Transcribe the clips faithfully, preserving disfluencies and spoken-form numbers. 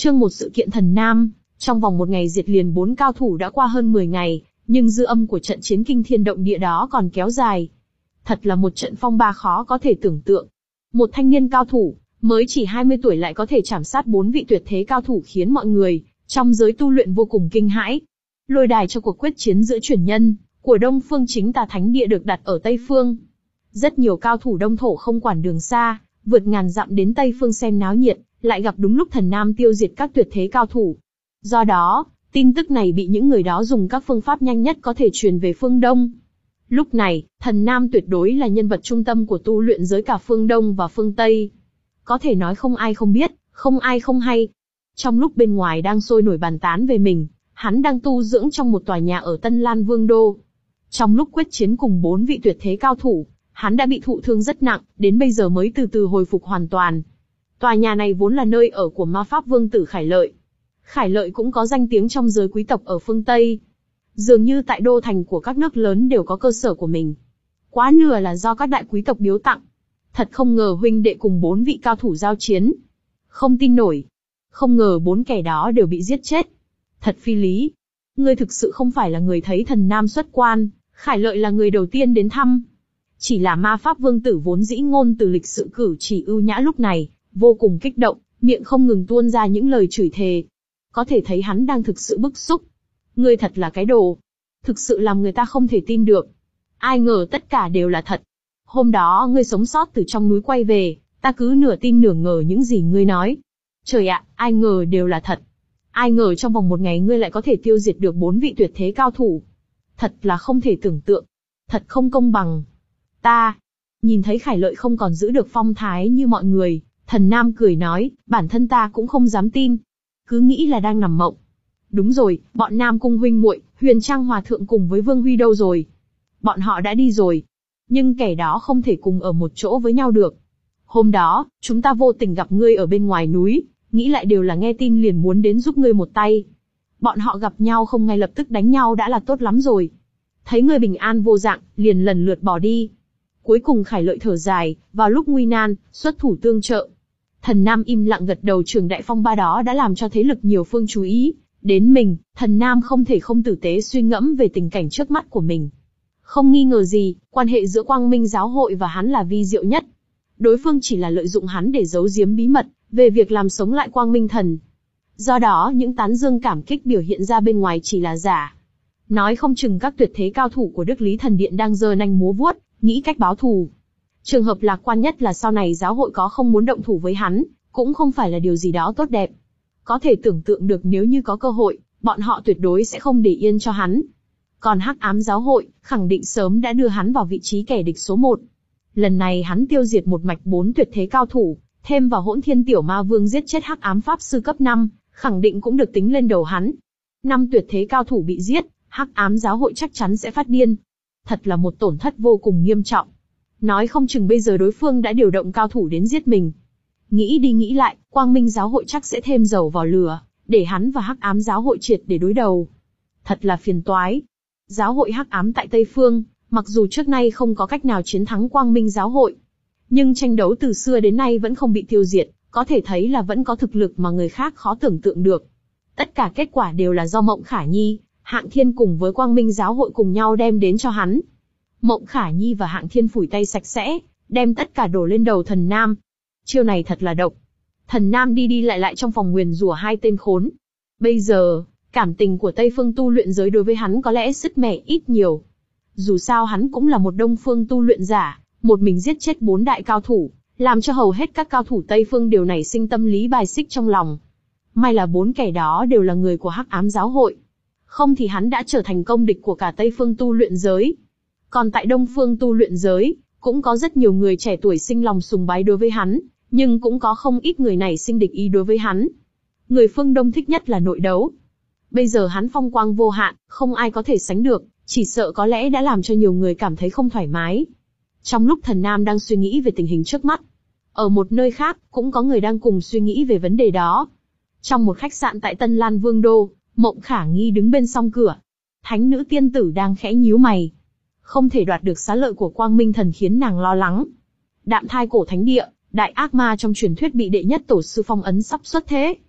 Chương một sự kiện thần Nam, trong vòng một ngày diệt liền bốn cao thủ đã qua hơn mười ngày, nhưng dư âm của trận chiến kinh thiên động địa đó còn kéo dài. Thật là một trận phong ba khó có thể tưởng tượng. Một thanh niên cao thủ, mới chỉ hai mươi tuổi lại có thể trảm sát bốn vị tuyệt thế cao thủ khiến mọi người trong giới tu luyện vô cùng kinh hãi. Lôi đài cho cuộc quyết chiến giữa truyền nhân của Đông Phương Chính Tà Thánh Địa được đặt ở Tây Phương. Rất nhiều cao thủ Đông Thổ không quản đường xa, vượt ngàn dặm đến Tây Phương xem náo nhiệt, lại gặp đúng lúc thần Nam tiêu diệt các tuyệt thế cao thủ. Do đó, tin tức này bị những người đó dùng các phương pháp nhanh nhất có thể truyền về phương Đông. Lúc này, thần Nam tuyệt đối là nhân vật trung tâm của tu luyện giới cả phương Đông và phương Tây. Có thể nói không ai không biết, không ai không hay. Trong lúc bên ngoài đang sôi nổi bàn tán về mình, hắn đang tu dưỡng trong một tòa nhà ở Tân Lan Vương Đô. Trong lúc quyết chiến cùng bốn vị tuyệt thế cao thủ, hắn đã bị thụ thương rất nặng, đến bây giờ mới từ từ hồi phục hoàn toàn. Tòa nhà này vốn là nơi ở của ma pháp vương tử Khải Lợi. Khải Lợi cũng có danh tiếng trong giới quý tộc ở phương Tây. Dường như tại đô thành của các nước lớn đều có cơ sở của mình. Quá nửa là do các đại quý tộc biếu tặng. Thật không ngờ huynh đệ cùng bốn vị cao thủ giao chiến. Không tin nổi. Không ngờ bốn kẻ đó đều bị giết chết. Thật phi lý. Ngươi thực sự không phải là người thấy thần Nam xuất quan, Khải Lợi là người đầu tiên đến thăm. Chỉ là ma pháp vương tử vốn dĩ ngôn từ lịch sự cử chỉ ưu nhã lúc này, vô cùng kích động, miệng không ngừng tuôn ra những lời chửi thề. Có thể thấy hắn đang thực sự bức xúc. Ngươi thật là cái đồ. Thực sự làm người ta không thể tin được. Ai ngờ tất cả đều là thật. Hôm đó ngươi sống sót từ trong núi quay về, ta cứ nửa tin nửa ngờ những gì ngươi nói. Trời ạ, ai ngờ đều là thật. Ai ngờ trong vòng một ngày ngươi lại có thể tiêu diệt được bốn vị tuyệt thế cao thủ. Thật là không thể tưởng tượng. Thật không công bằng. Ta, nhìn thấy Khải Lợi không còn giữ được phong thái như mọi người, thần Nam cười nói, bản thân ta cũng không dám tin. Cứ nghĩ là đang nằm mộng. Đúng rồi, bọn Nam Cung huynh muội, Huyền Trang Hòa Thượng cùng với Vương Huy đâu rồi? Bọn họ đã đi rồi. Nhưng kẻ đó không thể cùng ở một chỗ với nhau được. Hôm đó, chúng ta vô tình gặp ngươi ở bên ngoài núi, nghĩ lại đều là nghe tin liền muốn đến giúp ngươi một tay. Bọn họ gặp nhau không ngay lập tức đánh nhau đã là tốt lắm rồi. Thấy ngươi bình an vô dạng, liền lần lượt bỏ đi. Cuối cùng Khải Lợi thở dài, vào lúc nguy nan, xuất thủ tương trợ. Thần Nam im lặng gật đầu. Trường đại phong ba đó đã làm cho thế lực nhiều phương chú ý đến mình, thần Nam không thể không tử tế suy ngẫm về tình cảnh trước mắt của mình. Không nghi ngờ gì, quan hệ giữa Quang Minh giáo hội và hắn là vi diệu nhất. Đối phương chỉ là lợi dụng hắn để giấu giếm bí mật về việc làm sống lại Quang Minh thần. Do đó những tán dương cảm kích biểu hiện ra bên ngoài chỉ là giả. Nói không chừng các tuyệt thế cao thủ của Đức Lý Thần Điện đang giơ nanh múa vuốt, nghĩ cách báo thù. Trường hợp lạc quan nhất là sau này giáo hội có không muốn động thủ với hắn, cũng không phải là điều gì đó tốt đẹp. Có thể tưởng tượng được nếu như có cơ hội, bọn họ tuyệt đối sẽ không để yên cho hắn. Còn Hắc Ám giáo hội, khẳng định sớm đã đưa hắn vào vị trí kẻ địch số một. Lần này hắn tiêu diệt một mạch bốn tuyệt thế cao thủ, thêm vào Hỗn Thiên Tiểu Ma Vương giết chết Hắc Ám pháp sư cấp năm, khẳng định cũng được tính lên đầu hắn. Năm tuyệt thế cao thủ bị giết, Hắc Ám giáo hội chắc chắn sẽ phát điên. Thật là một tổn thất vô cùng nghiêm trọng. Nói không chừng bây giờ đối phương đã điều động cao thủ đến giết mình. Nghĩ đi nghĩ lại, Quang Minh giáo hội chắc sẽ thêm dầu vào lửa, để hắn và Hắc Ám giáo hội triệt để đối đầu. Thật là phiền toái. Giáo hội Hắc Ám tại Tây Phương, mặc dù trước nay không có cách nào chiến thắng Quang Minh giáo hội, nhưng tranh đấu từ xưa đến nay vẫn không bị tiêu diệt, có thể thấy là vẫn có thực lực mà người khác khó tưởng tượng được. Tất cả kết quả đều là do Mộng Khả Nhi, Hạng Thiên cùng với Quang Minh giáo hội cùng nhau đem đến cho hắn. Mộng Khả Nhi và Hạng Thiên phủi tay sạch sẽ, đem tất cả đổ lên đầu thần Nam. Chiêu này thật là độc. Thần Nam đi đi lại lại trong phòng nguyền rủa hai tên khốn. Bây giờ, cảm tình của Tây Phương tu luyện giới đối với hắn có lẽ sứt mẻ ít nhiều. Dù sao hắn cũng là một Đông Phương tu luyện giả, một mình giết chết bốn đại cao thủ, làm cho hầu hết các cao thủ Tây Phương đều nảy sinh tâm lý bài xích trong lòng. May là bốn kẻ đó đều là người của Hắc Ám giáo hội. Không thì hắn đã trở thành công địch của cả Tây Phương tu luyện giới. Còn tại Đông Phương tu luyện giới, cũng có rất nhiều người trẻ tuổi sinh lòng sùng bái đối với hắn, nhưng cũng có không ít người này sinh địch ý đối với hắn. Người phương Đông thích nhất là nội đấu. Bây giờ hắn phong quang vô hạn, không ai có thể sánh được, chỉ sợ có lẽ đã làm cho nhiều người cảm thấy không thoải mái. Trong lúc thần Nam đang suy nghĩ về tình hình trước mắt, ở một nơi khác, cũng có người đang cùng suy nghĩ về vấn đề đó. Trong một khách sạn tại Tân Lan Vương Đô, Mộng Khả Nhi đứng bên song cửa. Thánh nữ tiên tử đang khẽ nhíu mày. Không thể đoạt được xá lợi của Quang Minh thần khiến nàng lo lắng. Đạm Thai Cổ Thánh Địa, đại ác ma trong truyền thuyết bị đệ nhất tổ sư phong ấn sắp xuất thế.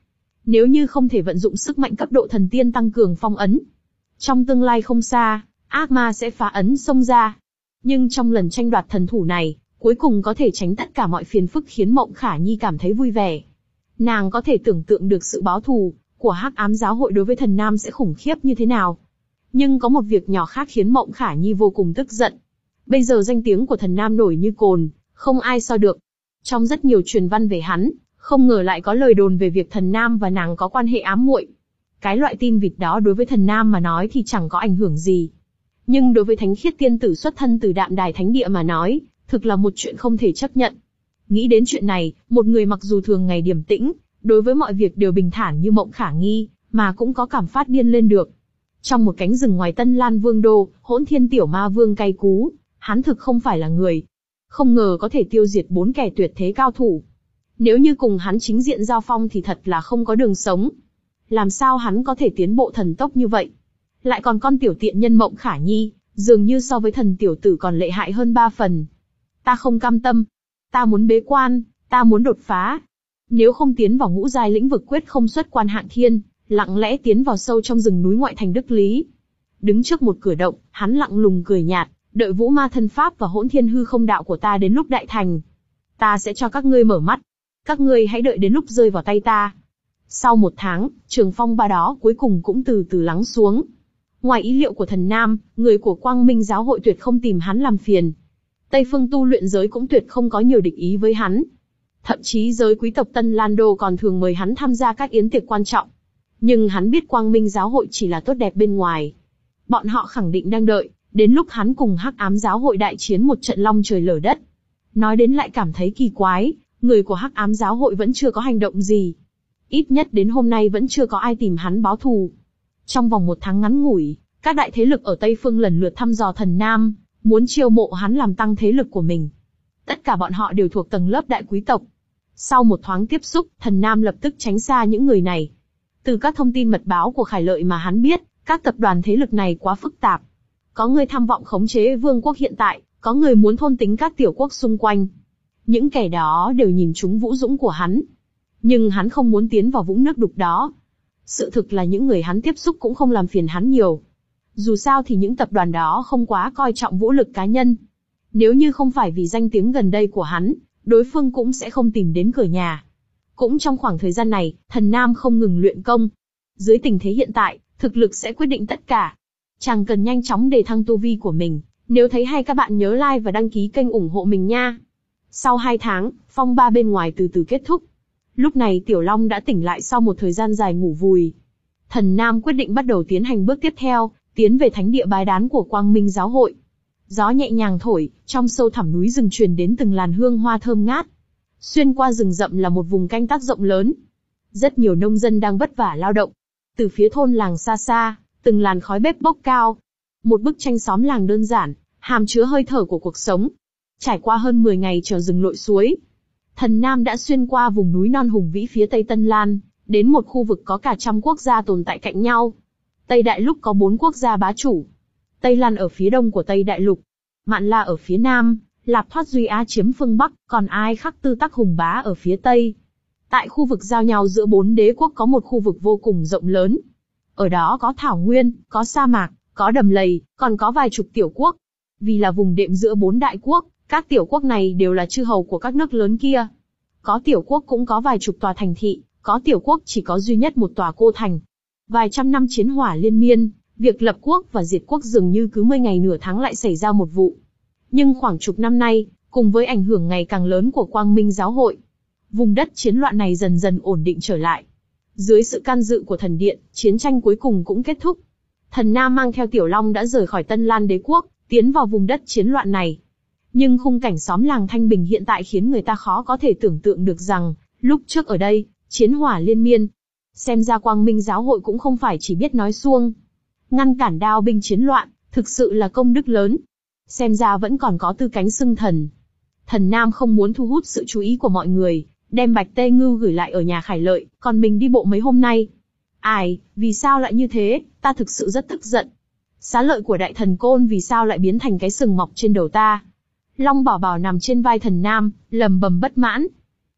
Nếu như không thể vận dụng sức mạnh cấp độ thần tiên tăng cường phong ấn, trong tương lai không xa, ác ma sẽ phá ấn xông ra. Nhưng trong lần tranh đoạt thần thủ này, cuối cùng có thể tránh tất cả mọi phiền phức khiến Mộng Khả Nhi cảm thấy vui vẻ. Nàng có thể tưởng tượng được sự báo thù của Hắc Ám Giáo hội đối với Thần Nam sẽ khủng khiếp như thế nào. Nhưng có một việc nhỏ khác khiến Mộng Khả Nhi vô cùng tức giận. Bây giờ danh tiếng của Thần Nam nổi như cồn, không ai so được. Trong rất nhiều truyền văn về hắn, không ngờ lại có lời đồn về việc Thần Nam và nàng có quan hệ ám muội. Cái loại tin vịt đó đối với Thần Nam mà nói thì chẳng có ảnh hưởng gì. Nhưng đối với Thánh Khiết tiên tử xuất thân từ Đạm Đài Thánh Địa mà nói, thực là một chuyện không thể chấp nhận. Nghĩ đến chuyện này, một người mặc dù thường ngày điềm tĩnh, đối với mọi việc đều bình thản như Mộng Khả Nhi, mà cũng có cảm phát điên lên được. Trong một cánh rừng ngoài Tân Lan Vương đô, Hỗn Thiên Tiểu Ma Vương cay cú, hắn thực không phải là người. Không ngờ có thể tiêu diệt bốn kẻ tuyệt thế cao thủ. Nếu như cùng hắn chính diện giao phong thì thật là không có đường sống. Làm sao hắn có thể tiến bộ thần tốc như vậy? Lại còn con tiểu tiện nhân Mộng Khả Nhi, dường như so với thần tiểu tử còn lợi hại hơn ba phần. Ta không cam tâm. Ta muốn bế quan, ta muốn đột phá. Nếu không tiến vào ngũ giai lĩnh vực quyết không xuất quan hạng thiên, lặng lẽ tiến vào sâu trong rừng núi ngoại thành Đức Lý. Đứng trước một cửa động, hắn lặng lùng cười nhạt, đợi Vũ Ma thân pháp và Hỗn Thiên hư không đạo của ta đến lúc đại thành, ta sẽ cho các ngươi mở mắt. Các ngươi hãy đợi đến lúc rơi vào tay ta. Sau một tháng, trường phong ba đó cuối cùng cũng từ từ lắng xuống. Ngoài ý liệu của Thần Nam, người của Quang Minh Giáo hội tuyệt không tìm hắn làm phiền. Tây phương tu luyện giới cũng tuyệt không có nhiều địch ý với hắn. Thậm chí giới quý tộc Tân Lan Đô còn thường mời hắn tham gia các yến tiệc quan trọng. Nhưng hắn biết Quang Minh Giáo hội chỉ là tốt đẹp bên ngoài. Bọn họ khẳng định đang đợi, đến lúc hắn cùng Hắc Ám Giáo hội đại chiến một trận long trời lở đất. Nói đến lại cảm thấy kỳ quái, người của Hắc Ám Giáo hội vẫn chưa có hành động gì. Ít nhất đến hôm nay vẫn chưa có ai tìm hắn báo thù. Trong vòng một tháng ngắn ngủi, các đại thế lực ở Tây Phương lần lượt thăm dò Thần Nam, muốn chiêu mộ hắn làm tăng thế lực của mình. Tất cả bọn họ đều thuộc tầng lớp đại quý tộc. Sau một thoáng tiếp xúc, Thần Nam lập tức tránh xa những người này. Từ các thông tin mật báo của Khải Lợi mà hắn biết, các tập đoàn thế lực này quá phức tạp. Có người tham vọng khống chế vương quốc hiện tại, có người muốn thôn tính các tiểu quốc xung quanh. Những kẻ đó đều nhìn trúng vũ dũng của hắn. Nhưng hắn không muốn tiến vào vũng nước đục đó. Sự thực là những người hắn tiếp xúc cũng không làm phiền hắn nhiều. Dù sao thì những tập đoàn đó không quá coi trọng vũ lực cá nhân. Nếu như không phải vì danh tiếng gần đây của hắn, đối phương cũng sẽ không tìm đến cửa nhà. Cũng trong khoảng thời gian này, Thần Nam không ngừng luyện công. Dưới tình thế hiện tại, thực lực sẽ quyết định tất cả. Chàng cần nhanh chóng đề thăng tu vi của mình. Nếu thấy hay các bạn nhớ like và đăng ký kênh ủng hộ mình nha. Sau hai tháng, phong ba bên ngoài từ từ kết thúc. Lúc này Tiểu Long đã tỉnh lại sau một thời gian dài ngủ vùi. Thần Nam quyết định bắt đầu tiến hành bước tiếp theo, tiến về thánh địa bái đán của Quang Minh Giáo hội. Gió nhẹ nhàng thổi, trong sâu thẳm núi rừng truyền đến từng làn hương hoa thơm ngát. Xuyên qua rừng rậm là một vùng canh tác rộng lớn. Rất nhiều nông dân đang vất vả lao động. Từ phía thôn làng xa xa, từng làn khói bếp bốc cao. Một bức tranh xóm làng đơn giản, hàm chứa hơi thở của cuộc sống. Trải qua hơn mười ngày trở rừng lội suối, Thần Nam đã xuyên qua vùng núi non hùng vĩ phía Tây Tân Lan, đến một khu vực có cả trăm quốc gia tồn tại cạnh nhau. Tây Đại Lục có bốn quốc gia bá chủ. Tây Lan ở phía đông của Tây Đại Lục, Mạn La ở phía nam, Lạp Thoát Duy Á chiếm phương Bắc, còn Ai Khắc Tư Tắc Hùng Bá ở phía Tây. Tại khu vực giao nhau giữa bốn đế quốc có một khu vực vô cùng rộng lớn. Ở đó có thảo nguyên, có sa mạc, có đầm lầy, còn có vài chục tiểu quốc. Vì là vùng đệm giữa bốn đại quốc, các tiểu quốc này đều là chư hầu của các nước lớn kia. Có tiểu quốc cũng có vài chục tòa thành thị, có tiểu quốc chỉ có duy nhất một tòa cô thành. Vài trăm năm chiến hỏa liên miên, việc lập quốc và diệt quốc dường như cứ mấy ngày nửa tháng lại xảy ra một vụ. Nhưng khoảng chục năm nay, cùng với ảnh hưởng ngày càng lớn của Quang Minh Giáo hội, vùng đất chiến loạn này dần dần ổn định trở lại. Dưới sự can dự của thần điện, chiến tranh cuối cùng cũng kết thúc. Thần Nam mang theo Tiểu Long đã rời khỏi Tân Lan đế quốc, tiến vào vùng đất chiến loạn này. Nhưng khung cảnh xóm làng thanh bình hiện tại khiến người ta khó có thể tưởng tượng được rằng, lúc trước ở đây, chiến hỏa liên miên. Xem ra Quang Minh Giáo hội cũng không phải chỉ biết nói suông. Ngăn cản đao binh chiến loạn, thực sự là công đức lớn. Xem ra vẫn còn có tư cánh xưng thần. Thần Nam không muốn thu hút sự chú ý của mọi người, đem Bạch Tê Ngưu gửi lại ở nhà Khải Lợi, còn mình đi bộ mấy hôm nay. Ai, vì sao lại như thế, ta thực sự rất tức giận. Xá lợi của đại thần Côn vì sao lại biến thành cái sừng mọc trên đầu ta. Long Bảo Bảo nằm trên vai Thần Nam, lầm bầm bất mãn.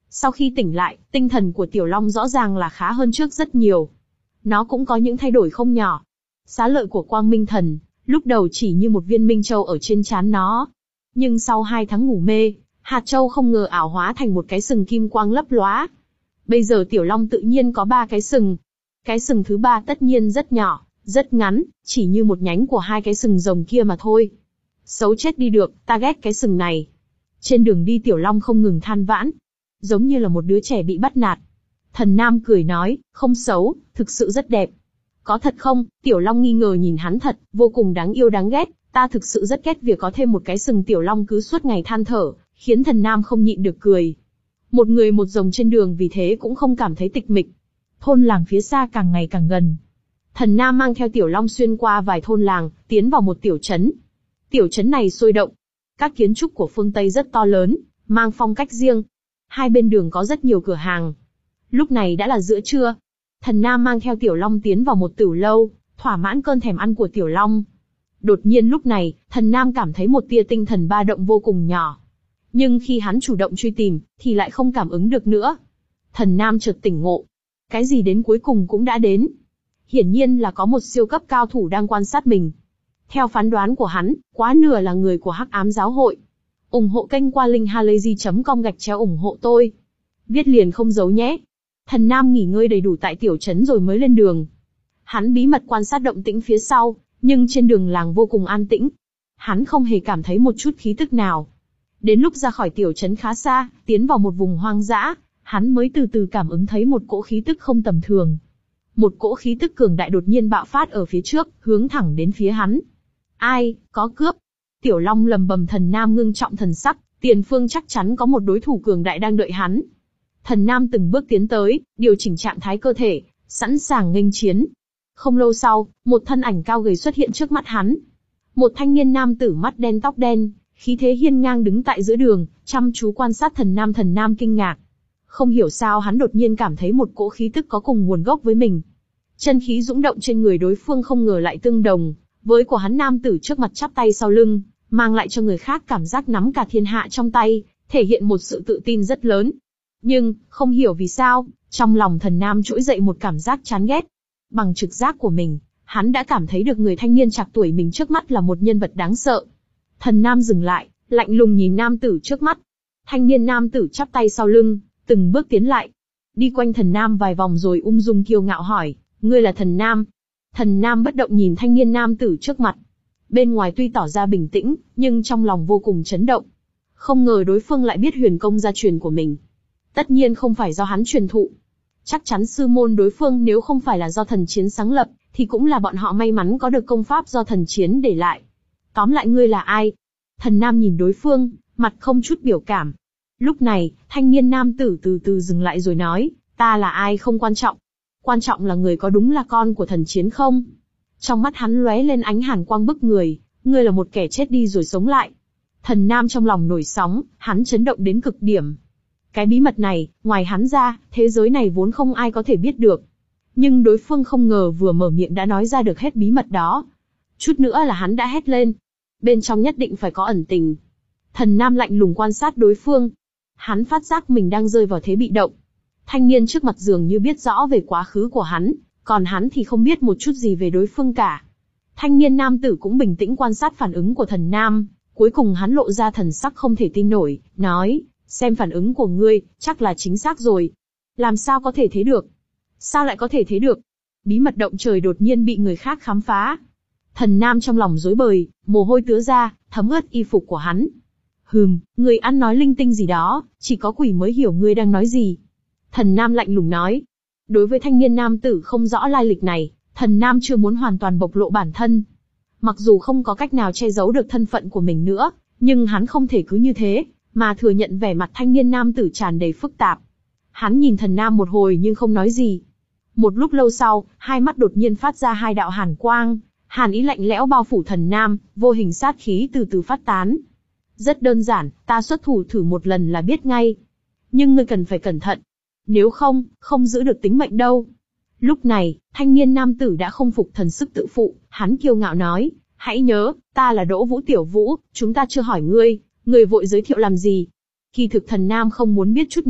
Sau khi tỉnh lại, tinh thần của Tiểu Long rõ ràng là khá hơn trước rất nhiều. Nó cũng có những thay đổi không nhỏ. Xá lợi của Quang Minh Thần, lúc đầu chỉ như một viên minh châu ở trên trán nó. Nhưng sau hai tháng ngủ mê, hạt châu không ngờ ảo hóa thành một cái sừng kim quang lấp lóa. Bây giờ Tiểu Long tự nhiên có ba cái sừng. Cái sừng thứ ba tất nhiên rất nhỏ, rất ngắn, chỉ như một nhánh của hai cái sừng rồng kia mà thôi. Xấu chết đi được, ta ghét cái sừng này. Trên đường đi Tiểu Long không ngừng than vãn, giống như là một đứa trẻ bị bắt nạt. Thần Nam cười nói, không xấu, thực sự rất đẹp. Có thật không? Tiểu Long nghi ngờ nhìn hắn, thật, vô cùng đáng yêu đáng ghét, ta thực sự rất ghét việc có thêm một cái sừng. Tiểu Long cứ suốt ngày than thở, khiến Thần Nam không nhịn được cười. Một người một rồng trên đường vì thế cũng không cảm thấy tịch mịch. Thôn làng phía xa càng ngày càng gần. Thần Nam mang theo Tiểu Long xuyên qua vài thôn làng, tiến vào một tiểu trấn. Tiểu trấn này sôi động. Các kiến trúc của phương Tây rất to lớn, mang phong cách riêng. Hai bên đường có rất nhiều cửa hàng. Lúc này đã là giữa trưa. Thần Nam mang theo Tiểu Long tiến vào một tửu lâu, thỏa mãn cơn thèm ăn của Tiểu Long. Đột nhiên lúc này, Thần Nam cảm thấy một tia tinh thần ba động vô cùng nhỏ. Nhưng khi hắn chủ động truy tìm, thì lại không cảm ứng được nữa. Thần Nam chợt tỉnh ngộ. Cái gì đến cuối cùng cũng đã đến. Hiển nhiên là có một siêu cấp cao thủ đang quan sát mình. Theo phán đoán của hắn, quá nửa là người của Hắc Ám Giáo hội. ủng hộ kênh qua link halayzi chấm com gạch chéo ủng hộ tôi. Viết liền không giấu nhé. Thần Nam nghỉ ngơi đầy đủ tại tiểu trấn rồi mới lên đường. Hắn bí mật quan sát động tĩnh phía sau, nhưng trên đường làng vô cùng an tĩnh. Hắn không hề cảm thấy một chút khí tức nào. Đến lúc ra khỏi tiểu trấn khá xa, tiến vào một vùng hoang dã, hắn mới từ từ cảm ứng thấy một cỗ khí tức không tầm thường. Một cỗ khí tức cường đại đột nhiên bạo phát ở phía trước, hướng thẳng đến phía hắn. Ai, có cướp? Tiểu Long lầm bầm. Thần Nam ngưng trọng thần sắc, tiền phương chắc chắn có một đối thủ cường đại đang đợi hắn. Thần Nam từng bước tiến tới, điều chỉnh trạng thái cơ thể, sẵn sàng nghênh chiến. Không lâu sau, một thân ảnh cao gầy xuất hiện trước mắt hắn. Một thanh niên nam tử mắt đen tóc đen, khí thế hiên ngang đứng tại giữa đường, chăm chú quan sát Thần Nam. Thần Nam kinh ngạc. Không hiểu sao hắn đột nhiên cảm thấy một cỗ khí tức có cùng nguồn gốc với mình. Chân khí dũng động trên người đối phương không ngờ lại tương đồng với của hắn. Nam tử trước mặt chắp tay sau lưng, mang lại cho người khác cảm giác nắm cả thiên hạ trong tay, thể hiện một sự tự tin rất lớn. Nhưng, không hiểu vì sao, trong lòng Thần Nam trỗi dậy một cảm giác chán ghét. Bằng trực giác của mình, hắn đã cảm thấy được người thanh niên trạc tuổi mình trước mắt là một nhân vật đáng sợ. Thần Nam dừng lại, lạnh lùng nhìn nam tử trước mắt. Thanh niên nam tử chắp tay sau lưng, từng bước tiến lại. Đi quanh Thần Nam vài vòng rồi ung dung kiêu ngạo hỏi, ngươi là Thần Nam? Thần Nam bất động nhìn thanh niên nam tử trước mặt. Bên ngoài tuy tỏ ra bình tĩnh, nhưng trong lòng vô cùng chấn động. Không ngờ đối phương lại biết huyền công gia truyền của mình. Tất nhiên không phải do hắn truyền thụ. Chắc chắn sư môn đối phương nếu không phải là do thần chiến sáng lập, thì cũng là bọn họ may mắn có được công pháp do thần chiến để lại. Tóm lại ngươi là ai? Thần Nam nhìn đối phương, mặt không chút biểu cảm. Lúc này, thanh niên nam tử từ từ dừng lại rồi nói, ta là ai không quan trọng. Quan trọng là người có đúng là con của thần chiến không? Trong mắt hắn lóe lên ánh hàn quang bức người, ngươi là một kẻ chết đi rồi sống lại. Thần Nam trong lòng nổi sóng, hắn chấn động đến cực điểm. Cái bí mật này, ngoài hắn ra, thế giới này vốn không ai có thể biết được. Nhưng đối phương không ngờ vừa mở miệng đã nói ra được hết bí mật đó. Chút nữa là hắn đã hét lên. Bên trong nhất định phải có ẩn tình. Thần Nam lạnh lùng quan sát đối phương. Hắn phát giác mình đang rơi vào thế bị động. Thanh niên trước mặt dường như biết rõ về quá khứ của hắn, còn hắn thì không biết một chút gì về đối phương cả. Thanh niên nam tử cũng bình tĩnh quan sát phản ứng của Thần Nam, cuối cùng hắn lộ ra thần sắc không thể tin nổi, nói, xem phản ứng của ngươi, chắc là chính xác rồi. Làm sao có thể thế được? Sao lại có thể thế được? Bí mật động trời đột nhiên bị người khác khám phá. Thần Nam trong lòng rối bời, mồ hôi tứa ra, thấm ướt y phục của hắn. Hừm, ngươi ăn nói linh tinh gì đó, chỉ có quỷ mới hiểu ngươi đang nói gì. Thần Nam lạnh lùng nói. Đối với thanh niên nam tử không rõ lai lịch này, Thần Nam chưa muốn hoàn toàn bộc lộ bản thân. Mặc dù không có cách nào che giấu được thân phận của mình nữa, nhưng hắn không thể cứ như thế, mà thừa nhận vẻ mặt thanh niên nam tử tràn đầy phức tạp. Hắn nhìn Thần Nam một hồi nhưng không nói gì. Một lúc lâu sau, hai mắt đột nhiên phát ra hai đạo hàn quang, hàn ý lạnh lẽo bao phủ Thần Nam, vô hình sát khí từ từ phát tán. Rất đơn giản, ta xuất thủ thử một lần là biết ngay. Nhưng ngươi cần phải cẩn thận. Nếu không, không giữ được tính mệnh đâu. Lúc này, thanh niên nam tử đã không phục thần sức tự phụ, hắn kiêu ngạo nói, hãy nhớ, ta là Đỗ Vũ Tiểu Vũ, chúng ta chưa hỏi ngươi, ngươi vội giới thiệu làm gì? Kỳ thực Thần Nam không muốn biết chút nào,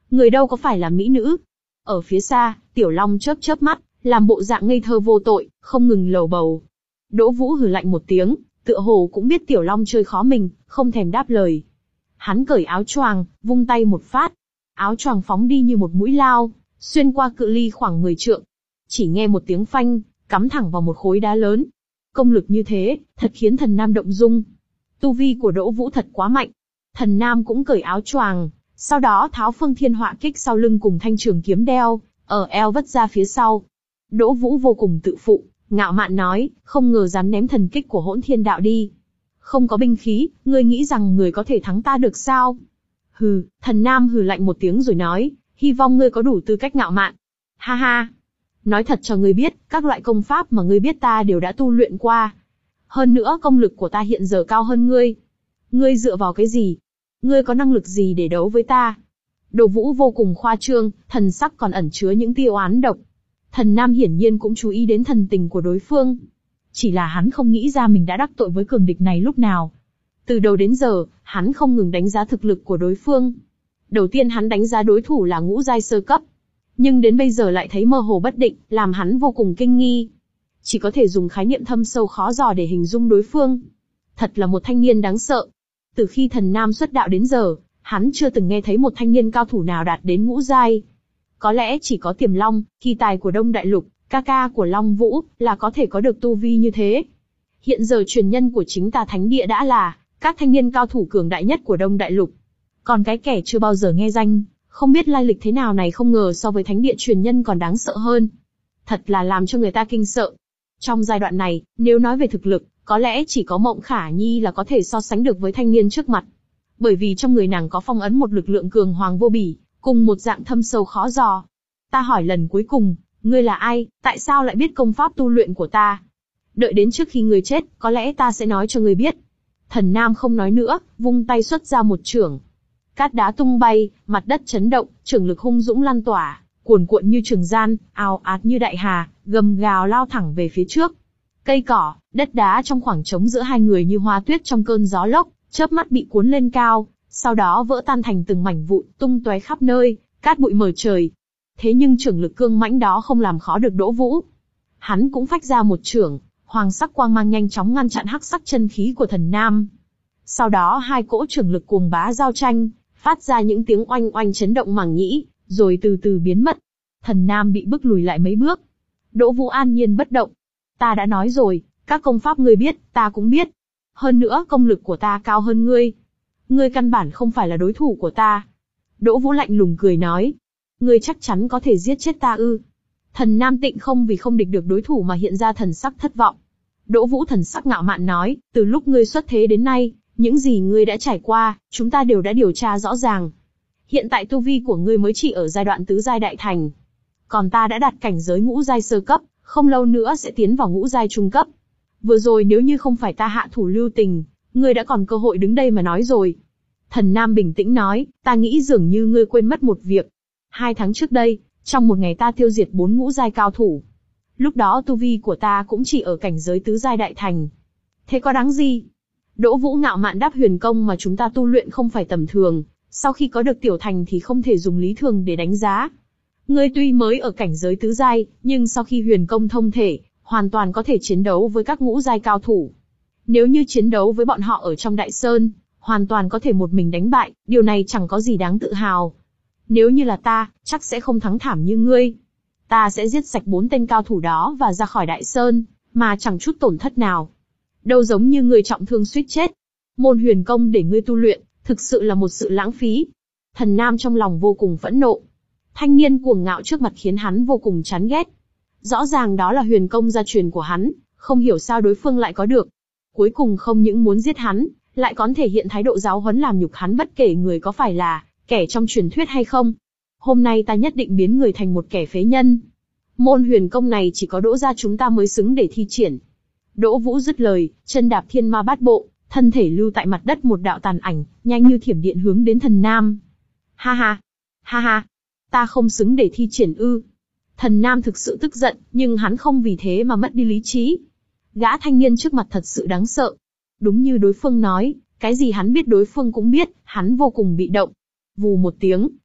Người đâu có phải là mỹ nữ. Ở phía xa, Tiểu Long chớp chớp mắt, làm bộ dạng ngây thơ vô tội, không ngừng lầu bầu. Đỗ Vũ hừ lạnh một tiếng, tựa hồ cũng biết Tiểu Long chơi khó mình, không thèm đáp lời. Hắn cởi áo choàng, vung tay một phát. Áo choàng phóng đi như một mũi lao, xuyên qua cự ly khoảng mười trượng. Chỉ nghe một tiếng phanh, cắm thẳng vào một khối đá lớn. Công lực như thế, thật khiến Thần Nam động dung. Tu vi của Đỗ Vũ thật quá mạnh. Thần Nam cũng cởi áo choàng, sau đó tháo Phương Thiên Họa Kích sau lưng cùng thanh trường kiếm đeo, ở eo vất ra phía sau. Đỗ Vũ vô cùng tự phụ, ngạo mạn nói, không ngờ dám ném thần kích của Hỗn Thiên Đạo đi. Không có binh khí, ngươi nghĩ rằng người có thể thắng ta được sao? Hừ, Thần Nam hừ lạnh một tiếng rồi nói, hy vọng ngươi có đủ tư cách ngạo mạn. Ha ha. Nói thật cho ngươi biết, các loại công pháp mà ngươi biết ta đều đã tu luyện qua. Hơn nữa công lực của ta hiện giờ cao hơn ngươi. Ngươi dựa vào cái gì? Ngươi có năng lực gì để đấu với ta? Đỗ Vũ vô cùng khoa trương, thần sắc còn ẩn chứa những tia oán độc. Thần Nam hiển nhiên cũng chú ý đến thần tình của đối phương. Chỉ là hắn không nghĩ ra mình đã đắc tội với cường địch này lúc nào. Từ đầu đến giờ, hắn không ngừng đánh giá thực lực của đối phương. Đầu tiên hắn đánh giá đối thủ là ngũ giai sơ cấp. Nhưng đến bây giờ lại thấy mơ hồ bất định, làm hắn vô cùng kinh nghi. Chỉ có thể dùng khái niệm thâm sâu khó dò để hình dung đối phương. Thật là một thanh niên đáng sợ. Từ khi Thần Nam xuất đạo đến giờ, hắn chưa từng nghe thấy một thanh niên cao thủ nào đạt đến ngũ giai. Có lẽ chỉ có Tiềm Long, kỳ tài của Đông Đại Lục, ca ca của Long Vũ, là có thể có được tu vi như thế. Hiện giờ truyền nhân của chính tà thánh địa đã là các thanh niên cao thủ cường đại nhất của Đông Đại Lục. Còn cái kẻ chưa bao giờ nghe danh, không biết lai lịch thế nào này không ngờ so với thánh địa truyền nhân còn đáng sợ hơn. Thật là làm cho người ta kinh sợ. Trong giai đoạn này, nếu nói về thực lực, có lẽ chỉ có Mộng Khả Nhi là có thể so sánh được với thanh niên trước mặt. Bởi vì trong người nàng có phong ấn một lực lượng cường hoàng vô bỉ, cùng một dạng thâm sâu khó dò. Ta hỏi lần cuối cùng, ngươi là ai, tại sao lại biết công pháp tu luyện của ta? Đợi đến trước khi ngươi chết, có lẽ ta sẽ nói cho ngươi biết. Thần Nam không nói nữa, vung tay xuất ra một chưởng. Cát đá tung bay, mặt đất chấn động, chưởng lực hung dũng lan tỏa, cuồn cuộn như trường gian, ào ạt như đại hà, gầm gào lao thẳng về phía trước. Cây cỏ, đất đá trong khoảng trống giữa hai người như hoa tuyết trong cơn gió lốc, chớp mắt bị cuốn lên cao, sau đó vỡ tan thành từng mảnh vụn, tung tóe khắp nơi, cát bụi mờ trời. Thế nhưng chưởng lực cương mãnh đó không làm khó được Đỗ Vũ. Hắn cũng phách ra một chưởng, hoàng sắc quang mang nhanh chóng ngăn chặn hắc sắc chân khí của Thần Nam. Sau đó hai cỗ chưởng lực cuồng bá giao tranh, phát ra những tiếng oanh oanh chấn động màng nhĩ, rồi từ từ biến mất. Thần Nam bị bức lùi lại mấy bước. Đỗ Vũ an nhiên bất động. Ta đã nói rồi, các công pháp ngươi biết, ta cũng biết. Hơn nữa công lực của ta cao hơn ngươi. Ngươi căn bản không phải là đối thủ của ta. Đỗ Vũ lạnh lùng cười nói. Ngươi chắc chắn có thể giết chết ta ư? Thần Nam Tịnh không vì không địch được đối thủ mà hiện ra thần sắc thất vọng. Đỗ Vũ thần sắc ngạo mạn nói, từ lúc ngươi xuất thế đến nay, những gì ngươi đã trải qua, chúng ta đều đã điều tra rõ ràng. Hiện tại tu vi của ngươi mới chỉ ở giai đoạn tứ giai đại thành. Còn ta đã đạt cảnh giới ngũ giai sơ cấp, không lâu nữa sẽ tiến vào ngũ giai trung cấp. Vừa rồi nếu như không phải ta hạ thủ lưu tình, ngươi đã còn cơ hội đứng đây mà nói rồi. Thần Nam bình tĩnh nói, ta nghĩ dường như ngươi quên mất một việc. Hai tháng trước đây, trong một ngày ta tiêu diệt bốn ngũ giai cao thủ. Lúc đó tu vi của ta cũng chỉ ở cảnh giới tứ giai đại thành. Thế có đáng gì? Đỗ Vũ ngạo mạn đáp, huyền công mà chúng ta tu luyện không phải tầm thường, sau khi có được tiểu thành thì không thể dùng lý thường để đánh giá. Ngươi tuy mới ở cảnh giới tứ giai, nhưng sau khi huyền công thông thể, hoàn toàn có thể chiến đấu với các ngũ giai cao thủ. Nếu như chiến đấu với bọn họ ở trong Đại Sơn, hoàn toàn có thể một mình đánh bại, điều này chẳng có gì đáng tự hào. Nếu như là ta, chắc sẽ không thắng thảm như ngươi. Ta sẽ giết sạch bốn tên cao thủ đó và ra khỏi Đại Sơn, mà chẳng chút tổn thất nào. Đâu giống như ngươi trọng thương suýt chết. Môn huyền công để ngươi tu luyện, thực sự là một sự lãng phí. Thần Nam trong lòng vô cùng phẫn nộ. Thanh niên cuồng ngạo trước mặt khiến hắn vô cùng chán ghét. Rõ ràng đó là huyền công gia truyền của hắn, không hiểu sao đối phương lại có được. Cuối cùng không những muốn giết hắn, lại còn thể hiện thái độ giáo huấn làm nhục hắn bất kể người có phải là kẻ trong truyền thuyết hay không. Hôm nay ta nhất định biến người thành một kẻ phế nhân. Môn huyền công này chỉ có Đỗ gia chúng ta mới xứng để thi triển. Đỗ Vũ dứt lời, chân đạp thiên ma bát bộ, thân thể lưu tại mặt đất một đạo tàn ảnh, nhanh như thiểm điện hướng đến Thần Nam. Ha ha, ha ha, ta không xứng để thi triển ư? Thần Nam thực sự tức giận, nhưng hắn không vì thế mà mất đi lý trí. Gã thanh niên trước mặt thật sự đáng sợ. Đúng như đối phương nói, cái gì hắn biết đối phương cũng biết, hắn vô cùng bị động. Vù một tiếng,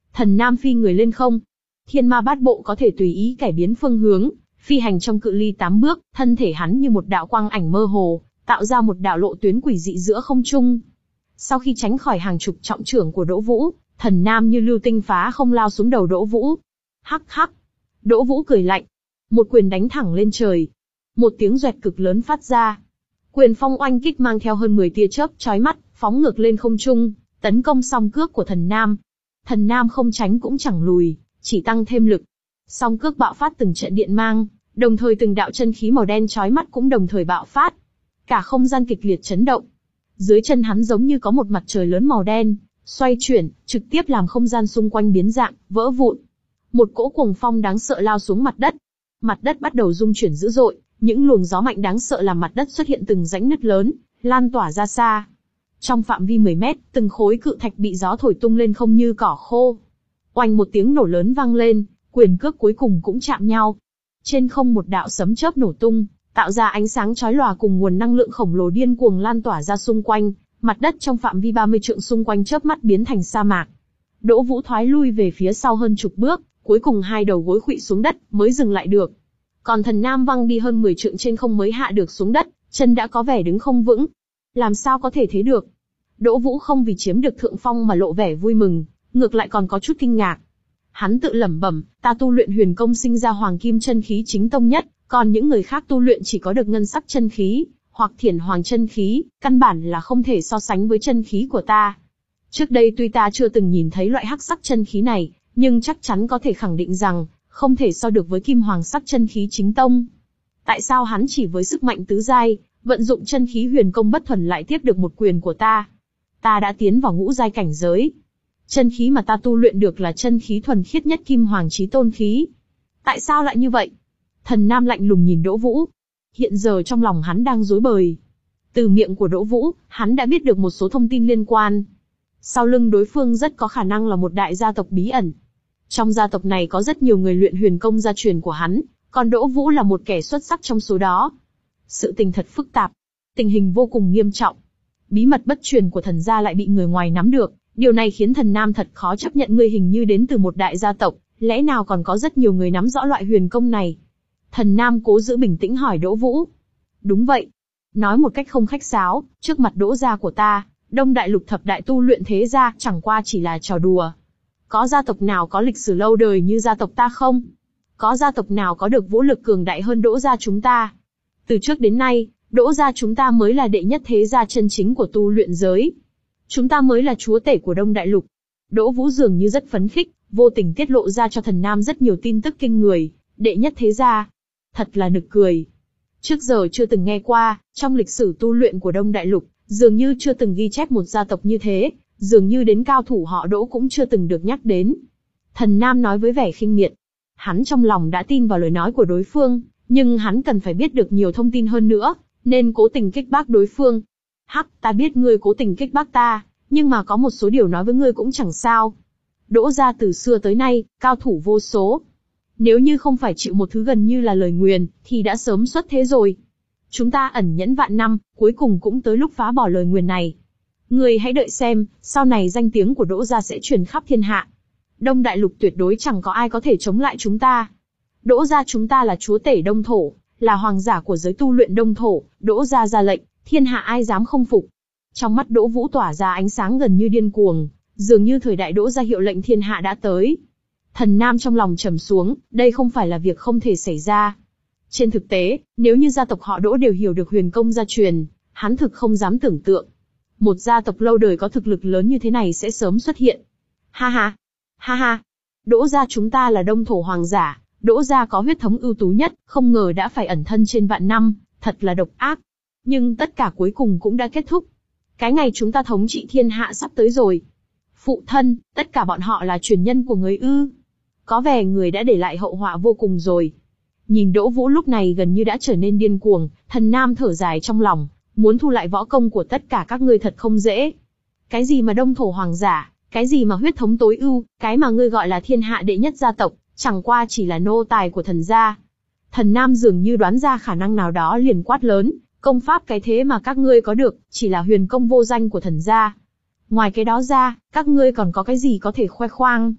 Thần Nam phi người lên không. Thiên ma bát bộ có thể tùy ý cải biến phương hướng, phi hành trong cự ly tám bước, thân thể hắn như một đạo quang ảnh mơ hồ, tạo ra một đạo lộ tuyến quỷ dị giữa không trung. Sau khi tránh khỏi hàng chục trọng chưởng của Đỗ Vũ, Thần Nam như lưu tinh phá không lao xuống đầu Đỗ Vũ. Hắc hắc. Đỗ Vũ cười lạnh. Một quyền đánh thẳng lên trời. Một tiếng doẹt cực lớn phát ra. Quyền phong oanh kích mang theo hơn mười tia chớp chói mắt, phóng ngược lên không trung, tấn công song cước của Thần Nam. Thần Nam không tránh cũng chẳng lùi, chỉ tăng thêm lực. Song cước bạo phát từng trận điện mang, đồng thời từng đạo chân khí màu đen chói mắt cũng đồng thời bạo phát. Cả không gian kịch liệt chấn động. Dưới chân hắn giống như có một mặt trời lớn màu đen, xoay chuyển, trực tiếp làm không gian xung quanh biến dạng, vỡ vụn. Một cỗ cuồng phong đáng sợ lao xuống mặt đất. Mặt đất bắt đầu rung chuyển dữ dội, những luồng gió mạnh đáng sợ làm mặt đất xuất hiện từng rãnh nứt lớn, lan tỏa ra xa. Trong phạm vi mười mét, từng khối cự thạch bị gió thổi tung lên không như cỏ khô. Oanh một tiếng nổ lớn vang lên, quyền cước cuối cùng cũng chạm nhau. Trên không một đạo sấm chớp nổ tung, tạo ra ánh sáng chói lòa cùng nguồn năng lượng khổng lồ điên cuồng lan tỏa ra xung quanh, mặt đất trong phạm vi ba mươi trượng xung quanh chớp mắt biến thành sa mạc. Đỗ Vũ thoái lui về phía sau hơn chục bước, cuối cùng hai đầu gối khuỵu xuống đất mới dừng lại được. Còn Thần Nam văng đi hơn mười trượng trên không mới hạ được xuống đất, chân đã có vẻ đứng không vững. Làm sao có thể thế được? Đỗ Vũ không vì chiếm được thượng phong mà lộ vẻ vui mừng, ngược lại còn có chút kinh ngạc. Hắn tự lẩm bẩm, ta tu luyện huyền công sinh ra hoàng kim chân khí chính tông nhất, còn những người khác tu luyện chỉ có được ngân sắc chân khí, hoặc thiển hoàng chân khí, căn bản là không thể so sánh với chân khí của ta. Trước đây tuy ta chưa từng nhìn thấy loại hắc sắc chân khí này, nhưng chắc chắn có thể khẳng định rằng, không thể so được với kim hoàng sắc chân khí chính tông. Tại sao hắn chỉ với sức mạnh tứ giai, vận dụng chân khí huyền công bất thuần lại tiếp được một quyền của ta? Ta đã tiến vào ngũ giai cảnh giới. Chân khí mà ta tu luyện được là chân khí thuần khiết nhất kim hoàng chí tôn khí. Tại sao lại như vậy? Thần Nam lạnh lùng nhìn Đỗ Vũ. Hiện giờ trong lòng hắn đang rối bời. Từ miệng của Đỗ Vũ, hắn đã biết được một số thông tin liên quan. Sau lưng đối phương rất có khả năng là một đại gia tộc bí ẩn. Trong gia tộc này có rất nhiều người luyện huyền công gia truyền của hắn, còn Đỗ Vũ là một kẻ xuất sắc trong số đó. Sự tình thật phức tạp, tình hình vô cùng nghiêm trọng. Bí mật bất truyền của thần gia lại bị người ngoài nắm được, điều này khiến Thần Nam thật khó chấp nhận ngươi hình như đến từ một đại gia tộc, lẽ nào còn có rất nhiều người nắm rõ loại huyền công này? Thần Nam cố giữ bình tĩnh hỏi Đỗ Vũ. Đúng vậy. Nói một cách không khách sáo, trước mặt Đỗ gia của ta, Đông Đại Lục thập đại tu luyện thế gia chẳng qua chỉ là trò đùa. Có gia tộc nào có lịch sử lâu đời như gia tộc ta không? Có gia tộc nào có được vũ lực cường đại hơn Đỗ gia chúng ta? Từ trước đến nay, Đỗ gia chúng ta mới là đệ nhất thế gia chân chính của tu luyện giới. Chúng ta mới là chúa tể của Đông Đại Lục. Đỗ Vũ dường như rất phấn khích, vô tình tiết lộ ra cho Thần Nam rất nhiều tin tức kinh người. Đệ nhất thế gia. Thật là nực cười. Trước giờ chưa từng nghe qua, trong lịch sử tu luyện của Đông Đại Lục, dường như chưa từng ghi chép một gia tộc như thế, dường như đến cao thủ họ Đỗ cũng chưa từng được nhắc đến. Thần Nam nói với vẻ khinh miệt. Hắn trong lòng đã tin vào lời nói của đối phương, nhưng hắn cần phải biết được nhiều thông tin hơn nữa, nên cố tình kích bác đối phương. Hắc, ta biết ngươi cố tình kích bác ta, nhưng mà có một số điều nói với ngươi cũng chẳng sao. Đỗ gia từ xưa tới nay, cao thủ vô số. Nếu như không phải chịu một thứ gần như là lời nguyền, thì đã sớm xuất thế rồi. Chúng ta ẩn nhẫn vạn năm, cuối cùng cũng tới lúc phá bỏ lời nguyền này. Ngươi hãy đợi xem, sau này danh tiếng của Đỗ gia sẽ truyền khắp thiên hạ. Đông Đại Lục tuyệt đối chẳng có ai có thể chống lại chúng ta. Đỗ gia chúng ta là chúa tể Đông Thổ, là hoàng giả của giới tu luyện Đông Thổ, Đỗ gia ra lệnh, thiên hạ ai dám không phục. Trong mắt Đỗ Vũ tỏa ra ánh sáng gần như điên cuồng, dường như thời đại Đỗ gia hiệu lệnh thiên hạ đã tới. Thần Nam trong lòng trầm xuống, đây không phải là việc không thể xảy ra. Trên thực tế, nếu như gia tộc họ Đỗ đều hiểu được huyền công gia truyền, hắn thực không dám tưởng tượng. Một gia tộc lâu đời có thực lực lớn như thế này sẽ sớm xuất hiện. Ha ha, ha ha, Đỗ gia chúng ta là Đông Thổ hoàng giả, Đỗ gia có huyết thống ưu tú nhất, không ngờ đã phải ẩn thân trên vạn năm, thật là độc ác. Nhưng tất cả cuối cùng cũng đã kết thúc. Cái ngày chúng ta thống trị thiên hạ sắp tới rồi. Phụ thân, tất cả bọn họ là truyền nhân của người ư? Có vẻ người đã để lại hậu họa vô cùng rồi. Nhìn Đỗ Vũ lúc này gần như đã trở nên điên cuồng, Thần Nam thở dài trong lòng, muốn thu lại võ công của tất cả các ngươi thật không dễ. Cái gì mà Đông Thổ hoàng giả, cái gì mà huyết thống tối ưu, cái mà ngươi gọi là thiên hạ đệ nhất gia tộc, chẳng qua chỉ là nô tài của thần gia. Thần Nam dường như đoán ra khả năng nào đó liền quát lớn, công pháp cái thế mà các ngươi có được, chỉ là huyền công vô danh của thần gia. Ngoài cái đó ra, các ngươi còn có cái gì có thể khoe khoang?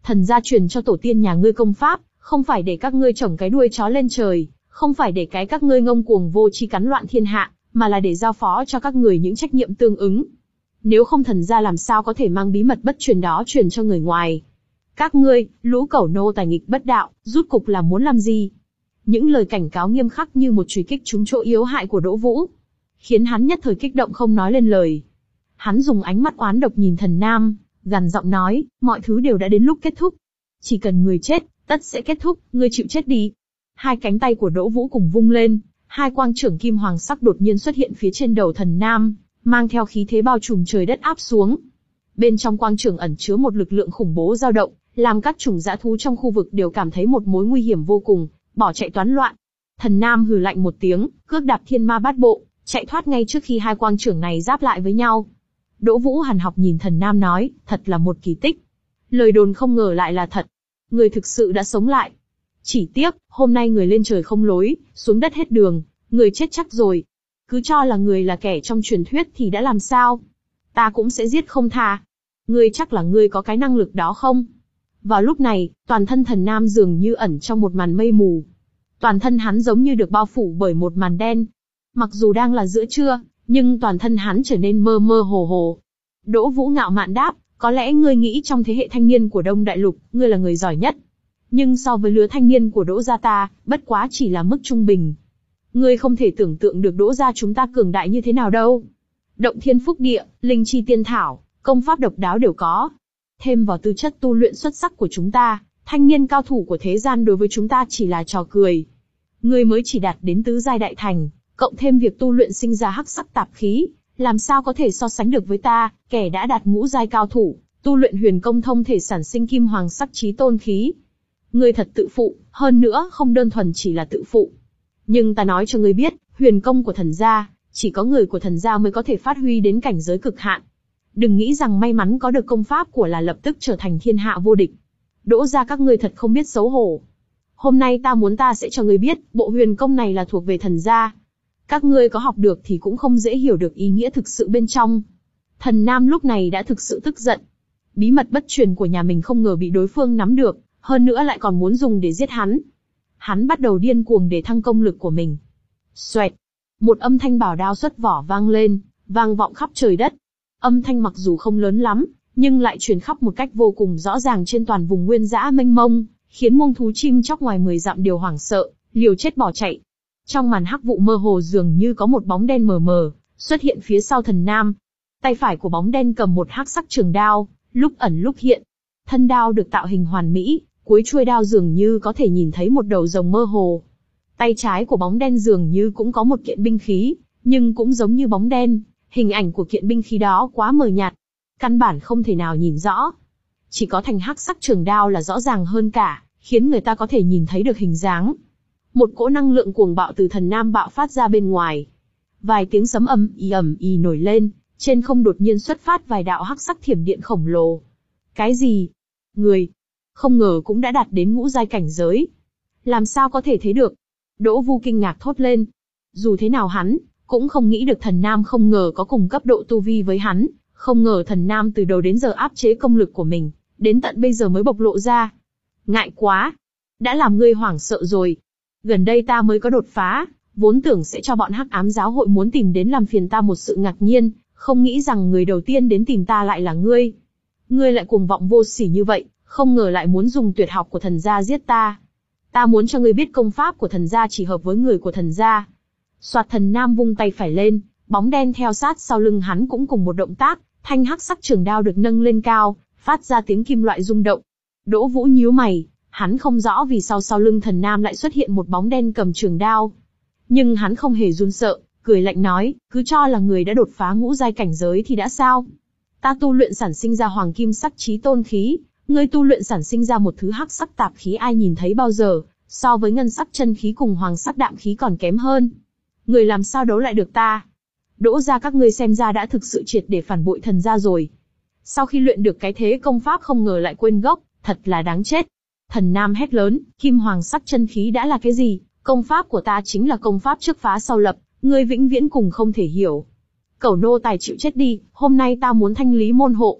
Thần gia truyền cho tổ tiên nhà ngươi công pháp, không phải để các ngươi trồng cái đuôi chó lên trời, không phải để cái các ngươi ngông cuồng vô tri cắn loạn thiên hạ, mà là để giao phó cho các người những trách nhiệm tương ứng. Nếu không thần gia làm sao có thể mang bí mật bất truyền đó truyền cho người ngoài. Các ngươi, lũ cẩu nô tài nghịch bất đạo, rút cục là muốn làm gì? Những lời cảnh cáo nghiêm khắc như một chùy kích trúng chỗ yếu hại của Đỗ Vũ, khiến hắn nhất thời kích động không nói lên lời. Hắn dùng ánh mắt oán độc nhìn Thần Nam, gằn giọng nói, mọi thứ đều đã đến lúc kết thúc. Chỉ cần người chết, tất sẽ kết thúc, ngươi chịu chết đi. Hai cánh tay của Đỗ Vũ cùng vung lên, hai quang trưởng kim hoàng sắc đột nhiên xuất hiện phía trên đầu Thần Nam, mang theo khí thế bao trùm trời đất áp xuống. Bên trong quang trưởng ẩn chứa một lực lượng khủng bố dao động, làm các chủng dã thú trong khu vực đều cảm thấy một mối nguy hiểm vô cùng, bỏ chạy toán loạn. Thần Nam hừ lạnh một tiếng, cước đạp thiên ma bát bộ, chạy thoát ngay trước khi hai quang trưởng này giáp lại với nhau. Đỗ Vũ hằn học nhìn Thần Nam nói, thật là một kỳ tích. Lời đồn không ngờ lại là thật. Người thực sự đã sống lại. Chỉ tiếc, hôm nay người lên trời không lối, xuống đất hết đường, người chết chắc rồi. Cứ cho là người là kẻ trong truyền thuyết thì đã làm sao? Ta cũng sẽ giết không tha. Ngươi chắc là ngươi có cái năng lực đó không? Vào lúc này, toàn thân Thần Nam dường như ẩn trong một màn mây mù. Toàn thân hắn giống như được bao phủ bởi một màn đen. Mặc dù đang là giữa trưa, nhưng toàn thân hắn trở nên mơ mơ hồ hồ. Đỗ Vũ ngạo mạn đáp, có lẽ ngươi nghĩ trong thế hệ thanh niên của Đông Đại Lục, ngươi là người giỏi nhất. Nhưng so với lứa thanh niên của Đỗ gia ta, bất quá chỉ là mức trung bình. Ngươi không thể tưởng tượng được Đỗ gia chúng ta cường đại như thế nào đâu. Động thiên phúc địa, linh chi tiên thảo, công pháp độc đáo đều có. Thêm vào tư chất tu luyện xuất sắc của chúng ta, thanh niên cao thủ của thế gian đối với chúng ta chỉ là trò cười. Ngươi mới chỉ đạt đến tứ giai đại thành, cộng thêm việc tu luyện sinh ra hắc sắc tạp khí, làm sao có thể so sánh được với ta, kẻ đã đạt ngũ giai cao thủ, tu luyện huyền công thông thể sản sinh kim hoàng sắc chí tôn khí. Ngươi thật tự phụ, hơn nữa không đơn thuần chỉ là tự phụ. Nhưng ta nói cho ngươi biết, huyền công của thần gia, chỉ có người của thần gia mới có thể phát huy đến cảnh giới cực hạn. Đừng nghĩ rằng may mắn có được công pháp của là lập tức trở thành thiên hạ vô địch. Đỗ gia các ngươi thật không biết xấu hổ. Hôm nay ta muốn ta sẽ cho ngươi biết, bộ huyền công này là thuộc về thần gia. Các ngươi có học được thì cũng không dễ hiểu được ý nghĩa thực sự bên trong. Thần Nam lúc này đã thực sự tức giận. Bí mật bất truyền của nhà mình không ngờ bị đối phương nắm được, hơn nữa lại còn muốn dùng để giết hắn. Hắn bắt đầu điên cuồng để thăng công lực của mình. Xoẹt, một âm thanh bảo đao xuất vỏ vang lên, vang vọng khắp trời đất. Âm thanh mặc dù không lớn lắm, nhưng lại truyền khắp một cách vô cùng rõ ràng trên toàn vùng nguyên dã mênh mông, khiến muông thú chim chóc ngoài mười dặm đều hoảng sợ, liều chết bỏ chạy. Trong màn hắc vụ mơ hồ dường như có một bóng đen mờ mờ xuất hiện phía sau Thần Nam. Tay phải của bóng đen cầm một hắc sắc trường đao, lúc ẩn lúc hiện. Thân đao được tạo hình hoàn mỹ, cuối chuôi đao dường như có thể nhìn thấy một đầu rồng mơ hồ. Tay trái của bóng đen dường như cũng có một kiện binh khí, nhưng cũng giống như bóng đen, hình ảnh của kiện binh khí đó quá mờ nhạt, căn bản không thể nào nhìn rõ. Chỉ có thanh hắc sắc trường đao là rõ ràng hơn cả, khiến người ta có thể nhìn thấy được hình dáng. Một cỗ năng lượng cuồng bạo từ Thần Nam bạo phát ra bên ngoài. Vài tiếng sấm ầm ì ầm ì nổi lên, trên không đột nhiên xuất phát vài đạo hắc sắc thiểm điện khổng lồ. Cái gì? Người? Không ngờ cũng đã đạt đến ngũ giai cảnh giới. Làm sao có thể thế được? Đỗ Vu kinh ngạc thốt lên. Dù thế nào hắn cũng không nghĩ được Thần Nam không ngờ có cùng cấp độ tu vi với hắn, không ngờ Thần Nam từ đầu đến giờ áp chế công lực của mình, đến tận bây giờ mới bộc lộ ra. Ngại quá, đã làm ngươi hoảng sợ rồi. Gần đây ta mới có đột phá, vốn tưởng sẽ cho bọn Hắc Ám giáo hội muốn tìm đến làm phiền ta một sự ngạc nhiên, không nghĩ rằng người đầu tiên đến tìm ta lại là ngươi. Ngươi lại cuồng vọng vô sỉ như vậy, không ngờ lại muốn dùng tuyệt học của thần gia giết ta. Ta muốn cho ngươi biết công pháp của thần gia chỉ hợp với người của thần gia. Soạt, Thần Nam vung tay phải lên, bóng đen theo sát sau lưng hắn cũng cùng một động tác, thanh hắc sắc trường đao được nâng lên cao, phát ra tiếng kim loại rung động. Đỗ Vũ nhíu mày, hắn không rõ vì sao sau lưng Thần Nam lại xuất hiện một bóng đen cầm trường đao. Nhưng hắn không hề run sợ, cười lạnh nói, cứ cho là người đã đột phá ngũ giai cảnh giới thì đã sao? Ta tu luyện sản sinh ra hoàng kim sắc chí tôn khí, ngươi tu luyện sản sinh ra một thứ hắc sắc tạp khí ai nhìn thấy bao giờ, so với ngân sắc chân khí cùng hoàng sắc đạm khí còn kém hơn. Người làm sao đấu lại được ta? Đỗ gia các ngươi xem ra đã thực sự triệt để phản bội thần gia rồi. Sau khi luyện được cái thế công pháp không ngờ lại quên gốc, thật là đáng chết. Thần Nam hét lớn, kim hoàng sắc chân khí đã là cái gì? Công pháp của ta chính là công pháp trước phá sau lập, ngươi vĩnh viễn cùng không thể hiểu. Cẩu nô tài chịu chết đi, hôm nay ta muốn thanh lý môn hộ.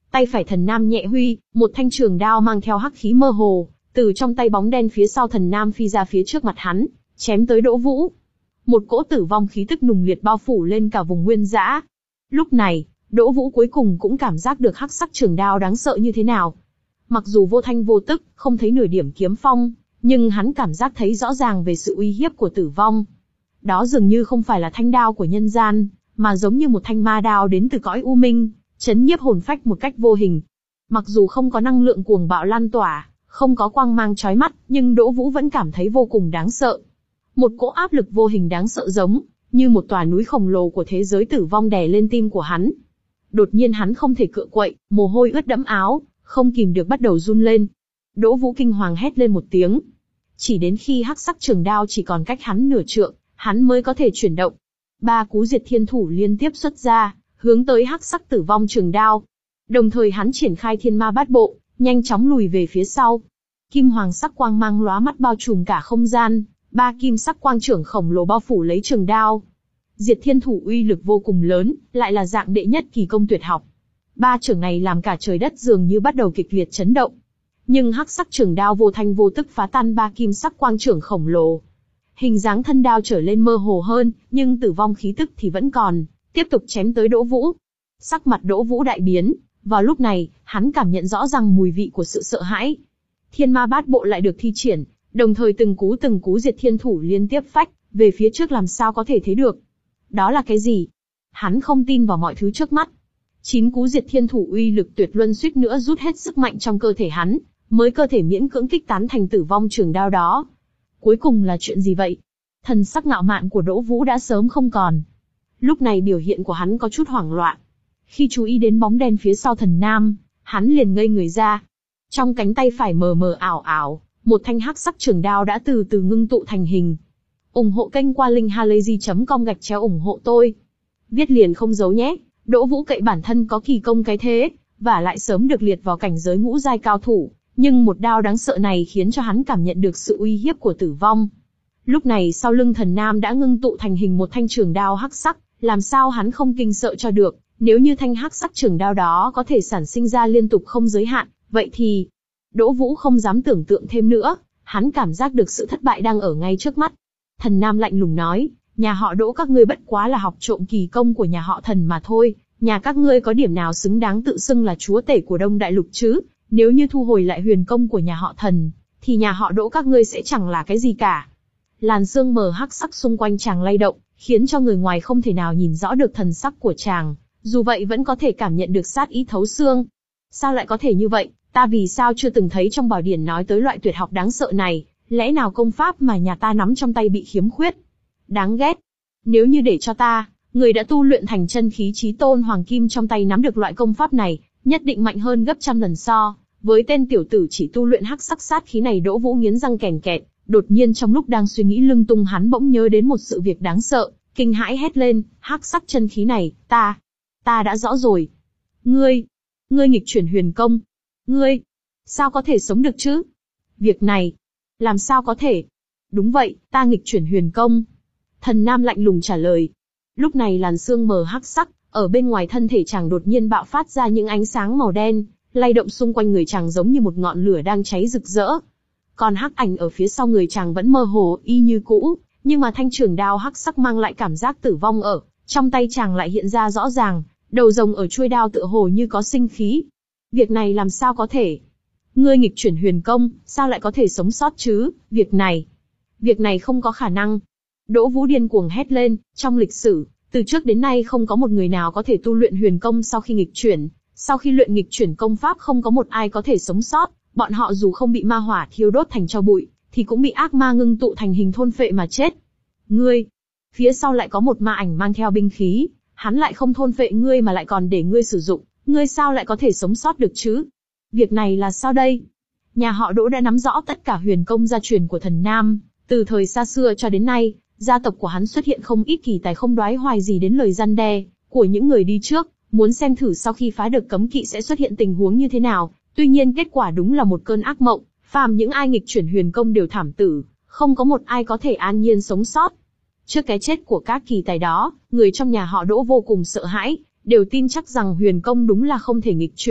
Tay phải thần nam nhẹ huy, một thanh trường đao mang theo hắc khí mơ hồ, từ trong tay bóng đen phía sau thần nam phi ra phía trước mặt hắn, chém tới Đỗ Vũ. Một cỗ tử vong khí tức nùng liệt bao phủ lên cả vùng nguyên dã. Lúc này, Đỗ Vũ cuối cùng cũng cảm giác được hắc sắc trường đao đáng sợ như thế nào. Mặc dù vô thanh vô tức, không thấy nửa điểm kiếm phong, nhưng hắn cảm giác thấy rõ ràng về sự uy hiếp của tử vong. Đó dường như không phải là thanh đao của nhân gian, mà giống như một thanh ma đao đến từ cõi u minh, chấn nhiếp hồn phách một cách vô hình. Mặc dù không có năng lượng cuồng bạo lan tỏa, không có quang mang chói mắt, nhưng Đỗ Vũ vẫn cảm thấy vô cùng đáng sợ. Một cỗ áp lực vô hình đáng sợ giống như một tòa núi khổng lồ của thế giới tử vong đè lên tim của hắn. Đột nhiên hắn không thể cựa quậy, mồ hôi ướt đẫm áo, không kìm được bắt đầu run lên. Đỗ Vũ kinh hoàng hét lên một tiếng. Chỉ đến khi hắc sắc trường đao chỉ còn cách hắn nửa trượng, hắn mới có thể chuyển động. Ba cú diệt thiên thủ liên tiếp xuất ra, hướng tới hắc sắc tử vong trường đao. Đồng thời hắn triển khai thiên ma bát bộ, nhanh chóng lùi về phía sau. Kim hoàng sắc quang mang lóa mắt bao trùm cả không gian, ba kim sắc quang trưởng khổng lồ bao phủ lấy trường đao. Diệt thiên thủ uy lực vô cùng lớn, lại là dạng đệ nhất kỳ công tuyệt học. Ba trường này làm cả trời đất dường như bắt đầu kịch liệt chấn động. Nhưng hắc sắc trường đao vô thanh vô tức phá tan ba kim sắc quang trưởng khổng lồ. Hình dáng thân đao trở lên mơ hồ hơn, nhưng tử vong khí tức thì vẫn còn, tiếp tục chém tới Đỗ Vũ. Sắc mặt Đỗ Vũ đại biến, vào lúc này, hắn cảm nhận rõ ràng mùi vị của sự sợ hãi. Thiên ma bát bộ lại được thi triển, đồng thời từng cú từng cú diệt thiên thủ liên tiếp phách về phía trước làm sao có thể thấy được. Đó là cái gì? Hắn không tin vào mọi thứ trước mắt. Chín cú diệt thiên thủ uy lực tuyệt luân suýt nữa rút hết sức mạnh trong cơ thể hắn, mới cơ thể miễn cưỡng kích tán thành tử vong trường đao đó. Cuối cùng là chuyện gì vậy? Thần sắc ngạo mạn của Đỗ Vũ đã sớm không còn. Lúc này biểu hiện của hắn có chút hoảng loạn. Khi chú ý đến bóng đen phía sau thần nam, hắn liền ngây người ra. Trong cánh tay phải mờ mờ ảo ảo, một thanh hắc sắc trường đao đã từ từ ngưng tụ thành hình. Ủng hộ kênh qua linkhalazy chấm com gạch chéo ủng hộ tôi. Viết liền không giấu nhé. Đỗ Vũ cậy bản thân có kỳ công cái thế, và lại sớm được liệt vào cảnh giới ngũ giai cao thủ, nhưng một đao đáng sợ này khiến cho hắn cảm nhận được sự uy hiếp của tử vong. Lúc này sau lưng thần nam đã ngưng tụ thành hình một thanh trường đao hắc sắc, làm sao hắn không kinh sợ cho được, nếu như thanh hắc sắc trường đao đó có thể sản sinh ra liên tục không giới hạn, vậy thì... Đỗ Vũ không dám tưởng tượng thêm nữa, hắn cảm giác được sự thất bại đang ở ngay trước mắt. Thần nam lạnh lùng nói, nhà họ Đỗ các ngươi bất quá là học trộm kỳ công của nhà họ Thần mà thôi, nhà các ngươi có điểm nào xứng đáng tự xưng là chúa tể của Đông Đại Lục chứ? Nếu như thu hồi lại huyền công của nhà họ Thần, thì nhà họ Đỗ các ngươi sẽ chẳng là cái gì cả. Làn sương mờ hắc sắc xung quanh chàng lay động, khiến cho người ngoài không thể nào nhìn rõ được thần sắc của chàng, dù vậy vẫn có thể cảm nhận được sát ý thấu xương. Sao lại có thể như vậy? Ta vì sao chưa từng thấy trong bảo điển nói tới loại tuyệt học đáng sợ này? Lẽ nào công pháp mà nhà ta nắm trong tay bị khiếm khuyết? Đáng ghét! Nếu như để cho ta, người đã tu luyện thành chân khí chí tôn hoàng kim trong tay nắm được loại công pháp này, nhất định mạnh hơn gấp trăm lần so với tên tiểu tử chỉ tu luyện hắc sắc sát khí này. Đỗ Vũ nghiến răng kèn kẹt, đột nhiên trong lúc đang suy nghĩ lung tung hắn bỗng nhớ đến một sự việc đáng sợ, kinh hãi hét lên, hắc sắc chân khí này, ta, ta đã rõ rồi. Ngươi, ngươi nghịch chuyển huyền công, ngươi, sao có thể sống được chứ? Việc này, làm sao có thể? Đúng vậy, ta nghịch chuyển huyền công. Thần nam lạnh lùng trả lời. Lúc này làn sương mờ hắc sắc, ở bên ngoài thân thể chàng đột nhiên bạo phát ra những ánh sáng màu đen, lay động xung quanh người chàng giống như một ngọn lửa đang cháy rực rỡ. Còn hắc ảnh ở phía sau người chàng vẫn mơ hồ y như cũ, nhưng mà thanh trường đao hắc sắc mang lại cảm giác tử vong ở trong tay chàng lại hiện ra rõ ràng, đầu rồng ở chuôi đao tựa hồ như có sinh khí. Việc này làm sao có thể? Ngươi nghịch chuyển huyền công, sao lại có thể sống sót chứ? Việc này, việc này không có khả năng. Đỗ Vũ điên cuồng hét lên, trong lịch sử, từ trước đến nay không có một người nào có thể tu luyện huyền công sau khi nghịch chuyển, sau khi luyện nghịch chuyển công pháp không có một ai có thể sống sót, bọn họ dù không bị ma hỏa thiêu đốt thành tro bụi, thì cũng bị ác ma ngưng tụ thành hình thôn phệ mà chết. Ngươi, phía sau lại có một ma ảnh mang theo binh khí, hắn lại không thôn phệ ngươi mà lại còn để ngươi sử dụng, ngươi sao lại có thể sống sót được chứ? Việc này là sao đây? Nhà họ Đỗ đã nắm rõ tất cả huyền công gia truyền của thần Nam, từ thời xa xưa cho đến nay, gia tộc của hắn xuất hiện không ít kỳ tài không đoái hoài gì đến lời răn đe của những người đi trước, muốn xem thử sau khi phá được cấm kỵ sẽ xuất hiện tình huống như thế nào. Tuy nhiên kết quả đúng là một cơn ác mộng, phàm những ai nghịch chuyển huyền công đều thảm tử, không có một ai có thể an nhiên sống sót. Trước cái chết của các kỳ tài đó, người trong nhà họ Đỗ vô cùng sợ hãi, đều tin chắc rằng huyền công đúng là không thể nghịch chuyển,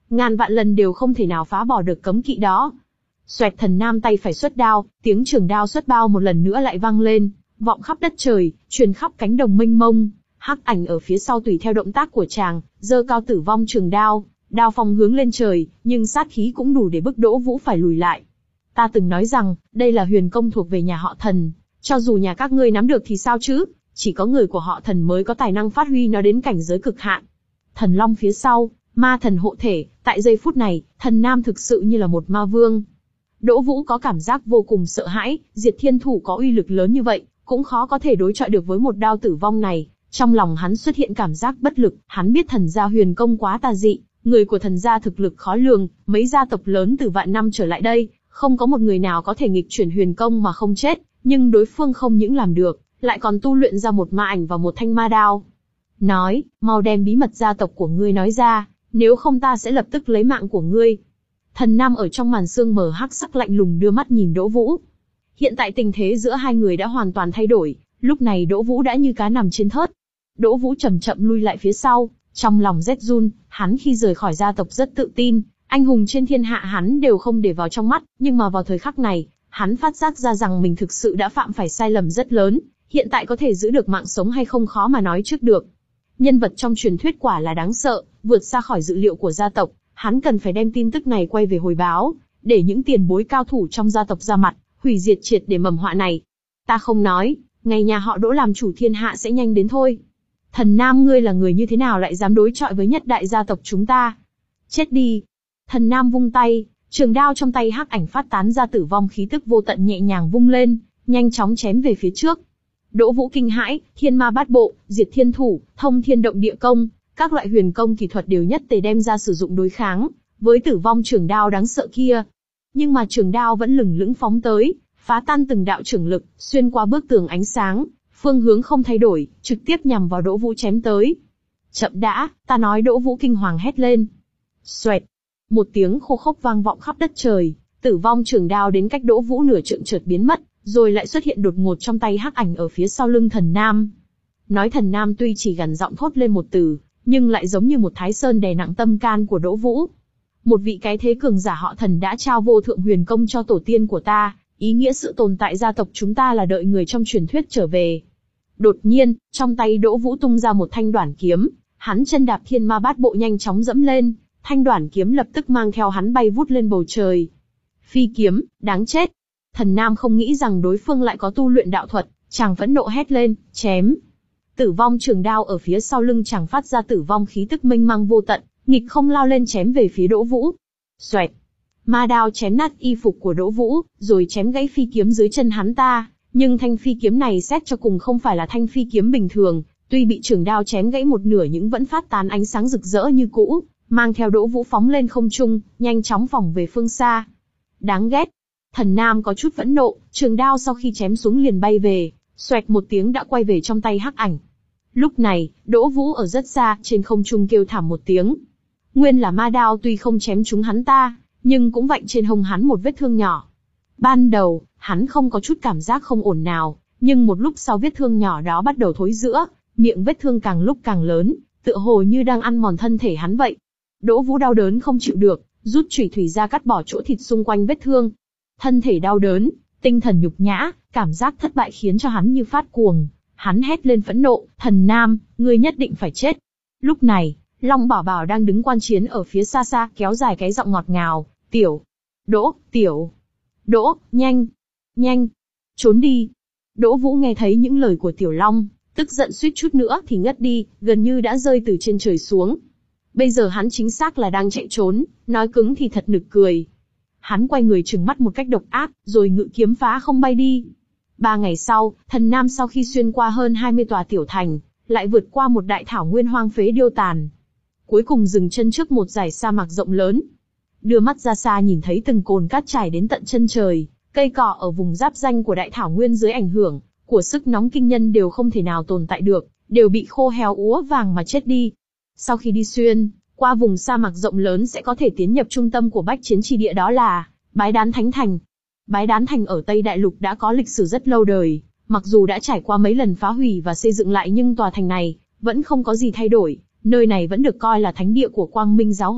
ngàn vạn lần đều không thể nào phá bỏ được cấm kỵ đó. Xoẹt, Thần Nam tay phải xuất đao, tiếng trường đao xuất bao một lần nữa lại vang lên, vọng khắp đất trời, truyền khắp cánh đồng mênh mông. Hắc ảnh ở phía sau tùy theo động tác của chàng, giơ cao Tử Vong trường đao, đao phong hướng lên trời, nhưng sát khí cũng đủ để bức Đỗ Vũ phải lùi lại. Ta từng nói rằng, đây là huyền công thuộc về nhà họ Thần, cho dù nhà các ngươi nắm được thì sao chứ, chỉ có người của họ Thần mới có tài năng phát huy nó đến cảnh giới cực hạn. Thần Long phía sau, ma thần hộ thể, tại giây phút này, Thần Nam thực sự như là một ma vương. Đỗ Vũ có cảm giác vô cùng sợ hãi, Diệt Thiên Thủ có uy lực lớn như vậy, cũng khó có thể đối chọi được với một đao tử vong này. Trong lòng hắn xuất hiện cảm giác bất lực, hắn biết thần gia huyền công quá tà dị, người của thần gia thực lực khó lường, mấy gia tộc lớn từ vạn năm trở lại đây, không có một người nào có thể nghịch chuyển huyền công mà không chết, nhưng đối phương không những làm được, lại còn tu luyện ra một ma ảnh và một thanh ma đao. Nói, mau đem bí mật gia tộc của ngươi nói ra, nếu không ta sẽ lập tức lấy mạng của ngươi. Thần Nam ở trong màn sương mờ hắc sắc lạnh lùng đưa mắt nhìn Đỗ Vũ. Hiện tại tình thế giữa hai người đã hoàn toàn thay đổi, lúc này Đỗ Vũ đã như cá nằm trên thớt. Đỗ Vũ chậm chậm lui lại phía sau, trong lòng rét run, hắn khi rời khỏi gia tộc rất tự tin, anh hùng trên thiên hạ hắn đều không để vào trong mắt, nhưng mà vào thời khắc này, hắn phát giác ra rằng mình thực sự đã phạm phải sai lầm rất lớn, hiện tại có thể giữ được mạng sống hay không khó mà nói trước được. Nhân vật trong truyền thuyết quả là đáng sợ, vượt xa khỏi dự liệu của gia tộc, hắn cần phải đem tin tức này quay về hồi báo, để những tiền bối cao thủ trong gia tộc ra mặt, hủy diệt triệt để mầm họa này. Ta không nói, ngày nhà họ Đỗ làm chủ thiên hạ sẽ nhanh đến thôi. Thần Nam, ngươi là người như thế nào lại dám đối chọi với nhất đại gia tộc chúng ta? Chết đi! Thần Nam vung tay, trường đao trong tay hắc ảnh phát tán ra tử vong khí tức vô tận nhẹ nhàng vung lên, nhanh chóng chém về phía trước. Đỗ Vũ kinh hãi, thiên ma bát bộ, diệt thiên thủ, thông thiên động địa công, các loại huyền công kỳ thuật đều nhất tề đem ra sử dụng đối kháng với tử vong trường đao đáng sợ kia. Nhưng mà trường đao vẫn lừng lững phóng tới, phá tan từng đạo trường lực, xuyên qua bức tường ánh sáng, phương hướng không thay đổi, trực tiếp nhằm vào Đỗ Vũ chém tới. Chậm đã, ta nói. Đỗ Vũ kinh hoàng hét lên. Xoẹt, một tiếng khô khốc vang vọng khắp đất trời, tử vong trường đao đến cách Đỗ Vũ nửa trượng chợt biến mất, rồi lại xuất hiện đột ngột trong tay hắc ảnh ở phía sau lưng Thần Nam. Nói Thần Nam tuy chỉ gằn giọng thốt lên một từ, nhưng lại giống như một thái sơn đè nặng tâm can của Đỗ Vũ. Một vị cái thế cường giả họ Thần đã trao vô thượng huyền công cho tổ tiên của ta, ý nghĩa sự tồn tại gia tộc chúng ta là đợi người trong truyền thuyết trở về. Đột nhiên, trong tay Đỗ Vũ tung ra một thanh đoản kiếm, hắn chân đạp thiên ma bát bộ nhanh chóng dẫm lên, thanh đoản kiếm lập tức mang theo hắn bay vút lên bầu trời. Phi kiếm, đáng chết! Thần Nam không nghĩ rằng đối phương lại có tu luyện đạo thuật, chàng phẫn nộ hét lên, chém. Tử vong trường đao ở phía sau lưng chàng phát ra tử vong khí tức mênh mang vô tận, nghịch không lao lên chém về phía Đỗ Vũ. Xoẹt, ma đao chém nát y phục của Đỗ Vũ, rồi chém gãy phi kiếm dưới chân hắn ta. Nhưng thanh phi kiếm này xét cho cùng không phải là thanh phi kiếm bình thường, tuy bị trường đao chém gãy một nửa nhưng vẫn phát tán ánh sáng rực rỡ như cũ, mang theo Đỗ Vũ phóng lên không trung, nhanh chóng phóng về phương xa. Đáng ghét! Thần Nam có chút phẫn nộ, trường đao sau khi chém xuống liền bay về, xoẹt một tiếng đã quay về trong tay hắc ảnh. Lúc này, Đỗ Vũ ở rất xa, trên không trung kêu thảm một tiếng. Nguyên là ma đao tuy không chém trúng hắn ta, nhưng cũng vạch trên hông hắn một vết thương nhỏ. Ban đầu, hắn không có chút cảm giác không ổn nào, nhưng một lúc sau vết thương nhỏ đó bắt đầu thối rữa, miệng vết thương càng lúc càng lớn, tựa hồ như đang ăn mòn thân thể hắn vậy. Đỗ Vũ đau đớn không chịu được, rút chủy thủy ra cắt bỏ chỗ thịt xung quanh vết thương. Thân thể đau đớn, tinh thần nhục nhã, cảm giác thất bại khiến cho hắn như phát cuồng. Hắn hét lên phẫn nộ, Thần Nam, ngươi nhất định phải chết. Lúc này, Long Bảo Bảo đang đứng quan chiến ở phía xa xa, kéo dài cái giọng ngọt ngào, tiểu, Đỗ, tiểu, Đỗ, nhanh, nhanh, trốn đi. Đỗ Vũ nghe thấy những lời của Tiểu Long, tức giận suýt chút nữa thì ngất đi, gần như đã rơi từ trên trời xuống. Bây giờ hắn chính xác là đang chạy trốn, nói cứng thì thật nực cười. Hắn quay người trừng mắt một cách độc ác, rồi ngự kiếm phá không bay đi. Ba ngày sau, Thần Nam sau khi xuyên qua hơn hai mươi tòa tiểu thành, lại vượt qua một đại thảo nguyên hoang phế điêu tàn. Cuối cùng dừng chân trước một dải sa mạc rộng lớn. Đưa mắt ra xa nhìn thấy từng cồn cát trải đến tận chân trời, cây cỏ ở vùng giáp danh của đại thảo nguyên dưới ảnh hưởng của sức nóng kinh nhân đều không thể nào tồn tại được, đều bị khô héo úa vàng mà chết đi. Sau khi đi xuyên qua vùng sa mạc rộng lớn sẽ có thể tiến nhập trung tâm của bách chiến chi địa, đó là Bái Đán Thánh Thành. Bái Đán Thành ở Tây Đại Lục đã có lịch sử rất lâu đời, mặc dù đã trải qua mấy lần phá hủy và xây dựng lại nhưng tòa thành này vẫn không có gì thay đổi, nơi này vẫn được coi là thánh địa của Quang Minh Giáo hội,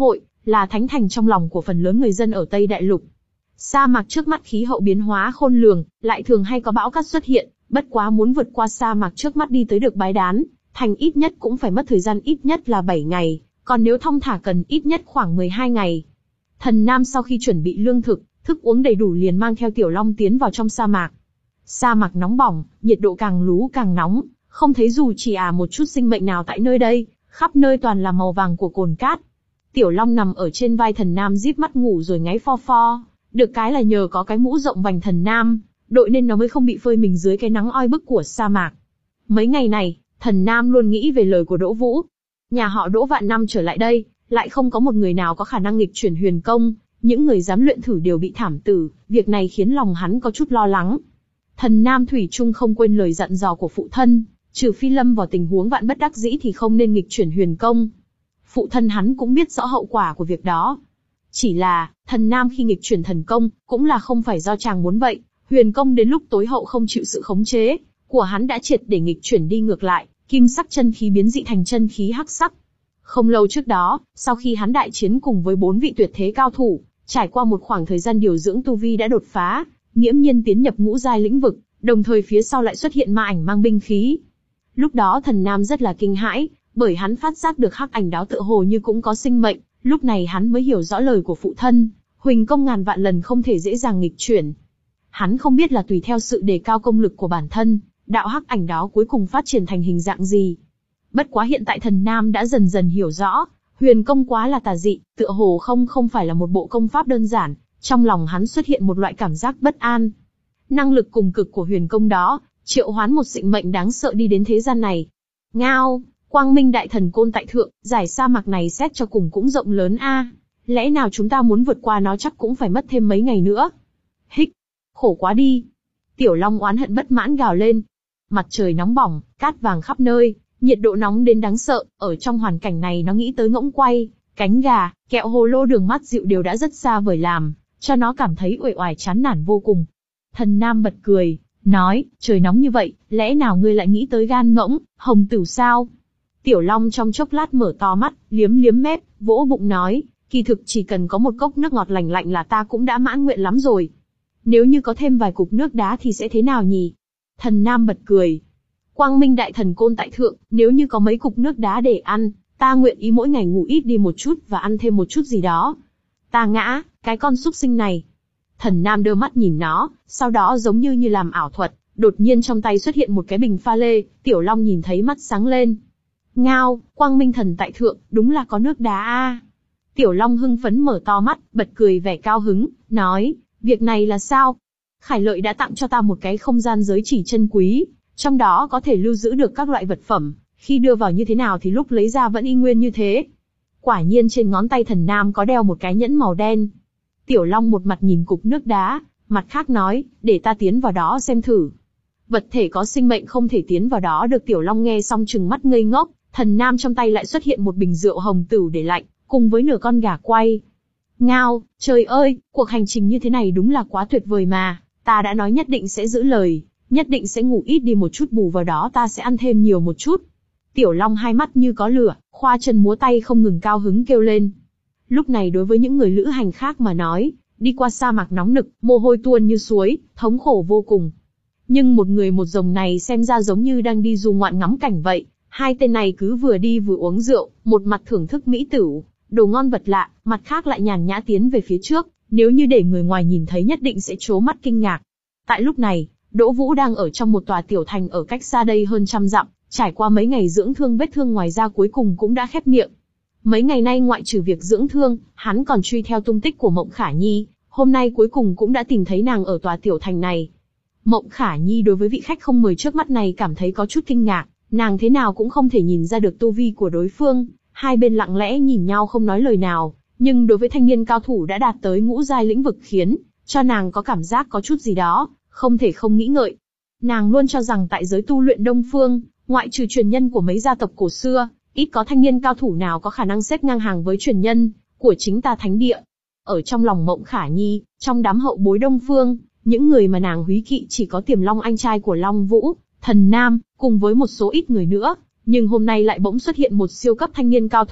là thánh thành trong lòng của phần lớn người dân ở Tây Đại Lục. Sa mạc trước mắt khí hậu biến hóa khôn lường, lại thường hay có bão cát xuất hiện, bất quá muốn vượt qua sa mạc trước mắt đi tới được Bái Đán thành ít nhất cũng phải mất thời gian ít nhất là bảy ngày, còn nếu thong thả cần ít nhất khoảng mười hai ngày. Thần Nam sau khi chuẩn bị lương thực, thức uống đầy đủ liền mang theo Tiểu Long tiến vào trong sa mạc. Sa mạc nóng bỏng, nhiệt độ càng lú càng nóng, không thấy dù chỉ à một chút sinh mệnh nào tại nơi đây, khắp nơi toàn là màu vàng của cồn cát. Tiểu Long nằm ở trên vai Thần Nam díp mắt ngủ rồi ngáy pho pho, được cái là nhờ có cái mũ rộng vành Thần Nam, đội nên nó mới không bị phơi mình dưới cái nắng oi bức của sa mạc. Mấy ngày này, Thần Nam luôn nghĩ về lời của Đỗ Vũ. Nhà họ Đỗ vạn năm trở lại đây, lại không có một người nào có khả năng nghịch chuyển huyền công, những người dám luyện thử đều bị thảm tử, việc này khiến lòng hắn có chút lo lắng. Thần Nam thủy chung không quên lời dặn dò của phụ thân, trừ phi lâm vào tình huống vạn bất đắc dĩ thì không nên nghịch chuyển huyền công. Phụ thân hắn cũng biết rõ hậu quả của việc đó. Chỉ là, Thần Nam khi nghịch chuyển thần công, cũng là không phải do chàng muốn vậy, huyền công đến lúc tối hậu không chịu sự khống chế của hắn đã triệt để nghịch chuyển đi ngược lại, kim sắc chân khí biến dị thành chân khí hắc sắc. Không lâu trước đó, sau khi hắn đại chiến cùng với bốn vị tuyệt thế cao thủ, trải qua một khoảng thời gian điều dưỡng tu vi đã đột phá, nghiễm nhiên tiến nhập ngũ giai lĩnh vực, đồng thời phía sau lại xuất hiện ma ảnh mang binh khí. Lúc đó Thần Nam rất là kinh hãi, bởi hắn phát giác được hắc ảnh đó tựa hồ như cũng có sinh mệnh, lúc này hắn mới hiểu rõ lời của phụ thân, huỳnh công ngàn vạn lần không thể dễ dàng nghịch chuyển. Hắn không biết là tùy theo sự đề cao công lực của bản thân, đạo hắc ảnh đó cuối cùng phát triển thành hình dạng gì. Bất quá hiện tại Thần Nam đã dần dần hiểu rõ, huyền công quá là tà dị, tựa hồ không không phải là một bộ công pháp đơn giản, trong lòng hắn xuất hiện một loại cảm giác bất an. Năng lực cùng cực của huyền công đó, triệu hoán một sinh mệnh đáng sợ đi đến thế gian này. Ngao, Quang Minh Đại Thần Côn tại thượng, giải sa mạc này xét cho cùng cũng rộng lớn a, lẽ nào chúng ta muốn vượt qua nó chắc cũng phải mất thêm mấy ngày nữa. Hích, khổ quá đi. Tiểu Long oán hận bất mãn gào lên. Mặt trời nóng bỏng, cát vàng khắp nơi, nhiệt độ nóng đến đáng sợ, ở trong hoàn cảnh này nó nghĩ tới ngỗng quay, cánh gà, kẹo hồ lô đường mát dịu đều đã rất xa vời làm, cho nó cảm thấy uể oải chán nản vô cùng. Thần Nam bật cười, nói, trời nóng như vậy, lẽ nào ngươi lại nghĩ tới gan ngỗng, hồng tửu sao? Tiểu Long trong chốc lát mở to mắt, liếm liếm mép, vỗ bụng nói, kỳ thực chỉ cần có một cốc nước ngọt lành lạnh là ta cũng đã mãn nguyện lắm rồi. Nếu như có thêm vài cục nước đá thì sẽ thế nào nhỉ? Thần Nam bật cười. Quang Minh Đại Thần Côn tại thượng, nếu như có mấy cục nước đá để ăn, ta nguyện ý mỗi ngày ngủ ít đi một chút và ăn thêm một chút gì đó. Ta ngã, cái con súc sinh này. Thần Nam đưa mắt nhìn nó, sau đó giống như như làm ảo thuật, đột nhiên trong tay xuất hiện một cái bình pha lê, Tiểu Long nhìn thấy mắt sáng lên. Ngao, Quang Minh Thần tại thượng, đúng là có nước đá a. Tiểu Long hưng phấn mở to mắt, bật cười vẻ cao hứng, nói, việc này là sao? Khải Lợi đã tặng cho ta một cái không gian giới chỉ chân quý, trong đó có thể lưu giữ được các loại vật phẩm, khi đưa vào như thế nào thì lúc lấy ra vẫn y nguyên như thế. Quả nhiên trên ngón tay Thần Nam có đeo một cái nhẫn màu đen. Tiểu Long một mặt nhìn cục nước đá, mặt khác nói, để ta tiến vào đó xem thử. Vật thể có sinh mệnh không thể tiến vào đó được. Tiểu Long nghe xong trừng mắt ngây ngốc. Thần Nam trong tay lại xuất hiện một bình rượu hồng tửu để lạnh, cùng với nửa con gà quay. Ngao, trời ơi, cuộc hành trình như thế này đúng là quá tuyệt vời mà, ta đã nói nhất định sẽ giữ lời, nhất định sẽ ngủ ít đi một chút, bù vào đó ta sẽ ăn thêm nhiều một chút. Tiểu Long hai mắt như có lửa, khoa chân múa tay không ngừng cao hứng kêu lên. Lúc này đối với những người lữ hành khác mà nói, đi qua sa mạc nóng nực, mồ hôi tuôn như suối, thống khổ vô cùng. Nhưng một người một rồng này xem ra giống như đang đi du ngoạn ngắm cảnh vậy. Hai tên này cứ vừa đi vừa uống rượu, một mặt thưởng thức mỹ tửu, đồ ngon vật lạ, mặt khác lại nhàn nhã tiến về phía trước, nếu như để người ngoài nhìn thấy nhất định sẽ trố mắt kinh ngạc. Tại lúc này, Đỗ Vũ đang ở trong một tòa tiểu thành ở cách xa đây hơn trăm dặm, trải qua mấy ngày dưỡng thương vết thương ngoài ra cuối cùng cũng đã khép miệng. Mấy ngày nay ngoại trừ việc dưỡng thương, hắn còn truy theo tung tích của Mộng Khả Nhi, hôm nay cuối cùng cũng đã tìm thấy nàng ở tòa tiểu thành này. Mộng Khả Nhi đối với vị khách không mời trước mắt này cảm thấy có chút kinh ngạc. Nàng thế nào cũng không thể nhìn ra được tu vi của đối phương, hai bên lặng lẽ nhìn nhau không nói lời nào, nhưng đối với thanh niên cao thủ đã đạt tới ngũ giai lĩnh vực khiến cho nàng có cảm giác có chút gì đó, không thể không nghĩ ngợi. Nàng luôn cho rằng tại giới tu luyện Đông Phương, ngoại trừ truyền nhân của mấy gia tộc cổ xưa, ít có thanh niên cao thủ nào có khả năng xếp ngang hàng với truyền nhân của chính ta thánh địa. Ở trong lòng Mộng Khả Nhi, trong đám hậu bối Đông Phương, những người mà nàng húy kỵ chỉ có Tiềm Long anh trai của Long Vũ, Thần Nam, cùng với một số ít người nữa, nhưng hôm nay lại bỗng xuất hiện một siêu cấp thanh niên cao thủ,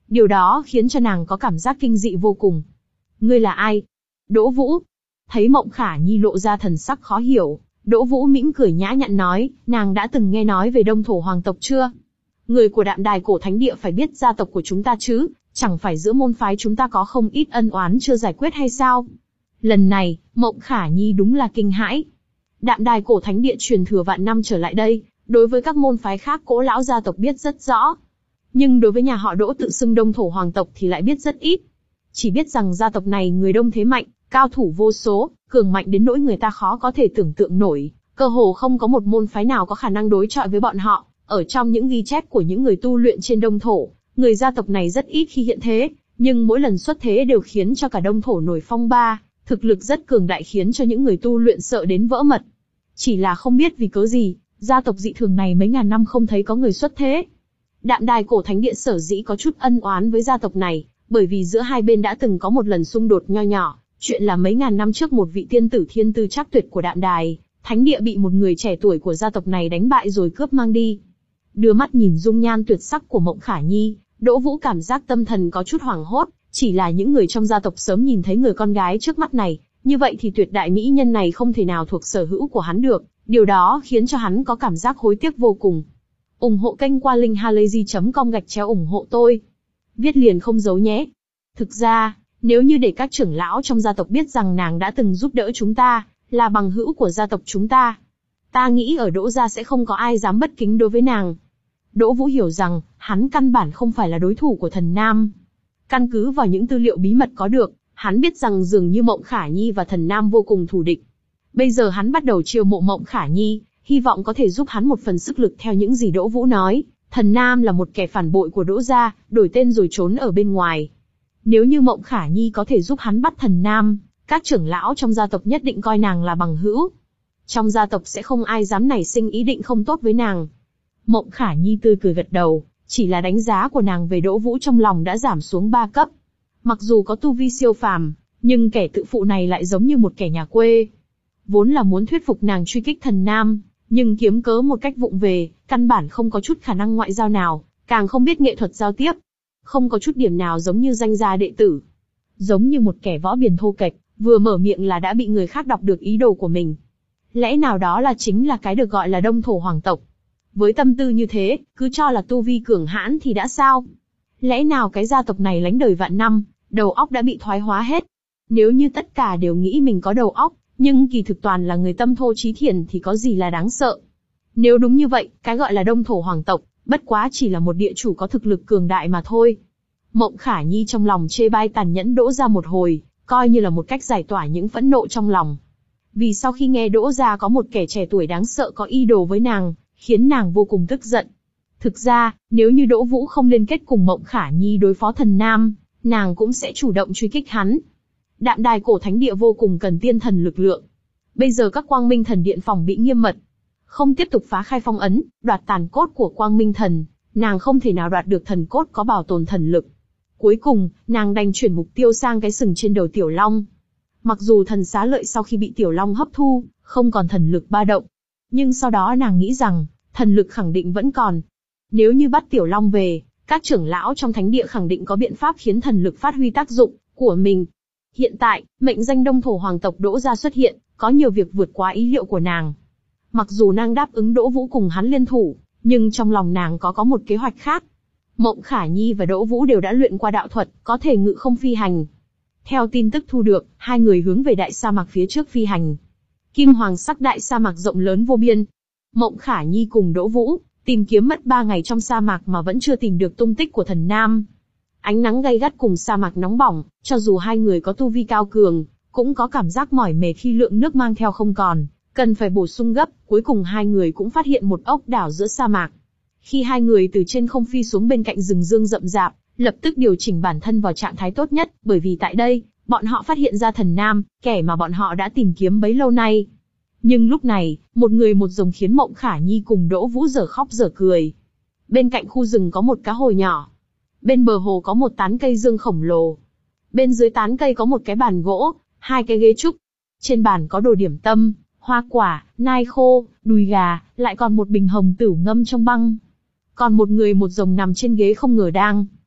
Điều đó khiến cho nàng có cảm giác kinh dị vô cùng. Ngươi là ai? Đỗ Vũ. Thấy Mộng Khả Nhi lộ ra thần sắc khó hiểu, Đỗ Vũ mỉm cười nhã nhặn nói, nàng đã từng nghe nói về Đông Thổ Hoàng tộc chưa? Người của Đạm Đài Cổ Thánh Địa phải biết gia tộc của chúng ta chứ, chẳng phải giữa môn phái chúng ta có không ít ân oán chưa giải quyết hay sao? Lần này, Mộng Khả Nhi đúng là kinh hãi. Đạm Đài Cổ Thánh Địa truyền thừa vạn năm trở lại đây, đối với các môn phái khác Cỗ lão gia tộc biết rất rõ. Nhưng đối với nhà họ Đỗ tự xưng Đông Thổ Hoàng tộc thì lại biết rất ít. Chỉ biết rằng gia tộc này người đông thế mạnh, cao thủ vô số, cường mạnh đến nỗi người ta khó có thể tưởng tượng nổi, cơ hồ không có một môn phái nào có khả năng đối chọi với bọn họ. Ở trong những ghi chép của những người tu luyện trên Đông Thổ, người gia tộc này rất ít khi hiện thế, nhưng mỗi lần xuất thế đều khiến cho cả Đông Thổ nổi phong ba, thực lực rất cường đại khiến cho những người tu luyện sợ đến vỡ mật. Chỉ là không biết vì cớ gì, gia tộc dị thường này mấy ngàn năm không thấy có người xuất thế. Đạm Đài Cổ Thánh Địa sở dĩ có chút ân oán với gia tộc này, bởi vì giữa hai bên đã từng có một lần xung đột nho nhỏ, chuyện là mấy ngàn năm trước một vị tiên tử thiên tư trắc tuyệt của Đạm Đài Thánh Địa bị một người trẻ tuổi của gia tộc này đánh bại rồi cướp mang đi. Đưa mắt nhìn dung nhan tuyệt sắc của Mộng Khả Nhi, Đỗ Vũ cảm giác tâm thần có chút hoảng hốt, chỉ là những người trong gia tộc sớm nhìn thấy người con gái trước mắt này, như vậy thì tuyệt đại mỹ nhân này không thể nào thuộc sở hữu của hắn được, điều đó khiến cho hắn có cảm giác hối tiếc vô cùng. Ủng hộ kênh qua linkhalazy chấm com gạch chéo ủng hộ tôi. Viết liền không giấu nhé. Thực ra, nếu như để các trưởng lão trong gia tộc biết rằng nàng đã từng giúp đỡ chúng ta, là bằng hữu của gia tộc chúng ta, ta nghĩ ở Đỗ gia sẽ không có ai dám bất kính đối với nàng. Đỗ Vũ hiểu rằng, hắn căn bản không phải là đối thủ của Thần Nam. Căn cứ vào những tư liệu bí mật có được, hắn biết rằng dường như Mộng Khả Nhi và Thần Nam vô cùng thù địch. Bây giờ hắn bắt đầu chiêu mộ Mộng Khả Nhi, hy vọng có thể giúp hắn một phần sức lực. Theo những gì Đỗ Vũ nói, Thần Nam là một kẻ phản bội của Đỗ gia, đổi tên rồi trốn ở bên ngoài. Nếu như Mộng Khả Nhi có thể giúp hắn bắt Thần Nam, các trưởng lão trong gia tộc nhất định coi nàng là bằng hữu. Trong gia tộc sẽ không ai dám nảy sinh ý định không tốt với nàng. Mộng Khả Nhi tươi cười gật đầu, chỉ là đánh giá của nàng về Đỗ Vũ trong lòng đã giảm xuống ba cấp. Mặc dù có tu vi siêu phàm, nhưng kẻ tự phụ này lại giống như một kẻ nhà quê. Vốn là muốn thuyết phục nàng truy kích Thần Nam, nhưng kiếm cớ một cách vụng về, căn bản không có chút khả năng ngoại giao nào, càng không biết nghệ thuật giao tiếp. Không có chút điểm nào giống như danh gia đệ tử. Giống như một kẻ võ biền thô kệch, vừa mở miệng là đã bị người khác đọc được ý đồ của mình. Lẽ nào đó là chính là cái được gọi là Đông Thổ Hoàng tộc. Với tâm tư như thế, cứ cho là tu vi cường hãn thì đã sao? Lẽ nào cái gia tộc này lánh đời vạn năm, đầu óc đã bị thoái hóa hết? Nếu như tất cả đều nghĩ mình có đầu óc, nhưng kỳ thực toàn là người tâm thô trí thiền thì có gì là đáng sợ? Nếu đúng như vậy, cái gọi là Đông Thổ Hoàng tộc, bất quá chỉ là một địa chủ có thực lực cường đại mà thôi. Mộng Khả Nhi trong lòng chê bai tàn nhẫn Đỗ gia một hồi, coi như là một cách giải tỏa những phẫn nộ trong lòng. Vì sau khi nghe Đỗ gia có một kẻ trẻ tuổi đáng sợ có ý đồ với nàng, khiến nàng vô cùng tức giận. Thực ra, nếu như Đỗ Vũ không liên kết cùng Mộng Khả Nhi đối phó Thần Nam, nàng cũng sẽ chủ động truy kích hắn. Đạm Đài Cổ Thánh Địa vô cùng cần tiên thần lực lượng. Bây giờ các Quang Minh Thần Điện phòng bị nghiêm mật, không tiếp tục phá khai phong ấn, đoạt tàn cốt của Quang Minh Thần, nàng không thể nào đoạt được thần cốt có bảo tồn thần lực. Cuối cùng, nàng đành chuyển mục tiêu sang cái sừng trên đầu Tiểu Long. Mặc dù thần xá lợi sau khi bị Tiểu Long hấp thu, không còn thần lực ba động, nhưng sau đó nàng nghĩ rằng, thần lực khẳng định vẫn còn. Nếu như bắt Tiểu Long về, các trưởng lão trong thánh địa khẳng định có biện pháp khiến thần lực phát huy tác dụng của mình. Hiện tại, mệnh danh Đông Thổ Hoàng tộc Đỗ gia xuất hiện, có nhiều việc vượt quá ý liệu của nàng. Mặc dù nàng đáp ứng Đỗ Vũ cùng hắn liên thủ, nhưng trong lòng nàng có có một kế hoạch khác. Mộng Khả Nhi và Đỗ Vũ đều đã luyện qua đạo thuật, có thể ngự không phi hành. Theo tin tức thu được, hai người hướng về đại sa mạc phía trước phi hành. Kim hoàng sắc đại sa mạc rộng lớn vô biên. Mộng Khả Nhi cùng Đỗ Vũ tìm kiếm mất ba ngày trong sa mạc mà vẫn chưa tìm được tung tích của Thần Nam. Ánh nắng gay gắt cùng sa mạc nóng bỏng, cho dù hai người có tu vi cao cường, cũng có cảm giác mỏi mệt khi lượng nước mang theo không còn, cần phải bổ sung gấp. Cuối cùng hai người cũng phát hiện một ốc đảo giữa sa mạc. Khi hai người từ trên không phi xuống bên cạnh rừng rương rậm rạp, lập tức điều chỉnh bản thân vào trạng thái tốt nhất, bởi vì tại đây, bọn họ phát hiện ra Thần Nam, kẻ mà bọn họ đã tìm kiếm bấy lâu nay. Nhưng lúc này, một người một rồng khiến Mộng Khả Nhi cùng Đỗ Vũ dở khóc dở cười. Bên cạnh khu rừng có một cá hồ nhỏ. Bên bờ hồ có một tán cây dương khổng lồ. Bên dưới tán cây có một cái bàn gỗ, hai cái ghế trúc. Trên bàn có đồ điểm tâm, hoa quả, nai khô, đùi gà, lại còn một bình hồng tửu ngâm trong băng. Còn một người một rồng nằm trên ghế không ngờ đang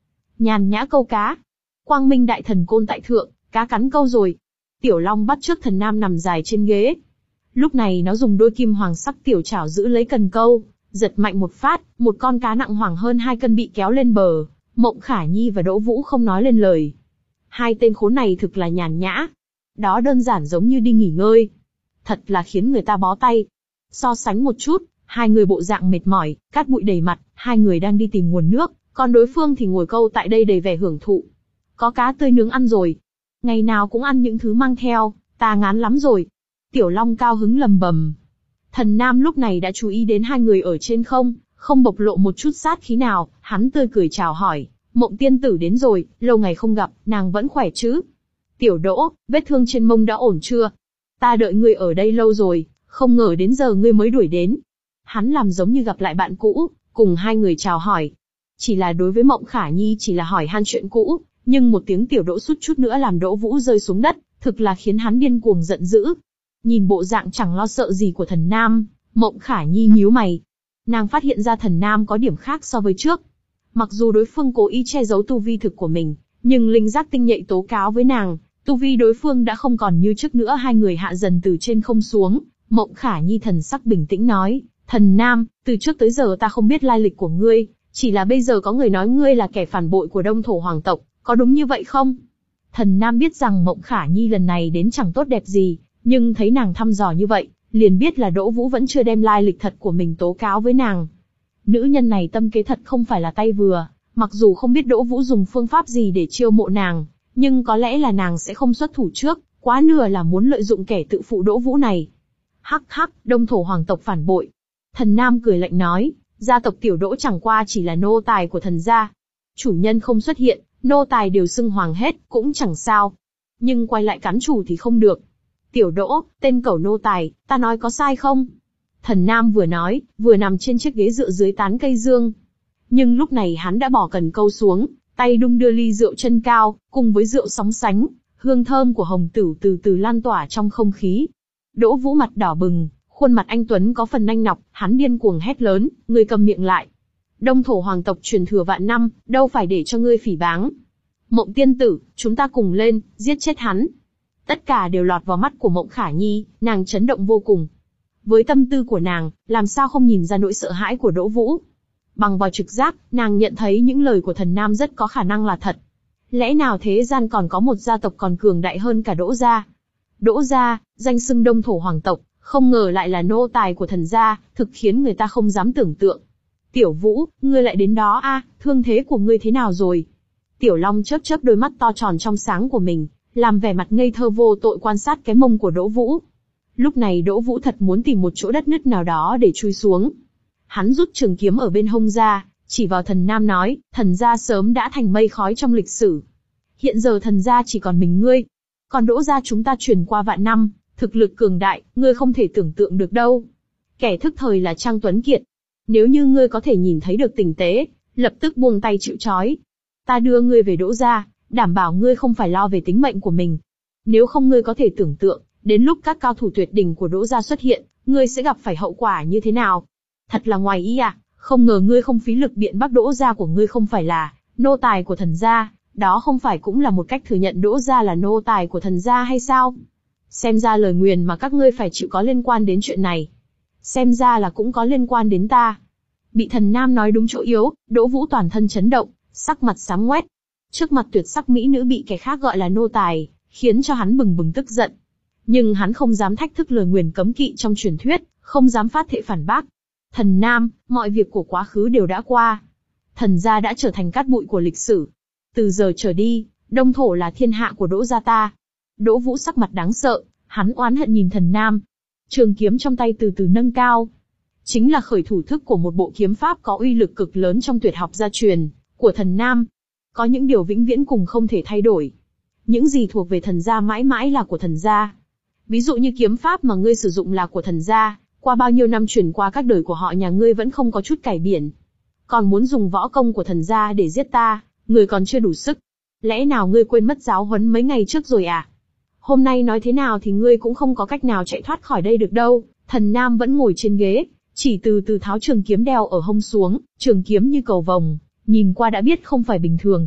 nhàn nhã câu cá. Quang Minh đại thần côn tại thượng, cá cắn câu rồi. Tiểu Long bắt chước Thần Nam nằm dài trên ghế. Lúc này nó dùng đôi kim hoàng sắc tiểu chảo giữ lấy cần câu, giật mạnh một phát, một con cá nặng khoảng hơn hai cân bị kéo lên bờ. Mộng Khả Nhi và Đỗ Vũ không nói lên lời. Hai tên khốn này thực là nhàn nhã. Đó đơn giản giống như đi nghỉ ngơi. Thật là khiến người ta bó tay. So sánh một chút, hai người bộ dạng mệt mỏi, cát bụi đầy mặt, hai người đang đi tìm nguồn nước, còn đối phương thì ngồi câu tại đây đầy vẻ hưởng thụ. Có cá tươi nướng ăn rồi. Ngày nào cũng ăn những thứ mang theo, ta ngán lắm rồi. Tiểu Long cao hứng lầm bầm. Thần Nam lúc này đã chú ý đến hai người ở trên không, không bộc lộ một chút sát khí nào, hắn tươi cười chào hỏi. Mộng tiên tử đến rồi, lâu ngày không gặp, nàng vẫn khỏe chứ? Tiểu Đỗ, vết thương trên mông đã ổn chưa? Ta đợi ngươi ở đây lâu rồi, không ngờ đến giờ ngươi mới đuổi đến. Hắn làm giống như gặp lại bạn cũ, cùng hai người chào hỏi. Chỉ là đối với Mộng Khả Nhi chỉ là hỏi han chuyện cũ, nhưng một tiếng Tiểu Đỗ sút chút nữa làm Đỗ Vũ rơi xuống đất, thực là khiến hắn điên cuồng giận dữ. Nhìn bộ dạng chẳng lo sợ gì của Thần Nam, Mộng Khả Nhi nhíu mày. Nàng phát hiện ra Thần Nam có điểm khác so với trước. Mặc dù đối phương cố ý che giấu tu vi thực của mình, nhưng linh giác tinh nhạy tố cáo với nàng, tu vi đối phương đã không còn như trước nữa. Hai người hạ dần từ trên không xuống, Mộng Khả Nhi thần sắc bình tĩnh nói, Thần Nam, từ trước tới giờ ta không biết lai lịch của ngươi, chỉ là bây giờ có người nói ngươi là kẻ phản bội của Đông Thổ Hoàng tộc, có đúng như vậy không? Thần Nam biết rằng Mộng Khả Nhi lần này đến chẳng tốt đẹp gì, nhưng thấy nàng thăm dò như vậy, liền biết là Đỗ Vũ vẫn chưa đem lai lịch thật của mình tố cáo với nàng. Nữ nhân này tâm kế thật không phải là tay vừa, mặc dù không biết Đỗ Vũ dùng phương pháp gì để chiêu mộ nàng, nhưng có lẽ là nàng sẽ không xuất thủ trước, quá nửa là muốn lợi dụng kẻ tự phụ Đỗ Vũ này. Hắc hắc, Đông Thổ Hoàng tộc phản bội. Thần Nam cười lạnh nói, gia tộc Tiểu Đỗ chẳng qua chỉ là nô tài của thần gia. Chủ nhân không xuất hiện, nô tài đều xưng hoàng hết, cũng chẳng sao. Nhưng quay lại cắn chủ thì không được. Tiểu Đỗ, tên cẩu nô tài, ta nói có sai không? Thần Nam vừa nói, vừa nằm trên chiếc ghế dựa dưới tán cây dương. Nhưng lúc này hắn đã bỏ cần câu xuống, tay đung đưa ly rượu chân cao, cùng với rượu sóng sánh, hương thơm của hồng tử từ từ lan tỏa trong không khí. Đỗ Vũ mặt đỏ bừng, khuôn mặt anh tuấn có phần nanh nọc, hắn điên cuồng hét lớn, ngươi cầm miệng lại. Đông Thổ Hoàng tộc truyền thừa vạn năm, đâu phải để cho ngươi phỉ báng. Mộng tiên tử, chúng ta cùng lên, giết chết hắn. Tất cả đều lọt vào mắt của Mộng Khả Nhi, nàng chấn động vô cùng. Với tâm tư của nàng, làm sao không nhìn ra nỗi sợ hãi của Đỗ Vũ. Bằng vào trực giác, nàng nhận thấy những lời của Thần Nam rất có khả năng là thật. Lẽ nào thế gian còn có một gia tộc còn cường đại hơn cả Đỗ gia? Đỗ gia, danh xưng Đông Thổ Hoàng tộc, không ngờ lại là nô tài của thần gia, thực khiến người ta không dám tưởng tượng. Tiểu Vũ, ngươi lại đến đó a, à, thương thế của ngươi thế nào rồi? Tiểu Long chớp chớp đôi mắt to tròn trong sáng của mình, làm vẻ mặt ngây thơ vô tội quan sát cái mông của Đỗ Vũ. Lúc này Đỗ Vũ thật muốn tìm một chỗ đất nứt nào đó để chui xuống. Hắn rút trường kiếm ở bên hông ra, chỉ vào Thần Nam nói, thần gia sớm đã thành mây khói trong lịch sử. Hiện giờ thần gia chỉ còn mình ngươi. Còn Đỗ gia chúng ta truyền qua vạn năm, thực lực cường đại, ngươi không thể tưởng tượng được đâu. Kẻ thức thời là Trang Tuấn Kiệt. Nếu như ngươi có thể nhìn thấy được tình tế, lập tức buông tay chịu trói. Ta đưa ngươi về Đỗ gia, đảm bảo ngươi không phải lo về tính mệnh của mình. Nếu không ngươi có thể tưởng tượng, đến lúc các cao thủ tuyệt đỉnh của Đỗ gia xuất hiện, ngươi sẽ gặp phải hậu quả như thế nào? Thật là ngoài ý à, không ngờ ngươi không phí lực biện bác Đỗ gia của ngươi không phải là nô tài của thần gia, đó không phải cũng là một cách thừa nhận Đỗ gia là nô tài của thần gia hay sao? Xem ra lời nguyền mà các ngươi phải chịu có liên quan đến chuyện này. Xem ra là cũng có liên quan đến ta. Bị Thần Nam nói đúng chỗ yếu, Đỗ Vũ toàn thân chấn động, sắc mặt xám ngoét. Trước mặt tuyệt sắc mỹ nữ bị kẻ khác gọi là nô tài, khiến cho hắn bừng bừng tức giận. Nhưng hắn không dám thách thức lời nguyền cấm kỵ trong truyền thuyết, không dám phát thệ phản bác. Thần Nam, mọi việc của quá khứ đều đã qua. Thần gia đã trở thành cát bụi của lịch sử. Từ giờ trở đi, Đông Thổ là thiên hạ của Đỗ gia ta. Đỗ Vũ sắc mặt đáng sợ, hắn oán hận nhìn Thần Nam. Trường kiếm trong tay từ từ nâng cao. Chính là khởi thủ thức của một bộ kiếm pháp có uy lực cực lớn trong tuyệt học gia truyền của Thần Nam. Có những điều vĩnh viễn cùng không thể thay đổi. Những gì thuộc về thần gia mãi mãi là của thần gia. Ví dụ như kiếm pháp mà ngươi sử dụng là của thần gia, qua bao nhiêu năm truyền qua các đời của họ nhà ngươi vẫn không có chút cải biển. Còn muốn dùng võ công của thần gia để giết ta, ngươi còn chưa đủ sức. Lẽ nào ngươi quên mất giáo huấn mấy ngày trước rồi à? Hôm nay nói thế nào thì ngươi cũng không có cách nào chạy thoát khỏi đây được đâu. Thần Nam vẫn ngồi trên ghế, chỉ từ từ tháo trường kiếm đeo ở hông xuống, trường kiếm như cầu vồng, nhìn qua đã biết không phải bình thường.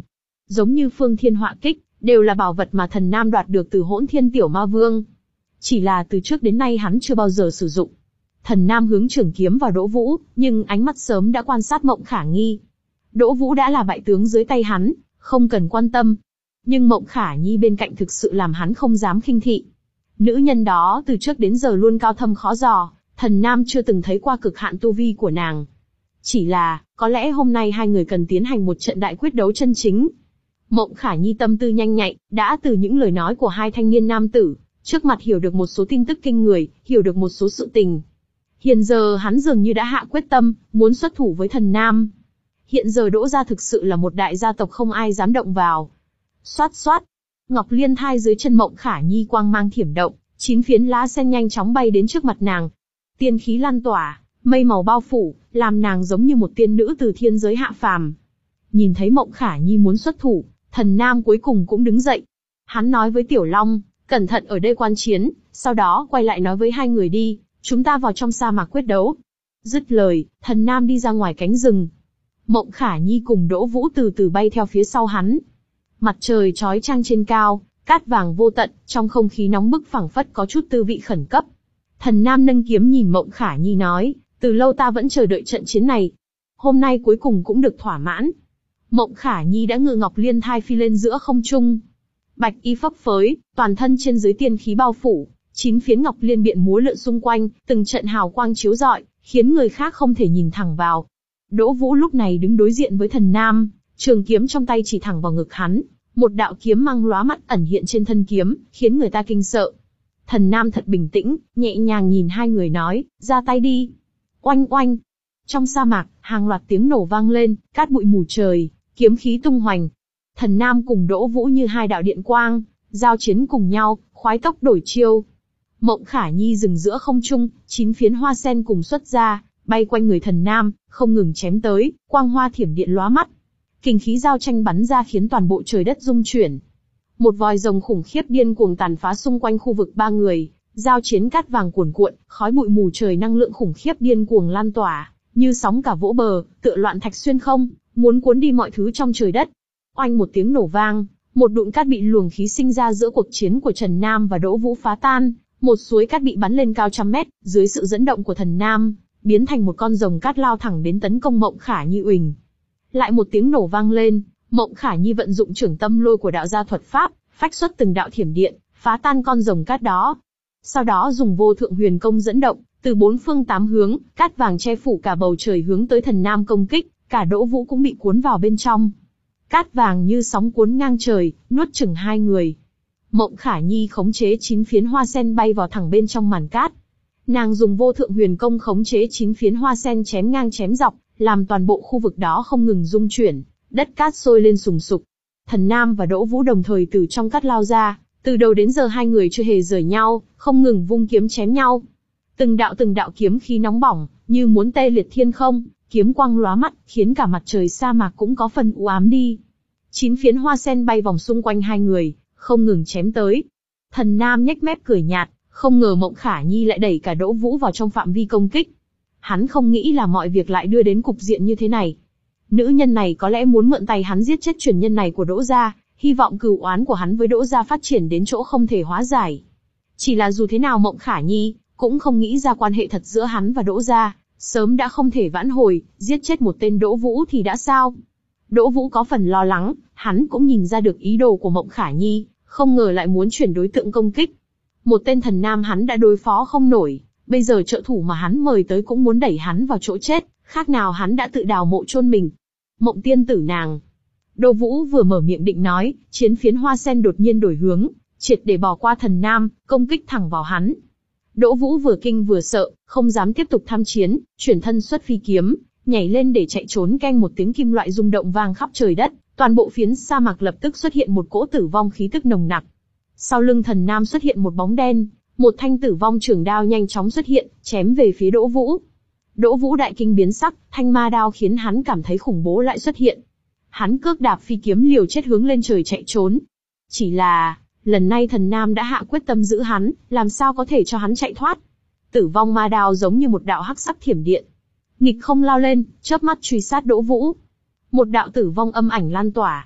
giống như phương thiên họa kích, đều là bảo vật mà Thần Nam đoạt được từ Hỗn Thiên Tiểu Ma Vương. Chỉ là từ trước đến nay hắn chưa bao giờ sử dụng. Thần Nam hướng trường kiếm vào Đỗ Vũ, nhưng ánh mắt sớm đã quan sát Mộng Khả Nhi. Đỗ Vũ đã là bại tướng dưới tay hắn, không cần quan tâm. Nhưng Mộng Khả Nhi bên cạnh thực sự làm hắn không dám khinh thị. Nữ nhân đó từ trước đến giờ luôn cao thâm khó dò, Thần Nam chưa từng thấy qua cực hạn tu vi của nàng. Chỉ là, có lẽ hôm nay hai người cần tiến hành một trận đại quyết đấu chân chính. Mộng Khả Nhi tâm tư nhanh nhạy, đã từ những lời nói của hai thanh niên nam tử, trước mặt hiểu được một số tin tức kinh người, hiểu được một số sự tình. Hiện giờ hắn dường như đã hạ quyết tâm, muốn xuất thủ với Thần Nam. Hiện giờ Đỗ gia thực sự là một đại gia tộc không ai dám động vào. Xoát xoát, Ngọc Liên Thai dưới chân Mộng Khả Nhi quang mang thiểm động, chín phiến lá sen nhanh chóng bay đến trước mặt nàng. Tiên khí lan tỏa, mây màu bao phủ, làm nàng giống như một tiên nữ từ thiên giới hạ phàm. Nhìn thấy Mộng Khả Nhi muốn xuất thủ, Thần Nam cuối cùng cũng đứng dậy. Hắn nói với Tiểu Long, cẩn thận ở đây quan chiến, sau đó quay lại nói với hai người đi, chúng ta vào trong sa mạc quyết đấu. Dứt lời, Thần Nam đi ra ngoài cánh rừng. Mộng Khả Nhi cùng Đỗ Vũ từ từ bay theo phía sau hắn. Mặt trời chói chang trên cao, cát vàng vô tận, trong không khí nóng bức phảng phất có chút tư vị khẩn cấp. Thần Nam nâng kiếm nhìn Mộng Khả Nhi nói, từ lâu ta vẫn chờ đợi trận chiến này. Hôm nay cuối cùng cũng được thỏa mãn. Mộng Khả Nhi đã ngự Ngọc Liên Thai phi lên giữa không trung. Bạch y phấp phới, toàn thân trên dưới tiên khí bao phủ, chín phiến Ngọc Liên biện múa lượn xung quanh, từng trận hào quang chiếu rọi, khiến người khác không thể nhìn thẳng vào. Đỗ Vũ lúc này đứng đối diện với Thần Nam, trường kiếm trong tay chỉ thẳng vào ngực hắn, một đạo kiếm mang lóa mắt ẩn hiện trên thân kiếm, khiến người ta kinh sợ. Thần Nam thật bình tĩnh, nhẹ nhàng nhìn hai người nói, ra tay đi. Oanh oanh. Trong sa mạc, hàng loạt tiếng nổ vang lên, cát bụi mù trời, kiếm khí tung hoành. Thần Nam cùng Đỗ Vũ như hai đạo điện quang, giao chiến cùng nhau, khoái tốc đổi chiêu. Mộng Khả Nhi dừng giữa không trung, chín phiến hoa sen cùng xuất ra, bay quanh người Thần Nam, không ngừng chém tới, quang hoa thiểm điện lóa mắt. Kình khí giao tranh bắn ra khiến toàn bộ trời đất rung chuyển. Một vòi rồng khủng khiếp điên cuồng tàn phá xung quanh khu vực ba người, giao chiến cát vàng cuồn cuộn, khói bụi mù trời năng lượng khủng khiếp điên cuồng lan tỏa, như sóng cả vỗ bờ, tựa loạn thạch xuyên không, muốn cuốn đi mọi thứ trong trời đất. Oanh một tiếng nổ vang, một đụn cát bị luồng khí sinh ra giữa cuộc chiến của Trần Nam và Đỗ Vũ phá tan, một suối cát bị bắn lên cao trăm mét, dưới sự dẫn động của Thần Nam, biến thành một con rồng cát lao thẳng đến tấn công Mộng Khả Nhi uỳnh. Lại một tiếng nổ vang lên, Mộng Khả Nhi vận dụng trưởng tâm lôi của đạo gia thuật pháp, phách xuất từng đạo thiểm điện, phá tan con rồng cát đó. Sau đó dùng vô thượng huyền công dẫn động, từ bốn phương tám hướng, cát vàng che phủ cả bầu trời hướng tới Thần Nam công kích, cả Đỗ Vũ cũng bị cuốn vào bên trong. Cát vàng như sóng cuốn ngang trời, nuốt chửng hai người. Mộng Khả Nhi khống chế chín phiến hoa sen bay vào thẳng bên trong màn cát. Nàng dùng vô thượng huyền công khống chế chín phiến hoa sen chém ngang chém dọc, làm toàn bộ khu vực đó không ngừng rung chuyển, đất cát sôi lên sùng sục. Thần Nam và Đỗ Vũ đồng thời từ trong cát lao ra, từ đầu đến giờ hai người chưa hề rời nhau, không ngừng vung kiếm chém nhau. Từng đạo từng đạo kiếm khí nóng bỏng, như muốn tê liệt thiên không, kiếm quang lóa mắt, khiến cả mặt trời sa mạc cũng có phần u ám đi. Chín phiến hoa sen bay vòng xung quanh hai người, không ngừng chém tới. Thần Nam nhếch mép cười nhạt, không ngờ Mộng Khả Nhi lại đẩy cả Đỗ Vũ vào trong phạm vi công kích. Hắn không nghĩ là mọi việc lại đưa đến cục diện như thế này. Nữ nhân này có lẽ muốn mượn tay hắn giết chết truyền nhân này của Đỗ gia, hy vọng cừu oán của hắn với Đỗ gia phát triển đến chỗ không thể hóa giải. Chỉ là dù thế nào Mộng Khả Nhi cũng không nghĩ ra quan hệ thật giữa hắn và Đỗ gia, sớm đã không thể vãn hồi, giết chết một tên Đỗ Vũ thì đã sao? Đỗ Vũ có phần lo lắng, hắn cũng nhìn ra được ý đồ của Mộng Khả Nhi, không ngờ lại muốn chuyển đối tượng công kích. Một tên Thần Nam hắn đã đối phó không nổi, bây giờ trợ thủ mà hắn mời tới cũng muốn đẩy hắn vào chỗ chết, khác nào hắn đã tự đào mộ chôn mình. Mộng tiên tử nàng. Đỗ Vũ vừa mở miệng định nói, chiến phiến hoa sen đột nhiên đổi hướng, triệt để bỏ qua Thần Nam, công kích thẳng vào hắn. Đỗ Vũ vừa kinh vừa sợ, không dám tiếp tục tham chiến, chuyển thân xuất phi kiếm, nhảy lên để chạy trốn. Keng một tiếng kim loại rung động vang khắp trời đất, toàn bộ phiến sa mạc lập tức xuất hiện một cỗ tử vong khí tức nồng nặc. Sau lưng Thần Nam xuất hiện một bóng đen, một thanh tử vong trường đao nhanh chóng xuất hiện, chém về phía Đỗ Vũ. Đỗ Vũ đại kinh biến sắc, thanh ma đao khiến hắn cảm thấy khủng bố lại xuất hiện. Hắn cước đạp phi kiếm liều chết hướng lên trời chạy trốn. Chỉ là, lần này Thần Nam đã hạ quyết tâm giữ hắn, làm sao có thể cho hắn chạy thoát. Tử vong ma đao giống như một đạo hắc sắc thiểm điện, nghịch không lao lên, chớp mắt truy sát Đỗ Vũ. Một đạo tử vong âm ảnh lan tỏa.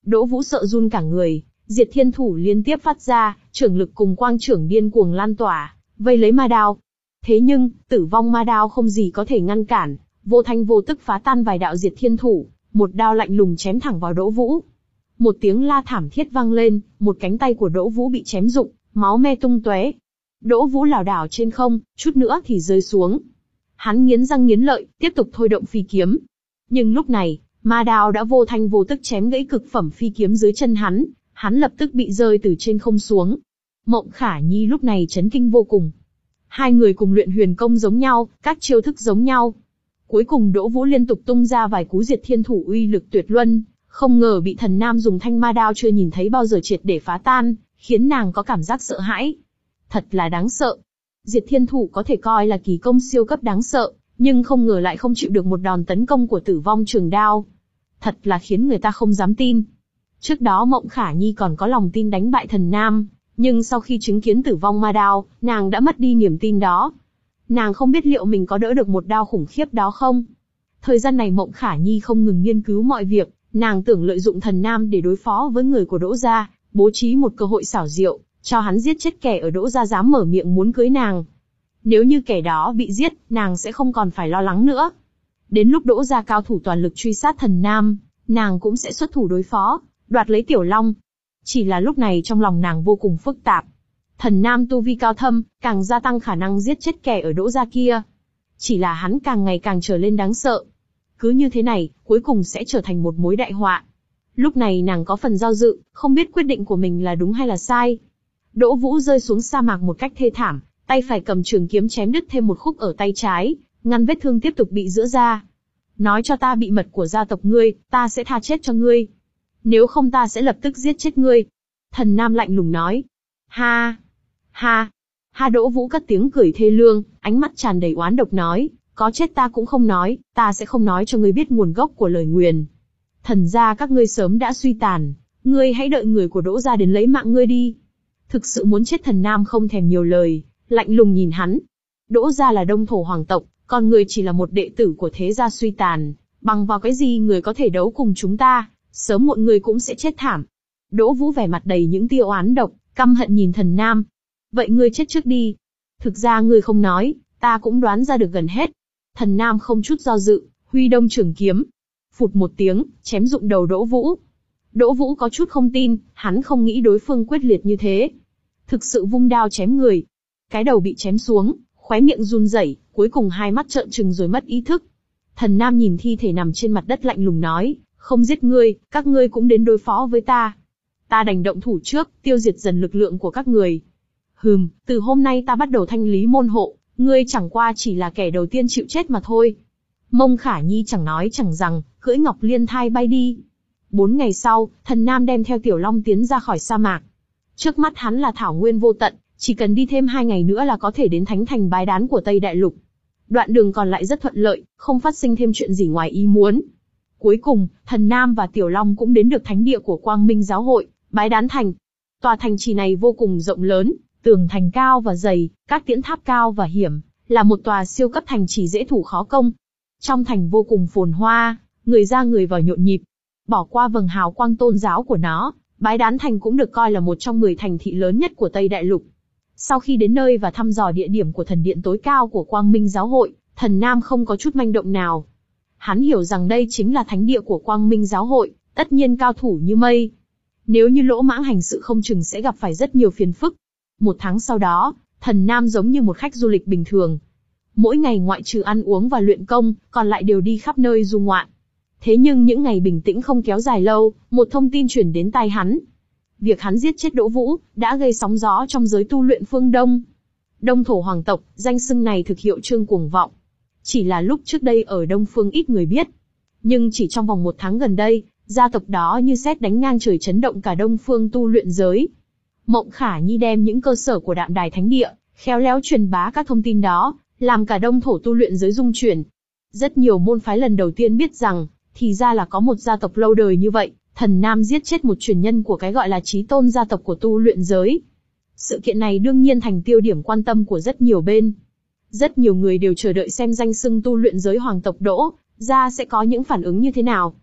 Đỗ Vũ sợ run cả người, Diệt Thiên Thủ liên tiếp phát ra, trưởng lực cùng quang trưởng điên cuồng lan tỏa, vây lấy ma đao. Thế nhưng, tử vong ma đao không gì có thể ngăn cản, vô thanh vô tức phá tan vài đạo Diệt Thiên Thủ, một đao lạnh lùng chém thẳng vào Đỗ Vũ. Một tiếng la thảm thiết vang lên, một cánh tay của Đỗ Vũ bị chém rụng, máu me tung tóe. Đỗ Vũ lảo đảo trên không, chút nữa thì rơi xuống. Hắn nghiến răng nghiến lợi, tiếp tục thôi động phi kiếm. Nhưng lúc này, ma đao đã vô thanh vô tức chém gãy cực phẩm phi kiếm dưới chân hắn, hắn lập tức bị rơi từ trên không xuống. Mộng Khả Nhi lúc này chấn kinh vô cùng. Hai người cùng luyện huyền công giống nhau, các chiêu thức giống nhau. Cuối cùng Đỗ Vũ liên tục tung ra vài cú Diệt Thiên Thủ uy lực tuyệt luân, không ngờ bị Thần Nam dùng thanh ma đao chưa nhìn thấy bao giờ triệt để phá tan, khiến nàng có cảm giác sợ hãi. Thật là đáng sợ. Diệt Thiên Thủ có thể coi là kỳ công siêu cấp đáng sợ, nhưng không ngờ lại không chịu được một đòn tấn công của Tử Vong Trường Đao. Thật là khiến người ta không dám tin. Trước đó Mộng Khả Nhi còn có lòng tin đánh bại Thần Nam, nhưng sau khi chứng kiến Tử Vong Ma Đao, nàng đã mất đi niềm tin đó. Nàng không biết liệu mình có đỡ được một đao khủng khiếp đó không. Thời gian này Mộng Khả Nhi không ngừng nghiên cứu mọi việc, nàng tưởng lợi dụng Thần Nam để đối phó với người của Đỗ gia, bố trí một cơ hội xảo diệu, cho hắn giết chết kẻ ở Đỗ gia dám mở miệng muốn cưới nàng. Nếu như kẻ đó bị giết, nàng sẽ không còn phải lo lắng nữa. Đến lúc Đỗ gia cao thủ toàn lực truy sát Thần Nam, nàng cũng sẽ xuất thủ đối phó, đoạt lấy Tiểu Long. Chỉ là lúc này trong lòng nàng vô cùng phức tạp. Thần Nam tu vi cao thâm, càng gia tăng khả năng giết chết kẻ ở Đỗ gia kia. Chỉ là hắn càng ngày càng trở lên đáng sợ. Cứ như thế này, cuối cùng sẽ trở thành một mối đại họa. Lúc này nàng có phần do dự, không biết quyết định của mình là đúng hay là sai. Đỗ Vũ rơi xuống sa mạc một cách thê thảm, tay phải cầm trường kiếm chém đứt thêm một khúc ở tay trái, ngăn vết thương tiếp tục bị giữa ra. Nói cho ta bí mật của gia tộc ngươi, ta sẽ tha chết cho ngươi. Nếu không ta sẽ lập tức giết chết ngươi. Thần Nam lạnh lùng nói. Ha! Ha! Ha! Đỗ Vũ cất tiếng cười thê lương, ánh mắt tràn đầy oán độc nói, có chết ta cũng không nói, ta sẽ không nói cho ngươi biết nguồn gốc của lời nguyền. Thần gia các ngươi sớm đã suy tàn, ngươi hãy đợi người của Đỗ gia đến lấy mạng ngươi đi. Thực sự muốn chết. Thần Nam không thèm nhiều lời, lạnh lùng nhìn hắn. Đỗ gia là Đông Thổ hoàng tộc, còn người chỉ là một đệ tử của thế gia suy tàn, bằng vào cái gì người có thể đấu cùng chúng ta, sớm muộn người cũng sẽ chết thảm. Đỗ Vũ vẻ mặt đầy những tia oán độc, căm hận nhìn Thần Nam. Vậy ngươi chết trước đi. Thực ra ngươi không nói, ta cũng đoán ra được gần hết. Thần Nam không chút do dự, huy đông trường kiếm. Phụt một tiếng, chém rụng đầu Đỗ Vũ. Đỗ Vũ có chút không tin, hắn không nghĩ đối phương quyết liệt như thế. Thực sự vung đao chém người. Cái đầu bị chém xuống, khóe miệng run rẩy, cuối cùng hai mắt trợn trừng rồi mất ý thức. Thần Nam nhìn thi thể nằm trên mặt đất lạnh lùng nói, không giết ngươi, các ngươi cũng đến đối phó với ta. Ta đành động thủ trước, tiêu diệt dần lực lượng của các người. Hừm, từ hôm nay ta bắt đầu thanh lý môn hộ, ngươi chẳng qua chỉ là kẻ đầu tiên chịu chết mà thôi. Mông Khả Nhi chẳng nói chẳng rằng, cưỡi Ngọc Liên Thai bay đi. Bốn ngày sau, Thần Nam đem theo Tiểu Long tiến ra khỏi sa mạc. Trước mắt hắn là thảo nguyên vô tận, chỉ cần đi thêm hai ngày nữa là có thể đến thánh thành Bái Đán của Tây Đại Lục. Đoạn đường còn lại rất thuận lợi, không phát sinh thêm chuyện gì ngoài ý muốn. Cuối cùng, Thần Nam và Tiểu Long cũng đến được thánh địa của Quang Minh Giáo hội, Bái Đán Thành. Tòa thành trì này vô cùng rộng lớn, tường thành cao và dày, các tiễn tháp cao và hiểm, là một tòa siêu cấp thành trì dễ thủ khó công. Trong thành vô cùng phồn hoa, người ra người vào nhộn nhịp. Bỏ qua vầng hào quang tôn giáo của nó, Bái Đán Thành cũng được coi là một trong mười thành thị lớn nhất của Tây Đại Lục. Sau khi đến nơi và thăm dò địa điểm của thần điện tối cao của Quang Minh Giáo hội, Thần Nam không có chút manh động nào. Hắn hiểu rằng đây chính là thánh địa của Quang Minh Giáo hội, tất nhiên cao thủ như mây. Nếu như lỗ mãng hành sự không chừng sẽ gặp phải rất nhiều phiền phức. Một tháng sau đó, Thần Nam giống như một khách du lịch bình thường. Mỗi ngày ngoại trừ ăn uống và luyện công, còn lại đều đi khắp nơi du ngoạn. Thế nhưng những ngày bình tĩnh không kéo dài lâu, một thông tin truyền đến tai hắn. Việc hắn giết chết Đỗ Vũ, đã gây sóng gió trong giới tu luyện phương Đông. Đông Thổ hoàng tộc, danh xưng này thực hiệu Trương Cuồng Vọng. Chỉ là lúc trước đây ở Đông Phương ít người biết. Nhưng chỉ trong vòng một tháng gần đây, gia tộc đó như sét đánh ngang trời chấn động cả Đông Phương tu luyện giới. Mộng Khả Nhi đem những cơ sở của Đạm Đài Thánh Địa, khéo léo truyền bá các thông tin đó, làm cả Đông Thổ tu luyện giới rung chuyển. Rất nhiều môn phái lần đầu tiên biết rằng, thì ra là có một gia tộc lâu đời như vậy, Thần Nam giết chết một truyền nhân của cái gọi là chí tôn gia tộc của tu luyện giới. Sự kiện này đương nhiên thành tiêu điểm quan tâm của rất nhiều bên. Rất nhiều người đều chờ đợi xem danh xưng tu luyện giới hoàng tộc Đỗ gia sẽ có những phản ứng như thế nào.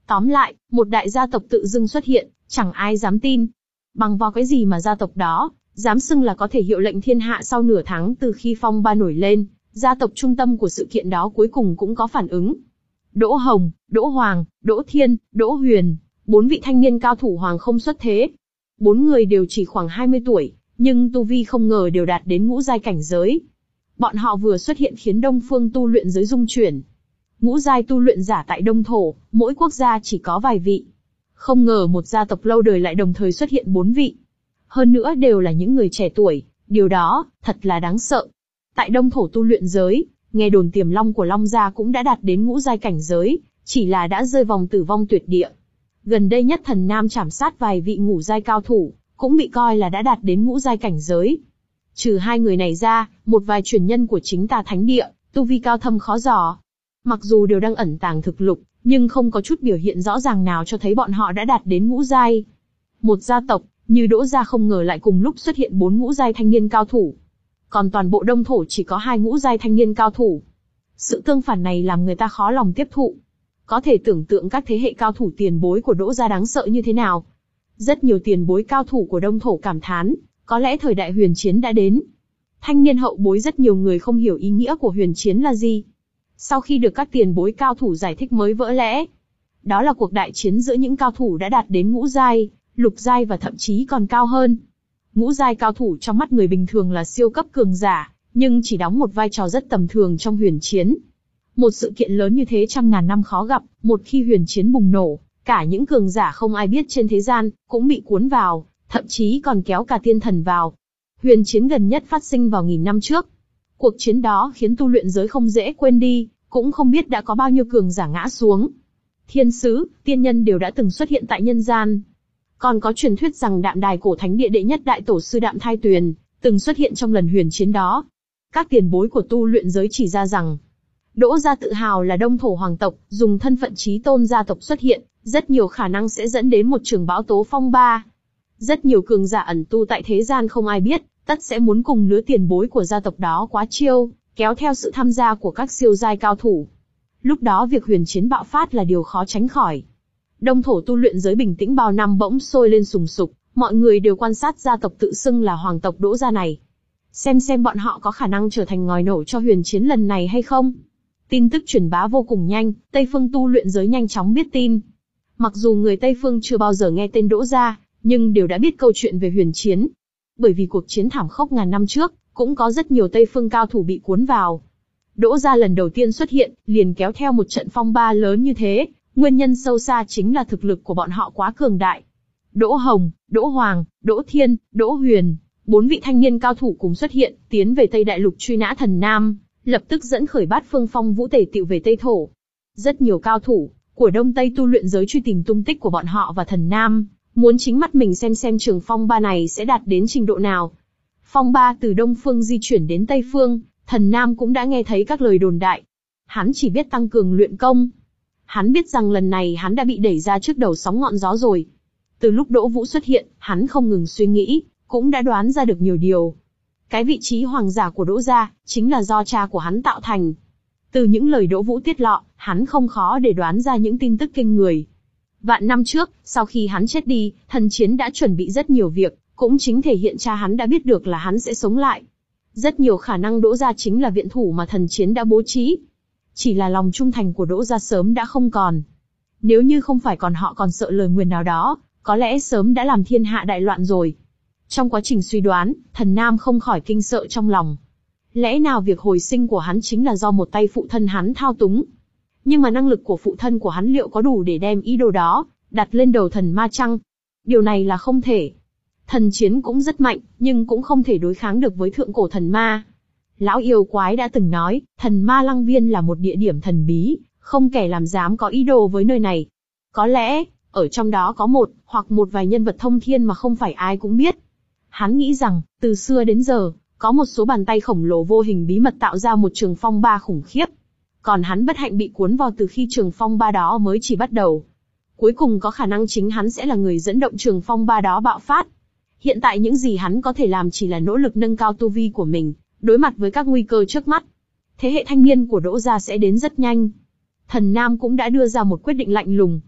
Tóm lại, một đại gia tộc tự dưng xuất hiện, chẳng ai dám tin. Bằng vào cái gì mà gia tộc đó dám xưng là có thể hiệu lệnh thiên hạ? Sau nửa tháng từ khi phong ba nổi lên, gia tộc trung tâm của sự kiện đó cuối cùng cũng có phản ứng. Đỗ Hồng, Đỗ Hoàng, Đỗ Thiên, Đỗ Huyền, bốn vị thanh niên cao thủ hoàng không xuất thế. Bốn người đều chỉ khoảng hai mươi tuổi, nhưng tu vi không ngờ đều đạt đến ngũ giai cảnh giới. Bọn họ vừa xuất hiện khiến Đông Phương tu luyện giới rung chuyển. Ngũ giai tu luyện giả tại Đông Thổ, mỗi quốc gia chỉ có vài vị. Không ngờ một gia tộc lâu đời lại đồng thời xuất hiện bốn vị. Hơn nữa đều là những người trẻ tuổi, điều đó thật là đáng sợ. Tại Đông Thổ tu luyện giới, nghe đồn Tiềm Long của Long gia cũng đã đạt đến ngũ giai cảnh giới, chỉ là đã rơi vòng tử vong tuyệt địa. Gần đây nhất Thần Nam trảm sát vài vị ngũ giai cao thủ, cũng bị coi là đã đạt đến ngũ giai cảnh giới. Trừ hai người này ra, một vài truyền nhân của chính Tà Thánh Địa, tu vi cao thâm khó dò. Mặc dù đều đang ẩn tàng thực lực, nhưng không có chút biểu hiện rõ ràng nào cho thấy bọn họ đã đạt đến ngũ giai. Một gia tộc như Đỗ gia không ngờ lại cùng lúc xuất hiện bốn ngũ giai thanh niên cao thủ. Còn toàn bộ Đông Thổ chỉ có hai ngũ giai thanh niên cao thủ. Sự tương phản này làm người ta khó lòng tiếp thụ. Có thể tưởng tượng các thế hệ cao thủ tiền bối của Đỗ gia đáng sợ như thế nào. Rất nhiều tiền bối cao thủ của Đông Thổ cảm thán, có lẽ thời đại huyền chiến đã đến. Thanh niên hậu bối rất nhiều người không hiểu ý nghĩa của huyền chiến là gì. Sau khi được các tiền bối cao thủ giải thích mới vỡ lẽ. Đó là cuộc đại chiến giữa những cao thủ đã đạt đến ngũ giai, lục giai và thậm chí còn cao hơn. Ngũ giai cao thủ trong mắt người bình thường là siêu cấp cường giả, nhưng chỉ đóng một vai trò rất tầm thường trong huyền chiến. Một sự kiện lớn như thế trăm ngàn năm khó gặp, một khi huyền chiến bùng nổ, cả những cường giả không ai biết trên thế gian, cũng bị cuốn vào, thậm chí còn kéo cả tiên thần vào. Huyền chiến gần nhất phát sinh vào nghìn năm trước. Cuộc chiến đó khiến tu luyện giới không dễ quên đi, cũng không biết đã có bao nhiêu cường giả ngã xuống. Thiên sứ, tiên nhân đều đã từng xuất hiện tại nhân gian. Còn có truyền thuyết rằng Đạm Đài cổ thánh địa đệ nhất đại tổ sư Đạm Thai Tuyền, từng xuất hiện trong lần huyền chiến đó. Các tiền bối của tu luyện giới chỉ ra rằng, Đỗ gia tự hào là Đông Thổ hoàng tộc, dùng thân phận chí tôn gia tộc xuất hiện, rất nhiều khả năng sẽ dẫn đến một trường bão tố phong ba. Rất nhiều cường giả ẩn tu tại thế gian không ai biết, tất sẽ muốn cùng lứa tiền bối của gia tộc đó quá chiêu, kéo theo sự tham gia của các siêu giai cao thủ. Lúc đó việc huyền chiến bạo phát là điều khó tránh khỏi. Đông Thổ tu luyện giới bình tĩnh bao năm bỗng sôi lên sùng sục, mọi người đều quan sát gia tộc tự xưng là hoàng tộc Đỗ gia này. Xem xem bọn họ có khả năng trở thành ngòi nổ cho huyền chiến lần này hay không. Tin tức truyền bá vô cùng nhanh, Tây phương tu luyện giới nhanh chóng biết tin. Mặc dù người Tây phương chưa bao giờ nghe tên Đỗ gia, nhưng đều đã biết câu chuyện về huyền chiến. Bởi vì cuộc chiến thảm khốc ngàn năm trước, cũng có rất nhiều Tây phương cao thủ bị cuốn vào. Đỗ gia lần đầu tiên xuất hiện, liền kéo theo một trận phong ba lớn như thế, nguyên nhân sâu xa chính là thực lực của bọn họ quá cường đại. Đỗ Hồng, Đỗ Hoàng, Đỗ Thiên, Đỗ Huyền, bốn vị thanh niên cao thủ cùng xuất hiện, tiến về Tây Đại Lục truy nã Thần Nam, lập tức dẫn khởi bát phương phong vũ tề tựu về Tây Thổ. Rất nhiều cao thủ của Đông Tây tu luyện giới truy tìm tung tích của bọn họ và Thần Nam, muốn chính mắt mình xem xem trường phong ba này sẽ đạt đến trình độ nào. Phong ba từ Đông Phương di chuyển đến Tây Phương, Thần Nam cũng đã nghe thấy các lời đồn đại. Hắn chỉ biết tăng cường luyện công. Hắn biết rằng lần này hắn đã bị đẩy ra trước đầu sóng ngọn gió rồi. Từ lúc Đỗ Vũ xuất hiện, hắn không ngừng suy nghĩ, cũng đã đoán ra được nhiều điều. Cái vị trí hoàng giả của Đỗ gia, chính là do cha của hắn tạo thành. Từ những lời Đỗ Vũ tiết lộ, hắn không khó để đoán ra những tin tức kinh người. Vạn năm trước, sau khi hắn chết đi, thần chiến đã chuẩn bị rất nhiều việc, cũng chính thể hiện cha hắn đã biết được là hắn sẽ sống lại. Rất nhiều khả năng Đỗ gia chính là viện thủ mà thần chiến đã bố trí. Chỉ là lòng trung thành của Đỗ gia sớm đã không còn. Nếu như không phải còn họ còn sợ lời nguyền nào đó, có lẽ sớm đã làm thiên hạ đại loạn rồi. Trong quá trình suy đoán, Thần Nam không khỏi kinh sợ trong lòng. Lẽ nào việc hồi sinh của hắn chính là do một tay phụ thân hắn thao túng? Nhưng mà năng lực của phụ thân của hắn liệu có đủ để đem ý đồ đó đặt lên đầu thần ma chăng? Điều này là không thể. Thần chiến cũng rất mạnh, nhưng cũng không thể đối kháng được với thượng cổ thần ma. Lão yêu quái đã từng nói, thần ma lăng viên là một địa điểm thần bí, không kẻ làm dám có ý đồ với nơi này. Có lẽ, ở trong đó có một, hoặc một vài nhân vật thông thiên mà không phải ai cũng biết. Hắn nghĩ rằng, từ xưa đến giờ, có một số bàn tay khổng lồ vô hình bí mật tạo ra một trường phong ba khủng khiếp. Còn hắn bất hạnh bị cuốn vào từ khi trường phong ba đó mới chỉ bắt đầu. Cuối cùng có khả năng chính hắn sẽ là người dẫn động trường phong ba đó bạo phát. Hiện tại những gì hắn có thể làm chỉ là nỗ lực nâng cao tu vi của mình, đối mặt với các nguy cơ trước mắt. Thế hệ thanh niên của Đỗ gia sẽ đến rất nhanh. Thần Nam cũng đã đưa ra một quyết định lạnh lùng.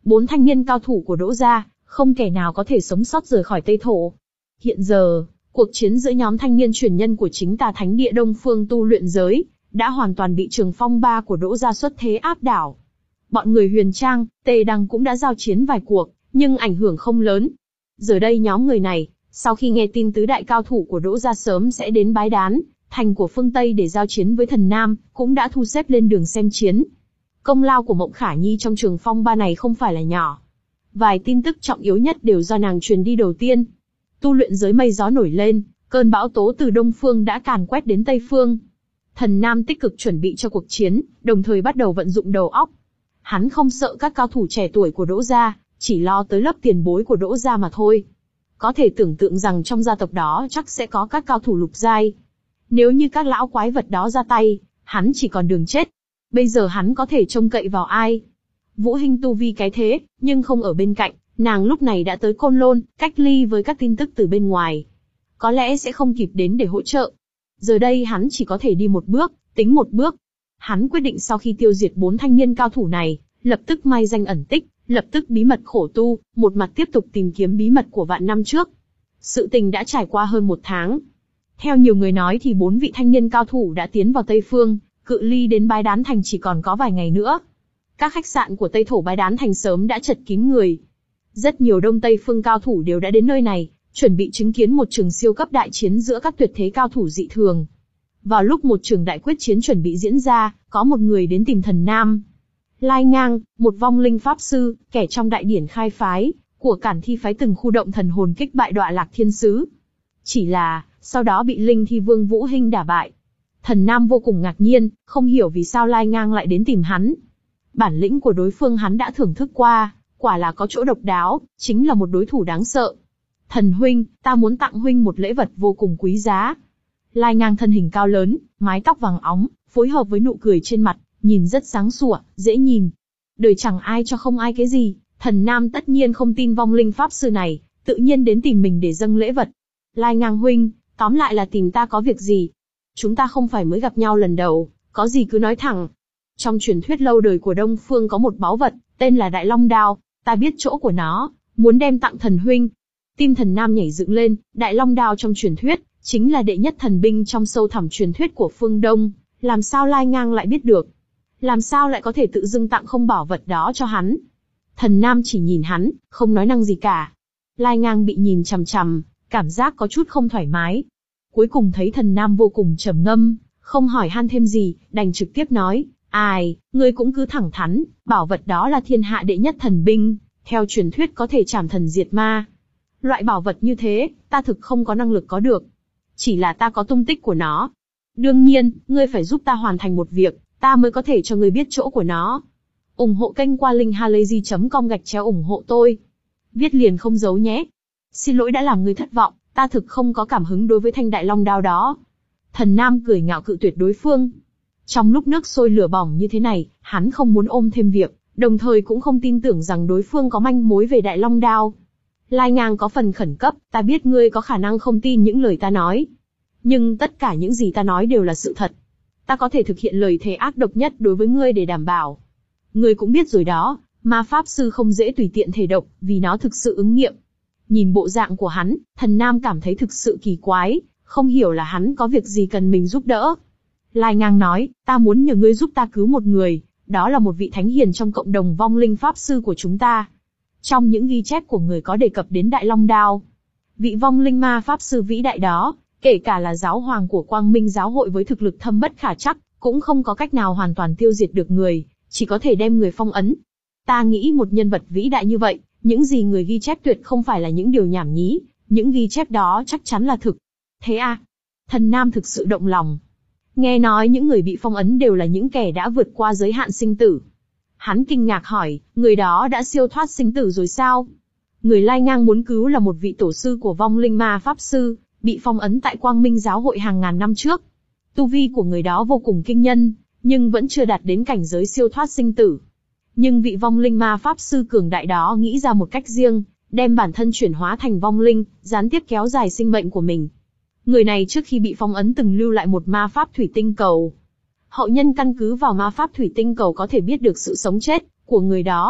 Bốn thanh niên cao thủ của Đỗ gia, không kẻ nào có thể sống sót rời khỏi Tây Thổ. Hiện giờ, cuộc chiến giữa nhóm thanh niên truyền nhân của chính tà thánh địa Đông Phương tu luyện giới, đã hoàn toàn bị Trường Phong ba của Đỗ gia xuất thế áp đảo. Bọn người Huyền Trang, Tề Đăng cũng đã giao chiến vài cuộc, nhưng ảnh hưởng không lớn. Giờ đây nhóm người này, sau khi nghe tin tứ đại cao thủ của Đỗ gia sớm sẽ đến bái đán thành của phương Tây để giao chiến với Thần Nam, cũng đã thu xếp lên đường xem chiến. Công lao của Mộng Khả Nhi trong Trường Phong ba này không phải là nhỏ. Vài tin tức trọng yếu nhất đều do nàng truyền đi đầu tiên. Tu luyện giới mây gió nổi lên, cơn bão tố từ Đông Phương đã càn quét đến Tây Phương. Thần Nam tích cực chuẩn bị cho cuộc chiến, đồng thời bắt đầu vận dụng đầu óc. Hắn không sợ các cao thủ trẻ tuổi của Đỗ gia, chỉ lo tới lớp tiền bối của Đỗ gia mà thôi. Có thể tưởng tượng rằng trong gia tộc đó chắc sẽ có các cao thủ lục giai. Nếu như các lão quái vật đó ra tay, hắn chỉ còn đường chết. Bây giờ hắn có thể trông cậy vào ai? Vũ Hinh tu vi cái thế, nhưng không ở bên cạnh, nàng lúc này đã tới Côn Lôn, cách ly với các tin tức từ bên ngoài. Có lẽ sẽ không kịp đến để hỗ trợ. Giờ đây hắn chỉ có thể đi một bước, tính một bước. Hắn quyết định sau khi tiêu diệt bốn thanh niên cao thủ này, lập tức mai danh ẩn tích, lập tức bí mật khổ tu, một mặt tiếp tục tìm kiếm bí mật của vạn năm trước. Sự tình đã trải qua hơn một tháng. Theo nhiều người nói thì bốn vị thanh niên cao thủ đã tiến vào Tây Phương, cự ly đến bái đán thành chỉ còn có vài ngày nữa. Các khách sạn của Tây Thổ bái đán thành sớm đã chật kín người. Rất nhiều Đông Tây Phương cao thủ đều đã đến nơi này, chuẩn bị chứng kiến một trường siêu cấp đại chiến giữa các tuyệt thế cao thủ dị thường. Vào lúc một trường đại quyết chiến chuẩn bị diễn ra, có một người đến tìm Thần Nam. Lai Ngang, một vong linh pháp sư, kẻ trong đại điển khai phái, của Cản Thi phái từng khu động thần hồn kích bại Đọa Lạc Thiên Sứ. Chỉ là, sau đó bị Linh Thi Vương Vũ Hinh đả bại. Thần Nam vô cùng ngạc nhiên, không hiểu vì sao Lai Ngang lại đến tìm hắn. Bản lĩnh của đối phương hắn đã thưởng thức qua, quả là có chỗ độc đáo, chính là một đối thủ đáng sợ. Thần huynh, ta muốn tặng huynh một lễ vật vô cùng quý giá. Lai Ngang thân hình cao lớn, mái tóc vàng óng, phối hợp với nụ cười trên mặt, nhìn rất sáng sủa, dễ nhìn. Đời chẳng ai cho không ai cái gì, Thần Nam tất nhiên không tin vong linh pháp sư này, tự nhiên đến tìm mình để dâng lễ vật. Lai Ngang huynh, tóm lại là tìm ta có việc gì? Chúng ta không phải mới gặp nhau lần đầu, có gì cứ nói thẳng. Trong truyền thuyết lâu đời của Đông Phương có một báu vật, tên là Đại Long Đao, ta biết chỗ của nó, muốn đem tặng thần huynh. Tim Thần Nam nhảy dựng lên, Đại Long Đao trong truyền thuyết, chính là đệ nhất thần binh trong sâu thẳm truyền thuyết của phương Đông, làm sao Lai Ngang lại biết được? Làm sao lại có thể tự dưng tặng không bảo vật đó cho hắn? Thần Nam chỉ nhìn hắn, không nói năng gì cả. Lai Ngang bị nhìn chằm chằm, cảm giác có chút không thoải mái. Cuối cùng thấy Thần Nam vô cùng trầm ngâm, không hỏi han thêm gì, đành trực tiếp nói, ai, ngươi cũng cứ thẳng thắn, bảo vật đó là thiên hạ đệ nhất thần binh, theo truyền thuyết có thể trảm thần diệt ma. Loại bảo vật như thế, ta thực không có năng lực có được. Chỉ là ta có tung tích của nó. Đương nhiên, ngươi phải giúp ta hoàn thành một việc, ta mới có thể cho ngươi biết chỗ của nó. ủng hộ kênh qua linkhalazy chấm com gạch chéo ủng hộ tôi. Viết liền không giấu nhé. Xin lỗi đã làm ngươi thất vọng, ta thực không có cảm hứng đối với thanh Đại Long Đao đó. Thần Nam cười ngạo cự tuyệt đối phương. Trong lúc nước sôi lửa bỏng như thế này, hắn không muốn ôm thêm việc, đồng thời cũng không tin tưởng rằng đối phương có manh mối về Đại Long Đao. Lai Ngang có phần khẩn cấp, ta biết ngươi có khả năng không tin những lời ta nói. Nhưng tất cả những gì ta nói đều là sự thật. Ta có thể thực hiện lời thề ác độc nhất đối với ngươi để đảm bảo. Ngươi cũng biết rồi đó, ma pháp sư không dễ tùy tiện thể độc, vì nó thực sự ứng nghiệm. Nhìn bộ dạng của hắn, Thần Nam cảm thấy thực sự kỳ quái, không hiểu là hắn có việc gì cần mình giúp đỡ. Lai Ngang nói, ta muốn nhờ ngươi giúp ta cứu một người, đó là một vị thánh hiền trong cộng đồng vong linh pháp sư của chúng ta. Trong những ghi chép của người có đề cập đến Đại Long Đao. Vị vong linh ma pháp sư vĩ đại đó, kể cả là giáo hoàng của Quang Minh giáo hội với thực lực thâm bất khả trắc, cũng không có cách nào hoàn toàn tiêu diệt được người, chỉ có thể đem người phong ấn. Ta nghĩ một nhân vật vĩ đại như vậy, những gì người ghi chép tuyệt không phải là những điều nhảm nhí, những ghi chép đó chắc chắn là thực. Thế à? Thần Nam thực sự động lòng. Nghe nói những người bị phong ấn đều là những kẻ đã vượt qua giới hạn sinh tử. Hắn kinh ngạc hỏi, người đó đã siêu thoát sinh tử rồi sao? Người Lai Ngang muốn cứu là một vị tổ sư của vong linh ma pháp sư, bị phong ấn tại Quang Minh giáo hội hàng ngàn năm trước. Tu vi của người đó vô cùng kinh nhân, nhưng vẫn chưa đạt đến cảnh giới siêu thoát sinh tử. Nhưng vị vong linh ma pháp sư cường đại đó nghĩ ra một cách riêng, đem bản thân chuyển hóa thành vong linh, gián tiếp kéo dài sinh mệnh của mình. Người này trước khi bị phong ấn từng lưu lại một ma pháp thủy tinh cầu. Hậu nhân căn cứ vào ma pháp thủy tinh cầu có thể biết được sự sống chết của người đó.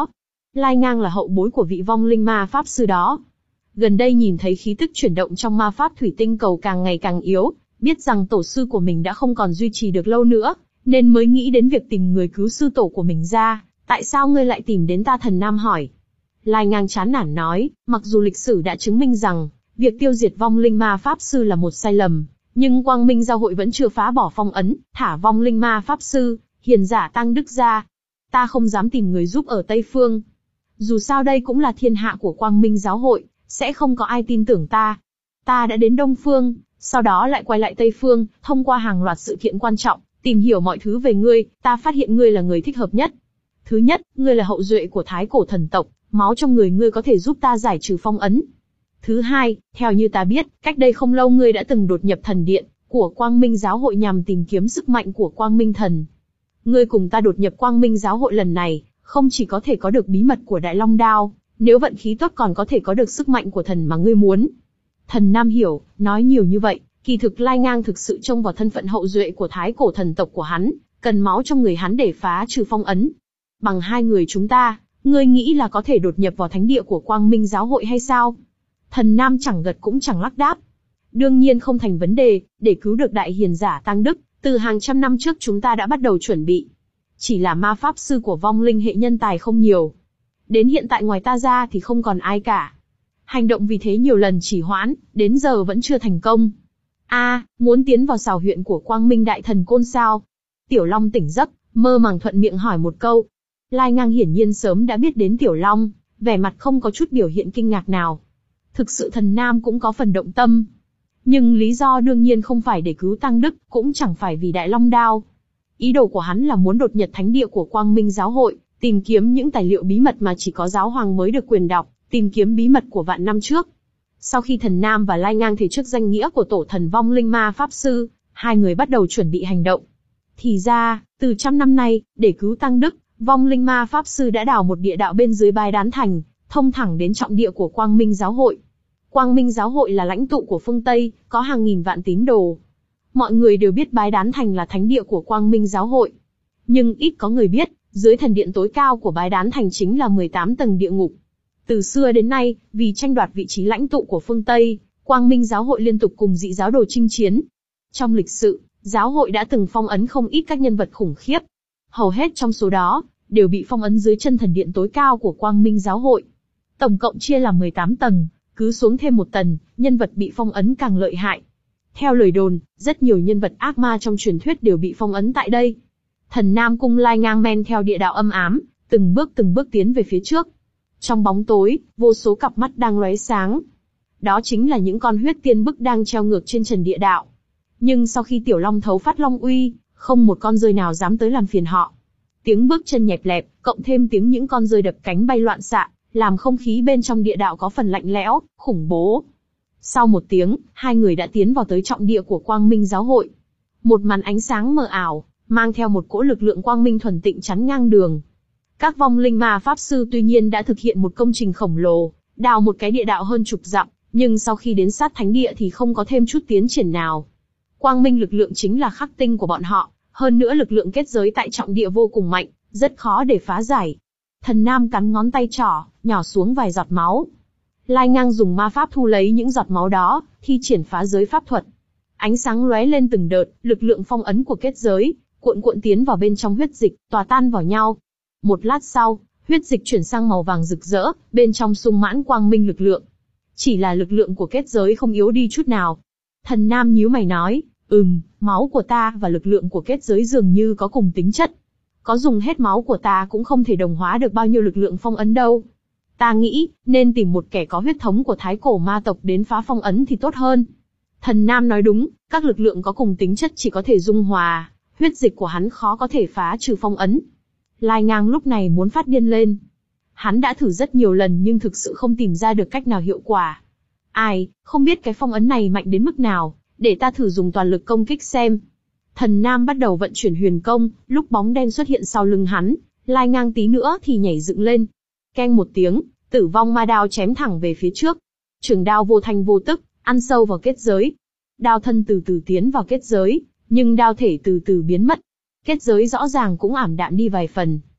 Lai Ngang là hậu bối của vị vong linh ma pháp sư đó. Gần đây nhìn thấy khí tức chuyển động trong ma pháp thủy tinh cầu càng ngày càng yếu, biết rằng tổ sư của mình đã không còn duy trì được lâu nữa, nên mới nghĩ đến việc tìm người cứu sư tổ của mình ra. Tại sao ngươi lại tìm đến ta? Thần Nam hỏi. Lai Ngang chán nản nói, mặc dù lịch sử đã chứng minh rằng, việc tiêu diệt vong linh ma pháp sư là một sai lầm, nhưng Quang Minh Giáo hội vẫn chưa phá bỏ phong ấn, thả vong linh ma pháp sư, hiền giả Tăng Đức ra. Ta không dám tìm người giúp ở Tây Phương. Dù sao đây cũng là thiên hạ của Quang Minh Giáo hội, sẽ không có ai tin tưởng ta. Ta đã đến Đông Phương, sau đó lại quay lại Tây Phương, thông qua hàng loạt sự kiện quan trọng, tìm hiểu mọi thứ về ngươi, ta phát hiện ngươi là người thích hợp nhất. Thứ nhất, ngươi là hậu duệ của Thái Cổ thần tộc, máu trong người ngươi có thể giúp ta giải trừ phong ấn. Thứ hai, theo như ta biết, cách đây không lâu ngươi đã từng đột nhập thần điện của Quang Minh Giáo hội nhằm tìm kiếm sức mạnh của Quang Minh Thần. Ngươi cùng ta đột nhập Quang Minh Giáo hội lần này, không chỉ có thể có được bí mật của Đại Long Đao, nếu vận khí tốt còn có thể có được sức mạnh của thần mà ngươi muốn. Thần Nam hiểu, nói nhiều như vậy, kỳ thực Lai Ngang thực sự trông vào thân phận hậu duệ của Thái Cổ thần tộc của hắn, cần máu trong người hắn để phá trừ phong ấn. Bằng hai người chúng ta, ngươi nghĩ là có thể đột nhập vào thánh địa của Quang Minh Giáo hội hay sao? Thần Nam chẳng gật cũng chẳng lắc đáp. Đương nhiên không thành vấn đề, để cứu được đại hiền giả Tăng Đức, từ hàng trăm năm trước chúng ta đã bắt đầu chuẩn bị. Chỉ là ma pháp sư của vong linh hệ nhân tài không nhiều. Đến hiện tại ngoài ta ra thì không còn ai cả. Hành động vì thế nhiều lần trì hoãn, đến giờ vẫn chưa thành công. A, à, muốn tiến vào xào huyện của Quang Minh Đại Thần Côn sao? Tiểu Long tỉnh giấc, mơ màng thuận miệng hỏi một câu. Lai Ngang hiển nhiên sớm đã biết đến Tiểu Long, vẻ mặt không có chút biểu hiện kinh ngạc nào. Thực sự Thần Nam cũng có phần động tâm. Nhưng lý do đương nhiên không phải để cứu Tăng Đức, cũng chẳng phải vì Đại Long Đao. Ý đồ của hắn là muốn đột nhập thánh địa của Quang Minh Giáo hội, tìm kiếm những tài liệu bí mật mà chỉ có giáo hoàng mới được quyền đọc, tìm kiếm bí mật của vạn năm trước. Sau khi Thần Nam và Lai Ngang thề trước danh nghĩa của tổ thần vong linh ma pháp sư, hai người bắt đầu chuẩn bị hành động. Thì ra, từ trăm năm nay, để cứu Tăng Đức, vong linh ma pháp sư đã đào một địa đạo bên dưới Bái Đán Thành, thông thẳng đến trọng địa của Quang Minh Giáo hội. Quang Minh Giáo hội là lãnh tụ của phương Tây, có hàng nghìn vạn tín đồ. Mọi người đều biết Bái Đán Thành là thánh địa của Quang Minh Giáo hội. Nhưng ít có người biết, dưới thần điện tối cao của Bái Đán Thành chính là mười tám tầng địa ngục. Từ xưa đến nay, vì tranh đoạt vị trí lãnh tụ của phương Tây, Quang Minh Giáo hội liên tục cùng dị giáo đồ chinh chiến. Trong lịch sử, giáo hội đã từng phong ấn không ít các nhân vật khủng khiếp. Hầu hết trong số đó, đều bị phong ấn dưới chân thần điện tối cao của Quang Minh Giáo hội. Tổng cộng chia làm mười tám tầng, cứ xuống thêm một tầng, nhân vật bị phong ấn càng lợi hại. Theo lời đồn, rất nhiều nhân vật ác ma trong truyền thuyết đều bị phong ấn tại đây. Thần Nam cung Lai Ngang men theo địa đạo âm ám, từng bước từng bước tiến về phía trước. Trong bóng tối, vô số cặp mắt đang lóe sáng. Đó chính là những con huyết tiên bức đang treo ngược trên trần địa đạo. Nhưng sau khi Tiểu Long thấu phát long uy, không một con rơi nào dám tới làm phiền họ. Tiếng bước chân nhẹp lẹp, cộng thêm tiếng những con rơi đập cánh bay loạn xạ, làm không khí bên trong địa đạo có phần lạnh lẽo, khủng bố. Sau một tiếng, hai người đã tiến vào tới trọng địa của Quang Minh Giáo hội. Một màn ánh sáng mờ ảo, mang theo một cỗ lực lượng quang minh thuần tịnh chắn ngang đường. Các vong linh ma pháp sư tuy nhiên đã thực hiện một công trình khổng lồ, đào một cái địa đạo hơn chục dặm, nhưng sau khi đến sát thánh địa thì không có thêm chút tiến triển nào. Quang minh lực lượng chính là khắc tinh của bọn họ, hơn nữa lực lượng kết giới tại trọng địa vô cùng mạnh, rất khó để phá giải. Thần Nam cắn ngón tay trỏ, nhỏ xuống vài giọt máu. Lai Ngang dùng ma pháp thu lấy những giọt máu đó, thi triển phá giới pháp thuật. Ánh sáng lóe lên từng đợt, lực lượng phong ấn của kết giới, cuộn cuộn tiến vào bên trong huyết dịch, tỏa tan vào nhau. Một lát sau, huyết dịch chuyển sang màu vàng rực rỡ, bên trong sung mãn quang minh lực lượng. Chỉ là lực lượng của kết giới không yếu đi chút nào. Thần Nam nhíu mày nói, ừm, máu của ta và lực lượng của kết giới dường như có cùng tính chất. Có dùng hết máu của ta cũng không thể đồng hóa được bao nhiêu lực lượng phong ấn đâu. Ta nghĩ, nên tìm một kẻ có huyết thống của thái cổ ma tộc đến phá phong ấn thì tốt hơn. Thần Nam nói đúng, các lực lượng có cùng tính chất chỉ có thể dung hòa, huyết dịch của hắn khó có thể phá trừ phong ấn. Lai Ngang lúc này muốn phát điên lên. Hắn đã thử rất nhiều lần nhưng thực sự không tìm ra được cách nào hiệu quả. Ai, không biết cái phong ấn này mạnh đến mức nào, để ta thử dùng toàn lực công kích xem. Thần Nam bắt đầu vận chuyển huyền công, lúc bóng đen xuất hiện sau lưng hắn, Lai Ngang tí nữa thì nhảy dựng lên. Keng một tiếng, tử vong ma đao chém thẳng về phía trước. Trường đao vô thanh vô tức, ăn sâu vào kết giới. Đao thân từ từ tiến vào kết giới, nhưng đao thể từ từ biến mất. Kết giới rõ ràng cũng ảm đạm đi vài phần.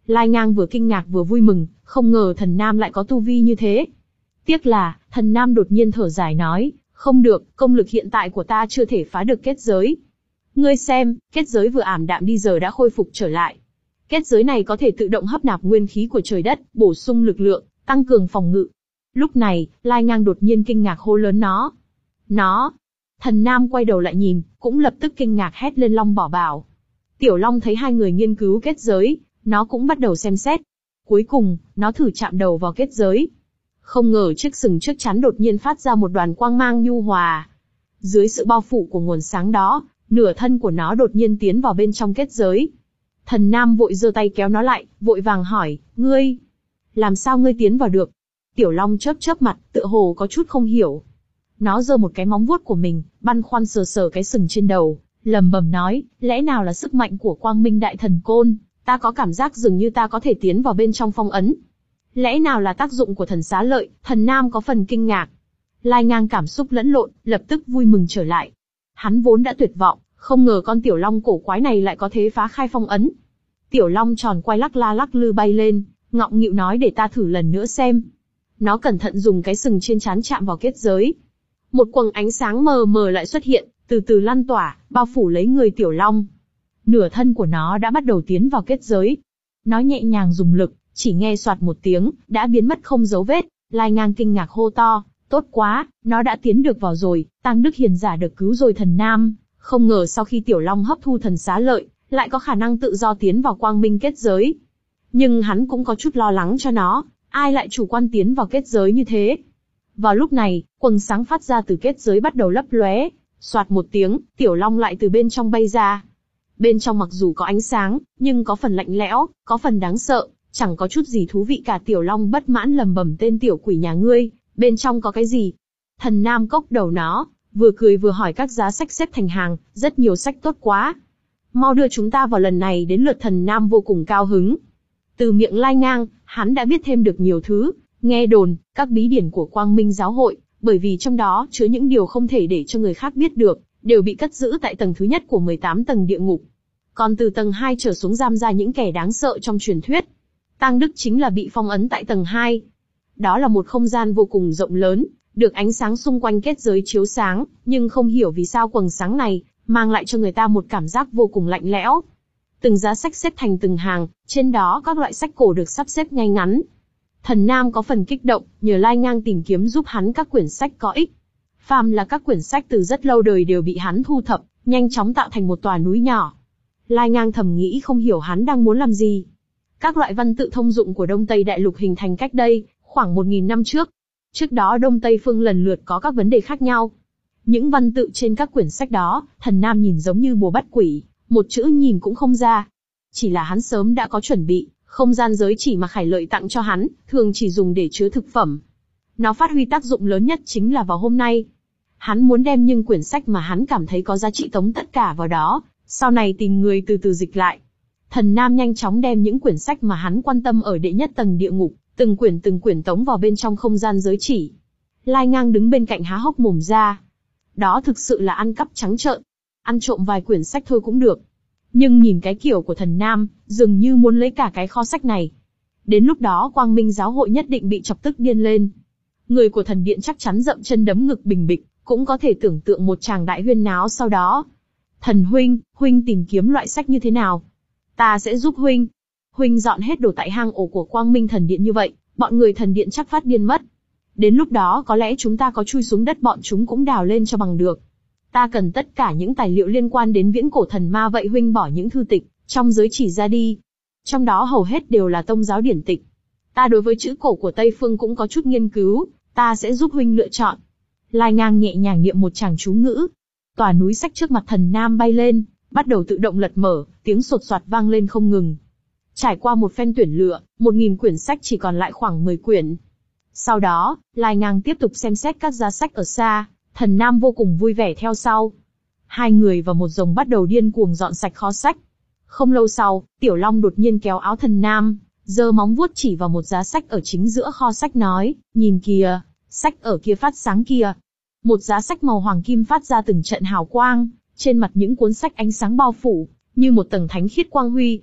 Lai Ngang vừa kinh ngạc vừa vui mừng, không ngờ Thần Nam lại có tu vi như thế. Tiếc là, Thần Nam đột nhiên thở dài nói, không được, công lực hiện tại của ta chưa thể phá được kết giới. Ngươi xem, kết giới vừa ảm đạm đi giờ đã khôi phục trở lại. Kết giới này có thể tự động hấp nạp nguyên khí của trời đất, bổ sung lực lượng, tăng cường phòng ngự. Lúc này, Lai Ngang đột nhiên kinh ngạc hô lớn nó. Nó. Thần Nam quay đầu lại nhìn, cũng lập tức kinh ngạc hét lên Long Bảo Bảo. Tiểu Long thấy hai người nghiên cứu kết giới, nó cũng bắt đầu xem xét. Cuối cùng, nó thử chạm đầu vào kết giới. Không ngờ chiếc sừng trước chắn đột nhiên phát ra một đoàn quang mang nhu hòa. Dưới sự bao phủ của nguồn sáng đó, nửa thân của nó đột nhiên tiến vào bên trong kết giới. Thần Nam vội giơ tay kéo nó lại, vội vàng hỏi, ngươi, làm sao ngươi tiến vào được? Tiểu Long chớp chớp mặt, tựa hồ có chút không hiểu. Nó giơ một cái móng vuốt của mình, băn khoăn sờ sờ cái sừng trên đầu, lẩm bẩm nói, lẽ nào là sức mạnh của Quang Minh Đại Thần Côn, ta có cảm giác dường như ta có thể tiến vào bên trong phong ấn. Lẽ nào là tác dụng của thần xá lợi? Thần Nam có phần kinh ngạc. Lai Ngang cảm xúc lẫn lộn, lập tức vui mừng trở lại. Hắn vốn đã tuyệt vọng, không ngờ con tiểu long cổ quái này lại có thế phá khai phong ấn. Tiểu long tròn quay lắc la lắc lư bay lên, ngọng nghịu nói để ta thử lần nữa xem. Nó cẩn thận dùng cái sừng trên trán chạm vào kết giới. Một quầng ánh sáng mờ mờ lại xuất hiện, từ từ lan tỏa, bao phủ lấy người tiểu long. Nửa thân của nó đã bắt đầu tiến vào kết giới. Nó nhẹ nhàng dùng lực, chỉ nghe soạt một tiếng, đã biến mất không dấu vết. Lai Ngang kinh ngạc hô to, tốt quá, nó đã tiến được vào rồi, Tăng Đức Hiền giả được cứu rồi. Thần Nam, không ngờ sau khi tiểu long hấp thu thần xá lợi, lại có khả năng tự do tiến vào quang minh kết giới. Nhưng hắn cũng có chút lo lắng cho nó, ai lại chủ quan tiến vào kết giới như thế. Vào lúc này, quầng sáng phát ra từ kết giới bắt đầu lấp lóe, soạt một tiếng, tiểu long lại từ bên trong bay ra. Bên trong mặc dù có ánh sáng, nhưng có phần lạnh lẽo, có phần đáng sợ, chẳng có chút gì thú vị cả. Tiểu long bất mãn lầm bầm, tên tiểu quỷ nhà ngươi, bên trong có cái gì? Thần Nam cốc đầu nó, vừa cười vừa hỏi các giá sách xếp thành hàng, rất nhiều sách tốt quá. Mau đưa chúng ta vào. Lần này đến lượt Thần Nam vô cùng cao hứng. Từ miệng Lai Ngang, hắn đã biết thêm được nhiều thứ, nghe đồn, các bí điển của Quang Minh giáo hội, bởi vì trong đó chứa những điều không thể để cho người khác biết được, đều bị cất giữ tại tầng thứ nhất của mười tám tầng địa ngục. Còn từ tầng hai trở xuống giam ra những kẻ đáng sợ trong truyền thuyết. Tăng Đức chính là bị phong ấn tại tầng hai. Đó là một không gian vô cùng rộng lớn, được ánh sáng xung quanh kết giới chiếu sáng, nhưng không hiểu vì sao quầng sáng này mang lại cho người ta một cảm giác vô cùng lạnh lẽo. Từng giá sách xếp thành từng hàng, trên đó các loại sách cổ được sắp xếp ngay ngắn. Thần Nam có phần kích động, nhờ Lai Ngang tìm kiếm giúp hắn các quyển sách có ích. Phàm là các quyển sách từ rất lâu đời đều bị hắn thu thập, nhanh chóng tạo thành một tòa núi nhỏ. Lai Ngang thầm nghĩ không hiểu hắn đang muốn làm gì. Các loại văn tự thông dụng của Đông Tây Đại Lục hình thành cách đây khoảng một nghìn năm trước. Trước đó Đông Tây phương lần lượt có các vấn đề khác nhau. Những văn tự trên các quyển sách đó, Thần Nam nhìn giống như bùa bắt quỷ, một chữ nhìn cũng không ra. Chỉ là hắn sớm đã có chuẩn bị, không gian giới chỉ mà Khải Lợi tặng cho hắn, thường chỉ dùng để chứa thực phẩm. Nó phát huy tác dụng lớn nhất chính là vào hôm nay. Hắn muốn đem những quyển sách mà hắn cảm thấy có giá trị tống tất cả vào đó, sau này tìm người từ từ dịch lại. Thần Nam nhanh chóng đem những quyển sách mà hắn quan tâm ở đệ nhất tầng địa ngục, từng quyển từng quyển tống vào bên trong không gian giới chỉ. Lai Ngang đứng bên cạnh há hốc mồm ra. Đó thực sự là ăn cắp trắng trợn. Ăn trộm vài quyển sách thôi cũng được. Nhưng nhìn cái kiểu của Thần Nam, dường như muốn lấy cả cái kho sách này. Đến lúc đó Quang Minh giáo hội nhất định bị chọc tức điên lên. Người của thần điện chắc chắn dậm chân đấm ngực bình bịch, cũng có thể tưởng tượng một tràng đại huyên náo sau đó. Thần huynh, huynh tìm kiếm loại sách như thế nào? Ta sẽ giúp huynh. Huynh dọn hết đồ tại hang ổ của Quang Minh thần điện như vậy, bọn người thần điện chắc phát điên mất. Đến lúc đó có lẽ chúng ta có chui xuống đất bọn chúng cũng đào lên cho bằng được. Ta cần tất cả những tài liệu liên quan đến viễn cổ thần ma, vậy huynh bỏ những thư tịch trong giới chỉ ra đi. Trong đó hầu hết đều là tông giáo điển tịch. Ta đối với chữ cổ của Tây Phương cũng có chút nghiên cứu, ta sẽ giúp huynh lựa chọn. Lai Ngang nhẹ nhàng niệm một tràng chú ngữ. Tòa núi sách trước mặt Thần Nam bay lên, bắt đầu tự động lật mở, tiếng sột soạt vang lên không ngừng. Trải qua một phen tuyển lựa, một nghìn quyển sách chỉ còn lại khoảng mười quyển. Sau đó, Lai Ngang tiếp tục xem xét các giá sách ở xa, Thần Nam vô cùng vui vẻ theo sau. Hai người và một rồng bắt đầu điên cuồng dọn sạch kho sách. Không lâu sau, Tiểu Long đột nhiên kéo áo Thần Nam, giơ móng vuốt chỉ vào một giá sách ở chính giữa kho sách nói, nhìn kìa, sách ở kia phát sáng kìa. Một giá sách màu hoàng kim phát ra từng trận hào quang, trên mặt những cuốn sách ánh sáng bao phủ, như một tầng thánh khiết quang huy.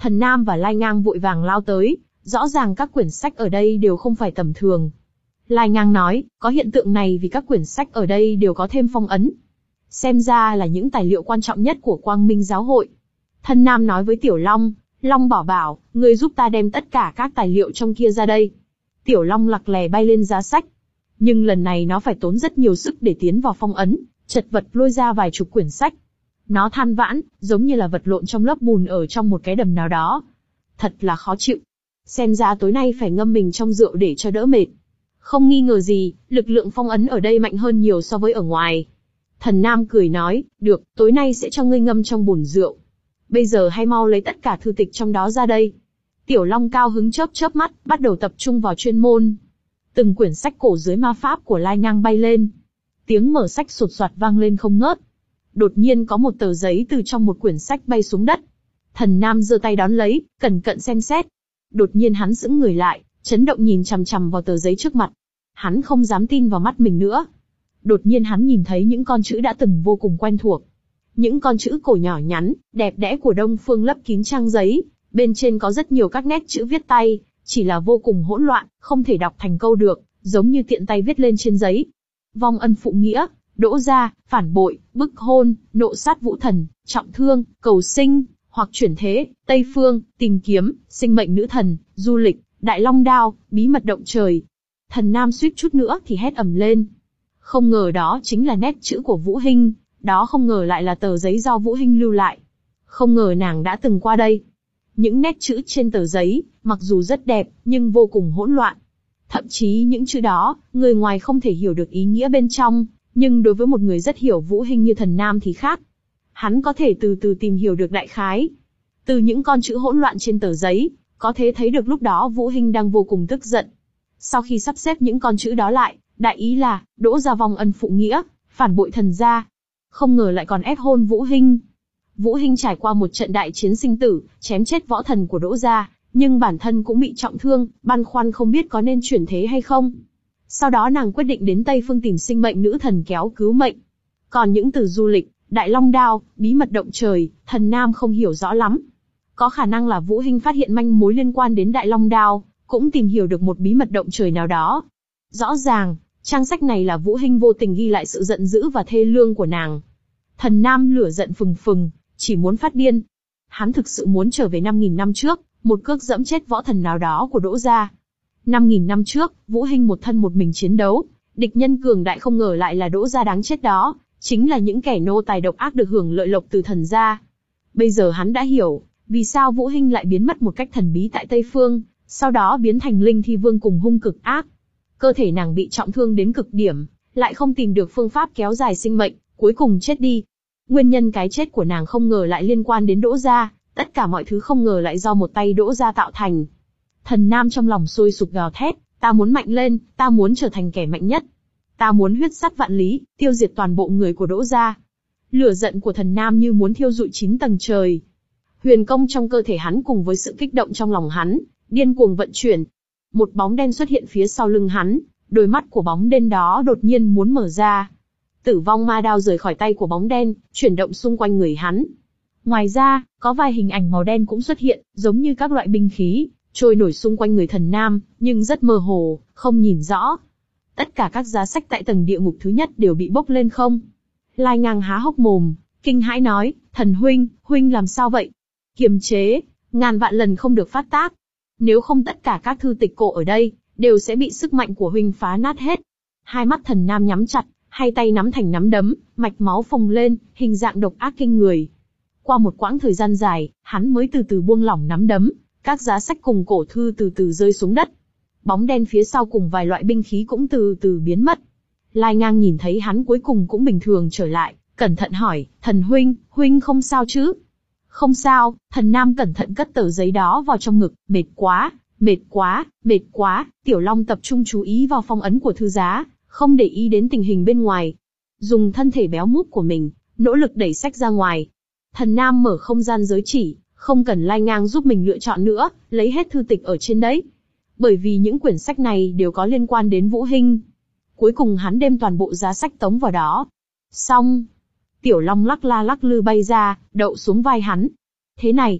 Thần Nam và Lai Ngang vội vàng lao tới, rõ ràng các quyển sách ở đây đều không phải tầm thường. Lai Ngang nói, có hiện tượng này vì các quyển sách ở đây đều có thêm phong ấn. Xem ra là những tài liệu quan trọng nhất của Quang Minh giáo hội. Thần Nam nói với Tiểu Long, Long bảo bảo, ngươi giúp ta đem tất cả các tài liệu trong kia ra đây. Tiểu Long lặc lè bay lên giá sách. Nhưng lần này nó phải tốn rất nhiều sức để tiến vào phong ấn, chật vật lôi ra vài chục quyển sách. Nó than vãn, giống như là vật lộn trong lớp bùn ở trong một cái đầm nào đó. Thật là khó chịu. Xem ra tối nay phải ngâm mình trong rượu để cho đỡ mệt. Không nghi ngờ gì, lực lượng phong ấn ở đây mạnh hơn nhiều so với ở ngoài. Thần Nam cười nói, được, tối nay sẽ cho ngươi ngâm trong bùn rượu. Bây giờ hay mau lấy tất cả thư tịch trong đó ra đây. Tiểu Long cao hứng chớp chớp mắt, bắt đầu tập trung vào chuyên môn. Từng quyển sách cổ dưới ma pháp của Lai Ngang bay lên. Tiếng mở sách sột soạt vang lên không ngớt. Đột nhiên có một tờ giấy từ trong một quyển sách bay xuống đất. Thần Nam giơ tay đón lấy, cẩn cẩn xem xét. Đột nhiên hắn sững người lại, chấn động nhìn chằm chằm vào tờ giấy trước mặt. Hắn không dám tin vào mắt mình nữa. Đột nhiên hắn nhìn thấy những con chữ đã từng vô cùng quen thuộc. Những con chữ cổ nhỏ nhắn, đẹp đẽ của Đông Phương lấp kín trang giấy, bên trên có rất nhiều các nét chữ viết tay, chỉ là vô cùng hỗn loạn, không thể đọc thành câu được, giống như tiện tay viết lên trên giấy. Vong ân phụ nghĩa, đỗ gia, phản bội, bức hôn, nộ sát vũ thần, trọng thương, cầu sinh, hoặc chuyển thế, Tây phương, tìm kiếm, sinh mệnh nữ thần, du lịch, đại long đao, bí mật động trời. Thần Nam suýt chút nữa thì hét ầm lên. Không ngờ đó chính là nét chữ của Vũ Hinh, đó không ngờ lại là tờ giấy do Vũ Hinh lưu lại. Không ngờ nàng đã từng qua đây. Những nét chữ trên tờ giấy, mặc dù rất đẹp, nhưng vô cùng hỗn loạn. Thậm chí những chữ đó, người ngoài không thể hiểu được ý nghĩa bên trong, nhưng đối với một người rất hiểu Vũ Hinh như Thần Nam thì khác. Hắn có thể từ từ tìm hiểu được đại khái. Từ những con chữ hỗn loạn trên tờ giấy, có thể thấy được lúc đó Vũ Hinh đang vô cùng tức giận. Sau khi sắp xếp những con chữ đó lại, đại ý là, đỗ gia vong ân phụ nghĩa, phản bội thần gia. Không ngờ lại còn ép hôn Vũ Hinh. Vũ Hinh trải qua một trận đại chiến sinh tử, chém chết võ thần của Đỗ gia, nhưng bản thân cũng bị trọng thương, băn khoăn không biết có nên chuyển thế hay không. Sau đó nàng quyết định đến Tây Phương tìm sinh mệnh nữ thần kéo cứu mệnh. Còn những từ du lịch, đại long đao, bí mật động trời, Thần Nam không hiểu rõ lắm. Có khả năng là Vũ Hinh phát hiện manh mối liên quan đến đại long đao, cũng tìm hiểu được một bí mật động trời nào đó. Rõ ràng, trang sách này là Vũ Hinh vô tình ghi lại sự giận dữ và thê lương của nàng. Thần Nam lửa giận phừng phừng, chỉ muốn phát điên. Hắn thực sự muốn trở về năm nghìn năm trước, một cước dẫm chết võ thần nào đó của Đỗ gia. năm nghìn năm trước, Vũ Hinh một thân một mình chiến đấu, địch nhân cường đại không ngờ lại là Đỗ gia đáng chết đó, chính là những kẻ nô tài độc ác được hưởng lợi lộc từ thần gia. Bây giờ hắn đã hiểu, vì sao Vũ Hinh lại biến mất một cách thần bí tại Tây Phương, sau đó biến thành Linh Thi Vương cùng hung cực ác. Cơ thể nàng bị trọng thương đến cực điểm, lại không tìm được phương pháp kéo dài sinh mệnh, cuối cùng chết đi. Nguyên nhân cái chết của nàng không ngờ lại liên quan đến Đỗ gia, tất cả mọi thứ không ngờ lại do một tay Đỗ gia tạo thành. Thần Nam trong lòng sôi sục gào thét, ta muốn mạnh lên, ta muốn trở thành kẻ mạnh nhất. Ta muốn huyết sắt vạn lý, tiêu diệt toàn bộ người của Đỗ gia. Lửa giận của Thần Nam như muốn thiêu rụi chín tầng trời. Huyền công trong cơ thể hắn cùng với sự kích động trong lòng hắn, điên cuồng vận chuyển. Một bóng đen xuất hiện phía sau lưng hắn, đôi mắt của bóng đen đó đột nhiên muốn mở ra. Tử vong ma đao rời khỏi tay của bóng đen, chuyển động xung quanh người hắn. Ngoài ra, có vài hình ảnh màu đen cũng xuất hiện, giống như các loại binh khí, trôi nổi xung quanh người Thần Nam, nhưng rất mơ hồ, không nhìn rõ. Tất cả các giá sách tại tầng địa ngục thứ nhất đều bị bốc lên không. Lai Ngang há hốc mồm, kinh hãi nói, Thần huynh, huynh làm sao vậy? Kiềm chế, ngàn vạn lần không được phát tác. Nếu không tất cả các thư tịch cổ ở đây, đều sẽ bị sức mạnh của huynh phá nát hết. Hai mắt Thần Nam nhắm chặt, hai tay nắm thành nắm đấm, mạch máu phồng lên, hình dạng độc ác kinh người. Qua một quãng thời gian dài, hắn mới từ từ buông lỏng nắm đấm, các giá sách cùng cổ thư từ từ rơi xuống đất. Bóng đen phía sau cùng vài loại binh khí cũng từ từ biến mất. Lai Ngang nhìn thấy hắn cuối cùng cũng bình thường trở lại, cẩn thận hỏi, Thần huynh, huynh không sao chứ? Không sao, Thần Nam cẩn thận cất tờ giấy đó vào trong ngực, mệt quá, mệt quá, mệt quá. Tiểu Long tập trung chú ý vào phong ấn của thư giá, không để ý đến tình hình bên ngoài. Dùng thân thể béo múp của mình, nỗ lực đẩy sách ra ngoài. Thần Nam mở không gian giới chỉ, không cần Lai Ngang giúp mình lựa chọn nữa, lấy hết thư tịch ở trên đấy. Bởi vì những quyển sách này đều có liên quan đến Vũ Hinh. Cuối cùng hắn đem toàn bộ giá sách tống vào đó. Xong. Tiểu Long lắc la lắc lư bay ra, đậu xuống vai hắn. Thế này.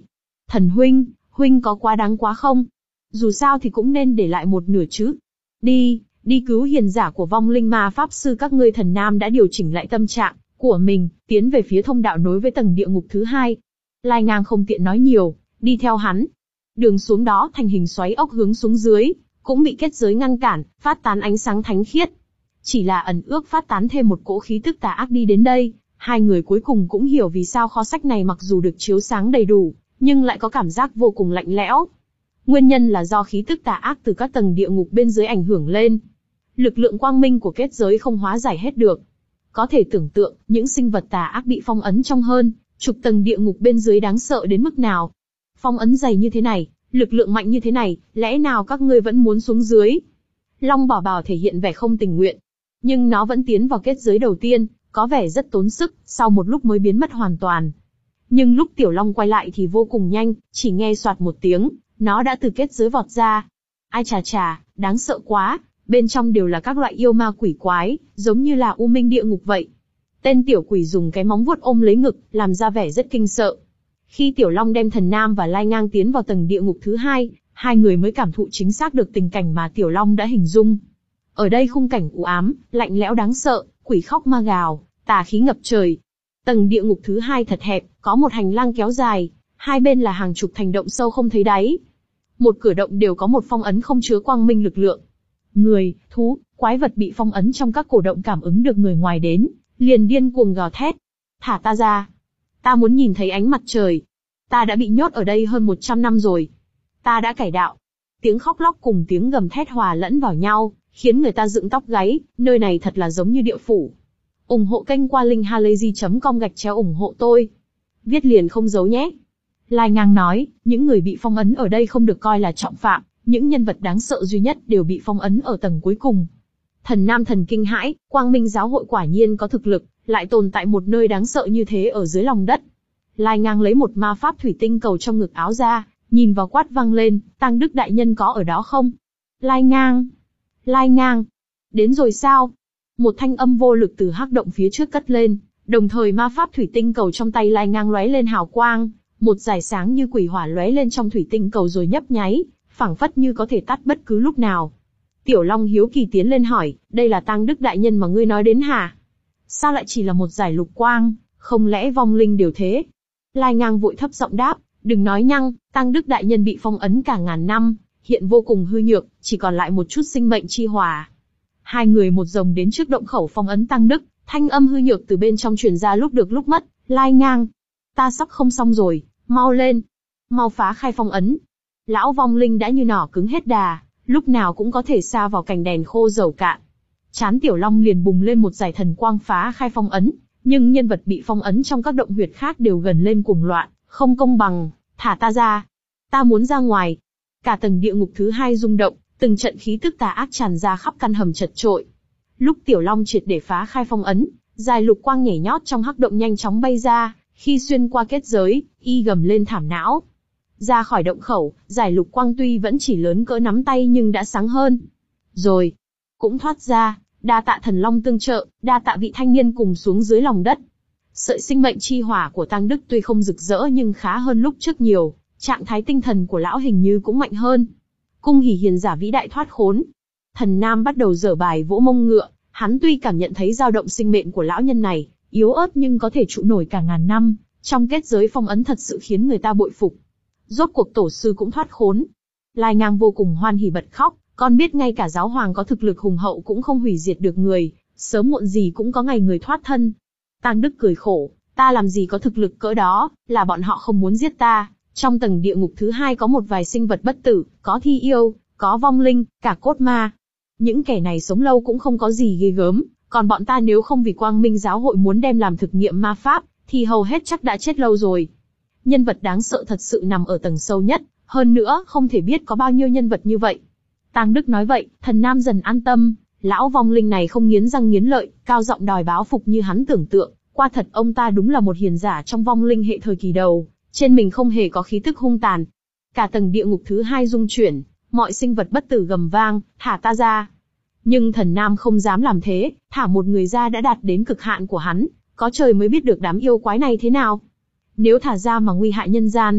Thần huynh, huynh có quá đáng quá không? Dù sao thì cũng nên để lại một nửa chứ. Đi, đi cứu hiền giả của vong linh ma pháp sư các ngươi. Thần Nam đã điều chỉnh lại tâm trạng của mình, tiến về phía thông đạo nối với tầng địa ngục thứ hai. Lai Ngang không tiện nói nhiều, đi theo hắn. Đường xuống đó thành hình xoáy ốc hướng xuống dưới, cũng bị kết giới ngăn cản, phát tán ánh sáng thánh khiết. Chỉ là ẩn ước phát tán thêm một cỗ khí tức tà ác đi đến đây, hai người cuối cùng cũng hiểu vì sao kho sách này mặc dù được chiếu sáng đầy đủ, nhưng lại có cảm giác vô cùng lạnh lẽo. Nguyên nhân là do khí tức tà ác từ các tầng địa ngục bên dưới ảnh hưởng lên. Lực lượng quang minh của kết giới không hóa giải hết được. Có thể tưởng tượng, những sinh vật tà ác bị phong ấn trong hơn chục tầng địa ngục bên dưới đáng sợ đến mức nào. Phong ấn dày như thế này, lực lượng mạnh như thế này, lẽ nào các ngươi vẫn muốn xuống dưới? Long Bảo Bảo thể hiện vẻ không tình nguyện, nhưng nó vẫn tiến vào kết giới đầu tiên, có vẻ rất tốn sức, sau một lúc mới biến mất hoàn toàn. Nhưng lúc Tiểu Long quay lại thì vô cùng nhanh, chỉ nghe soạt một tiếng, nó đã từ kết giới vọt ra. Ai chà chà, đáng sợ quá, bên trong đều là các loại yêu ma quỷ quái, giống như là U Minh địa ngục vậy. Tên tiểu quỷ dùng cái móng vuốt ôm lấy ngực, làm ra vẻ rất kinh sợ. Khi Tiểu Long đem Thần Nam và Lai Ngang tiến vào tầng địa ngục thứ hai, hai người mới cảm thụ chính xác được tình cảnh mà Tiểu Long đã hình dung. Ở đây khung cảnh u ám, lạnh lẽo đáng sợ, quỷ khóc ma gào, tà khí ngập trời. Tầng địa ngục thứ hai thật hẹp, có một hành lang kéo dài, hai bên là hàng chục thành động sâu không thấy đáy. Một cửa động đều có một phong ấn không chứa quang minh lực lượng. Người, thú, quái vật bị phong ấn trong các cổ động cảm ứng được người ngoài đến, liền điên cuồng gào thét. Thả ta ra. Ta muốn nhìn thấy ánh mặt trời. Ta đã bị nhốt ở đây hơn một trăm năm rồi. Ta đã cải đạo. Tiếng khóc lóc cùng tiếng gầm thét hòa lẫn vào nhau, khiến người ta dựng tóc gáy, nơi này thật là giống như địa phủ. ủng hộ kênh qua link halayzi chấm com gạch chéo ủng hộ tôi. Viết liền không giấu nhé. Lai Ngang nói, những người bị phong ấn ở đây không được coi là trọng phạm, những nhân vật đáng sợ duy nhất đều bị phong ấn ở tầng cuối cùng. Thần Nam thần kinh hãi, Quang Minh giáo hội quả nhiên có thực lực, lại tồn tại một nơi đáng sợ như thế ở dưới lòng đất. Lai Ngang lấy một ma pháp thủy tinh cầu trong ngực áo ra, nhìn vào quát vang lên, Tăng Đức đại nhân có ở đó không? Lai Ngang! Lai Ngang! Đến rồi sao? Một thanh âm vô lực từ hắc động phía trước cất lên, đồng thời ma pháp thủy tinh cầu trong tay Lai Ngang lóe lên hào quang, một dải sáng như quỷ hỏa lóe lên trong thủy tinh cầu rồi nhấp nháy, phảng phất như có thể tắt bất cứ lúc nào. Tiểu Long hiếu kỳ tiến lên hỏi, đây là Tăng Đức đại nhân mà ngươi nói đến hả? Sao lại chỉ là một dải lục quang, không lẽ vong linh đều thế? Lai Ngang vội thấp giọng đáp, đừng nói nhăng, Tăng Đức đại nhân bị phong ấn cả ngàn năm, hiện vô cùng hư nhược, chỉ còn lại một chút sinh mệnh chi hỏa. Hai người một dòng đến trước động khẩu phong ấn Tăng Đức, thanh âm hư nhược từ bên trong truyền ra lúc được lúc mất. Lai Ngang, ta sắp không xong rồi, mau lên, mau phá khai phong ấn. Lão vong linh đã như nỏ cứng hết đà, lúc nào cũng có thể sa vào cành đèn khô dầu cạn. Chán Tiểu Long liền bùng lên một dải thần quang phá khai phong ấn, nhưng nhân vật bị phong ấn trong các động huyệt khác đều gần lên cuồng loạn, không công bằng, thả ta ra. Ta muốn ra ngoài. Cả tầng địa ngục thứ hai rung động, từng trận khí tức tà ác tràn ra khắp căn hầm chật trội. Lúc Tiểu Long triệt để phá khai phong ấn, dài lục quang nhảy nhót trong hắc động nhanh chóng bay ra, khi xuyên qua kết giới, y gầm lên thảm não. Ra khỏi động khẩu, giải lục quang tuy vẫn chỉ lớn cỡ nắm tay nhưng đã sáng hơn. Rồi, cũng thoát ra, đa tạ thần long tương trợ, đa tạ vị thanh niên cùng xuống dưới lòng đất. Sợi sinh mệnh chi hỏa của Tăng Đức tuy không rực rỡ nhưng khá hơn lúc trước nhiều, trạng thái tinh thần của lão hình như cũng mạnh hơn. Cung hỉ hiền giả vĩ đại thoát khốn. Thần Nam bắt đầu dở bài vỗ mông ngựa, hắn tuy cảm nhận thấy dao động sinh mệnh của lão nhân này, yếu ớt nhưng có thể trụ nổi cả ngàn năm, trong kết giới phong ấn thật sự khiến người ta bội phục. Rốt cuộc tổ sư cũng thoát khốn. Lai Ngang vô cùng hoan hỉ bật khóc, con biết ngay cả giáo hoàng có thực lực hùng hậu cũng không hủy diệt được người, sớm muộn gì cũng có ngày người thoát thân. Tăng Đức cười khổ, ta làm gì có thực lực cỡ đó, là bọn họ không muốn giết ta. Trong tầng địa ngục thứ hai có một vài sinh vật bất tử, có thi yêu, có vong linh, cả cốt ma. Những kẻ này sống lâu cũng không có gì ghê gớm, còn bọn ta nếu không vì Quang Minh giáo hội muốn đem làm thực nghiệm ma pháp, thì hầu hết chắc đã chết lâu rồi. Nhân vật đáng sợ thật sự nằm ở tầng sâu nhất, hơn nữa không thể biết có bao nhiêu nhân vật như vậy. Tăng Đức nói vậy, Thần Nam dần an tâm, lão vong linh này không nghiến răng nghiến lợi, cao giọng đòi báo phục như hắn tưởng tượng, qua thật ông ta đúng là một hiền giả trong vong linh hệ thời kỳ đầu, trên mình không hề có khí tức hung tàn. Cả tầng địa ngục thứ hai rung chuyển, mọi sinh vật bất tử gầm vang, thả ta ra. Nhưng Thần Nam không dám làm thế, thả một người ra đã đạt đến cực hạn của hắn, có trời mới biết được đám yêu quái này thế nào. Nếu thả ra mà nguy hại nhân gian,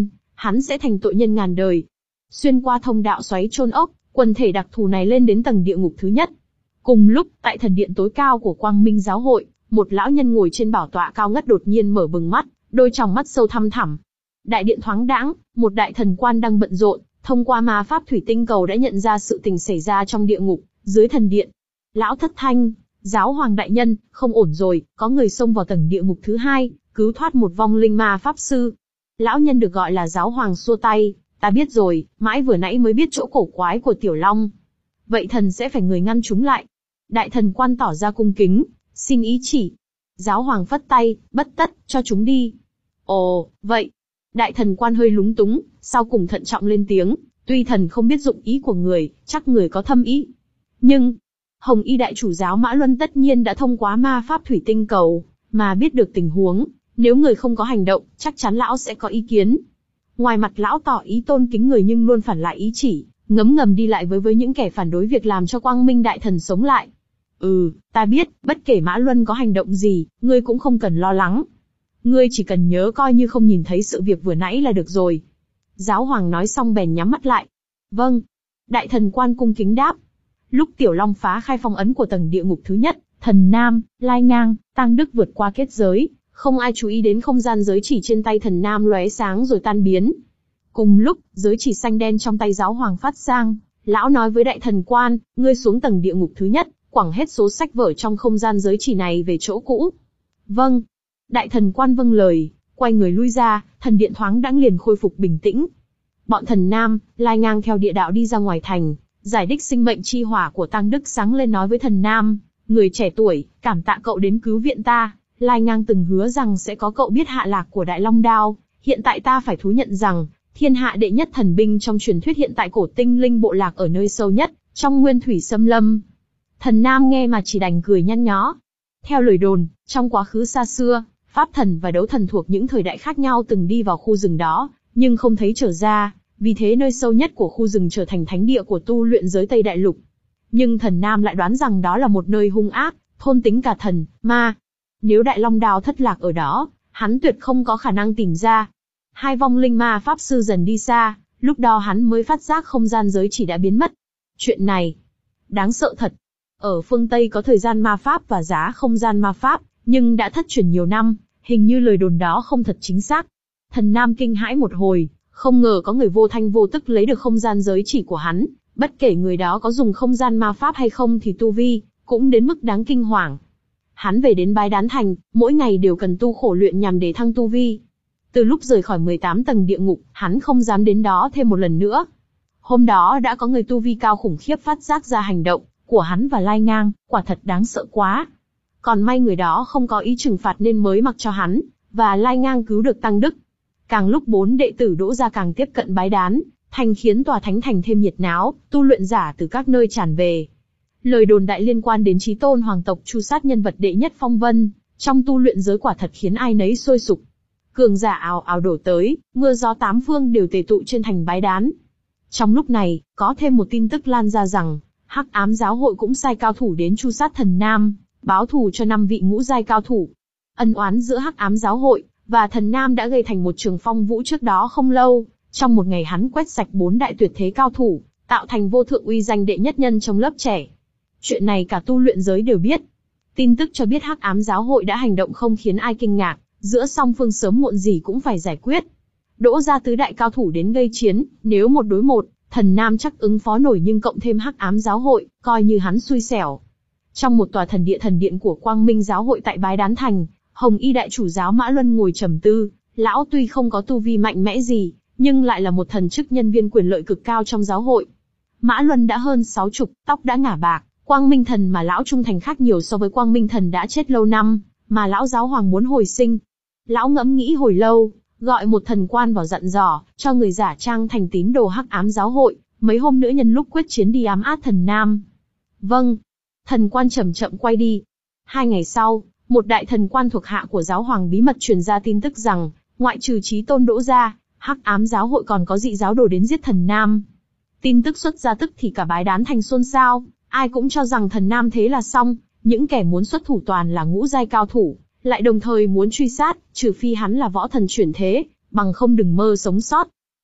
hắn sẽ thành tội nhân ngàn đời. Xuyên qua thông đạo xoáy chôn ốc, quần thể đặc thù này lên đến tầng địa ngục thứ nhất. Cùng lúc, tại thần điện tối cao của Quang Minh giáo hội, một lão nhân ngồi trên bảo tọa cao ngất đột nhiên mở bừng mắt, đôi tròng mắt sâu thăm thẳm. Đại điện thoáng đãng, một đại thần quan đang bận rộn, thông qua ma pháp thủy tinh cầu đã nhận ra sự tình xảy ra trong địa ngục, dưới thần điện. Lão thất thanh, giáo hoàng đại nhân, không ổn rồi, có người xông vào tầng địa ngục thứ hai, cứu thoát một vong linh ma pháp sư. Lão nhân được gọi là giáo hoàng xua tay, ta biết rồi, mãi vừa nãy mới biết chỗ cổ quái của Tiểu Long. Vậy thần sẽ phải người ngăn chúng lại. Đại thần quan tỏ ra cung kính, xin ý chỉ. Giáo hoàng phất tay, bất tất, cho chúng đi. Ồ, vậy. Đại thần quan hơi lúng túng, sau cùng thận trọng lên tiếng, tuy thần không biết dụng ý của người, chắc người có thâm ý. Nhưng, Hồng Y đại chủ giáo Mã Luân tất nhiên đã thông qua ma pháp thủy tinh cầu, mà biết được tình huống, nếu người không có hành động, chắc chắn lão sẽ có ý kiến. Ngoài mặt lão tỏ ý tôn kính người nhưng luôn phản lại ý chỉ, ngấm ngầm đi lại với với những kẻ phản đối việc làm cho Quang Minh đại thần sống lại. Ừ, ta biết, bất kể Mã Luân có hành động gì, ngươi cũng không cần lo lắng. Ngươi chỉ cần nhớ coi như không nhìn thấy sự việc vừa nãy là được rồi. Giáo hoàng nói xong bèn nhắm mắt lại. Vâng. Đại thần quan cung kính đáp. Lúc Tiểu Long phá khai phong ấn của tầng địa ngục thứ nhất, Thần Nam, Lai Ngang, Tang Đức vượt qua kết giới, không ai chú ý đến không gian giới chỉ trên tay Thần Nam lóe sáng rồi tan biến. Cùng lúc, giới chỉ xanh đen trong tay giáo hoàng phát sang, lão nói với đại thần quan, ngươi xuống tầng địa ngục thứ nhất, quẳng hết số sách vở trong không gian giới chỉ này về chỗ cũ. Vâng. Đại thần quan vâng lời, quay người lui ra, thần điện thoáng đãng liền khôi phục bình tĩnh. Bọn Thần Nam, Lai Ngang theo địa đạo đi ra ngoài thành, giải đích sinh mệnh chi hỏa của Tang Đức sáng lên nói với Thần Nam, người trẻ tuổi, cảm tạ cậu đến cứu viện ta. Lai Ngang từng hứa rằng sẽ có cậu biết hạ lạc của Đại Long Đao, hiện tại ta phải thú nhận rằng, thiên hạ đệ nhất thần binh trong truyền thuyết hiện tại cổ tinh linh bộ lạc ở nơi sâu nhất, trong nguyên thủy xâm lâm. Thần Nam nghe mà chỉ đành cười nhăn nhó. Theo lời đồn, trong quá khứ xa xưa, pháp thần và đấu thần thuộc những thời đại khác nhau từng đi vào khu rừng đó, nhưng không thấy trở ra, vì thế nơi sâu nhất của khu rừng trở thành thánh địa của tu luyện giới Tây Đại Lục. Nhưng Thần Nam lại đoán rằng đó là một nơi hung ác, thôn tính cả thần, ma. Nếu Đại Long Đao thất lạc ở đó, hắn tuyệt không có khả năng tìm ra. Hai vong linh ma pháp sư dần đi xa, lúc đó hắn mới phát giác không gian giới chỉ đã biến mất. Chuyện này, đáng sợ thật. Ở phương Tây có thời gian ma pháp và giá không gian ma pháp, nhưng đã thất truyền nhiều năm, hình như lời đồn đó không thật chính xác. Thần Nam kinh hãi một hồi, không ngờ có người vô thanh vô tức lấy được không gian giới chỉ của hắn, bất kể người đó có dùng không gian ma pháp hay không thì tu vi, cũng đến mức đáng kinh hoàng. Hắn về đến Bái Đán Thành, mỗi ngày đều cần tu khổ luyện nhằm để thăng tu vi. Từ lúc rời khỏi mười tám tầng địa ngục, hắn không dám đến đó thêm một lần nữa. Hôm đó đã có người tu vi cao khủng khiếp phát giác ra hành động của hắn và Lai Ngang, quả thật đáng sợ quá. Còn may người đó không có ý trừng phạt nên mới mặc cho hắn và Lai Ngang cứu được Tang Đức. Càng lúc bốn đệ tử đỗ ra càng tiếp cận Bái Đán Thành khiến tòa thánh thành thêm nhiệt náo, tu luyện giả từ các nơi tràn về. Lời đồn đại liên quan đến chí tôn hoàng tộc tru sát nhân vật đệ nhất phong vân trong tu luyện giới quả thật khiến ai nấy sôi sục. Cường giả ào ào đổ tới, mưa gió tám phương đều tề tụ trên thành Bái Đán. Trong lúc này, có thêm một tin tức lan ra rằng Hắc Ám giáo hội cũng sai cao thủ đến tru sát Thần Nam, báo thù cho năm vị ngũ giai cao thủ. Ân oán giữa Hắc Ám giáo hội và Thần Nam đã gây thành một trường phong vũ trước đó không lâu. Trong một ngày hắn quét sạch bốn đại tuyệt thế cao thủ, tạo thành vô thượng uy danh đệ nhất nhân trong lớp trẻ. Chuyện này cả tu luyện giới đều biết. Tin tức cho biết Hắc Ám giáo hội đã hành động không khiến ai kinh ngạc, giữa song phương sớm muộn gì cũng phải giải quyết. Đỗ ra tứ đại cao thủ đến gây chiến, nếu một đối một, Thần Nam chắc ứng phó nổi nhưng cộng thêm Hắc Ám giáo hội, coi như hắn xui xẻo. Trong một tòa thần địa thần điện của Quang Minh giáo hội tại Bái Đán Thành, Hồng Y đại chủ giáo Mã Luân ngồi trầm tư, lão tuy không có tu vi mạnh mẽ gì, nhưng lại là một thần chức nhân viên quyền lợi cực cao trong giáo hội. Mã Luân đã hơn sáu chục, tóc đã ngả bạc, Quang Minh thần mà lão trung thành khác nhiều so với Quang Minh thần đã chết lâu năm, mà lão giáo hoàng muốn hồi sinh. Lão ngẫm nghĩ hồi lâu, gọi một thần quan vào dặn dò, cho người giả trang thành tín đồ Hắc Ám giáo hội, mấy hôm nữa nhân lúc quyết chiến đi ám át Thần Nam. Vâng. Thần quan chậm chậm quay đi. Hai ngày sau, một đại thần quan thuộc hạ của giáo hoàng bí mật truyền ra tin tức rằng, ngoại trừ chí tôn Đỗ ra, Hắc Ám giáo hội còn có dị giáo đồ đến giết Thần Nam. Tin tức xuất ra tức thì cả Bái Đán Thành xôn xao, ai cũng cho rằng Thần Nam thế là xong, những kẻ muốn xuất thủ toàn là ngũ giai cao thủ, lại đồng thời muốn truy sát, trừ phi hắn là võ thần chuyển thế, bằng không đừng mơ sống sót.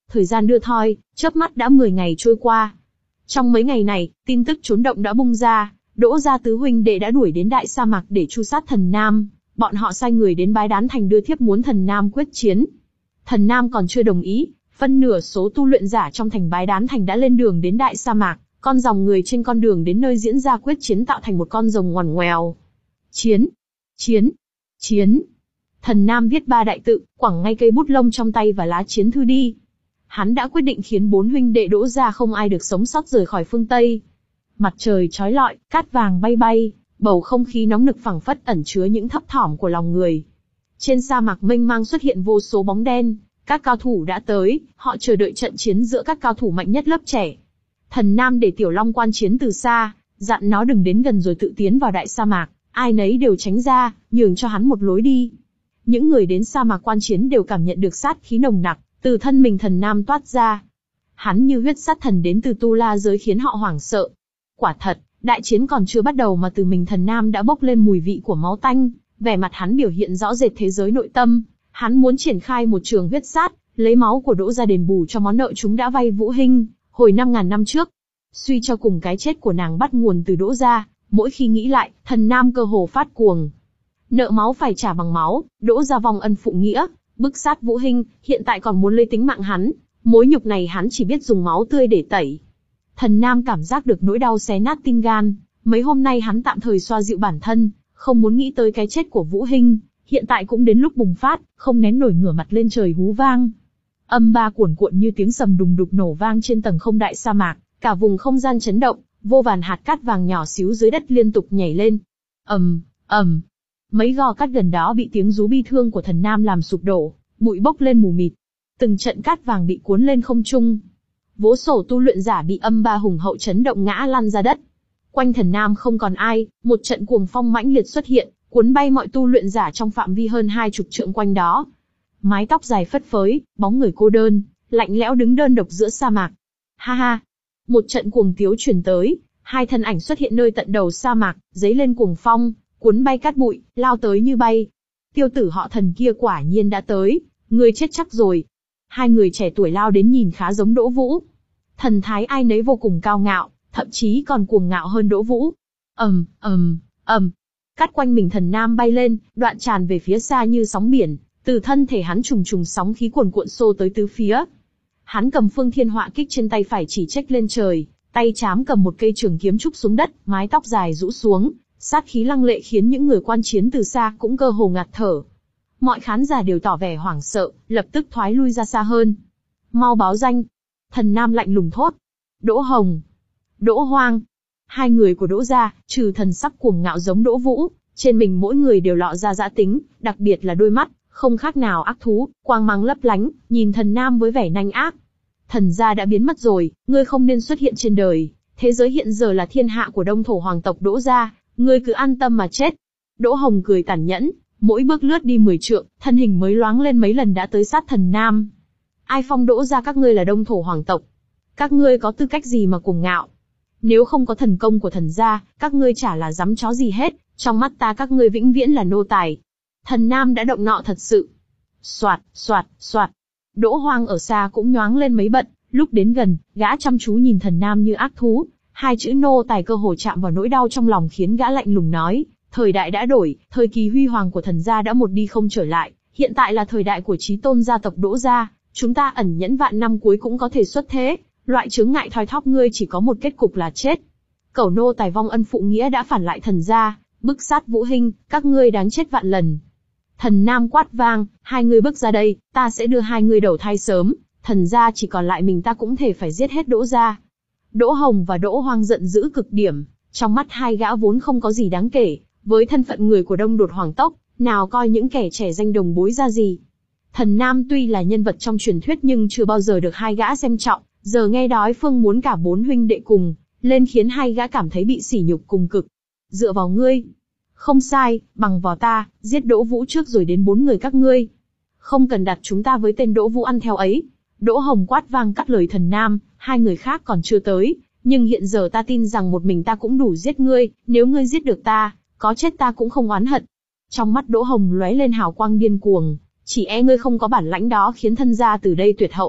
Thời gian đưa thoi, chớp mắt đã mười ngày trôi qua. Trong mấy ngày này, tin tức chốn động đã bung ra, Đỗ gia tứ huynh đệ đã đuổi đến đại sa mạc để tru sát Thần Nam. Bọn họ sai người đến Bái Đán Thành đưa thiếp muốn Thần Nam quyết chiến. Thần Nam còn chưa đồng ý, phân nửa số tu luyện giả trong thành Bái Đán Thành đã lên đường đến đại sa mạc, con dòng người trên con đường đến nơi diễn ra quyết chiến tạo thành một con rồng ngoằn ngoèo. Chiến, chiến, chiến. Thần Nam viết ba đại tự, quẳng ngay cây bút lông trong tay và lá chiến thư đi. Hắn đã quyết định khiến bốn huynh đệ Đỗ gia không ai được sống sót rời khỏi phương Tây. Mặt trời chói lọi, cát vàng bay bay, bầu không khí nóng nực phảng phất ẩn chứa những thấp thỏm của lòng người. Trên sa mạc mênh mang xuất hiện vô số bóng đen, các cao thủ đã tới, họ chờ đợi trận chiến giữa các cao thủ mạnh nhất lớp trẻ. Thần Nam để Tiểu Long quan chiến từ xa, dặn nó đừng đến gần rồi tự tiến vào đại sa mạc, ai nấy đều tránh ra, nhường cho hắn một lối đi. Những người đến sa mạc quan chiến đều cảm nhận được sát khí nồng nặc từ thân mình Thần Nam toát ra. Hắn như huyết sát thần đến từ tu la giới khiến họ hoảng sợ. Quả thật, đại chiến còn chưa bắt đầu mà từ mình Thần Nam đã bốc lên mùi vị của máu tanh, vẻ mặt hắn biểu hiện rõ rệt thế giới nội tâm. Hắn muốn triển khai một trường huyết sát, lấy máu của Đỗ gia đền bù cho món nợ chúng đã vay Vũ Hinh, hồi năm ngàn năm trước. Suy cho cùng cái chết của nàng bắt nguồn từ Đỗ gia, mỗi khi nghĩ lại, Thần Nam cơ hồ phát cuồng. Nợ máu phải trả bằng máu, Đỗ gia vong ân phụ nghĩa, bức sát Vũ Hinh, hiện tại còn muốn lấy tính mạng hắn, mối nhục này hắn chỉ biết dùng máu tươi để tẩy. Thần Nam cảm giác được nỗi đau xé nát tim gan, mấy hôm nay hắn tạm thời xoa dịu bản thân, không muốn nghĩ tới cái chết của Vũ Hinh, hiện tại cũng đến lúc bùng phát, không nén nổi ngửa mặt lên trời hú vang. Âm ba cuồn cuộn như tiếng sầm đùng đục nổ vang trên tầng không đại sa mạc, cả vùng không gian chấn động, vô vàn hạt cát vàng nhỏ xíu dưới đất liên tục nhảy lên. ầm, ầm, mấy gò cát gần đó bị tiếng rú bi thương của Thần Nam làm sụp đổ, bụi bốc lên mù mịt. Từng trận cát vàng bị cuốn lên không trung. Vô số tu luyện giả bị âm ba hùng hậu chấn động ngã lăn ra đất. Quanh Thần Nam không còn ai, một trận cuồng phong mãnh liệt xuất hiện, cuốn bay mọi tu luyện giả trong phạm vi hơn hai chục trượng quanh đó. Mái tóc dài phất phới, bóng người cô đơn, lạnh lẽo đứng đơn độc giữa sa mạc. Ha ha! Một trận cuồng tiếu truyền tới, hai thân ảnh xuất hiện nơi tận đầu sa mạc, giấy lên cuồng phong, cuốn bay cát bụi, lao tới như bay. Tiêu tử họ Thần kia quả nhiên đã tới, ngươi chết chắc rồi. Hai người trẻ tuổi lao đến nhìn khá giống Đỗ Vũ. Thần thái ai nấy vô cùng cao ngạo, thậm chí còn cuồng ngạo hơn Đỗ Vũ. ầm, ầm, ầm, cát quanh mình Thần Nam bay lên, đoạn tràn về phía xa như sóng biển, từ thân thể hắn trùng trùng sóng khí cuồn cuộn xô tới tứ phía. Hắn cầm Phương Thiên Họa kích trên tay phải chỉ trách lên trời, tay trám cầm một cây trường kiếm trúc xuống đất, mái tóc dài rũ xuống, sát khí lăng lệ khiến những người quan chiến từ xa cũng cơ hồ ngạt thở. Mọi khán giả đều tỏ vẻ hoảng sợ, lập tức thoái lui ra xa hơn. Mau báo danh. Thần Nam lạnh lùng thốt. Đỗ Hồng, Đỗ Hoang. Hai người của Đỗ gia, trừ thần sắc cuồng ngạo giống Đỗ Vũ, trên mình mỗi người đều lọ ra dã tính, đặc biệt là đôi mắt, không khác nào ác thú, quang mang lấp lánh, nhìn Thần Nam với vẻ nanh ác. Thần gia đã biến mất rồi, ngươi không nên xuất hiện trên đời, thế giới hiện giờ là thiên hạ của Đông Thổ hoàng tộc Đỗ gia, ngươi cứ an tâm mà chết. Đỗ Hồng cười tàn nhẫn, mỗi bước lướt đi mười trượng, thân hình mới loáng lên mấy lần đã tới sát Thần Nam. Ai phong Đỗ gia các ngươi là Đông Thổ hoàng tộc? Các ngươi có tư cách gì mà cuồng ngạo? Nếu không có thần công của thần gia, các ngươi chả là dám chó gì hết, trong mắt ta các ngươi vĩnh viễn là nô tài. Thần Nam đã động nọ thật sự. Soạt, soạt, soạt. Đỗ Hoang ở xa cũng nhoáng lên mấy bận, lúc đến gần, gã chăm chú nhìn Thần Nam như ác thú, hai chữ nô tài cơ hồ chạm vào nỗi đau trong lòng khiến gã lạnh lùng nói, thời đại đã đổi, thời kỳ huy hoàng của thần gia đã một đi không trở lại, hiện tại là thời đại của chí tôn gia tộc Đỗ gia, chúng ta ẩn nhẫn vạn năm cuối cũng có thể xuất thế, loại chướng ngại thoi thóp ngươi chỉ có một kết cục là chết. Cẩu nô tài vong ân phụ nghĩa đã phản lại thần gia, bức sát Vũ Hinh, các ngươi đáng chết vạn lần. Thần Nam quát vang, hai người bước ra đây, ta sẽ đưa hai người đầu thai sớm, thần gia chỉ còn lại mình ta cũng thể phải giết hết Đỗ gia. Đỗ Hồng và Đỗ Hoang giận dữ cực điểm, trong mắt hai gã vốn không có gì đáng kể, với thân phận người của Đông Đột hoàng tộc, nào coi những kẻ trẻ danh đồng bối ra gì. Thần Nam tuy là nhân vật trong truyền thuyết nhưng chưa bao giờ được hai gã xem trọng, giờ nghe đối phương muốn cả bốn huynh đệ cùng lên khiến hai gã cảm thấy bị sỉ nhục cùng cực. Dựa vào ngươi. Không sai, bằng vào ta, giết Đỗ Vũ trước rồi đến bốn người các ngươi. Không cần đặt chúng ta với tên Đỗ Vũ ăn theo ấy. Đỗ Hồng quát vang cắt lời Thần Nam, hai người khác còn chưa tới, nhưng hiện giờ ta tin rằng một mình ta cũng đủ giết ngươi, nếu ngươi giết được ta, có chết ta cũng không oán hận. Trong mắt Đỗ Hồng lóe lên hào quang điên cuồng, chỉ e ngươi không có bản lãnh đó khiến thân gia từ đây tuyệt hậu.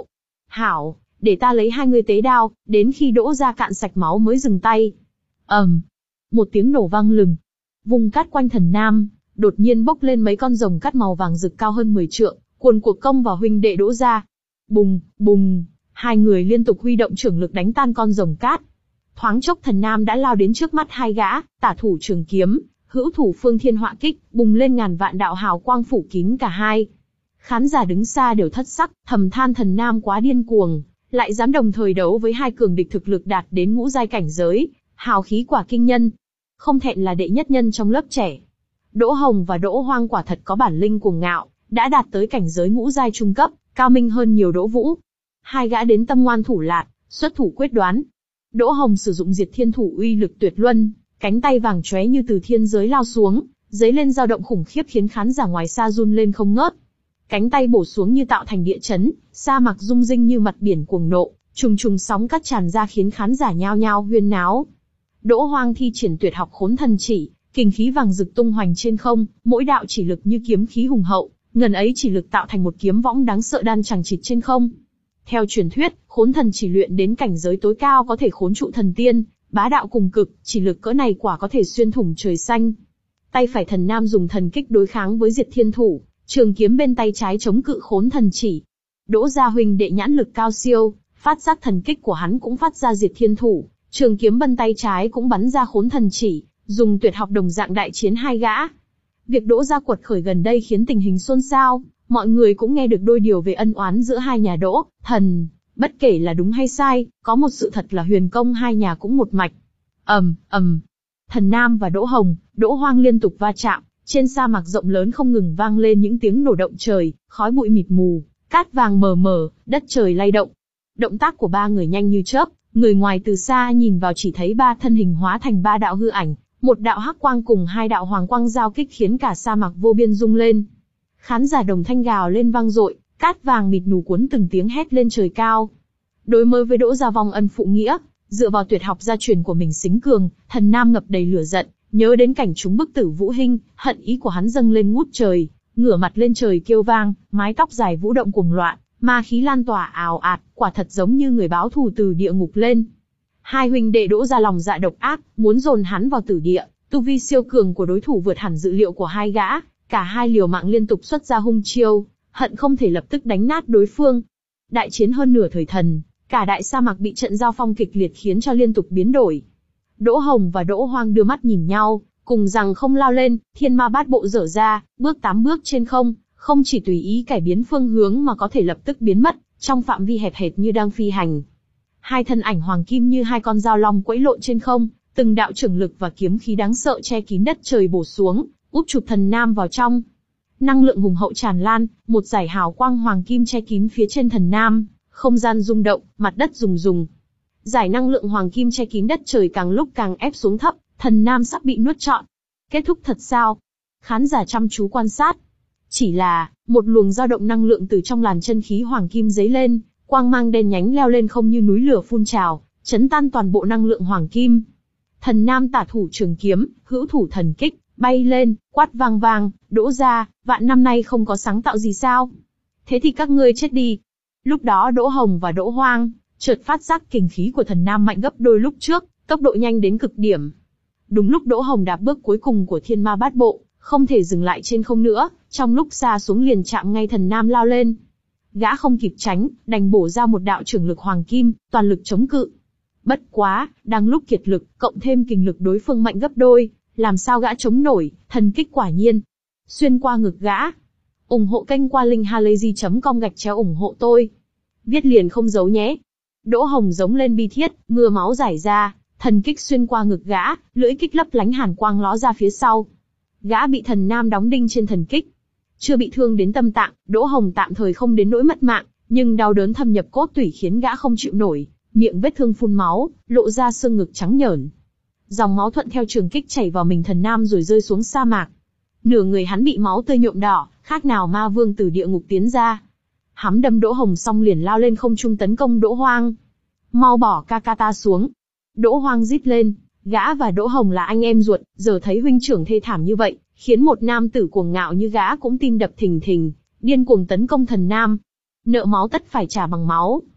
Hảo, để ta lấy hai người tế đao, đến khi Đỗ Gia cạn sạch máu mới dừng tay. ầm, một tiếng nổ vang lừng. Vùng cát quanh Thần Nam, đột nhiên bốc lên mấy con rồng cát màu vàng rực cao hơn mười trượng, cuồn cuộn công vào huynh đệ Đỗ Gia. Bùng, bùng, hai người liên tục huy động trưởng lực đánh tan con rồng cát. Thoáng chốc Thần Nam đã lao đến trước mắt hai gã, tả thủ trường kiếm, hữu thủ phương thiên họa kích, bùng lên ngàn vạn đạo hào quang phủ kín cả hai. Khán giả đứng xa đều thất sắc, thầm than Thần Nam quá điên cuồng, lại dám đồng thời đấu với hai cường địch thực lực đạt đến ngũ giai cảnh giới, hào khí quả kinh nhân. Không thẹn là đệ nhất nhân trong lớp trẻ. Đỗ Hồng và Đỗ Hoang quả thật có bản linh cuồng ngạo, đã đạt tới cảnh giới ngũ giai trung cấp, cao minh hơn nhiều Đỗ Vũ. Hai gã đến tâm ngoan thủ lạn, xuất thủ quyết đoán. Đỗ Hồng sử dụng Diệt Thiên Thủ uy lực tuyệt luân, cánh tay vàng chóe như từ thiên giới lao xuống, giấy lên dao động khủng khiếp khiến khán giả ngoài xa run lên không ngớt. Cánh tay bổ xuống như tạo thành địa chấn, sa mạc rung rinh như mặt biển cuồng nộ, trùng trùng sóng cát tràn ra khiến khán giả nhao nhao huyên náo. Đỗ Hoang thi triển tuyệt học Khốn Thần Chỉ, kình khí vàng rực tung hoành trên không, mỗi đạo chỉ lực như kiếm khí hùng hậu, ngần ấy chỉ lực tạo thành một kiếm võng đáng sợ đan chằng chịt trên không. Theo truyền thuyết, Khốn Thần Chỉ luyện đến cảnh giới tối cao có thể khốn trụ thần tiên, bá đạo cùng cực, chỉ lực cỡ này quả có thể xuyên thủng trời xanh. Tay phải Thần Nam dùng thần kích đối kháng với Diệt Thiên Thủ, trường kiếm bên tay trái chống cự Khốn Thần Chỉ. Đỗ Gia huynh đệ nhãn lực cao siêu, phát giác thần kích của hắn cũng phát ra Diệt Thiên Thủ, trường kiếm bên tay trái cũng bắn ra Khốn Thần Chỉ, dùng tuyệt học đồng dạng đại chiến hai gã. Việc Đỗ Gia quật khởi gần đây khiến tình hình xôn xao, mọi người cũng nghe được đôi điều về ân oán giữa hai nhà Đỗ, Thần. Bất kể là đúng hay sai, có một sự thật là huyền công hai nhà cũng một mạch. ầm ầm, Thần Nam và Đỗ Hồng, Đỗ Hoang liên tục va chạm, trên sa mạc rộng lớn không ngừng vang lên những tiếng nổ động trời, khói bụi mịt mù, cát vàng mờ mờ, đất trời lay động. Động tác của ba người nhanh như chớp, người ngoài từ xa nhìn vào chỉ thấy ba thân hình hóa thành ba đạo hư ảnh, một đạo hắc quang cùng hai đạo hoàng quang giao kích khiến cả sa mạc vô biên rung lên. Khán giả đồng thanh gào lên vang dội, cát vàng mịt mù cuốn từng tiếng hét lên trời cao. Đối mới với Đỗ Gia vong ân phụ nghĩa, dựa vào tuyệt học gia truyền của mình xính cường, Thần Nam ngập đầy lửa giận, nhớ đến cảnh chúng bức tử Vũ Hinh, hận ý của hắn dâng lên ngút trời, ngửa mặt lên trời kêu vang, mái tóc dài vũ động cuồng loạn, ma khí lan tỏa ào ạt, quả thật giống như người báo thù từ địa ngục lên. Hai huynh đệ Đỗ Gia lòng dạ độc ác, muốn dồn hắn vào tử địa, tu vi siêu cường của đối thủ vượt hẳn dự liệu của hai gã, cả hai liều mạng liên tục xuất ra hung chiêu, hận không thể lập tức đánh nát đối phương. Đại chiến hơn nửa thời thần, cả đại sa mạc bị trận giao phong kịch liệt khiến cho liên tục biến đổi. Đỗ Hồng và Đỗ Hoang đưa mắt nhìn nhau, cùng rằng không lao lên, thiên ma bát bộ dở ra, bước tám bước trên không, không chỉ tùy ý cải biến phương hướng mà có thể lập tức biến mất, trong phạm vi hẹp hẹp như đang phi hành. Hai thân ảnh hoàng kim như hai con dao long quẫy lộn trên không, từng đạo trưởng lực và kiếm khí đáng sợ che kín đất trời bổ xuống, úp chụp Thần Nam vào trong. Năng lượng hùng hậu tràn lan, một dải hào quang hoàng kim che kín phía trên Thần Nam, không gian rung động, mặt đất rùng rùng. Giải năng lượng hoàng kim che kín đất trời càng lúc càng ép xuống thấp, Thần Nam sắp bị nuốt trọn. Kết thúc thật sao? Khán giả chăm chú quan sát. Chỉ là, một luồng dao động năng lượng từ trong làn chân khí hoàng kim dấy lên, quang mang đen nhánh leo lên không như núi lửa phun trào, chấn tan toàn bộ năng lượng hoàng kim. Thần Nam tả thủ trường kiếm, hữu thủ thần kích, bay lên, quát vang vang, Đỗ Gia, vạn năm nay không có sáng tạo gì sao? Thế thì các ngươi chết đi. Lúc đó Đỗ Hồng và Đỗ Hoang chợt phát giác kình khí của Thần Nam mạnh gấp đôi lúc trước, tốc độ nhanh đến cực điểm. Đúng lúc Đỗ Hồng đạp bước cuối cùng của thiên ma bát bộ, không thể dừng lại trên không nữa, trong lúc xa xuống liền chạm ngay Thần Nam lao lên. Gã không kịp tránh, đành bổ ra một đạo trưởng lực hoàng kim, toàn lực chống cự. Bất quá, đang lúc kiệt lực, cộng thêm kình lực đối phương mạnh gấp đôi, làm sao gã chống nổi, thần kích quả nhiên xuyên qua ngực gã. Ủng hộ kênh qua linkhalazy chấm com gạch chéo ủng hộ tôi. Viết liền không giấu nhé. Đỗ Hồng giống lên bi thiết, mưa máu rải ra, thần kích xuyên qua ngực gã, lưỡi kích lấp lánh hàn quang ló ra phía sau. Gã bị Thần Nam đóng đinh trên thần kích. Chưa bị thương đến tâm tạng, Đỗ Hồng tạm thời không đến nỗi mất mạng, nhưng đau đớn thâm nhập cốt tủy khiến gã không chịu nổi, miệng vết thương phun máu, lộ ra xương ngực trắng nhởn. Dòng máu thuận theo trường kích chảy vào mình Thần Nam rồi rơi xuống sa mạc. Nửa người hắn bị máu tươi nhuộm đỏ, khác nào ma vương từ địa ngục tiến ra. Hắm đâm Đỗ Hồng xong liền lao lên không trung tấn công Đỗ Hoang. Mau bỏ ca ca ta xuống. Đỗ Hoang rít lên, gã và Đỗ Hồng là anh em ruột, giờ thấy huynh trưởng thê thảm như vậy, khiến một nam tử cuồng ngạo như gã cũng tim đập thình thình, điên cuồng tấn công Thần Nam. Nợ máu tất phải trả bằng máu.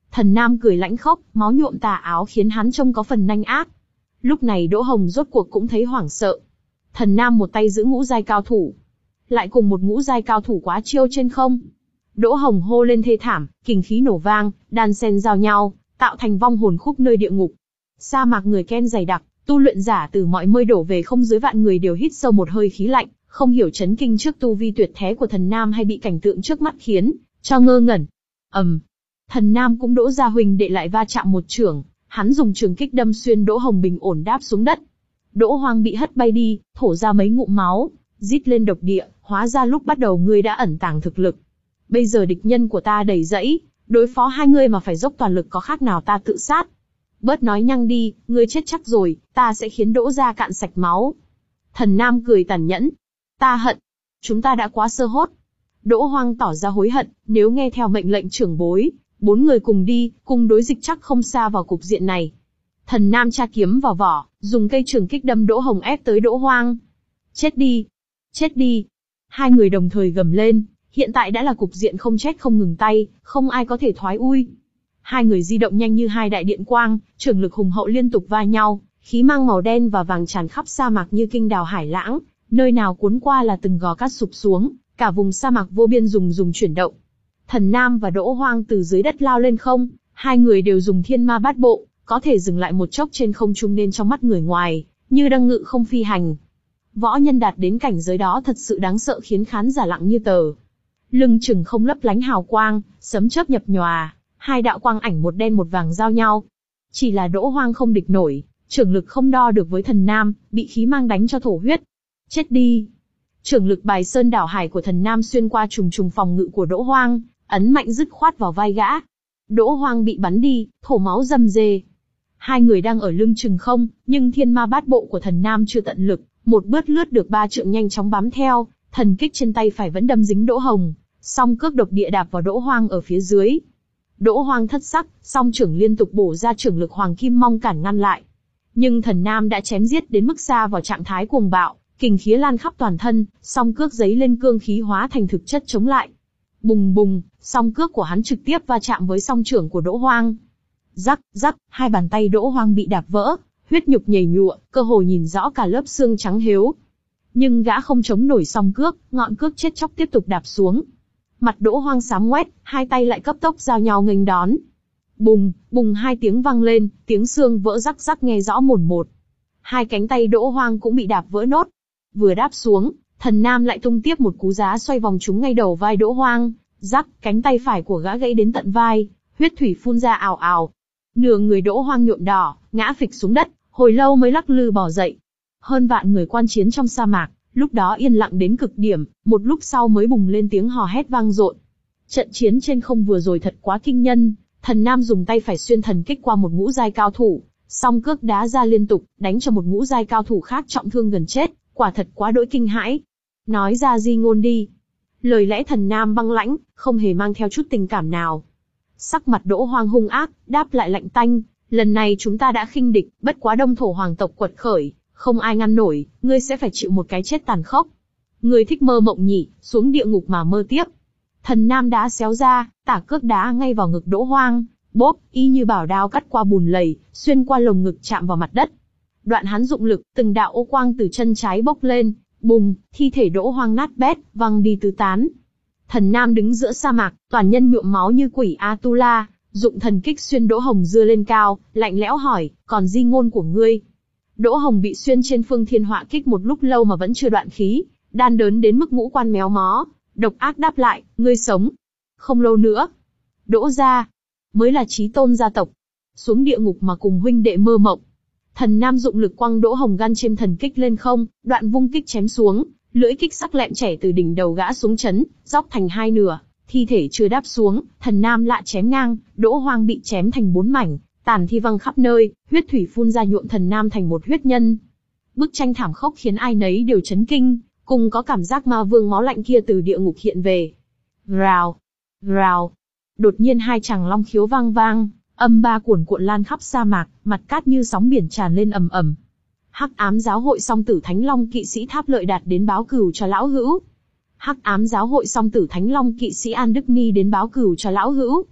Thần Nam cười lãnh khốc, máu nhuộm tà áo khiến hắn trông có phần nanh ác. Lúc này Đỗ Hồng rốt cuộc cũng thấy hoảng sợ. Thần Nam một tay giữ ngũ giai cao thủ, lại cùng một ngũ giai cao thủ quá chiêu trên không. Đỗ Hồng hô lên thê thảm, kình khí nổ vang, đan xen giao nhau, tạo thành vong hồn khúc nơi địa ngục. Sa mạc người Ken dày đặc, tu luyện giả từ mọi nơi đổ về không dưới vạn người đều hít sâu một hơi khí lạnh, không hiểu chấn kinh trước tu vi tuyệt thế của Thần Nam hay bị cảnh tượng trước mắt khiến cho ngơ ngẩn. ầm, um, Thần Nam cũng đỗ ra huynh đệ lại va chạm một chưởng, hắn dùng trường kích đâm xuyên Đỗ Hồng bình ổn đáp xuống đất. Đỗ Hoang bị hất bay đi, thổ ra mấy ngụm máu, rít lên độc địa, hóa ra lúc bắt đầu ngươi đã ẩn tàng thực lực. Bây giờ địch nhân của ta đầy rẫy, đối phó hai ngươi mà phải dốc toàn lực có khác nào ta tự sát. Bớt nói nhăng đi, ngươi chết chắc rồi, ta sẽ khiến Đỗ gia cạn sạch máu. Thần Nam cười tàn nhẫn. Ta hận. Chúng ta đã quá sơ hốt. Đỗ Hoang tỏ ra hối hận, nếu nghe theo mệnh lệnh trưởng bối, bốn người cùng đi, cùng đối dịch chắc không xa vào cục diện này. Thần Nam tra kiếm vào vỏ, dùng cây trường kích đâm Đỗ Hồng ép tới Đỗ Hoang. Chết đi! Chết đi! Hai người đồng thời gầm lên, hiện tại đã là cục diện không chết không ngừng tay, không ai có thể thoái lui. Hai người di động nhanh như hai đại điện quang, trường lực hùng hậu liên tục va nhau, khí mang màu đen và vàng tràn khắp sa mạc như kinh đào hải lãng, nơi nào cuốn qua là từng gò cát sụp xuống, cả vùng sa mạc vô biên rùng rùng chuyển động. Thần Nam và Đỗ Hoang từ dưới đất lao lên không, hai người đều dùng thiên ma bát bộ, có thể dừng lại một chốc trên không trung nên trong mắt người ngoài, như đang ngự không phi hành. Võ nhân đạt đến cảnh giới đó thật sự đáng sợ khiến khán giả lặng như tờ. Lưng chừng không lấp lánh hào quang, sấm chớp nhập nhòa, hai đạo quang ảnh một đen một vàng giao nhau. Chỉ là Đỗ Hoang không địch nổi, trưởng lực không đo được với Thần Nam, bị khí mang đánh cho thổ huyết. Chết đi! Trưởng lực bài sơn đảo hải của Thần Nam xuyên qua trùng trùng phòng ngự của Đỗ Hoang, ấn mạnh dứt khoát vào vai gã. Đỗ Hoang bị bắn đi, thổ máu rầm rề. Hai người đang ở lưng chừng không, nhưng thiên ma bát bộ của Thần Nam chưa tận lực, một bước lướt được ba trượng nhanh chóng bám theo, thần kích trên tay phải vẫn đâm dính Đỗ Hồng, song cước độc địa đạp vào Đỗ Hoang ở phía dưới. Đỗ Hoang thất sắc, song trưởng liên tục bổ ra trưởng lực hoàng kim mong cản ngăn lại. Nhưng Thần Nam đã chém giết đến mức xa vào trạng thái cuồng bạo, kình khí lan khắp toàn thân, song cước giấy lên cương khí hóa thành thực chất chống lại. Bùng bùng, song cước của hắn trực tiếp va chạm với song trưởng của Đỗ Hoang. Rắc, rắc, hai bàn tay Đỗ Hoang bị đạp vỡ, huyết nhục nhầy nhụa, cơ hồ nhìn rõ cả lớp xương trắng hếu. Nhưng gã không chống nổi song cước, ngọn cước chết chóc tiếp tục đạp xuống. Mặt Đỗ Hoang xám ngoét, hai tay lại cấp tốc giao nhau nghênh đón. Bùng, bùng hai tiếng vang lên, tiếng xương vỡ rắc rắc nghe rõ mồn một. Hai cánh tay Đỗ Hoang cũng bị đạp vỡ nốt. Vừa đáp xuống, Thần Nam lại tung tiếp một cú giá xoay vòng trúng ngay đầu vai Đỗ Hoang, rắc, cánh tay phải của gã gãy đến tận vai, huyết thủy phun ra ào ào. Nửa người Đỗ Hoang nhuộm đỏ, ngã phịch xuống đất, hồi lâu mới lắc lư bò dậy. Hơn vạn người quan chiến trong sa mạc, lúc đó yên lặng đến cực điểm, một lúc sau mới bùng lên tiếng hò hét vang dội. Trận chiến trên không vừa rồi thật quá kinh nhân, Thần Nam dùng tay phải xuyên thần kích qua một ngũ giai cao thủ, song cước đá ra liên tục, đánh cho một ngũ giai cao thủ khác trọng thương gần chết, quả thật quá đỗi kinh hãi. Nói ra di ngôn đi. Lời lẽ Thần Nam băng lãnh, không hề mang theo chút tình cảm nào. Sắc mặt Đỗ Hoang hung ác, đáp lại lạnh tanh, lần này chúng ta đã khinh địch, bất quá đông thổ hoàng tộc quật khởi, không ai ngăn nổi, ngươi sẽ phải chịu một cái chết tàn khốc. Ngươi thích mơ mộng nhỉ, xuống địa ngục mà mơ tiếp. Thần Nam đá xéo ra, tả cước đá ngay vào ngực Đỗ Hoang, bốp, y như bảo đao cắt qua bùn lầy, xuyên qua lồng ngực chạm vào mặt đất. Đoạn hắn dụng lực, từng đạo ô quang từ chân trái bốc lên, bùng, thi thể Đỗ Hoang nát bét, văng đi tứ tán. Thần Nam đứng giữa sa mạc, toàn nhân nhuộm máu như quỷ Atula, dụng thần kích xuyên Đỗ Hồng dưa lên cao, lạnh lẽo hỏi, còn di ngôn của ngươi? Đỗ Hồng bị xuyên trên phương thiên họa kích một lúc lâu mà vẫn chưa đoạn khí, đan đớn đến mức ngũ quan méo mó, độc ác đáp lại, ngươi sống. Không lâu nữa, Đỗ gia mới là chí tôn gia tộc, xuống địa ngục mà cùng huynh đệ mơ mộng. Thần Nam dụng lực quăng Đỗ Hồng gan chêm thần kích lên không, đoạn vung kích chém xuống, lưỡi kích sắc lẹm chẻ từ đỉnh đầu gã xuống chấn, dóc thành hai nửa, thi thể chưa đáp xuống, Thần Nam lại chém ngang, Đỗ Hoang bị chém thành bốn mảnh, tàn thi văng khắp nơi, huyết thủy phun ra nhuộm Thần Nam thành một huyết nhân. Bức tranh thảm khốc khiến ai nấy đều chấn kinh, cùng có cảm giác ma vương máu lạnh kia từ địa ngục hiện về. Rào, rào. Đột nhiên hai tràng long khiếu vang vang, âm ba cuồn cuộn lan khắp sa mạc, mặt cát như sóng biển tràn lên ầm ầm. Hắc ám giáo hội song tử thánh long kỵ sĩ Tháp Lợi Đạt đến báo cừu cho lão hữu. Hắc ám giáo hội song tử thánh long kỵ sĩ An Đức Ni đến báo cừu cho lão hữu.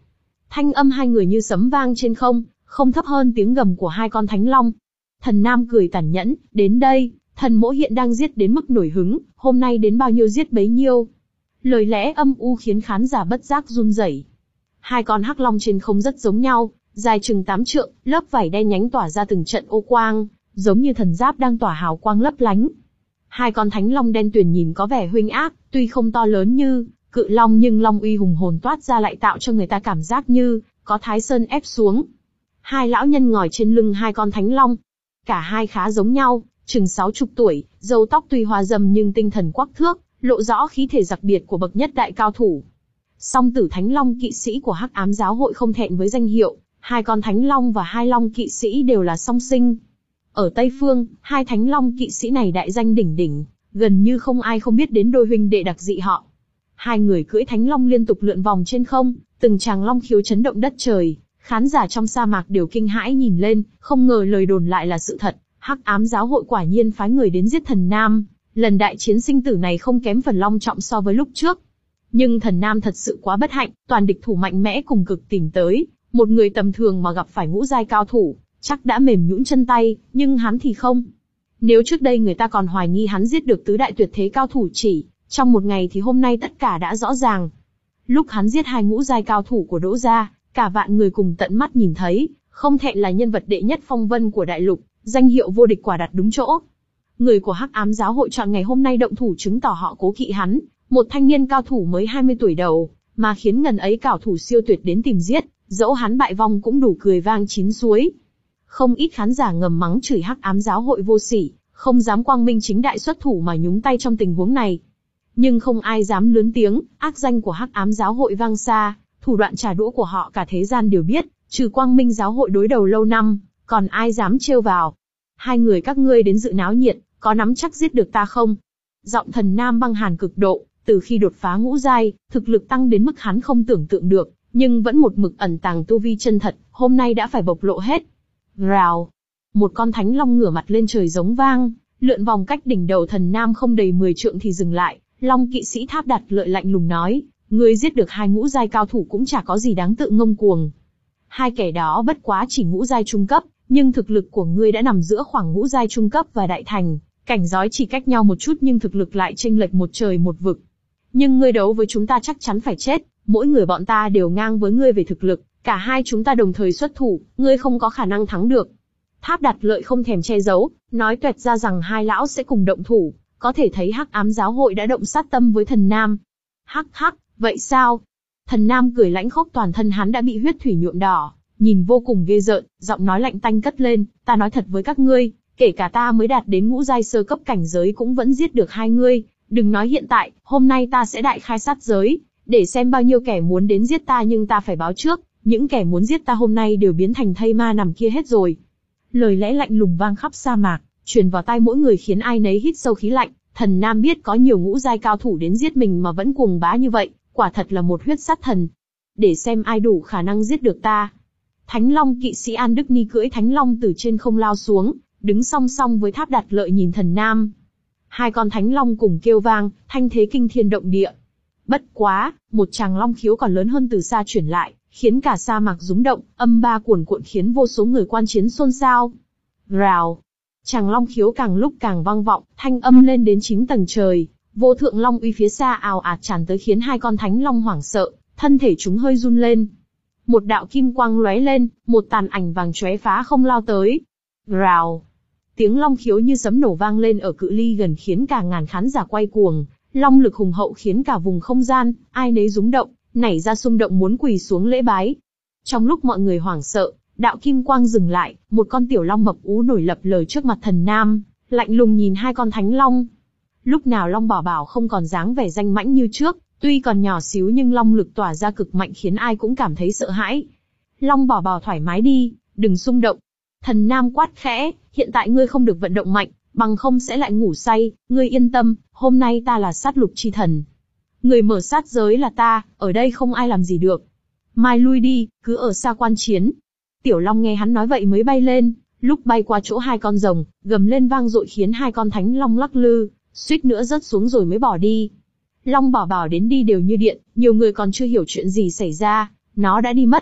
Thanh âm hai người như sấm vang trên không, không thấp hơn tiếng gầm của hai con thánh long. Thần Nam cười tàn nhẫn, đến đây, thần mỗ hiện đang giết đến mức nổi hứng, hôm nay đến bao nhiêu giết bấy nhiêu. Lời lẽ âm u khiến khán giả bất giác run rẩy. Hai con hắc long trên không rất giống nhau, dài chừng tám trượng, lớp vảy đen nhánh tỏa ra từng trận ô quang, giống như thần giáp đang tỏa hào quang lấp lánh. Hai con thánh long đen tuyền nhìn có vẻ huynh ác, tuy không to lớn như cự long nhưng long uy hùng hồn toát ra lại tạo cho người ta cảm giác như có Thái Sơn ép xuống. Hai lão nhân ngồi trên lưng hai con thánh long. Cả hai khá giống nhau, chừng sáu chục tuổi, râu tóc tuy hoa râm nhưng tinh thần quắc thước, lộ rõ khí thể đặc biệt của bậc nhất đại cao thủ. Song tử thánh long kỵ sĩ của Hắc Ám giáo hội không thẹn với danh hiệu, hai con thánh long và hai long kỵ sĩ đều là song sinh. Ở Tây Phương, hai thánh long kỵ sĩ này đại danh đỉnh đỉnh, gần như không ai không biết đến đôi huynh đệ đặc dị họ. Hai người cưỡi thánh long liên tục lượn vòng trên không, từng tràng long khiếu chấn động đất trời, khán giả trong sa mạc đều kinh hãi nhìn lên, không ngờ lời đồn lại là sự thật. Hắc Ám giáo hội quả nhiên phái người đến giết Thần Nam, lần đại chiến sinh tử này không kém phần long trọng so với lúc trước. Nhưng Thần Nam thật sự quá bất hạnh, toàn địch thủ mạnh mẽ cùng cực tìm tới, một người tầm thường mà gặp phải ngũ giai cao thủ, chắc đã mềm nhũn chân tay, nhưng hắn thì không. Nếu trước đây người ta còn hoài nghi hắn giết được tứ đại tuyệt thế cao thủ chỉ trong một ngày thì hôm nay tất cả đã rõ ràng. Lúc hắn giết hai ngũ giai cao thủ của Đỗ gia, cả vạn người cùng tận mắt nhìn thấy, không thẹn là nhân vật đệ nhất phong vân của đại lục, danh hiệu vô địch quả đặt đúng chỗ. Người của Hắc Ám giáo hội chọn ngày hôm nay động thủ chứng tỏ họ cố kỵ hắn, một thanh niên cao thủ mới hai mươi tuổi đầu, mà khiến ngần ấy cao thủ siêu tuyệt đến tìm giết, dẫu hắn bại vong cũng đủ cười vang chín suối. Không ít khán giả ngầm mắng chửi Hắc Ám giáo hội vô sỉ, không dám quang minh chính đại xuất thủ mà nhúng tay trong tình huống này. Nhưng không ai dám lớn tiếng, ác danh của Hắc Ám giáo hội vang xa, thủ đoạn trả đũa của họ cả thế gian đều biết, trừ Quang Minh giáo hội đối đầu lâu năm, còn ai dám trêu vào. Hai người các ngươi đến dự náo nhiệt, có nắm chắc giết được ta không? Giọng Thần Nam băng hàn cực độ, từ khi đột phá ngũ giai, thực lực tăng đến mức hắn không tưởng tượng được, nhưng vẫn một mực ẩn tàng tu vi chân thật, hôm nay đã phải bộc lộ hết. Rào! Một con thánh long ngửa mặt lên trời giống vang, lượn vòng cách đỉnh đầu Thần Nam không đầy mười trượng thì dừng lại. Long kỵ sĩ Tháp Đặt Lợi lạnh lùng nói, ngươi giết được hai ngũ giai cao thủ cũng chả có gì đáng tự ngông cuồng. Hai kẻ đó bất quá chỉ ngũ giai trung cấp, nhưng thực lực của ngươi đã nằm giữa khoảng ngũ giai trung cấp và đại thành, cảnh giới chỉ cách nhau một chút nhưng thực lực lại chênh lệch một trời một vực. Nhưng ngươi đấu với chúng ta chắc chắn phải chết, mỗi người bọn ta đều ngang với ngươi về thực lực, cả hai chúng ta đồng thời xuất thủ, ngươi không có khả năng thắng được. Tháp Đặt Lợi không thèm che giấu, nói toẹt ra rằng hai lão sẽ cùng động thủ, có thể thấy Hắc Ám giáo hội đã động sát tâm với Thần Nam. Hắc hắc, vậy sao? Thần Nam cười lãnh khốc, toàn thân hắn đã bị huyết thủy nhuộm đỏ, nhìn vô cùng ghê rợn, giọng nói lạnh tanh cất lên, ta nói thật với các ngươi, kể cả ta mới đạt đến ngũ giai sơ cấp cảnh giới cũng vẫn giết được hai ngươi, đừng nói hiện tại, hôm nay ta sẽ đại khai sát giới, để xem bao nhiêu kẻ muốn đến giết ta nhưng ta phải báo trước, những kẻ muốn giết ta hôm nay đều biến thành thây ma nằm kia hết rồi. Lời lẽ lạnh lùng vang khắp sa mạc, truyền vào tai mỗi người khiến ai nấy hít sâu khí lạnh. Thần Nam biết có nhiều ngũ giai cao thủ đến giết mình mà vẫn cuồng bá như vậy, quả thật là một huyết sát thần. Để xem ai đủ khả năng giết được ta. Thánh Long kỵ sĩ An Đức Ni cưỡi Thánh Long từ trên không lao xuống, đứng song song với Tháp Đặt Lợi nhìn Thần Nam. Hai con Thánh Long cùng kêu vang, thanh thế kinh thiên động địa. Bất quá, một tràng long khiếu còn lớn hơn từ xa chuyển lại, khiến cả sa mạc rúng động, âm ba cuồn cuộn khiến vô số người quan chiến xôn xao. Rào! Tràng long khiếu càng lúc càng vang vọng, thanh âm lên đến chín tầng trời, vô thượng long uy phía xa ào ạt tràn tới khiến hai con thánh long hoảng sợ, thân thể chúng hơi run lên. Một đạo kim quang lóe lên, một tàn ảnh vàng chóe phá không lao tới. Rào! Tiếng long khiếu như sấm nổ vang lên ở cự ly gần khiến cả ngàn khán giả quay cuồng, long lực hùng hậu khiến cả vùng không gian, ai nấy rúng động, nảy ra xung động muốn quỳ xuống lễ bái. Trong lúc mọi người hoảng sợ, đạo kim quang dừng lại, một con tiểu long mập ú nổi lập lờ trước mặt Thần Nam, lạnh lùng nhìn hai con thánh long. Lúc nào Long Bảo Bảo không còn dáng vẻ danh mãnh như trước, tuy còn nhỏ xíu nhưng long lực tỏa ra cực mạnh khiến ai cũng cảm thấy sợ hãi. Long Bảo Bảo thoải mái đi, đừng xung động. Thần Nam quát khẽ, hiện tại ngươi không được vận động mạnh, bằng không sẽ lại ngủ say, ngươi yên tâm, hôm nay ta là sát lục chi thần. Người mở sát giới là ta, ở đây không ai làm gì được. Mai lui đi, cứ ở xa quan chiến. Tiểu Long nghe hắn nói vậy mới bay lên, lúc bay qua chỗ hai con rồng, gầm lên vang dội khiến hai con thánh long lắc lư, suýt nữa rớt xuống rồi mới bỏ đi. Long Bảo Bảo đến đi đều như điện, nhiều người còn chưa hiểu chuyện gì xảy ra, nó đã đi mất.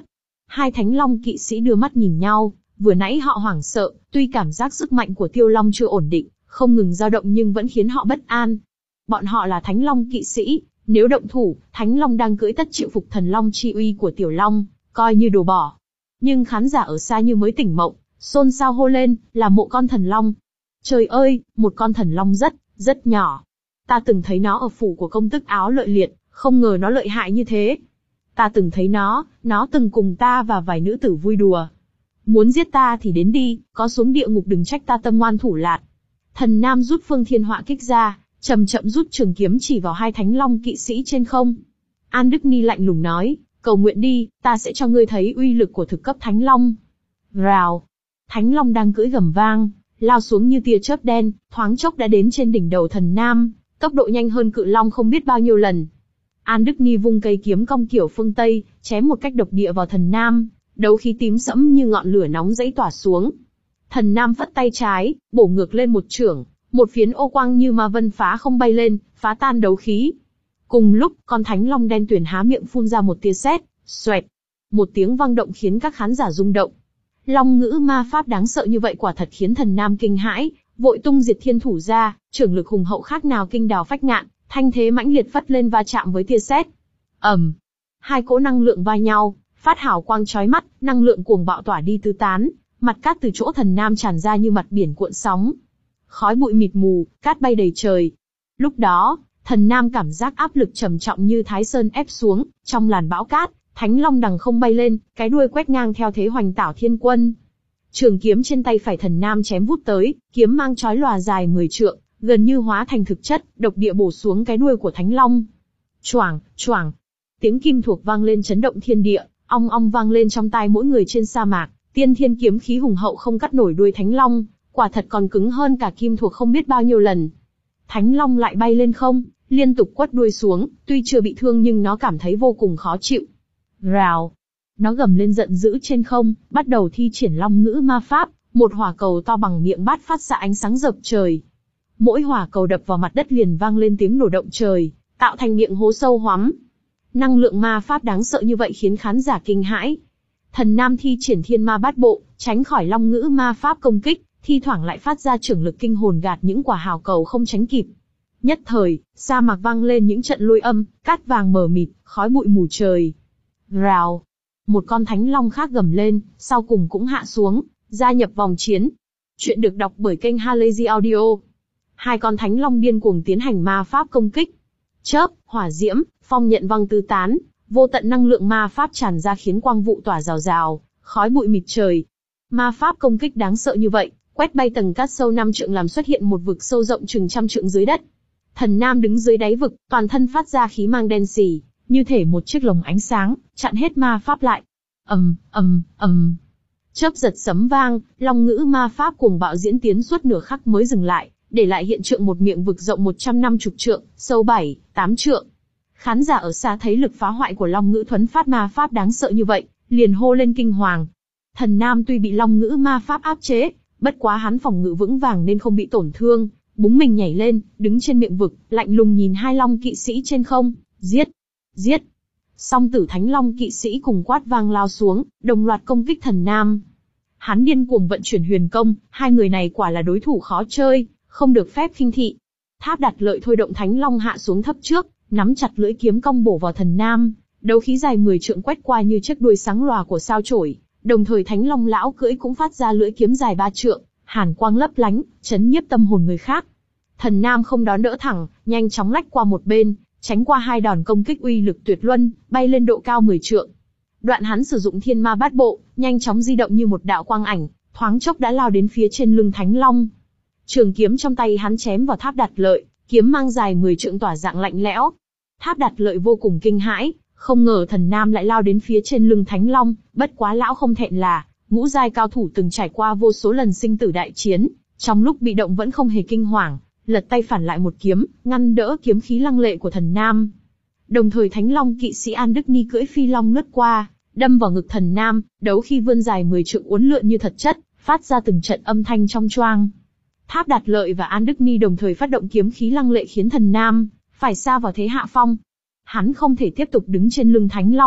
Hai Thánh Long kỵ sĩ đưa mắt nhìn nhau, vừa nãy họ hoảng sợ, tuy cảm giác sức mạnh của Tiêu Long chưa ổn định, không ngừng dao động nhưng vẫn khiến họ bất an. Bọn họ là Thánh Long kỵ sĩ, nếu động thủ, Thánh Long đang cưỡi tất chịu phục thần Long chi uy của Tiểu Long, coi như đồ bỏ. Nhưng khán giả ở xa như mới tỉnh mộng, xôn xao hô lên, là mộ con thần Long. Trời ơi, một con thần Long rất, rất nhỏ. Ta từng thấy nó ở phủ của công tước áo lợi liệt, không ngờ nó lợi hại như thế. Ta từng thấy nó, nó từng cùng ta và vài nữ tử vui đùa. Muốn giết ta thì đến đi, có xuống địa ngục đừng trách ta tâm ngoan thủ lạt. Thần Nam rút phương thiên họa kích ra, chậm chậm rút trường kiếm chỉ vào hai Thánh Long kỵ sĩ trên không. An Đức Ni lạnh lùng nói, cầu nguyện đi, ta sẽ cho ngươi thấy uy lực của thực cấp Thánh Long. Rào. Thánh Long đang cưỡi gầm vang, lao xuống như tia chớp đen, thoáng chốc đã đến trên đỉnh đầu thần Nam, tốc độ nhanh hơn cự long không biết bao nhiêu lần. An Đức Ni vung cây kiếm cong kiểu phương Tây, chém một cách độc địa vào thần Nam, đấu khí tím sẫm như ngọn lửa nóng dãy tỏa xuống. Thần Nam phất tay trái, bổ ngược lên một chưởng, một phiến ô quang như ma vân phá không bay lên, phá tan đấu khí. Cùng lúc, con Thánh Long đen tuyền há miệng phun ra một tia sét, xoẹt. Một tiếng vang động khiến các khán giả rung động. Long ngữ ma pháp đáng sợ như vậy quả thật khiến thần Nam kinh hãi, vội tung diệt thiên thủ ra, trưởng lực hùng hậu khác nào kinh đào phách ngạn, thanh thế mãnh liệt phất lên va chạm với tia sét. ầm, hai cỗ năng lượng va nhau, phát hào quang chói mắt, năng lượng cuồng bạo tỏa đi tứ tán, mặt cát từ chỗ thần Nam tràn ra như mặt biển cuộn sóng. Khói bụi mịt mù, cát bay đầy trời. Lúc đó, thần Nam cảm giác áp lực trầm trọng như Thái Sơn ép xuống, trong làn bão cát, Thánh Long đằng không bay lên, cái đuôi quét ngang theo thế hoành tảo thiên quân. Trường kiếm trên tay phải thần Nam chém vút tới, kiếm mang chói lòa dài mười trượng, gần như hóa thành thực chất, độc địa bổ xuống cái đuôi của Thánh Long. Choảng, choảng. Tiếng kim thuộc vang lên chấn động thiên địa, ong ong vang lên trong tai mỗi người trên sa mạc, tiên thiên kiếm khí hùng hậu không cắt nổi đuôi Thánh Long, quả thật còn cứng hơn cả kim thuộc không biết bao nhiêu lần. Thánh Long lại bay lên không, liên tục quất đuôi xuống, tuy chưa bị thương nhưng nó cảm thấy vô cùng khó chịu. Rào. Nó gầm lên giận dữ trên không, bắt đầu thi triển long ngữ ma pháp, một hỏa cầu to bằng miệng bát phát xạ ánh sáng rợp trời. Mỗi hỏa cầu đập vào mặt đất liền vang lên tiếng nổ động trời, tạo thành miệng hố sâu hoắm. Năng lượng ma pháp đáng sợ như vậy khiến khán giả kinh hãi. Thần Nam thi triển thiên ma bát bộ, tránh khỏi long ngữ ma pháp công kích, thi thoảng lại phát ra trưởng lực kinh hồn gạt những quả hào cầu không tránh kịp. Nhất thời, sa mạc vang lên những trận lôi âm, cát vàng mờ mịt, khói bụi mù trời. Rào. Một con Thánh Long khác gầm lên, sau cùng cũng hạ xuống, gia nhập vòng chiến. Chuyện được đọc bởi kênh Halazy Audio. Hai con Thánh Long điên cuồng tiến hành ma pháp công kích. Chớp, hỏa diễm, phong nhận văng tứ tán, vô tận năng lượng ma pháp tràn ra khiến quang vụ tỏa rào rào, khói bụi mịt trời. Ma pháp công kích đáng sợ như vậy, quét bay tầng cát sâu năm trượng làm xuất hiện một vực sâu rộng chừng trăm trượng dưới đất. Thần Nam đứng dưới đáy vực, toàn thân phát ra khí mang đen sì, như thể một chiếc lồng ánh sáng, chặn hết ma pháp lại. ầm, ầm, ầm. Chớp giật sấm vang, long ngữ ma pháp cuồng bạo diễn tiến suốt nửa khắc mới dừng lại, để lại hiện tượng một miệng vực rộng một trăm năm mươi trượng, sâu bảy, tám trượng. Khán giả ở xa thấy lực phá hoại của long ngữ thuấn phát ma pháp đáng sợ như vậy, liền hô lên kinh hoàng. Thần Nam tuy bị long ngữ ma pháp áp chế, bất quá hắn phòng ngự vững vàng nên không bị tổn thương, búng mình nhảy lên, đứng trên miệng vực, lạnh lùng nhìn hai long kỵ sĩ trên không, giết, giết. Song tử Thánh Long kỵ sĩ cùng quát vang lao xuống, đồng loạt công kích thần Nam. Hắn điên cuồng vận chuyển huyền công, hai người này quả là đối thủ khó chơi, không được phép khinh thị. Tháp Đạt Lợi thôi động Thánh Long hạ xuống thấp trước, nắm chặt lưỡi kiếm cong bổ vào thần Nam, đấu khí dài mười trượng quét qua như chiếc đuôi sáng lòa của sao chổi, đồng thời Thánh Long lão cưỡi cũng phát ra lưỡi kiếm dài ba trượng, hàn quang lấp lánh, chấn nhiếp tâm hồn người khác. Thần Nam không đón đỡ thẳng, nhanh chóng lách qua một bên, tránh qua hai đòn công kích uy lực tuyệt luân, bay lên độ cao mười trượng. Đoạn hắn sử dụng thiên ma bát bộ, nhanh chóng di động như một đạo quang ảnh, thoáng chốc đã lao đến phía trên lưng Thánh Long. Trường kiếm trong tay hắn chém vào Tháp Đạt Lợi, kiếm mang dài mười trượng tỏa dạng lạnh lẽo. Tháp Đạt Lợi vô cùng kinh hãi, không ngờ thần Nam lại lao đến phía trên lưng Thánh Long, bất quá lão không thẹn là ngũ giai cao thủ từng trải qua vô số lần sinh tử đại chiến, trong lúc bị động vẫn không hề kinh hoàng, lật tay phản lại một kiếm, ngăn đỡ kiếm khí lăng lệ của thần Nam. Đồng thời Thánh Long kỵ sĩ An Đức Ni cưỡi phi long lướt qua, đâm vào ngực thần Nam, đấu khi vươn dài mười trượng uốn lượn như thật chất, phát ra từng trận âm thanh trong choang. Tháp Đạt Lợi và An Đức Ni đồng thời phát động kiếm khí lăng lệ khiến thần Nam phải sa vào thế hạ phong. Hắn không thể tiếp tục đứng trên lưng Thánh Long,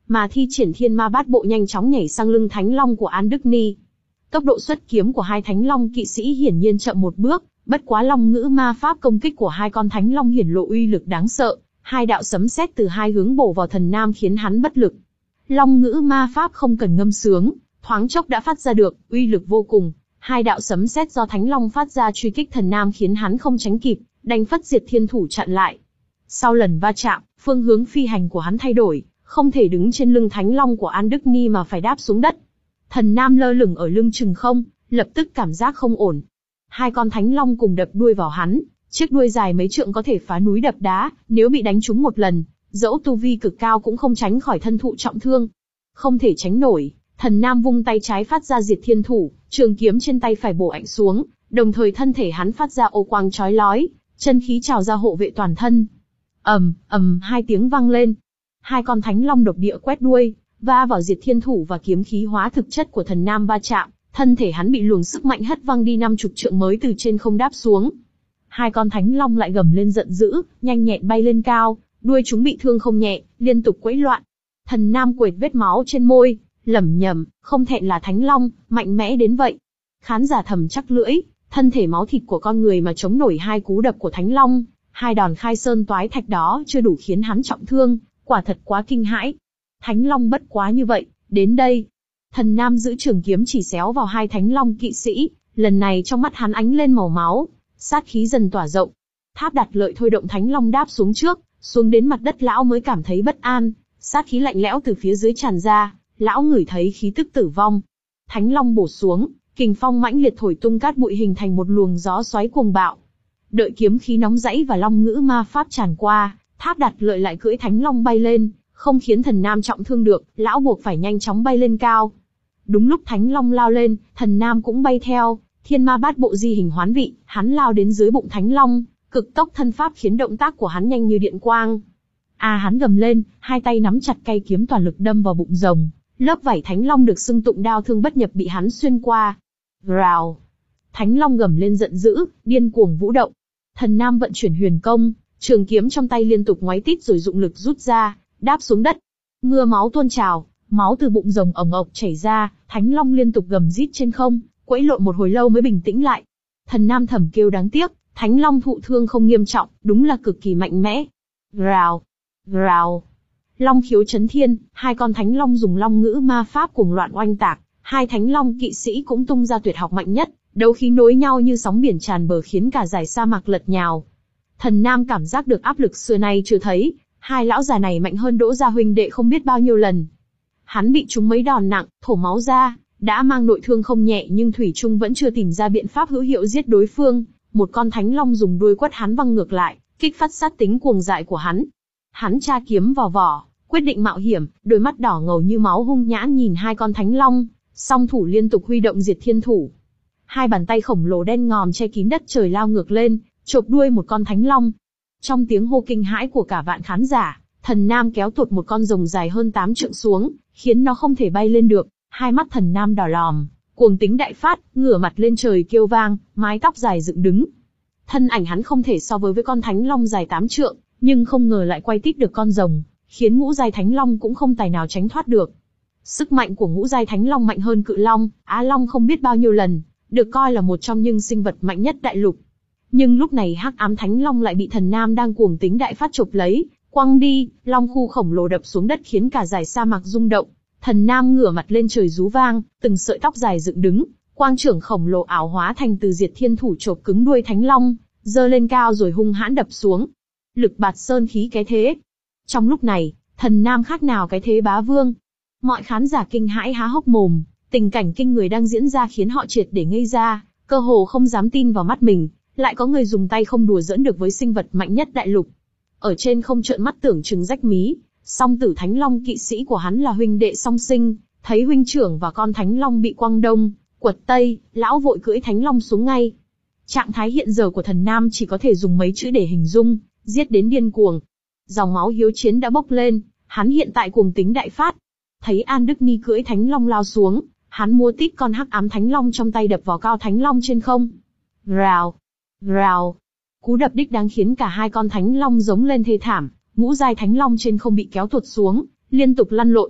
mà thi triển thiên ma bát bộ nhanh chóng nhảy sang lưng thánh long của An Đức Ni. Tốc độ xuất kiếm của hai thánh long kỵ sĩ hiển nhiên chậm một bước, bất quá long ngữ ma pháp công kích của hai con thánh long hiển lộ uy lực đáng sợ, hai đạo sấm sét từ hai hướng bổ vào thần nam khiến hắn bất lực. Long ngữ ma pháp không cần ngâm sướng, thoáng chốc đã phát ra được, uy lực vô cùng. Hai đạo sấm sét do thánh long phát ra truy kích thần nam khiến hắn không tránh kịp, đành phất diệt thiên thủ chặn lại. Sau lần va chạm, phương hướng phi hành của hắn thay đổi, không thể đứng trên lưng thánh long của An Đức Ni mà phải đáp xuống đất. Thần nam lơ lửng ở lưng chừng không, lập tức cảm giác không ổn. Hai con thánh long cùng đập đuôi vào hắn, chiếc đuôi dài mấy trượng có thể phá núi đập đá, nếu bị đánh trúng một lần, dẫu tu vi cực cao cũng không tránh khỏi thân thụ trọng thương. Không thể tránh nổi, thần nam vung tay trái phát ra diệt thiên thủ, trường kiếm trên tay phải bổ ạnh xuống, đồng thời thân thể hắn phát ra ô quang chói lói, chân khí trào ra hộ vệ toàn thân. ầm ầm hai tiếng vang lên, hai con thánh long độc địa quét đuôi, va vào diệt thiên thủ và kiếm khí hóa thực chất của thần nam va chạm, thân thể hắn bị luồng sức mạnh hất văng đi năm chục trượng mới từ trên không đáp xuống. Hai con thánh long lại gầm lên giận dữ, nhanh nhẹn bay lên cao, đuôi chúng bị thương không nhẹ, liên tục quẫy loạn. Thần nam quệt vết máu trên môi, lẩm nhẩm, không thẹn là thánh long, mạnh mẽ đến vậy. Khán giả thầm chắc lưỡi, thân thể máu thịt của con người mà chống nổi hai cú đập của thánh long, hai đòn khai sơn toái thạch đó chưa đủ khiến hắn trọng thương, quả thật quá kinh hãi. Thánh long bất quá như vậy, đến đây. Thần nam giữ trường kiếm chỉ xéo vào hai thánh long kỵ sĩ, lần này trong mắt hắn ánh lên màu máu, sát khí dần tỏa rộng. Tháp đặt lợi thôi động thánh long đáp xuống trước, xuống đến mặt đất lão mới cảm thấy bất an, sát khí lạnh lẽo từ phía dưới tràn ra, lão ngửi thấy khí tức tử vong. Thánh long bổ xuống, kình phong mãnh liệt thổi tung cát bụi hình thành một luồng gió xoáy cuồng bạo. Đợi kiếm khí nóng rẫy và long ngữ ma pháp tràn qua, tháp đặt lợi lại cưỡi thánh long bay lên, không khiến thần nam trọng thương được, lão buộc phải nhanh chóng bay lên cao. Đúng lúc thánh long lao lên, thần nam cũng bay theo, thiên ma bát bộ di hình hoán vị, hắn lao đến dưới bụng thánh long, cực tốc thân pháp khiến động tác của hắn nhanh như điện quang. À hắn gầm lên, hai tay nắm chặt cây kiếm toàn lực đâm vào bụng rồng, lớp vảy thánh long được xưng tụng đao thương bất nhập bị hắn xuyên qua. Rào! Thánh long gầm lên giận dữ, điên cuồng vũ động. Thần nam vận chuyển huyền công, trường kiếm trong tay liên tục ngoáy tít rồi dụng lực rút ra, đáp xuống đất. Mưa máu tuôn trào, máu từ bụng rồng ồng ộc chảy ra, thánh long liên tục gầm rít trên không, quẫy lộn một hồi lâu mới bình tĩnh lại. Thần nam thầm kêu đáng tiếc, thánh long thụ thương không nghiêm trọng, đúng là cực kỳ mạnh mẽ. Rào! Rào! Long khiếu chấn thiên, hai con thánh long dùng long ngữ ma pháp cuồng loạn oanh tạc, hai thánh long kỵ sĩ cũng tung ra tuyệt học mạnh nhất, đấu khí nối nhau như sóng biển tràn bờ khiến cả dải sa mạc lật nhào. Thần nam cảm giác được áp lực xưa nay chưa thấy, hai lão già này mạnh hơn Đỗ gia huynh đệ không biết bao nhiêu lần. Hắn bị trúng mấy đòn nặng, thổ máu ra, đã mang nội thương không nhẹ nhưng thủy chung vẫn chưa tìm ra biện pháp hữu hiệu giết đối phương. Một con thánh long dùng đuôi quất hắn văng ngược lại, kích phát sát tính cuồng dại của hắn. Hắn tra kiếm vào vỏ, quyết định mạo hiểm, đôi mắt đỏ ngầu như máu hung nhãn nhìn hai con thánh long, song thủ liên tục huy động diệt thiên thủ. Hai bàn tay khổng lồ đen ngòm che kín đất trời lao ngược lên, chộp đuôi một con thánh long. Trong tiếng hô kinh hãi của cả vạn khán giả, thần nam kéo tuột một con rồng dài hơn tám trượng xuống, khiến nó không thể bay lên được. Hai mắt thần nam đỏ lòm, cuồng tính đại phát, ngửa mặt lên trời kêu vang, mái tóc dài dựng đứng. Thân ảnh hắn không thể so với với con thánh long dài tám trượng, nhưng không ngờ lại quay tít được con rồng, khiến ngũ giai thánh long cũng không tài nào tránh thoát được. Sức mạnh của ngũ giai thánh long mạnh hơn cự long, á long không biết bao nhiêu lần, được coi là một trong những sinh vật mạnh nhất đại lục. Nhưng lúc này hắc ám thánh long lại bị thần nam đang cuồng tính đại phát chộp lấy, quăng đi, long khu khổng lồ đập xuống đất khiến cả dải sa mạc rung động. Thần nam ngửa mặt lên trời rú vang, từng sợi tóc dài dựng đứng, quang trưởng khổng lồ ảo hóa thành từ diệt thiên thủ chộp cứng đuôi thánh long, giơ lên cao rồi hung hãn đập xuống. Lực bạt sơn khí cái thế. Trong lúc này, thần nam khác nào cái thế bá vương. Mọi khán giả kinh hãi há hốc mồm, tình cảnh kinh người đang diễn ra khiến họ triệt để ngây ra, cơ hồ không dám tin vào mắt mình, lại có người dùng tay không đùa giỡn được với sinh vật mạnh nhất đại lục. Ở trên không trợn mắt tưởng chừng rách mí, song tử thánh long kỵ sĩ của hắn là huynh đệ song sinh, thấy huynh trưởng và con thánh long bị quăng đông, quật tây, lão vội cưỡi thánh long xuống ngay. Trạng thái hiện giờ của thần nam chỉ có thể dùng mấy chữ để hình dung, giết đến điên cuồng. Dòng máu hiếu chiến đã bốc lên, hắn hiện tại cuồng tính đại phát. Thấy An Đức Ni cưỡi thánh long lao xuống, hắn mua tít con hắc ám thánh long trong tay đập vào cao thánh long trên không. Rào, rào. Cú đập đích đáng khiến cả hai con thánh long giống lên thê thảm, ngũ giai thánh long trên không bị kéo tuột xuống, liên tục lăn lộn,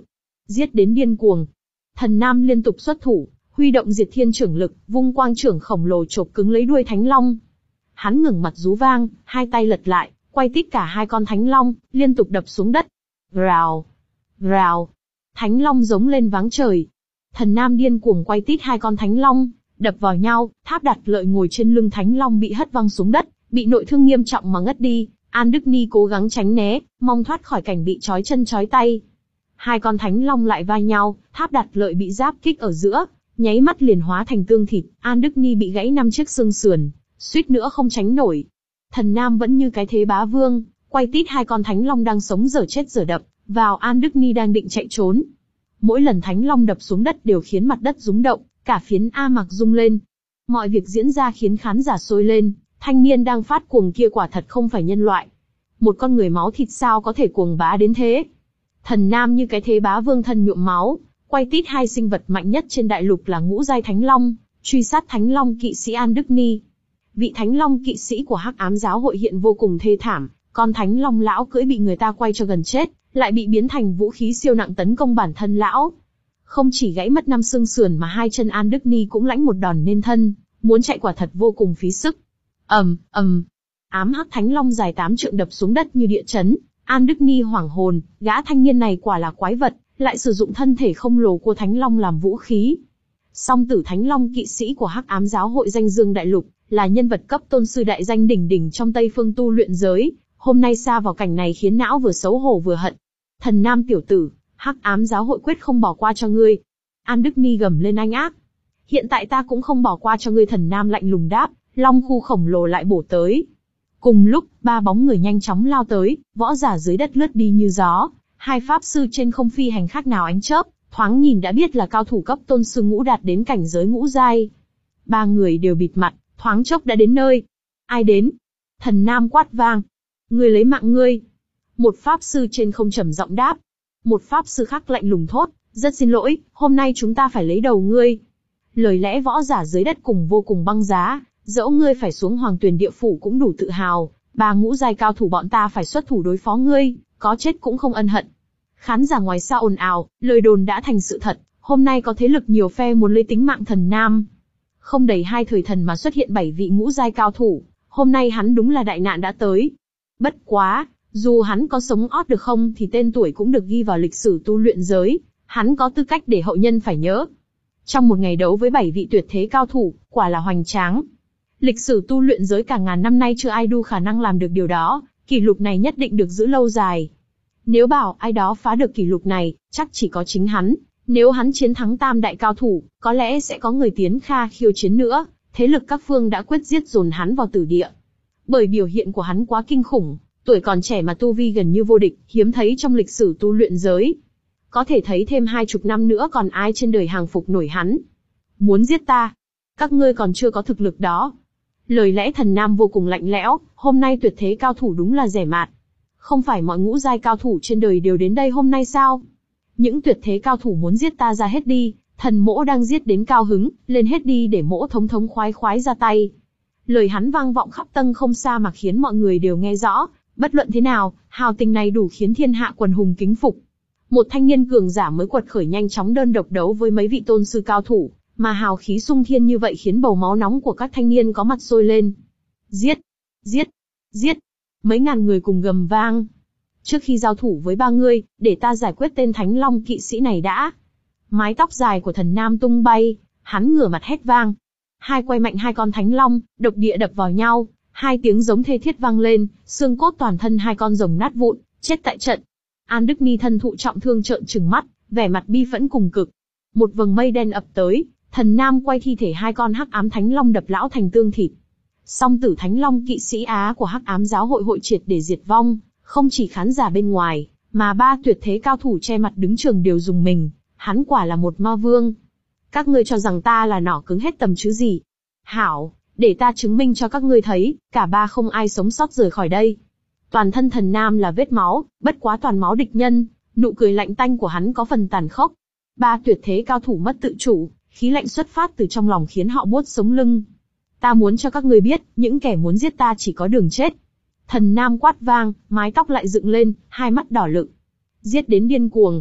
giết đến điên cuồng. Thần Nam liên tục xuất thủ, huy động diệt thiên trưởng lực, vung quang trưởng khổng lồ chộp cứng lấy đuôi Thánh Long. Hắn ngẩng mặt rú vang, hai tay lật lại, quay tít cả hai con Thánh Long, liên tục đập xuống đất. Rào, rào, Thánh Long giống lên váng trời. Thần Nam điên cuồng quay tít hai con Thánh Long, đập vào nhau, Tháp Đặt Lợi ngồi trên lưng Thánh Long bị hất văng xuống đất, bị nội thương nghiêm trọng mà ngất đi. An Đức Ni cố gắng tránh né, mong thoát khỏi cảnh bị trói chân trói tay. Hai con Thánh Long lại va nhau, Tháp Đặt Lợi bị giáp kích ở giữa, nháy mắt liền hóa thành tương thịt. An Đức Ni bị gãy năm chiếc xương sườn, suýt nữa không tránh nổi. Thần Nam vẫn như cái thế bá vương, quay tít hai con Thánh Long đang sống dở chết dở đập vào An Đức Ni đang định chạy trốn. Mỗi lần Thánh Long đập xuống đất đều khiến mặt đất rung động, cả phiến A Mạc rung lên. Mọi việc diễn ra khiến khán giả sôi lên, thanh niên đang phát cuồng kia quả thật không phải nhân loại. Một con người máu thịt sao có thể cuồng bá đến thế? Thần Nam như cái thế bá vương thân nhuộm máu, quay tít hai sinh vật mạnh nhất trên đại lục là ngũ giai Thánh Long, truy sát Thánh Long kỵ sĩ An Đức Ni. Vị Thánh Long kỵ sĩ của Hắc Ám giáo hội hiện vô cùng thê thảm, con Thánh Long lão cưỡi bị người ta quay cho gần chết, lại bị biến thành vũ khí siêu nặng tấn công bản thân lão. Không chỉ gãy mất năm xương sườn mà hai chân An Đức Ni cũng lãnh một đòn nên thân, muốn chạy quả thật vô cùng phí sức. ầm ầm, ám hắc Thánh Long dài tám trượng đập xuống đất như địa chấn. An Đức Ni hoảng hồn, gã thanh niên này quả là quái vật, lại sử dụng thân thể không lồ của Thánh Long làm vũ khí. Song tử Thánh Long kỵ sĩ của Hắc Ám giáo hội danh dương đại lục, là nhân vật cấp tôn sư đại danh đỉnh đỉnh trong Tây phương tu luyện giới, hôm nay sa vào cảnh này khiến não vừa xấu hổ vừa hận. Thần Nam tiểu tử, Hắc Ám giáo hội quyết không bỏ qua cho ngươi. An Đức Ni gầm lên anh ác. Hiện tại ta cũng không bỏ qua cho ngươi. Thần Nam lạnh lùng đáp, long khu khổng lồ lại bổ tới. Cùng lúc, ba bóng người nhanh chóng lao tới, võ giả dưới đất lướt đi như gió, hai pháp sư trên không phi hành khác nào ánh chớp, thoáng nhìn đã biết là cao thủ cấp tôn sư ngũ đạt đến cảnh giới ngũ giai. Ba người đều bịt mặt, thoáng chốc đã đến nơi. Ai đến? Thần Nam quát vang. Ngươi lấy mạng ngươi. Một pháp sư trên không trầm giọng đáp. Một pháp sư khác lạnh lùng thốt, rất xin lỗi, hôm nay chúng ta phải lấy đầu ngươi. Lời lẽ võ giả dưới đất cùng vô cùng băng giá, dẫu ngươi phải xuống Hoàng Tuyền địa phủ cũng đủ tự hào, ba ngũ giai cao thủ bọn ta phải xuất thủ đối phó ngươi, có chết cũng không ân hận. Khán giả ngoài xa ồn ào, lời đồn đã thành sự thật, hôm nay có thế lực nhiều phe muốn lấy tính mạng Thần Nam. Không đầy hai thời thần mà xuất hiện bảy vị ngũ giai cao thủ, hôm nay hắn đúng là đại nạn đã tới. Bất quá, dù hắn có sống ót được không thì tên tuổi cũng được ghi vào lịch sử tu luyện giới, hắn có tư cách để hậu nhân phải nhớ. Trong một ngày đấu với bảy vị tuyệt thế cao thủ, quả là hoành tráng. Lịch sử tu luyện giới cả ngàn năm nay chưa ai đủ khả năng làm được điều đó, kỷ lục này nhất định được giữ lâu dài. Nếu bảo ai đó phá được kỷ lục này, chắc chỉ có chính hắn. Nếu hắn chiến thắng tam đại cao thủ, có lẽ sẽ có người tiến kha khiêu chiến nữa, thế lực các phương đã quyết giết dồn hắn vào tử địa. Bởi biểu hiện của hắn quá kinh khủng, tuổi còn trẻ mà tu vi gần như vô địch, hiếm thấy trong lịch sử tu luyện giới. Có thể thấy thêm hai chục năm nữa còn ai trên đời hàng phục nổi hắn. Muốn giết ta? Các ngươi còn chưa có thực lực đó. Lời lẽ Thần Nam vô cùng lạnh lẽo, hôm nay tuyệt thế cao thủ đúng là rẻ mạt. Không phải mọi ngũ giai cao thủ trên đời đều đến đây hôm nay sao? Những tuyệt thế cao thủ muốn giết ta ra hết đi, thần mỗ đang giết đến cao hứng, lên hết đi để mỗ thống thống khoái khoái ra tay. Lời hắn vang vọng khắp Tâng không xa mà khiến mọi người đều nghe rõ, bất luận thế nào, hào tình này đủ khiến thiên hạ quần hùng kính phục. Một thanh niên cường giả mới quật khởi nhanh chóng đơn độc đấu với mấy vị tôn sư cao thủ, mà hào khí sung thiên như vậy khiến bầu máu nóng của các thanh niên có mặt sôi lên. Giết! Giết! Giết! Mấy ngàn người cùng gầm vang. Trước khi giao thủ với ba ngươi, để ta giải quyết tên Thánh Long kỵ sĩ này đã. Mái tóc dài của Thần Nam tung bay, hắn ngửa mặt hét vang. Hai quay mạnh hai con Thánh Long, độc địa đập vào nhau, hai tiếng giống thê thiết vang lên, xương cốt toàn thân hai con rồng nát vụn, chết tại trận. An Đức Ni thân thụ trọng thương trợn trừng mắt, vẻ mặt bi phẫn cùng cực. Một vầng mây đen ập tới, Thần Nam quay thi thể hai con Hắc Ám Thánh Long đập lão thành tương thịt. Song tử Thánh Long kỵ sĩ Á của Hắc Ám giáo hội hội triệt để diệt vong, không chỉ khán giả bên ngoài, mà ba tuyệt thế cao thủ che mặt đứng trường đều dùng mình, hắn quả là một ma vương. Các ngươi cho rằng ta là nỏ cứng hết tầm chứ gì? Hảo, để ta chứng minh cho các ngươi thấy, cả ba không ai sống sót rời khỏi đây. Toàn thân Thần Nam là vết máu, bất quá toàn máu địch nhân, nụ cười lạnh tanh của hắn có phần tàn khốc. Ba tuyệt thế cao thủ mất tự chủ, khí lạnh xuất phát từ trong lòng khiến họ buốt sống lưng. Ta muốn cho các ngươi biết, những kẻ muốn giết ta chỉ có đường chết. Thần Nam quát vang, mái tóc lại dựng lên, hai mắt đỏ lựng. Giết đến điên cuồng.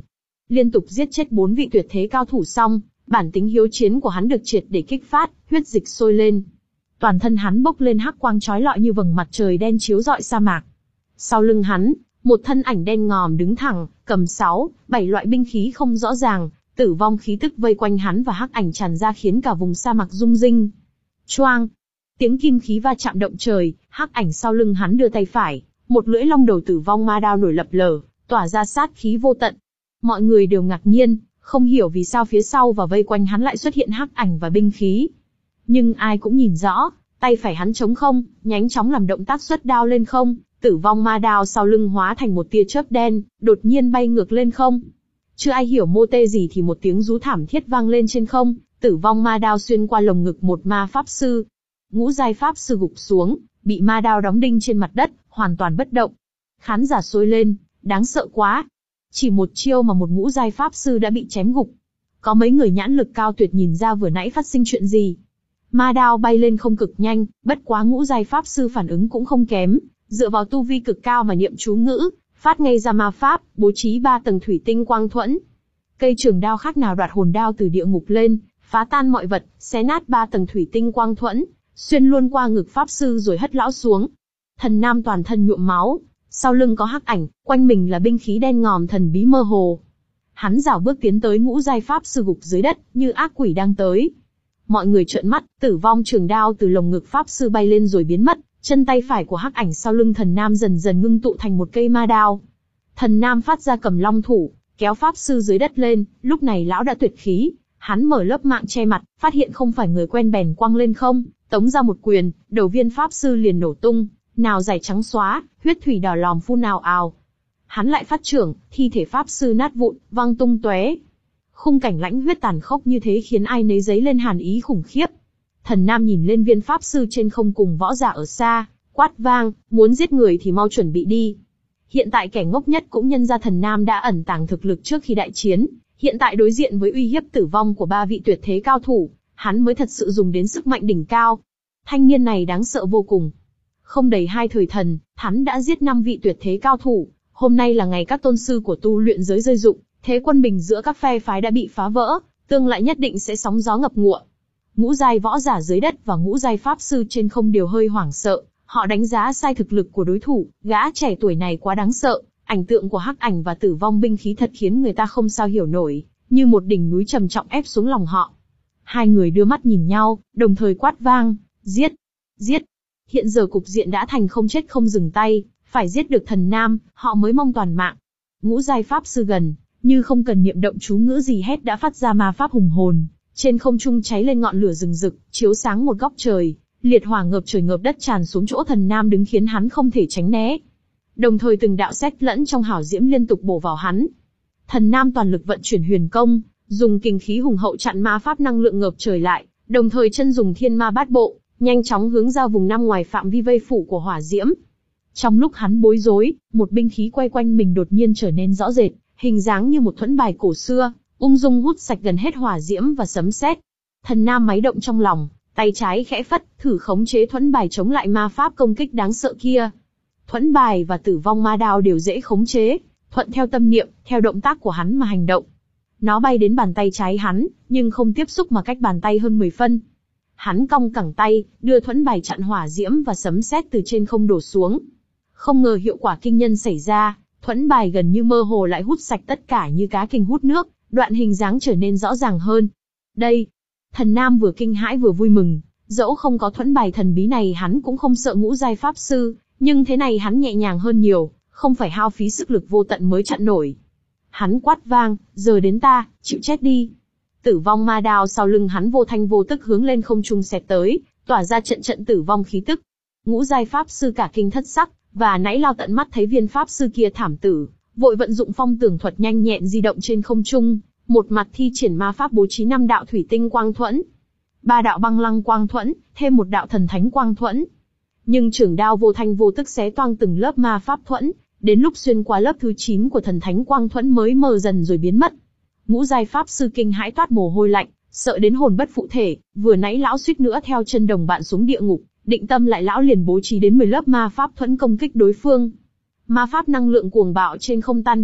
Liên tục giết chết bốn vị tuyệt thế cao thủ xong, bản tính hiếu chiến của hắn được triệt để kích phát, huyết dịch sôi lên. Toàn thân hắn bốc lên hắc quang chói lọi như vầng mặt trời đen chiếu rọi sa mạc. Sau lưng hắn, một thân ảnh đen ngòm đứng thẳng, cầm sáu, bảy loại binh khí không rõ ràng, tử vong khí tức vây quanh hắn và hắc ảnh tràn ra khiến cả vùng sa mạc rung rinh. Choang! Tiếng kim khí va chạm động trời, hắc ảnh sau lưng hắn đưa tay phải, một lưỡi long đầu tử vong ma đao nổi lập lờ, tỏa ra sát khí vô tận. Mọi người đều ngạc nhiên, không hiểu vì sao phía sau và vây quanh hắn lại xuất hiện hắc ảnh và binh khí. Nhưng ai cũng nhìn rõ, tay phải hắn trống không, nhanh chóng làm động tác xuất đao lên không, tử vong ma đao sau lưng hóa thành một tia chớp đen, đột nhiên bay ngược lên không. Chưa ai hiểu mô tê gì thì một tiếng rú thảm thiết vang lên trên không, tử vong ma đao xuyên qua lồng ngực một ma pháp sư. Ngũ giai pháp sư gục xuống, bị ma đao đóng đinh trên mặt đất, hoàn toàn bất động. Khán giả sôi lên, đáng sợ quá. Chỉ một chiêu mà một ngũ giai pháp sư đã bị chém gục. Có mấy người nhãn lực cao tuyệt nhìn ra vừa nãy phát sinh chuyện gì. Ma đao bay lên không cực nhanh, bất quá ngũ giai pháp sư phản ứng cũng không kém, dựa vào tu vi cực cao mà niệm chú ngữ, phát ngay ra ma pháp, bố trí ba tầng thủy tinh quang thuẫn. Cây trường đao khác nào đoạt hồn đao từ địa ngục lên, phá tan mọi vật, xé nát ba tầng thủy tinh quang thuẫn, xuyên luôn qua ngực pháp sư rồi hất lão xuống. Thần nam toàn thân nhuộm máu, sau lưng có hắc ảnh, quanh mình là binh khí đen ngòm thần bí mơ hồ. Hắn rảo bước tiến tới ngũ giai pháp sư gục dưới đất, như ác quỷ đang tới. Mọi người trợn mắt, tử vong trường đao từ lồng ngực pháp sư bay lên rồi biến mất, chân tay phải của hắc ảnh sau lưng thần nam dần dần ngưng tụ thành một cây ma đao. Thần nam phát ra cầm long thủ, kéo pháp sư dưới đất lên, lúc này lão đã tuyệt khí, hắn mở lớp mạng che mặt, phát hiện không phải người quen bèn quăng lên không, tống ra một quyền, đầu viên pháp sư liền nổ tung, nào giải trắng xóa, huyết thủy đỏ lòm phun ào ào. Hắn lại phát trưởng, thi thể pháp sư nát vụn, văng tung tóe. Khung cảnh lãnh huyết tàn khốc như thế khiến ai nấy dấy lên hàn ý khủng khiếp. Thần nam nhìn lên viên pháp sư trên không cùng võ giả ở xa, quát vang, muốn giết người thì mau chuẩn bị đi. Hiện tại kẻ ngốc nhất cũng nhận ra thần nam đã ẩn tàng thực lực trước khi đại chiến, hiện tại đối diện với uy hiếp tử vong của ba vị tuyệt thế cao thủ, hắn mới thật sự dùng đến sức mạnh đỉnh cao. Thanh niên này đáng sợ vô cùng. Không đầy hai thời thần, hắn đã giết năm vị tuyệt thế cao thủ, hôm nay là ngày các tôn sư của tu luyện giới rơi rụng, thế quân bình giữa các phe phái đã bị phá vỡ, tương lai nhất định sẽ sóng gió ngập ngụa. Ngũ giai võ giả dưới đất và ngũ giai pháp sư trên không đều hơi hoảng sợ, họ đánh giá sai thực lực của đối thủ, gã trẻ tuổi này quá đáng sợ, ảnh tượng của hắc ảnh và tử vong binh khí thật khiến người ta không sao hiểu nổi, như một đỉnh núi trầm trọng ép xuống lòng họ. Hai người đưa mắt nhìn nhau, đồng thời quát vang, giết, giết. Hiện giờ cục diện đã thành không chết không dừng tay, phải giết được thần nam, họ mới mong toàn mạng. Ngũ giai pháp sư gần, như không cần niệm động chú ngữ gì hết đã phát ra ma pháp hùng hồn, trên không trung cháy lên ngọn lửa rừng rực, chiếu sáng một góc trời, liệt hỏa ngập trời ngập đất tràn xuống chỗ thần nam đứng khiến hắn không thể tránh né. Đồng thời từng đạo sét lẫn trong hỏa diễm liên tục bổ vào hắn. Thần nam toàn lực vận chuyển huyền công, dùng kình khí hùng hậu chặn ma pháp năng lượng ngập trời lại, đồng thời chân dùng thiên ma bát bộ, nhanh chóng hướng ra vùng năm ngoài phạm vi vây phủ của hỏa diễm. Trong lúc hắn bối rối, một binh khí quay quanh mình đột nhiên trở nên rõ rệt, hình dáng như một thuẫn bài cổ xưa, ung dung hút sạch gần hết hỏa diễm và sấm sét. Thần nam máy động trong lòng, tay trái khẽ phất, thử khống chế thuẫn bài chống lại ma pháp công kích đáng sợ kia. Thuẫn bài và tử vong ma đao đều dễ khống chế, thuận theo tâm niệm, theo động tác của hắn mà hành động. Nó bay đến bàn tay trái hắn, nhưng không tiếp xúc mà cách bàn tay hơn mười phân. Hắn cong cẳng tay, đưa thuẫn bài chặn hỏa diễm và sấm sét từ trên không đổ xuống. Không ngờ hiệu quả kinh nhân xảy ra, thuẫn bài gần như mơ hồ lại hút sạch tất cả như cá kình hút nước, đoạn hình dáng trở nên rõ ràng hơn. Đây, thần nam vừa kinh hãi vừa vui mừng, dẫu không có thuẫn bài thần bí này hắn cũng không sợ ngũ giai pháp sư, nhưng thế này hắn nhẹ nhàng hơn nhiều, không phải hao phí sức lực vô tận mới chặn nổi. Hắn quát vang, giờ đến ta, chịu chết đi. Tử vong ma đao sau lưng hắn vô thanh vô tức hướng lên không trung xẹt tới, tỏa ra trận trận tử vong khí tức. Ngũ giai pháp sư cả kinh thất sắc, và nãy lao tận mắt thấy viên pháp sư kia thảm tử, vội vận dụng phong tường thuật nhanh nhẹn di động trên không trung, một mặt thi triển ma pháp bố trí năm đạo thủy tinh quang thuẫn, ba đạo băng lăng quang thuẫn, thêm một đạo thần thánh quang thuẫn. Nhưng trường đao vô thanh vô tức xé toang từng lớp ma pháp thuẫn, đến lúc xuyên qua lớp thứ chín của thần thánh quang thuẫn mới mờ dần rồi biến mất. Ngũ giai pháp sư kinh hãi toát mồ hôi lạnh, sợ đến hồn bất phụ thể, vừa nãy lão suýt nữa theo chân đồng bạn xuống địa ngục, định tâm lại lão liền bố trí đến mười lớp ma pháp thuẫn công kích đối phương. Ma pháp năng lượng cuồng bạo trên không tan đi,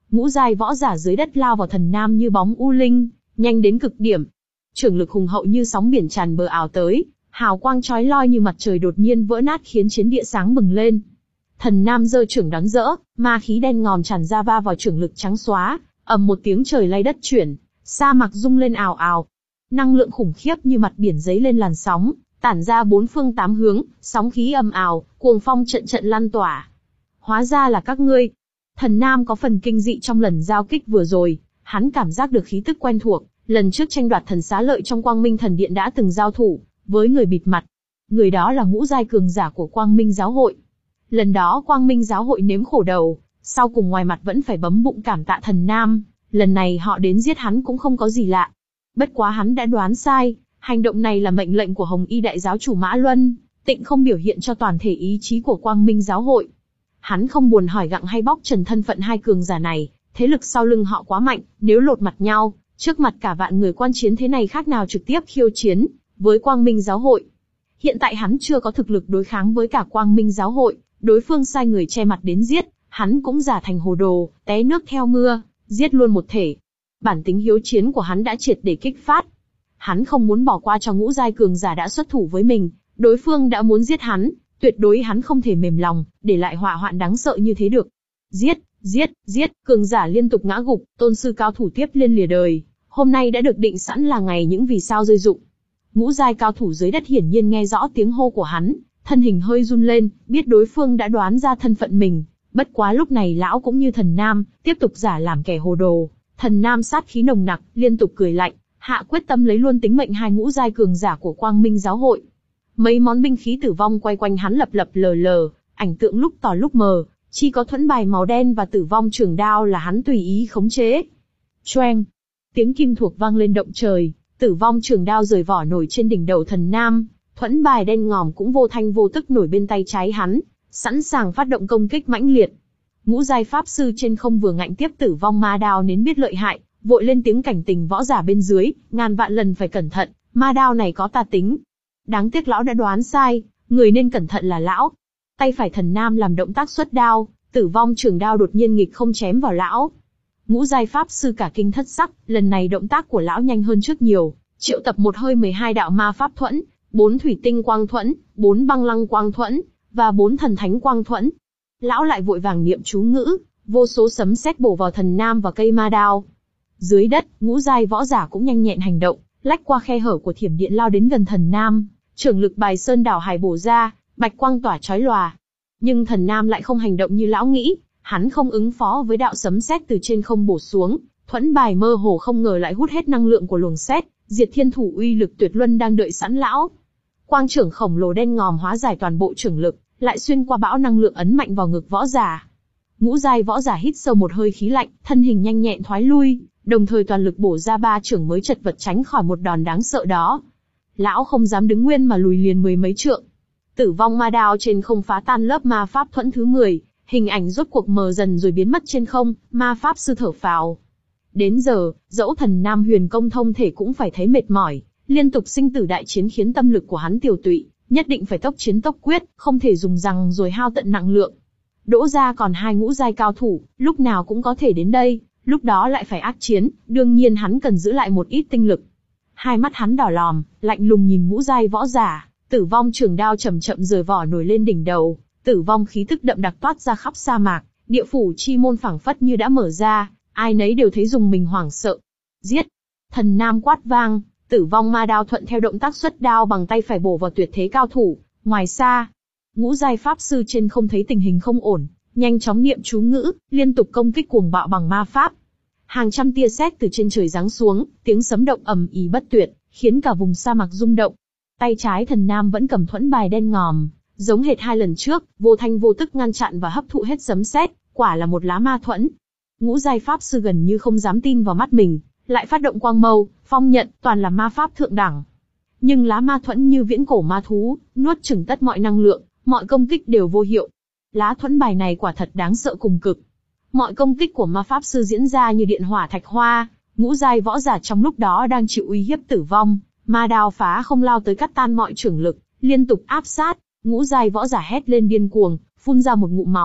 Ngũ giai võ giả dưới đất lao vào thần nam như bóng u linh, nhanh đến cực điểm. Trưởng lực hùng hậu như sóng biển tràn bờ ảo tới, hào quang chói loi như mặt trời đột nhiên vỡ nát khiến chiến địa sáng bừng lên. Thần nam giơ trưởng đón dỡ, ma khí đen ngòm tràn ra va vào trưởng lực trắng xóa, ầm một tiếng trời lay đất chuyển, sa mạc rung lên ào ào. Năng lượng khủng khiếp như mặt biển dấy lên làn sóng, tản ra bốn phương tám hướng, sóng khí ầm ào, cuồng phong trận trận lan tỏa. Hóa ra là các ngươi. Thần nam có phần kinh dị trong lần giao kích vừa rồi, hắn cảm giác được khí tức quen thuộc, lần trước tranh đoạt thần xá lợi trong Quang Minh Thần Điện đã từng giao thủ với người bịt mặt. Người đó là ngũ giai cường giả của Quang Minh giáo hội. Lần đó Quang Minh giáo hội nếm khổ đầu, sau cùng ngoài mặt vẫn phải bấm bụng cảm tạ thần nam, lần này họ đến giết hắn cũng không có gì lạ. Bất quá hắn đã đoán sai, hành động này là mệnh lệnh của Hồng Y đại giáo chủ Mã Luân, tịnh không biểu hiện cho toàn thể ý chí của Quang Minh giáo hội. Hắn không buồn hỏi gặng hay bóc trần thân phận hai cường giả này, thế lực sau lưng họ quá mạnh, nếu lột mặt nhau, trước mặt cả vạn người quan chiến thế này khác nào trực tiếp khiêu chiến với Quang Minh giáo hội. Hiện tại hắn chưa có thực lực đối kháng với cả Quang Minh giáo hội, đối phương sai người che mặt đến giết, hắn cũng giả thành hồ đồ, té nước theo mưa, giết luôn một thể. Bản tính hiếu chiến của hắn đã triệt để kích phát. Hắn không muốn bỏ qua cho ngũ giai cường giả đã xuất thủ với mình, đối phương đã muốn giết hắn, tuyệt đối hắn không thể mềm lòng, để lại họa hoạn đáng sợ như thế được. Giết, giết, giết, cường giả liên tục ngã gục, tôn sư cao thủ tiếp liên lìa đời, hôm nay đã được định sẵn là ngày những vì sao rơi rụng. Ngũ giai cao thủ dưới đất hiển nhiên nghe rõ tiếng hô của hắn, thân hình hơi run lên, biết đối phương đã đoán ra thân phận mình, bất quá lúc này lão cũng như thần nam, tiếp tục giả làm kẻ hồ đồ. Thần nam sát khí nồng nặc, liên tục cười lạnh, hạ quyết tâm lấy luôn tính mệnh hai ngũ giai cường giả của Quang Minh giáo hội. Mấy món binh khí tử vong quay quanh hắn lập lập lờ lờ, ảnh tượng lúc tỏ lúc mờ, chỉ có thuẫn bài màu đen và tử vong trường đao là hắn tùy ý khống chế. Choeng, tiếng kim thuộc vang lên động trời, tử vong trường đao rời vỏ nổi trên đỉnh đầu thần nam, thuẫn bài đen ngòm cũng vô thanh vô tức nổi bên tay trái hắn, sẵn sàng phát động công kích mãnh liệt. Ngũ giai pháp sư trên không vừa ngạnh tiếp tử vong ma đao nến biết lợi hại, vội lên tiếng cảnh tình võ giả bên dưới, ngàn vạn lần phải cẩn thận, ma đao này có tà tính. Đáng tiếc lão đã đoán sai, người nên cẩn thận là lão. Tay phải thần nam làm động tác xuất đao, tử vong trường đao đột nhiên nghịch không chém vào lão. Ngũ giai pháp sư cả kinh thất sắc, lần này động tác của lão nhanh hơn trước nhiều, triệu tập một hơi mười hai đạo ma pháp thuẫn, bốn thủy tinh quang thuẫn, bốn băng lăng quang thuẫn, và bốn thần thánh quang thuẫn. Lão lại vội vàng niệm chú ngữ, vô số sấm sét bổ vào thần nam và cây ma đao. Dưới đất, ngũ giai võ giả cũng nhanh nhẹn hành động, lách qua khe hở của thiểm điện lao đến gần thần nam, trưởng lực bài sơn đảo hải bổ ra, bạch quang tỏa chói lòa. Nhưng thần nam lại không hành động như lão nghĩ, hắn không ứng phó với đạo sấm sét từ trên không bổ xuống, thuẫn bài mơ hồ không ngờ lại hút hết năng lượng của luồng sét, diệt thiên thủ uy lực tuyệt luân đang đợi sẵn lão. Quang trưởng khổng lồ đen ngòm hóa giải toàn bộ trưởng lực, lại xuyên qua bão năng lượng ấn mạnh vào ngực võ giả. Ngũ giai võ giả hít sâu một hơi khí lạnh, thân hình nhanh nhẹn thoái lui, đồng thời toàn lực bổ ra ba trưởng mới chật vật tránh khỏi một đòn đáng sợ đó. Lão không dám đứng nguyên mà lùi liền mười mấy trượng. Tử vong ma đao trên không phá tan lớp ma pháp thuẫn thứ mười, hình ảnh rốt cuộc mờ dần rồi biến mất trên không, ma pháp sư thở phào. Đến giờ, dẫu thần nam huyền công thông thể cũng phải thấy mệt mỏi, liên tục sinh tử đại chiến khiến tâm lực của hắn tiều tụy, nhất định phải tốc chiến tốc quyết, không thể dùng rằng rồi hao tận năng lượng. Đỗ gia còn hai ngũ giai cao thủ, lúc nào cũng có thể đến đây, lúc đó lại phải ác chiến, đương nhiên hắn cần giữ lại một ít tinh lực. Hai mắt hắn đỏ lòm, lạnh lùng nhìn ngũ giai võ giả, tử vong trường đao chậm chậm rời vỏ nổi lên đỉnh đầu, tử vong khí tức đậm đặc toát ra khắp sa mạc, địa phủ chi môn phảng phất như đã mở ra, ai nấy đều thấy dùng mình hoảng sợ. Giết! Thần nam quát vang, tử vong ma đao thuận theo động tác xuất đao bằng tay phải bổ vào tuyệt thế cao thủ. Ngoài xa, ngũ giai pháp sư trên không thấy tình hình không ổn, nhanh chóng niệm chú ngữ, liên tục công kích cuồng bạo bằng ma pháp. Hàng trăm tia sét từ trên trời giáng xuống, tiếng sấm động ầm ĩ bất tuyệt, khiến cả vùng sa mạc rung động. Tay trái thần nam vẫn cầm thuẫn bài đen ngòm, giống hệt hai lần trước, vô thanh vô tức ngăn chặn và hấp thụ hết sấm sét, quả là một lá ma thuẫn. Ngũ giai pháp sư gần như không dám tin vào mắt mình, lại phát động quang mâu, phong nhận, toàn là ma pháp thượng đẳng. Nhưng lá ma thuẫn như viễn cổ ma thú, nuốt chửng tất mọi năng lượng, mọi công kích đều vô hiệu. Lá thuẫn bài này quả thật đáng sợ cùng cực. Mọi công kích của ma pháp sư diễn ra như điện hỏa thạch hoa, ngũ giai võ giả trong lúc đó đang chịu uy hiếp tử vong, ma đao phá không lao tới cắt tan mọi trưởng lực, liên tục áp sát. Ngũ giai võ giả hét lên điên cuồng, phun ra một ngụm máu,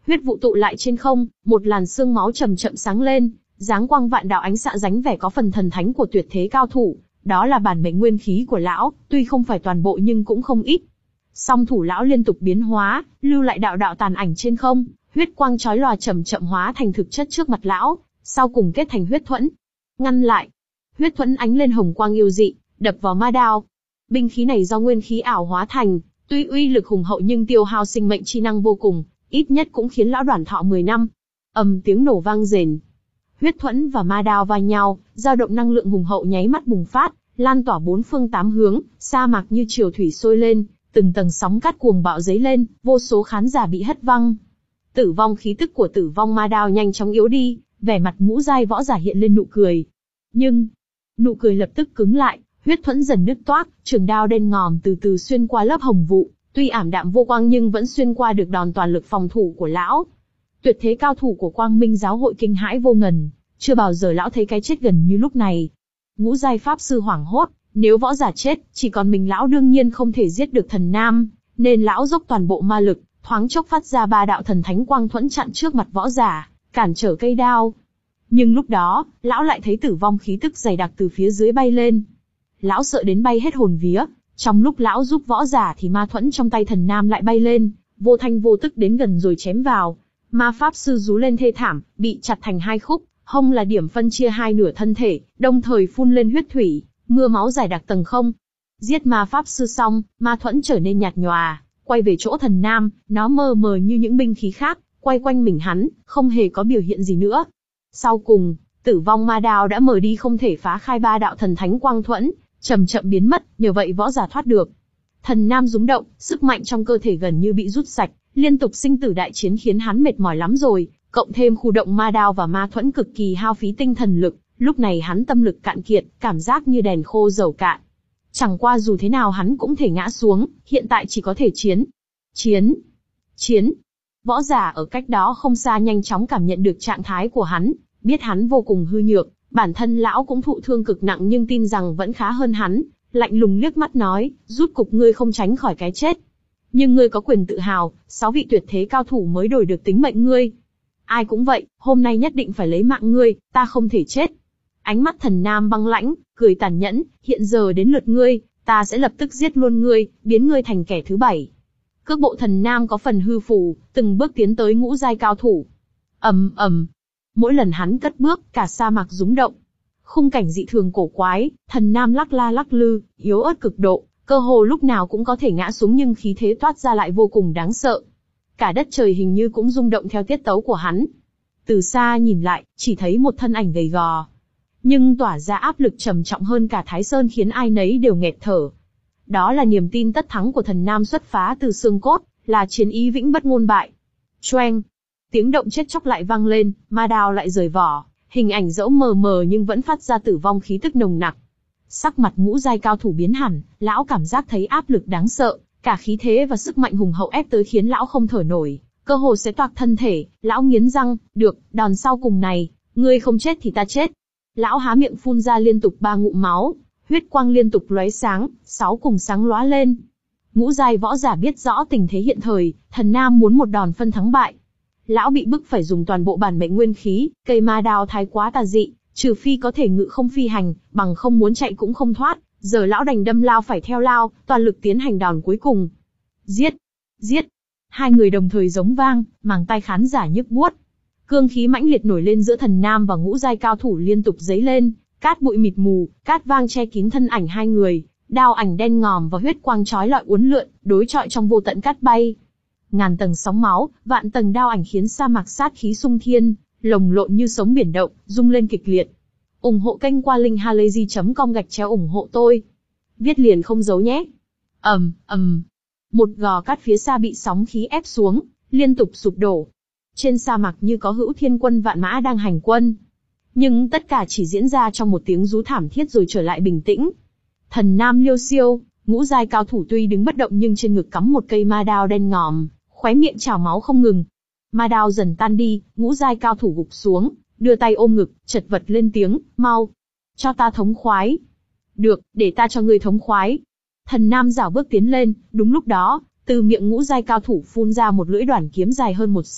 huyết vụ tụ lại trên không, một làn sương máu chậm chậm sáng lên, dáng quang vạn đạo ánh xạ dánh vẻ có phần thần thánh của tuyệt thế cao thủ. Đó là bản mệnh nguyên khí của lão, tuy không phải toàn bộ nhưng cũng không ít. Song thủ lão liên tục biến hóa, lưu lại đạo đạo tàn ảnh trên không, huyết quang chói lòa chậm chậm hóa thành thực chất trước mặt lão, sau cùng kết thành huyết thuẫn. Ngăn lại. Huyết thuẫn ánh lên hồng quang yêu dị, đập vào ma đao. Binh khí này do nguyên khí ảo hóa thành, tuy uy lực hùng hậu nhưng tiêu hao sinh mệnh chi năng vô cùng, ít nhất cũng khiến lão đoản thọ mười năm. Ầm tiếng nổ vang rền. Huyết thuẫn và ma đao va nhau, dao động năng lượng hùng hậu nháy mắt bùng phát, lan tỏa bốn phương tám hướng, sa mạc như triều thủy sôi lên, từng tầng sóng cát cuồng bạo dấy lên, vô số khán giả bị hất văng. Tử vong khí tức của tử vong ma đao nhanh chóng yếu đi, vẻ mặt ngũ giai võ giả hiện lên nụ cười. Nhưng, nụ cười lập tức cứng lại, huyết thuẫn dần nứt toác, trường đao đen ngòm từ từ xuyên qua lớp hồng vụ, tuy ảm đạm vô quang nhưng vẫn xuyên qua được đòn toàn lực phòng thủ của lão. Tuyệt thế cao thủ của Quang Minh giáo hội kinh hãi vô ngần, chưa bao giờ lão thấy cái chết gần như lúc này. Ngũ giai pháp sư hoảng hốt, nếu võ giả chết, chỉ còn mình lão đương nhiên không thể giết được thần nam, nên lão dốc toàn bộ ma lực, thoáng chốc phát ra ba đạo thần thánh quang thuẫn chặn trước mặt võ giả, cản trở cây đao. Nhưng lúc đó, lão lại thấy tử vong khí tức dày đặc từ phía dưới bay lên. Lão sợ đến bay hết hồn vía, trong lúc lão giúp võ giả thì ma thuẫn trong tay thần nam lại bay lên, vô thanh vô tức đến gần rồi chém vào. Ma pháp sư rú lên thê thảm, bị chặt thành hai khúc, hông là điểm phân chia hai nửa thân thể, đồng thời phun lên huyết thủy, mưa máu dày đặc tầng không. Giết ma pháp sư xong, ma thuẫn trở nên nhạt nhòa, quay về chỗ thần nam, nó mờ mờ như những binh khí khác, quay quanh mình hắn, không hề có biểu hiện gì nữa. Sau cùng, tử vong ma đao đã mở đi không thể phá khai ba đạo thần thánh quang thuẫn, chậm chậm biến mất, nhờ vậy võ giả thoát được. Thần nam rúng động, sức mạnh trong cơ thể gần như bị rút sạch, liên tục sinh tử đại chiến khiến hắn mệt mỏi lắm rồi, cộng thêm khu động ma đao và ma thuẫn cực kỳ hao phí tinh thần lực, lúc này hắn tâm lực cạn kiệt, cảm giác như đèn khô dầu cạn. Chẳng qua dù thế nào hắn cũng thể ngã xuống, hiện tại chỉ có thể chiến. Chiến. Chiến. Võ giả ở cách đó không xa nhanh chóng cảm nhận được trạng thái của hắn, biết hắn vô cùng hư nhược, bản thân lão cũng thụ thương cực nặng nhưng tin rằng vẫn khá hơn hắn, lạnh lùng liếc mắt nói, rút cục ngươi không tránh khỏi cái chết. Nhưng ngươi có quyền tự hào, sáu vị tuyệt thế cao thủ mới đổi được tính mệnh ngươi. Ai cũng vậy, hôm nay nhất định phải lấy mạng ngươi, ta không thể chết. Ánh mắt thần nam băng lãnh, cười tàn nhẫn, hiện giờ đến lượt ngươi, ta sẽ lập tức giết luôn ngươi, biến ngươi thành kẻ thứ bảy. Cước bộ thần nam có phần hư phù, từng bước tiến tới ngũ giai cao thủ. ầm ầm, mỗi lần hắn cất bước, cả sa mạc rúng động. Khung cảnh dị thường cổ quái, thần nam lắc la lắc lư, yếu ớt cực độ, cơ hồ lúc nào cũng có thể ngã xuống nhưng khí thế toát ra lại vô cùng đáng sợ. Cả đất trời hình như cũng rung động theo tiết tấu của hắn. Từ xa nhìn lại, chỉ thấy một thân ảnh gầy gò, nhưng tỏa ra áp lực trầm trọng hơn cả Thái Sơn khiến ai nấy đều nghẹt thở. Đó là niềm tin tất thắng của thần nam xuất phá từ xương cốt, là chiến ý vĩnh bất ngôn bại. Choeng, tiếng động chết chóc lại vang lên, ma đao lại rời vỏ, hình ảnh dẫu mờ mờ nhưng vẫn phát ra tử vong khí tức nồng nặc. Sắc mặt ngũ giai cao thủ biến hẳn, lão cảm giác thấy áp lực đáng sợ, cả khí thế và sức mạnh hùng hậu ép tới khiến lão không thở nổi, cơ hồ sẽ toạc thân thể. Lão nghiến răng, được, đòn sau cùng này, ngươi không chết thì ta chết. Lão há miệng phun ra liên tục ba ngụm máu, huyết quang liên tục lóe sáng, sáu cùng sáng lóa lên. Ngũ giai võ giả biết rõ tình thế hiện thời, thần nam muốn một đòn phân thắng bại. Lão bị bức phải dùng toàn bộ bản mệnh nguyên khí, cây ma đao thái quá tà dị, trừ phi có thể ngự không phi hành, bằng không muốn chạy cũng không thoát. Giờ lão đành đâm lao phải theo lao, toàn lực tiến hành đòn cuối cùng. Giết! Giết! Hai người đồng thời giống vang, màng tai khán giả nhức buốt. Cương khí mãnh liệt nổi lên giữa thần nam và ngũ giai cao thủ liên tục dấy lên, cát bụi mịt mù, cát vang che kín thân ảnh hai người, đao ảnh đen ngòm và huyết quang chói lọi uốn lượn, đối chọi trong vô tận cát bay. Ngàn tầng sóng máu, vạn tầng đao ảnh khiến sa mạc sát khí sung thiên, lồng lộn như sóng biển động, rung lên kịch liệt. ủng hộ kênh qua linkhalazy chấm com gạch chéo ủng hộ tôi. Viết liền không giấu nhé. ầm ầm, một gò cát phía xa bị sóng khí ép xuống, liên tục sụp đổ. Trên sa mạc như có hữu thiên quân vạn mã đang hành quân. Nhưng tất cả chỉ diễn ra trong một tiếng rú thảm thiết rồi trở lại bình tĩnh. Thần nam liêu xiêu, ngũ giai cao thủ tuy đứng bất động nhưng trên ngực cắm một cây ma đao đen ngòm, khóe miệng trào máu không ngừng. Ma đao dần tan đi, ngũ giai cao thủ gục xuống, đưa tay ôm ngực, chật vật lên tiếng, mau, cho ta thống khoái. Được, để ta cho ngươi thống khoái. Thần nam rảo bước tiến lên, đúng lúc đó, từ miệng ngũ giai cao thủ phun ra một lưỡi đoản kiếm dài hơn một xích,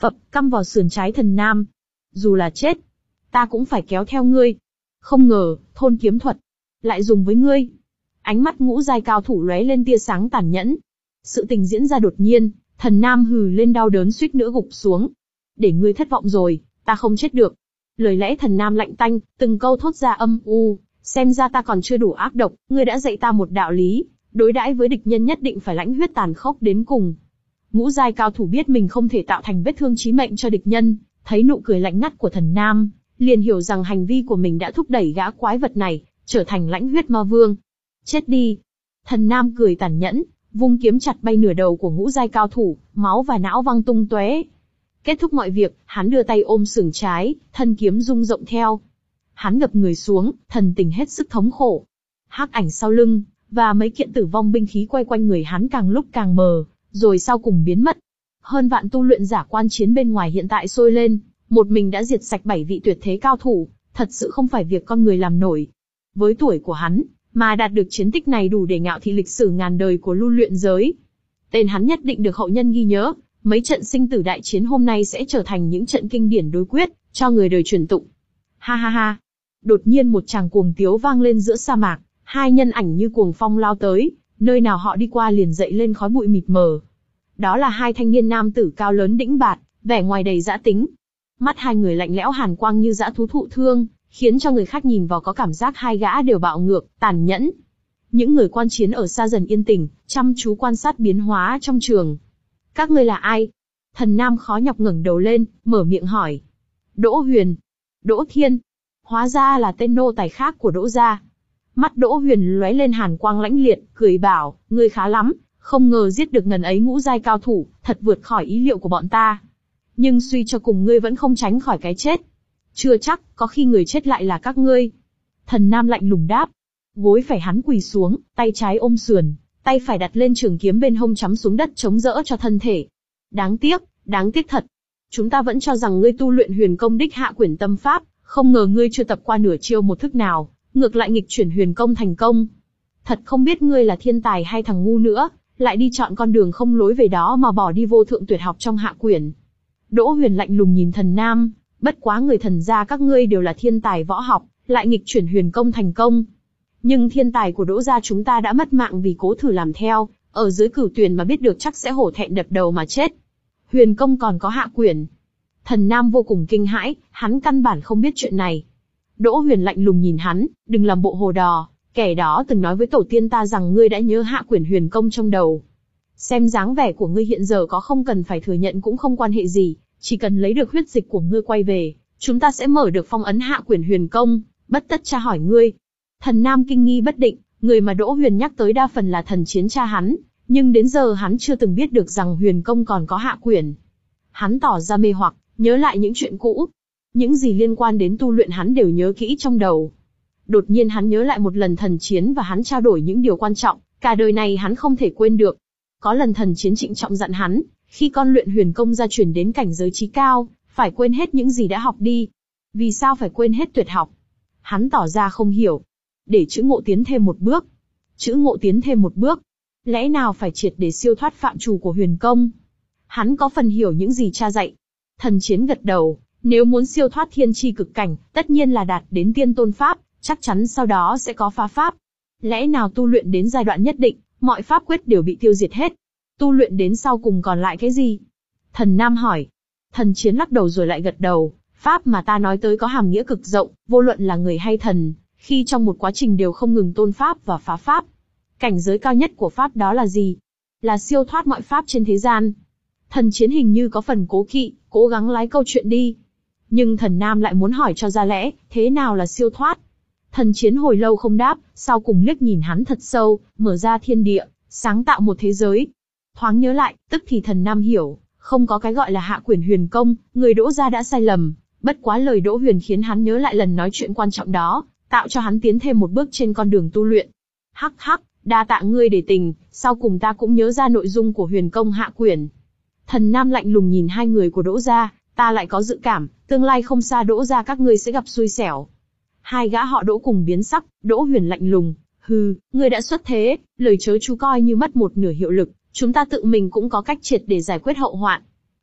phập, căm vào sườn trái Thần Nam. Dù là chết, ta cũng phải kéo theo ngươi. Không ngờ, thôn kiếm thuật lại dùng với ngươi. Ánh mắt ngũ giai cao thủ lóe lên tia sáng tàn nhẫn. Sự tình diễn ra đột nhiên, Thần Nam hừ lên đau đớn suýt nữa gục xuống. Để ngươi thất vọng rồi, ta không chết được. Lời lẽ Thần Nam lạnh tanh, từng câu thốt ra âm u, xem ra ta còn chưa đủ ác độc, ngươi đã dạy ta một đạo lý, đối đãi với địch nhân nhất định phải lãnh huyết tàn khốc đến cùng. Ngũ giai cao thủ biết mình không thể tạo thành vết thương chí mệnh cho địch nhân, thấy nụ cười lạnh ngắt của Thần Nam, liền hiểu rằng hành vi của mình đã thúc đẩy gã quái vật này trở thành lãnh huyết ma vương. Chết đi! Thần Nam cười tàn nhẫn, vung kiếm chặt bay nửa đầu của ngũ giai cao thủ, máu và não văng tung tóe. Kết thúc mọi việc, hắn đưa tay ôm sườn trái, thân kiếm rung rộng theo. Hắn gập người xuống, thần tình hết sức thống khổ. Hắc ảnh sau lưng và mấy kiện tử vong binh khí quay quanh người hắn càng lúc càng mờ, rồi sau cùng biến mất. Hơn vạn tu luyện giả quan chiến bên ngoài hiện tại sôi lên, một mình đã diệt sạch bảy vị tuyệt thế cao thủ, thật sự không phải việc con người làm nổi. Với tuổi của hắn, mà đạt được chiến tích này đủ để ngạo thị lịch sử ngàn đời của lưu luyện giới. Tên hắn nhất định được hậu nhân ghi nhớ, mấy trận sinh tử đại chiến hôm nay sẽ trở thành những trận kinh điển đối quyết, cho người đời truyền tụng. Ha ha ha! Đột nhiên một tràng cuồng tiếu vang lên giữa sa mạc, hai nhân ảnh như cuồng phong lao tới, nơi nào họ đi qua liền dậy lên khói bụi mịt mờ. Đó là hai thanh niên nam tử cao lớn đĩnh bạt, vẻ ngoài đầy dã tính. Mắt hai người lạnh lẽo hàn quang như dã thú thụ thương, khiến cho người khác nhìn vào có cảm giác hai gã đều bạo ngược, tàn nhẫn. Những người quan chiến ở xa dần yên tĩnh, chăm chú quan sát biến hóa trong trường. Các ngươi là ai? Thần Nam khó nhọc ngẩng đầu lên, mở miệng hỏi. Đỗ Huyền. Đỗ Thiên. Hóa ra là tên nô tài khác của Đỗ gia. Mắt Đỗ Huyền lóe lên hàn quang lãnh liệt, cười bảo, ngươi khá lắm, không ngờ giết được ngần ấy ngũ giai cao thủ, thật vượt khỏi ý liệu của bọn ta. Nhưng suy cho cùng ngươi vẫn không tránh khỏi cái chết. Chưa chắc, có khi người chết lại là các ngươi. Thần Nam lạnh lùng đáp. Gối phải hắn quỳ xuống, tay trái ôm sườn, tay phải đặt lên trường kiếm bên hông chắm xuống đất chống đỡ cho thân thể. Đáng tiếc, đáng tiếc thật. Chúng ta vẫn cho rằng ngươi tu luyện huyền công đích hạ quyển tâm pháp, không ngờ ngươi chưa tập qua nửa chiêu một thức nào, ngược lại nghịch chuyển huyền công thành công. Thật không biết ngươi là thiên tài hay thằng ngu nữa, lại đi chọn con đường không lối về đó mà bỏ đi vô thượng tuyệt học trong hạ quyển. Đỗ Huyền lạnh lùng nhìn Thần Nam, bất quá người Thần gia các ngươi đều là thiên tài võ học, lại nghịch chuyển huyền công thành công. Nhưng thiên tài của Đỗ gia chúng ta đã mất mạng vì cố thử làm theo, ở dưới cửu tuyển mà biết được chắc sẽ hổ thẹn đập đầu mà chết. Huyền công còn có hạ quyển. Thần Nam vô cùng kinh hãi, hắn căn bản không biết chuyện này. Đỗ Huyền lạnh lùng nhìn hắn, đừng làm bộ hồ đò, kẻ đó từng nói với tổ tiên ta rằng ngươi đã nhớ hạ quyển huyền công trong đầu. Xem dáng vẻ của ngươi hiện giờ có không cần phải thừa nhận cũng không quan hệ gì, chỉ cần lấy được huyết dịch của ngươi quay về, chúng ta sẽ mở được phong ấn hạ quyển huyền công, bất tất tra hỏi ngươi. Thần Nam kinh nghi bất định, người mà Đỗ Huyền nhắc tới đa phần là Thần Chiến cha hắn, nhưng đến giờ hắn chưa từng biết được rằng huyền công còn có hạ quyển. Hắn tỏ ra mê hoặc, nhớ lại những chuyện cũ. Những gì liên quan đến tu luyện hắn đều nhớ kỹ trong đầu. Đột nhiên hắn nhớ lại một lần Thần Chiến và hắn trao đổi những điều quan trọng, cả đời này hắn không thể quên được. Có lần Thần Chiến trịnh trọng dặn hắn, khi con luyện huyền công gia truyền đến cảnh giới chí cao, phải quên hết những gì đã học đi. Vì sao phải quên hết tuyệt học? Hắn tỏ ra không hiểu. Để chữ ngộ tiến thêm một bước. Chữ ngộ tiến thêm một bước. Lẽ nào phải triệt để siêu thoát phạm trù của huyền công? Hắn có phần hiểu những gì cha dạy. Thần Chiến gật đầu, nếu muốn siêu thoát thiên chi cực cảnh, tất nhiên là đạt đến tiên tôn pháp, chắc chắn sau đó sẽ có phá pháp. Lẽ nào tu luyện đến giai đoạn nhất định, mọi pháp quyết đều bị tiêu diệt hết? Tu luyện đến sau cùng còn lại cái gì? Thần Nam hỏi. Thần Chiến lắc đầu rồi lại gật đầu, pháp mà ta nói tới có hàm nghĩa cực rộng, vô luận là người hay thần, khi trong một quá trình đều không ngừng tôn pháp và phá pháp. Cảnh giới cao nhất của pháp đó là gì? Là siêu thoát mọi pháp trên thế gian. Thần Chiến hình như có phần cố kỵ, cố gắng lái câu chuyện đi. Nhưng Thần Nam lại muốn hỏi cho ra lẽ, thế nào là siêu thoát? Thần Chiến hồi lâu không đáp, sau cùng liếc nhìn hắn thật sâu, mở ra thiên địa, sáng tạo một thế giới. Thoáng nhớ lại, tức thì Thần Nam hiểu, không có cái gọi là hạ quyển huyền công, người Đỗ gia đã sai lầm. Bất quá lời Đỗ Huyền khiến hắn nhớ lại lần nói chuyện quan trọng đó, tạo cho hắn tiến thêm một bước trên con đường tu luyện. Hắc hắc, đa tạ ngươi để tình, sau cùng ta cũng nhớ ra nội dung của huyền công hạ quyển. Thần Nam lạnh lùng nhìn hai người của Đỗ gia, ta lại có dự cảm, tương lai không xa Đỗ gia các ngươi sẽ gặp xui xẻo. Hai gã họ Đỗ cùng biến sắc, Đỗ Huyền lạnh lùng, hừ, ngươi đã xuất thế, lời chớ chú coi như mất một nửa hiệu lực, chúng ta tự mình cũng có cách triệt để giải quyết hậu hoạn.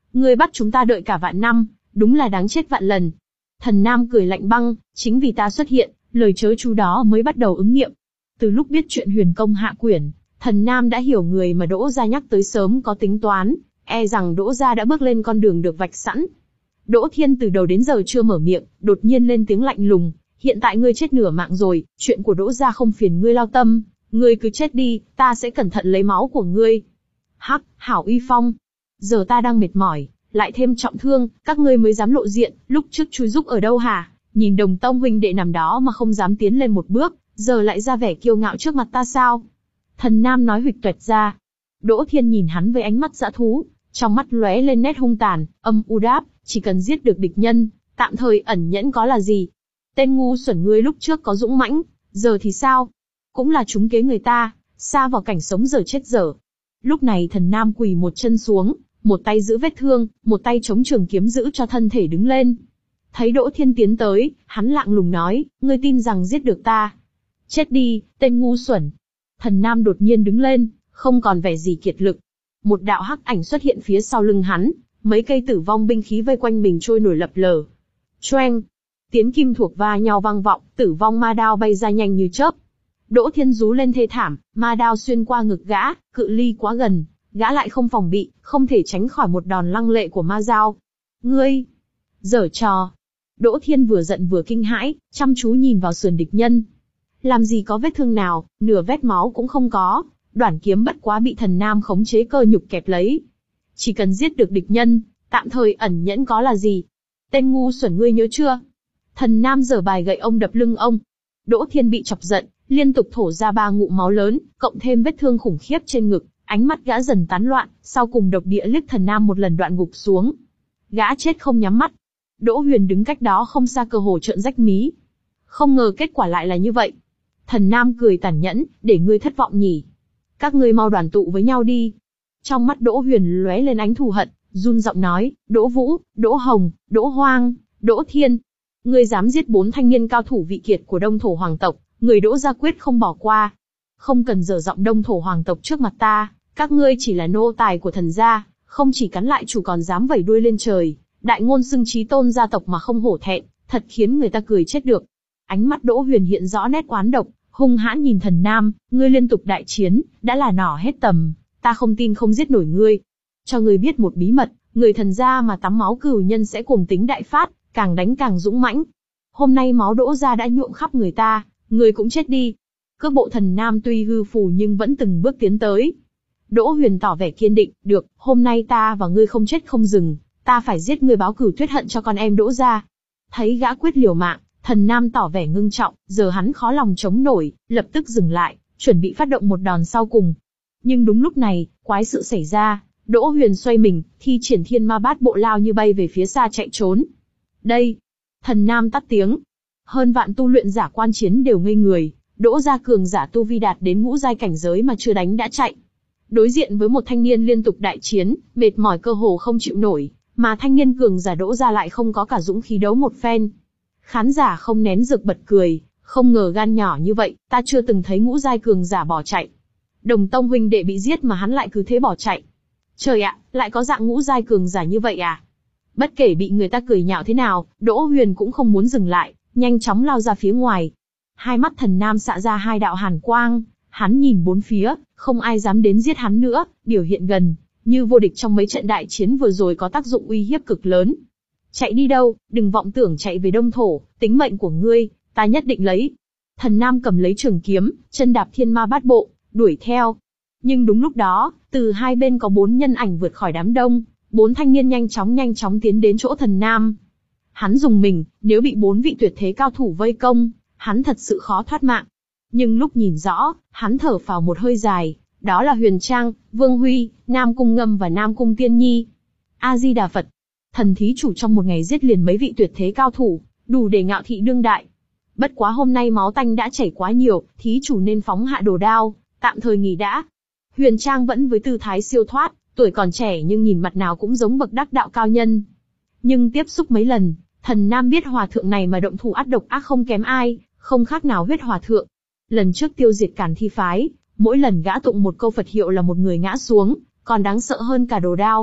Ngươi bắt chúng ta đợi cả vạn năm, đúng là đáng chết vạn lần. Thần Nam cười lạnh băng, chính vì ta xuất hiện, lời chớ chú đó mới bắt đầu ứng nghiệm. Từ lúc biết chuyện huyền công hạ quyển, Thần Nam đã hiểu người mà Đỗ gia nhắc tới sớm có tính toán, e rằng Đỗ gia đã bước lên con đường được vạch sẵn. Đỗ Thiên từ đầu đến giờ chưa mở miệng, đột nhiên lên tiếng lạnh lùng, hiện tại ngươi chết nửa mạng rồi, chuyện của Đỗ gia không phiền ngươi lao tâm, ngươi cứ chết đi, ta sẽ cẩn thận lấy máu của ngươi. Hắc, hảo uy phong. Giờ ta đang mệt mỏi, lại thêm trọng thương, các ngươi mới dám lộ diện, lúc trước chui giúp ở đâu hả? Nhìn Đồng Tông huynh đệ nằm đó mà không dám tiến lên một bước, giờ lại ra vẻ kiêu ngạo trước mặt ta sao? Thần Nam nói huỵch toẹt ra. Đỗ Thiên nhìn hắn với ánh mắt dã thú, trong mắt lóe lên nét hung tàn, âm u đáp, chỉ cần giết được địch nhân, tạm thời ẩn nhẫn có là gì? Tên ngu xuẩn ngươi lúc trước có dũng mãnh, giờ thì sao? Cũng là trúng kế người ta, sa vào cảnh sống giờ chết dở. Lúc này Thần Nam quỳ một chân xuống, một tay giữ vết thương, một tay chống trường kiếm giữ cho thân thể đứng lên. Thấy Đỗ Thiên tiến tới, hắn lạnh lùng nói, ngươi tin rằng giết được ta? Chết đi, tên ngu xuẩn. Thần Nam đột nhiên đứng lên, không còn vẻ gì kiệt lực. Một đạo hắc ảnh xuất hiện phía sau lưng hắn, mấy cây tử vong binh khí vây quanh mình trôi nổi lập lờ. Choeng, tiếng kim thuộc va nhau vang vọng, tử vong ma đao bay ra nhanh như chớp. Đỗ Thiên rú lên thê thảm, ma đao xuyên qua ngực gã, cự ly quá gần, gã lại không phòng bị, không thể tránh khỏi một đòn lăng lệ của ma dao. Ngươi, giở trò. Đỗ Thiên vừa giận vừa kinh hãi, chăm chú nhìn vào sườn địch nhân. Làm gì có vết thương nào, nửa vết máu cũng không có, đoản kiếm bất quá bị Thần Nam khống chế cơ nhục kẹp lấy. Chỉ cần giết được địch nhân, tạm thời ẩn nhẫn có là gì? Tên ngu xuẩn ngươi nhớ chưa? Thần Nam giở bài gậy ông đập lưng ông. Đỗ Thiên bị chọc giận, liên tục thổ ra ba ngụm máu lớn, cộng thêm vết thương khủng khiếp trên ngực, ánh mắt gã dần tán loạn, sau cùng độc địa liếc Thần Nam một lần đoạn gục xuống. Gã chết không nhắm mắt. Đỗ Huyền đứng cách đó không xa cơ hồ trợn rách mí. Không ngờ kết quả lại là như vậy. Thần Nam cười tàn nhẫn, để ngươi thất vọng nhỉ? Các ngươi mau đoàn tụ với nhau đi. Trong mắt Đỗ Huyền lóe lên ánh thù hận, run giọng nói, Đỗ Vũ, Đỗ Hồng, Đỗ Hoang, Đỗ Thiên. Ngươi dám giết bốn thanh niên cao thủ vị kiệt của Đông Thổ Hoàng tộc, người Đỗ gia quyết không bỏ qua. Không cần dở giọng Đông Thổ Hoàng tộc trước mặt ta, các ngươi chỉ là nô tài của thần gia, không chỉ cắn lại chủ còn dám vẩy đuôi lên trời, đại ngôn xưng chí tôn gia tộc mà không hổ thẹn, thật khiến người ta cười chết được. Ánh mắt Đỗ Huyền hiện rõ nét oán độc, hung hãn nhìn Thần Nam, ngươi liên tục đại chiến, đã là nỏ hết tầm, ta không tin không giết nổi ngươi. Cho ngươi biết một bí mật, người thần gia mà tắm máu cửu nhân sẽ cuồng tính đại phát, càng đánh càng dũng mãnh. Hôm nay máu Đỗ gia đã nhuộm khắp người ta, ngươi cũng chết đi. Cước bộ Thần Nam tuy hư phù nhưng vẫn từng bước tiến tới. Đỗ Huyền tỏ vẻ kiên định, được, hôm nay ta và ngươi không chết không dừng, ta phải giết ngươi báo cửu tuyết hận cho con em Đỗ gia. Thấy gã quyết liều mạng, Thần Nam tỏ vẻ ngưng trọng, giờ hắn khó lòng chống nổi, lập tức dừng lại, chuẩn bị phát động một đòn sau cùng. Nhưng đúng lúc này, quái sự xảy ra, Đỗ Huyền xoay mình, thi triển thiên ma bát bộ lao như bay về phía xa chạy trốn. Đây! Thần Nam tắt tiếng. Hơn vạn tu luyện giả quan chiến đều ngây người, Đỗ gia cường giả tu vi đạt đến ngũ giai cảnh giới mà chưa đánh đã chạy. Đối diện với một thanh niên liên tục đại chiến, mệt mỏi cơ hồ không chịu nổi, mà thanh niên cường giả Đỗ gia lại không có cả dũng khí đấu một phen. Khán giả không nén được bật cười, không ngờ gan nhỏ như vậy, ta chưa từng thấy ngũ giai cường giả bỏ chạy. Đồng Tông huynh đệ bị giết mà hắn lại cứ thế bỏ chạy. Trời ạ, lại có dạng ngũ giai cường giả như vậy à? Bất kể bị người ta cười nhạo thế nào, Đỗ Huyền cũng không muốn dừng lại, nhanh chóng lao ra phía ngoài. Hai mắt Thần Nam xạ ra hai đạo hàn quang, hắn nhìn bốn phía, không ai dám đến giết hắn nữa, biểu hiện gần, như vô địch trong mấy trận đại chiến vừa rồi có tác dụng uy hiếp cực lớn. Chạy đi đâu, đừng vọng tưởng chạy về Đông Thổ, tính mệnh của ngươi, ta nhất định lấy. Thần Nam cầm lấy trường kiếm, chân đạp thiên ma bát bộ, đuổi theo. Nhưng đúng lúc đó, từ hai bên có bốn nhân ảnh vượt khỏi đám đông, bốn thanh niên nhanh chóng nhanh chóng tiến đến chỗ Thần Nam. Hắn dùng mình, nếu bị bốn vị tuyệt thế cao thủ vây công, hắn thật sự khó thoát mạng. Nhưng lúc nhìn rõ, hắn thở phào một hơi dài, đó là Huyền Trang, Vương Huy, Nam Cung Ngâm và Nam Cung Tiên Nhi. A-di-đà Phật. Thần thí chủ trong một ngày giết liền mấy vị tuyệt thế cao thủ, đủ để ngạo thị đương đại. Bất quá hôm nay máu tanh đã chảy quá nhiều, thí chủ nên phóng hạ đồ đao, tạm thời nghỉ đã. Huyền Trang vẫn với tư thái siêu thoát, tuổi còn trẻ nhưng nhìn mặt nào cũng giống bậc đắc đạo cao nhân. Nhưng tiếp xúc mấy lần, Thần Nam biết hòa thượng này mà động thủ ác độc ác không kém ai, không khác nào huyết hòa thượng. Lần trước tiêu diệt Càn Thi phái, mỗi lần gã tụng một câu Phật hiệu là một người ngã xuống, còn đáng sợ hơn cả đồ đao.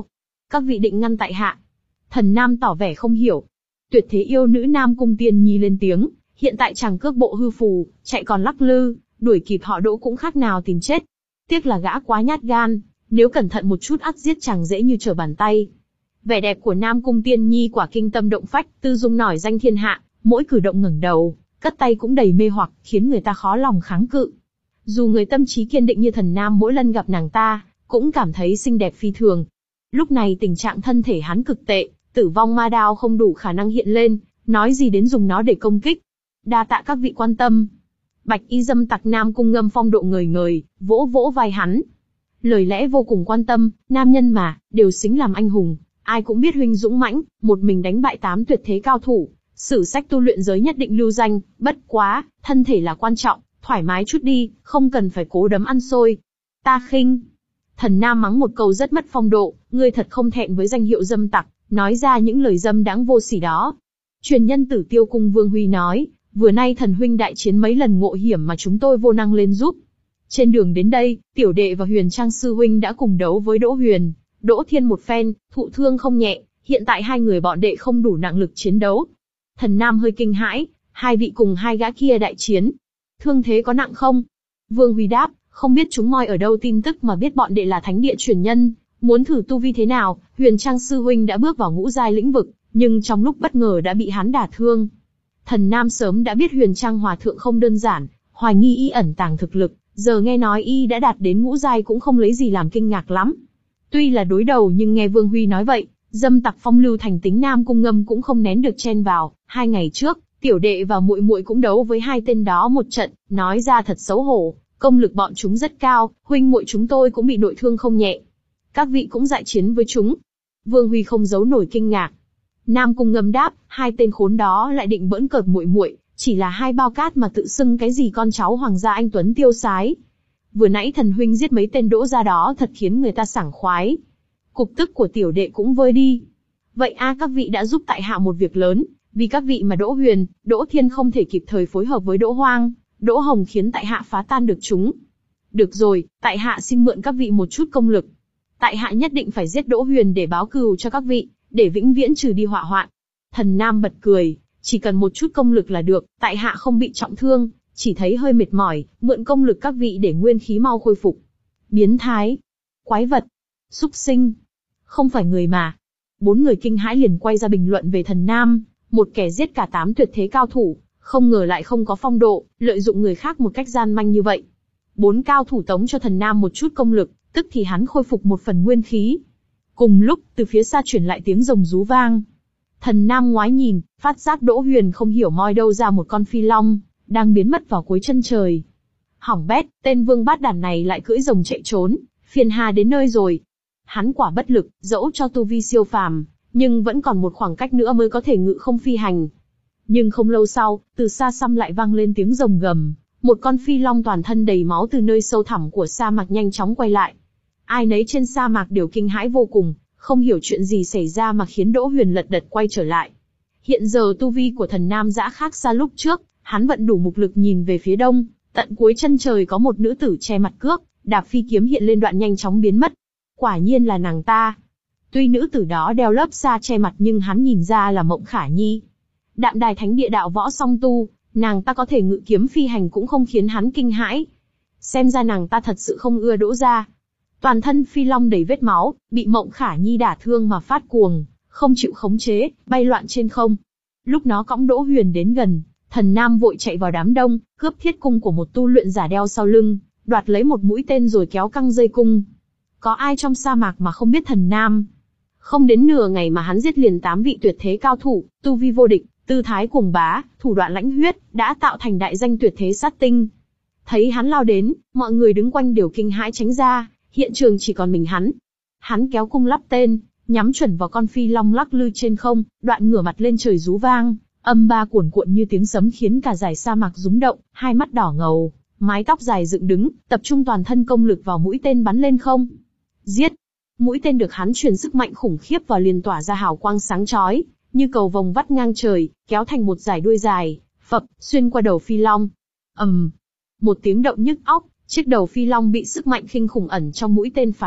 Các vị định ngăn tại hạ. Thần Nam tỏ vẻ không hiểu. Tuyệt thế yêu nữ Nam Cung Tiên Nhi lên tiếng, hiện tại chàng cước bộ hư phù, chạy còn lắc lư, đuổi kịp họ Đỗ cũng khác nào tìm chết. Tiếc là gã quá nhát gan, nếu cẩn thận một chút ắt giết chàng dễ như trở bàn tay. Vẻ đẹp của Nam Cung Tiên Nhi quả kinh tâm động phách, tư dung nổi danh thiên hạ, mỗi cử động ngẩng đầu, cất tay cũng đầy mê hoặc, khiến người ta khó lòng kháng cự. Dù người tâm trí kiên định như Thần Nam mỗi lần gặp nàng ta, cũng cảm thấy xinh đẹp phi thường. Lúc này tình trạng thân thể hắn cực tệ, Tử Vong Ma Đao không đủ khả năng hiện lên, nói gì đến dùng nó để công kích. Đa tạ các vị quan tâm. Bạch y dâm tặc Nam Cung Ngâm phong độ ngời ngời, vỗ vỗ vai hắn. Lời lẽ vô cùng quan tâm, nam nhân mà, đều xứng làm anh hùng. Ai cũng biết huynh dũng mãnh, một mình đánh bại tám tuyệt thế cao thủ, sử sách tu luyện giới nhất định lưu danh, bất quá, thân thể là quan trọng, thoải mái chút đi, không cần phải cố đấm ăn xôi. Ta khinh. Thần Nam mắng một câu rất mất phong độ, ngươi thật không thẹn với danh hiệu dâm tặc, nói ra những lời dâm đáng vô sỉ đó. Truyền nhân Tử Tiêu Cung Vương Huy nói, vừa nay thần huynh đại chiến mấy lần ngộ hiểm mà chúng tôi vô năng lên giúp. Trên đường đến đây, tiểu đệ và Huyền Trang sư huynh đã cùng đấu với Đỗ Huyền, Đỗ Thiên một phen, thụ thương không nhẹ, hiện tại hai người bọn đệ không đủ năng lực chiến đấu. Thần Nam hơi kinh hãi, hai vị cùng hai gã kia đại chiến. Thương thế có nặng không? Vương Huy đáp, không biết chúng moi ở đâu tin tức mà biết bọn đệ là thánh địa truyền nhân, muốn thử tu vi thế nào. Huyền Trang sư huynh đã bước vào ngũ giai lĩnh vực, nhưng trong lúc bất ngờ đã bị hắn đả thương. Thần Nam sớm đã biết Huyền Trang hòa thượng không đơn giản, hoài nghi y ẩn tàng thực lực, giờ nghe nói y đã đạt đến ngũ giai cũng không lấy gì làm kinh ngạc lắm. Tuy là đối đầu nhưng nghe Vương Huy nói vậy, dâm tặc phong lưu thành tính Nam Cung Ngâm cũng không nén được chen vào. Hai ngày trước, tiểu đệ và muội muội cũng đấu với hai tên đó một trận, nói ra thật xấu hổ, công lực bọn chúng rất cao, huynh muội chúng tôi cũng bị nội thương không nhẹ. Các vị cũng dại chiến với chúng. Vương Huy không giấu nổi kinh ngạc. Nam Cung Ngâm đáp, hai tên khốn đó lại định bỡn cợt muội muội, chỉ là hai bao cát mà tự xưng cái gì con cháu hoàng gia anh tuấn tiêu sái. Vừa nãy thần huynh giết mấy tên Đỗ gia đó thật khiến người ta sảng khoái. Cục tức của tiểu đệ cũng vơi đi. Vậy a các vị đã giúp tại hạ một việc lớn, vì các vị mà Đỗ Huyền, Đỗ Thiên không thể kịp thời phối hợp với Đỗ Hoang, Đỗ Hồng khiến tại hạ phá tan được chúng. Được rồi, tại hạ xin mượn các vị một chút công lực. Tại hạ nhất định phải giết Đỗ Huyền để báo cừu cho các vị, để vĩnh viễn trừ đi họa hoạn. Thần Nam bật cười, chỉ cần một chút công lực là được, tại hạ không bị trọng thương, chỉ thấy hơi mệt mỏi, mượn công lực các vị để nguyên khí mau khôi phục. Biến thái, quái vật, súc sinh, không phải người mà. Bốn người kinh hãi liền quay ra bình luận về Thần Nam, một kẻ giết cả tám tuyệt thế cao thủ, không ngờ lại không có phong độ, lợi dụng người khác một cách gian manh như vậy. Bốn cao thủ tống cho Thần Nam một chút công lực, tức thì hắn khôi phục một phần nguyên khí. Cùng lúc, từ phía xa chuyển lại tiếng rồng rú vang. Thần Nam ngoái nhìn, phát giác Đỗ Huyền không hiểu moi đâu ra một con phi long, đang biến mất vào cuối chân trời. Hỏng bét, tên vương bát đàn này lại cưỡi rồng chạy trốn, phiền hà đến nơi rồi. Hắn quả bất lực, dẫu cho tu vi siêu phàm, nhưng vẫn còn một khoảng cách nữa mới có thể ngự không phi hành. Nhưng không lâu sau, từ xa xăm lại vang lên tiếng rồng gầm, một con phi long toàn thân đầy máu từ nơi sâu thẳm của sa mạc nhanh chóng quay lại. Ai nấy trên sa mạc đều kinh hãi vô cùng, không hiểu chuyện gì xảy ra mà khiến Đỗ Huyền lật đật quay trở lại. Hiện giờ tu vi của Thần Nam dã khác xa lúc trước, hắn vận đủ mục lực nhìn về phía đông, tận cuối chân trời có một nữ tử che mặt cước, đạp phi kiếm hiện lên đoạn nhanh chóng biến mất. Quả nhiên là nàng ta. Tuy nữ tử đó đeo lớp sa che mặt nhưng hắn nhìn ra là Mộng Khả Nhi. Đạm Đài Thánh Địa đạo võ song tu, nàng ta có thể ngự kiếm phi hành cũng không khiến hắn kinh hãi. Xem ra nàng ta thật sự không ưa Đỗ gia. Toàn thân phi long đầy vết máu, bị Mộng Khả Nhi đả thương mà phát cuồng, không chịu khống chế, bay loạn trên không. Lúc nó cõng Đỗ Huyền đến gần, Thần Nam vội chạy vào đám đông, cướp thiết cung của một tu luyện giả đeo sau lưng, đoạt lấy một mũi tên rồi kéo căng dây cung. Có ai trong sa mạc mà không biết Thần Nam? Không đến nửa ngày mà hắn giết liền tám vị tuyệt thế cao thủ, tu vi vô địch, tư thái cuồng bá, thủ đoạn lãnh huyết, đã tạo thành đại danh tuyệt thế sát tinh. Thấy hắn lao đến, mọi người đứng quanh đều kinh hãi tránh ra, hiện trường chỉ còn mình hắn. Hắn kéo cung lắp tên, nhắm chuẩn vào con phi long lắc lư trên không, đoạn ngửa mặt lên trời rú vang, âm ba cuồn cuộn như tiếng sấm khiến cả dải sa mạc rúng động, hai mắt đỏ ngầu, mái tóc dài dựng đứng, tập trung toàn thân công lực vào mũi tên bắn lên không. Giết! Mũi tên được hắn truyền sức mạnh khủng khiếp vào liền tỏa ra hào quang sáng chói, như cầu vồng vắt ngang trời, kéo thành một dải đuôi dài, phập, xuyên qua đầu phi long. ầm, um, một tiếng động nhức óc, chiếc đầu phi long bị sức mạnh kinh khủng ẩn trong mũi tên phá nát,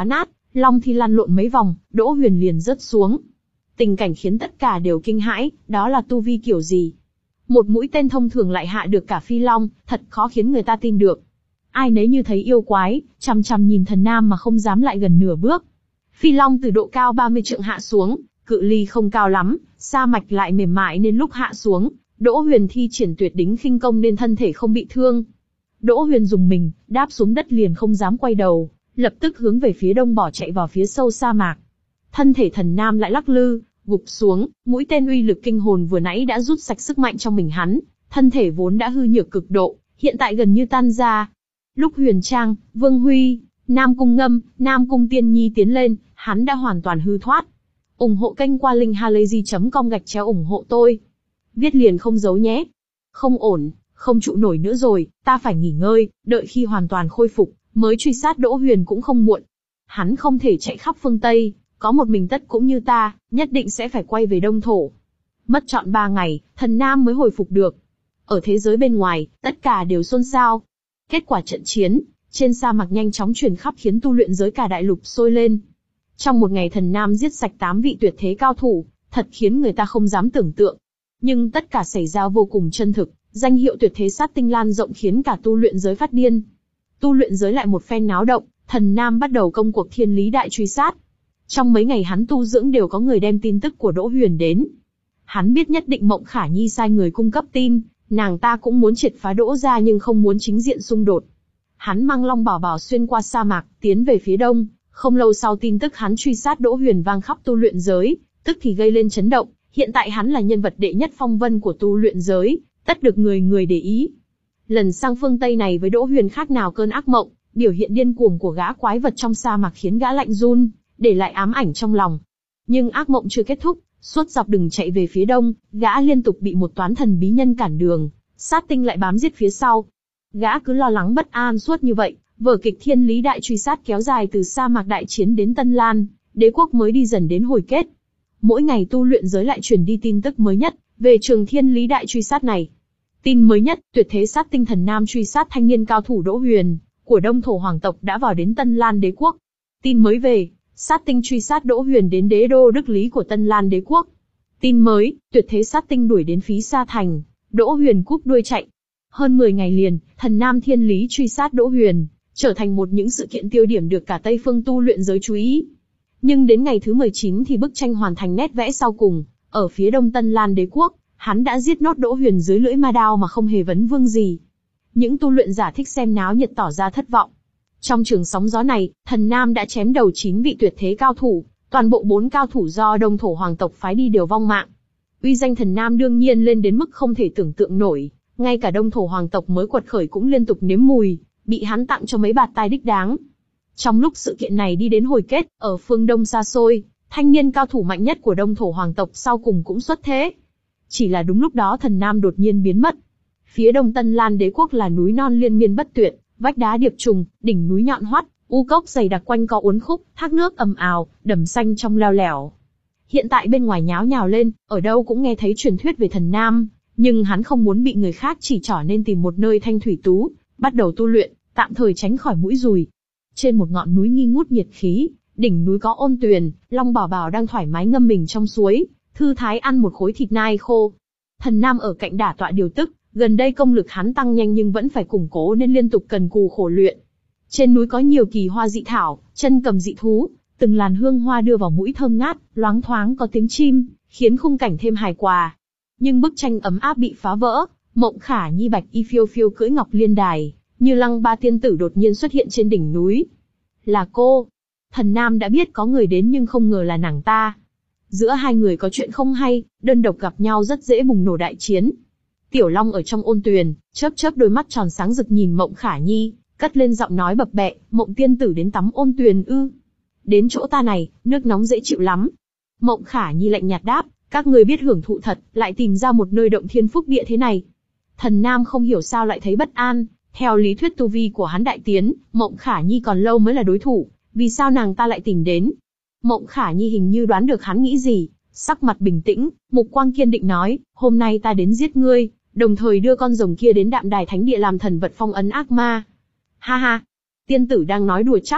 Long thi lăn lộn mấy vòng, Đỗ Huyền liền rớt xuống. Tình cảnh khiến tất cả đều kinh hãi, đó là tu vi kiểu gì? Một mũi tên thông thường lại hạ được cả phi long, thật khó khiến người ta tin được. Ai nấy như thấy yêu quái, chằm chằm nhìn thần nam mà không dám lại gần nửa bước. Phi long từ độ cao ba mươi trượng hạ xuống, cự ly không cao lắm, sa mạch lại mềm mại nên lúc hạ xuống, Đỗ Huyền thi triển tuyệt đỉnh khinh công nên thân thể không bị thương. Đỗ Huyền dùng mình, đáp xuống đất liền không dám quay đầu, lập tức hướng về phía đông bỏ chạy vào phía sâu sa mạc. Thân thể thần nam lại lắc lư, gục xuống, mũi tên uy lực kinh hồn vừa nãy đã rút sạch sức mạnh trong mình hắn, thân thể vốn đã hư nhược cực độ, hiện tại gần như tan ra. Lúc Huyền Trang, Vương Huy, Nam Cung Ngâm, Nam Cung Tiên Nhi tiến lên, hắn đã hoàn toàn hư thoát. ủng hộ kênh qua linkhalazy chấm com gạch chéo ủng hộ tôi. Viết liền không giấu nhé. Không ổn, không trụ nổi nữa rồi, ta phải nghỉ ngơi, đợi khi hoàn toàn khôi phục, mới truy sát Đỗ Huyền cũng không muộn. Hắn không thể chạy khắp phương Tây, có một mình tất cũng như ta, nhất định sẽ phải quay về Đông Thổ. Mất trọn ba ngày, thần nam mới hồi phục được. Ở thế giới bên ngoài, tất cả đều xôn xao. Kết quả trận chiến, trên sa mạc nhanh chóng truyền khắp khiến tu luyện giới cả đại lục sôi lên. Trong một ngày thần nam giết sạch tám vị tuyệt thế cao thủ, thật khiến người ta không dám tưởng tượng. Nhưng tất cả xảy ra vô cùng chân thực, danh hiệu tuyệt thế sát tinh lan rộng khiến cả tu luyện giới phát điên. Tu luyện giới lại một phen náo động, thần nam bắt đầu công cuộc thiên lý đại truy sát. Trong mấy ngày hắn tu dưỡng đều có người đem tin tức của Đỗ Huyền đến. Hắn biết nhất định Mộng Khả Nhi sai người cung cấp tin, nàng ta cũng muốn triệt phá Đỗ gia nhưng không muốn chính diện xung đột. Hắn mang Long Bảo Bảo xuyên qua sa mạc, tiến về phía đông, không lâu sau tin tức hắn truy sát Đỗ Huyền vang khắp tu luyện giới, tức thì gây lên chấn động, hiện tại hắn là nhân vật đệ nhất phong vân của tu luyện giới, tất được người người để ý. Lần sang phương Tây này với Đỗ Huyền khác nào cơn ác mộng, biểu hiện điên cuồng của gã quái vật trong sa mạc khiến gã lạnh run, để lại ám ảnh trong lòng. Nhưng ác mộng chưa kết thúc, suốt dọc đường chạy về phía đông, gã liên tục bị một toán thần bí nhân cản đường, sát tinh lại bám giết phía sau. Gã cứ lo lắng bất an suốt như vậy, vở kịch thiên lý đại truy sát kéo dài từ sa mạc đại chiến đến Tân Lan, đế quốc mới đi dần đến hồi kết. Mỗi ngày tu luyện giới lại truyền đi tin tức mới nhất về trường thiên lý đại truy sát này. Tin mới nhất, tuyệt thế sát tinh thần nam truy sát thanh niên cao thủ Đỗ Huyền của Đông Thổ hoàng tộc đã vào đến Tân Lan đế quốc. Tin mới về, sát tinh truy sát Đỗ Huyền đến đế đô Đức Lý của Tân Lan đế quốc. Tin mới, tuyệt thế sát tinh đuổi đến Phí Sa Thành, Đỗ Huyền cúp đuôi chạy. Hơn mười ngày liền, thần nam thiên lý truy sát Đỗ Huyền, trở thành một những sự kiện tiêu điểm được cả Tây phương tu luyện giới chú ý. Nhưng đến ngày thứ mười chín thì bức tranh hoàn thành nét vẽ sau cùng, ở phía đông Tân Lan đế quốc, hắn đã giết nốt Đỗ Huyền dưới lưỡi ma đao mà không hề vấn vương gì. Những tu luyện giả thích xem náo nhiệt tỏ ra thất vọng. Trong trường sóng gió này, thần nam đã chém đầu chín vị tuyệt thế cao thủ, toàn bộ bốn cao thủ do Đông Thổ hoàng tộc phái đi đều vong mạng. Uy danh thần nam đương nhiên lên đến mức không thể tưởng tượng nổi, ngay cả Đông Thổ hoàng tộc mới quật khởi cũng liên tục nếm mùi, bị hắn tặng cho mấy bạt tai đích đáng. Trong lúc sự kiện này đi đến hồi kết, ở phương đông xa xôi, thanh niên cao thủ mạnh nhất của Đông Thổ hoàng tộc sau cùng cũng xuất thế. Chỉ là đúng lúc đó thần nam đột nhiên biến mất. Phía đông Tân Lan đế quốc là núi non liên miên bất tuyệt, vách đá điệp trùng, đỉnh núi nhọn hoắt, u cốc dày đặc quanh co uốn khúc, thác nước ầm ào, đầm xanh trong leo lẻo. Hiện tại bên ngoài nháo nhào lên, ở đâu cũng nghe thấy truyền thuyết về thần nam, nhưng hắn không muốn bị người khác chỉ trỏ nên tìm một nơi thanh thủy tú, bắt đầu tu luyện, tạm thời tránh khỏi mũi dùi. Trên một ngọn núi nghi ngút nhiệt khí, đỉnh núi có ôn tuyền, Long Bảo Bảo đang thoải mái ngâm mình trong suối, thư thái ăn một khối thịt nai khô. Thần nam ở cạnh đả tọa điều tức, gần đây công lực hắn tăng nhanh nhưng vẫn phải củng cố nên liên tục cần cù khổ luyện. Trên núi có nhiều kỳ hoa dị thảo, chân cầm dị thú, từng làn hương hoa đưa vào mũi thơm ngát, loáng thoáng có tiếng chim, khiến khung cảnh thêm hài hòa. Nhưng bức tranh ấm áp bị phá vỡ, Mộng Khả Nhi bạch y phiêu phiêu cưỡi ngọc liên đài, như lăng ba tiên tử đột nhiên xuất hiện trên đỉnh núi. Là cô. Thần nam đã biết có người đến nhưng không ngờ là nàng ta. Giữa hai người có chuyện không hay, đơn độc gặp nhau rất dễ bùng nổ đại chiến. Tiểu Long ở trong ôn tuyền, chớp chớp đôi mắt tròn sáng rực nhìn Mộng Khả Nhi, cất lên giọng nói bập bẹ, Mộng tiên tử đến tắm ôn tuyền ư? Đến chỗ ta này, nước nóng dễ chịu lắm. Mộng Khả Nhi lạnh nhạt đáp, các người biết hưởng thụ thật, lại tìm ra một nơi động thiên phúc địa thế này. Thần nam không hiểu sao lại thấy bất an, theo lý thuyết tu vi của hắn đại tiến, Mộng Khả Nhi còn lâu mới là đối thủ, vì sao nàng ta lại tìm đến? Mộng Khả Nhi hình như đoán được hắn nghĩ gì, sắc mặt bình tĩnh, mục quang kiên định nói, hôm nay ta đến giết ngươi, đồng thời đưa con rồng kia đến Đạm Đài Thánh Địa làm thần vật phong ấn ác ma. Ha ha, tiên tử đang nói đùa chắc.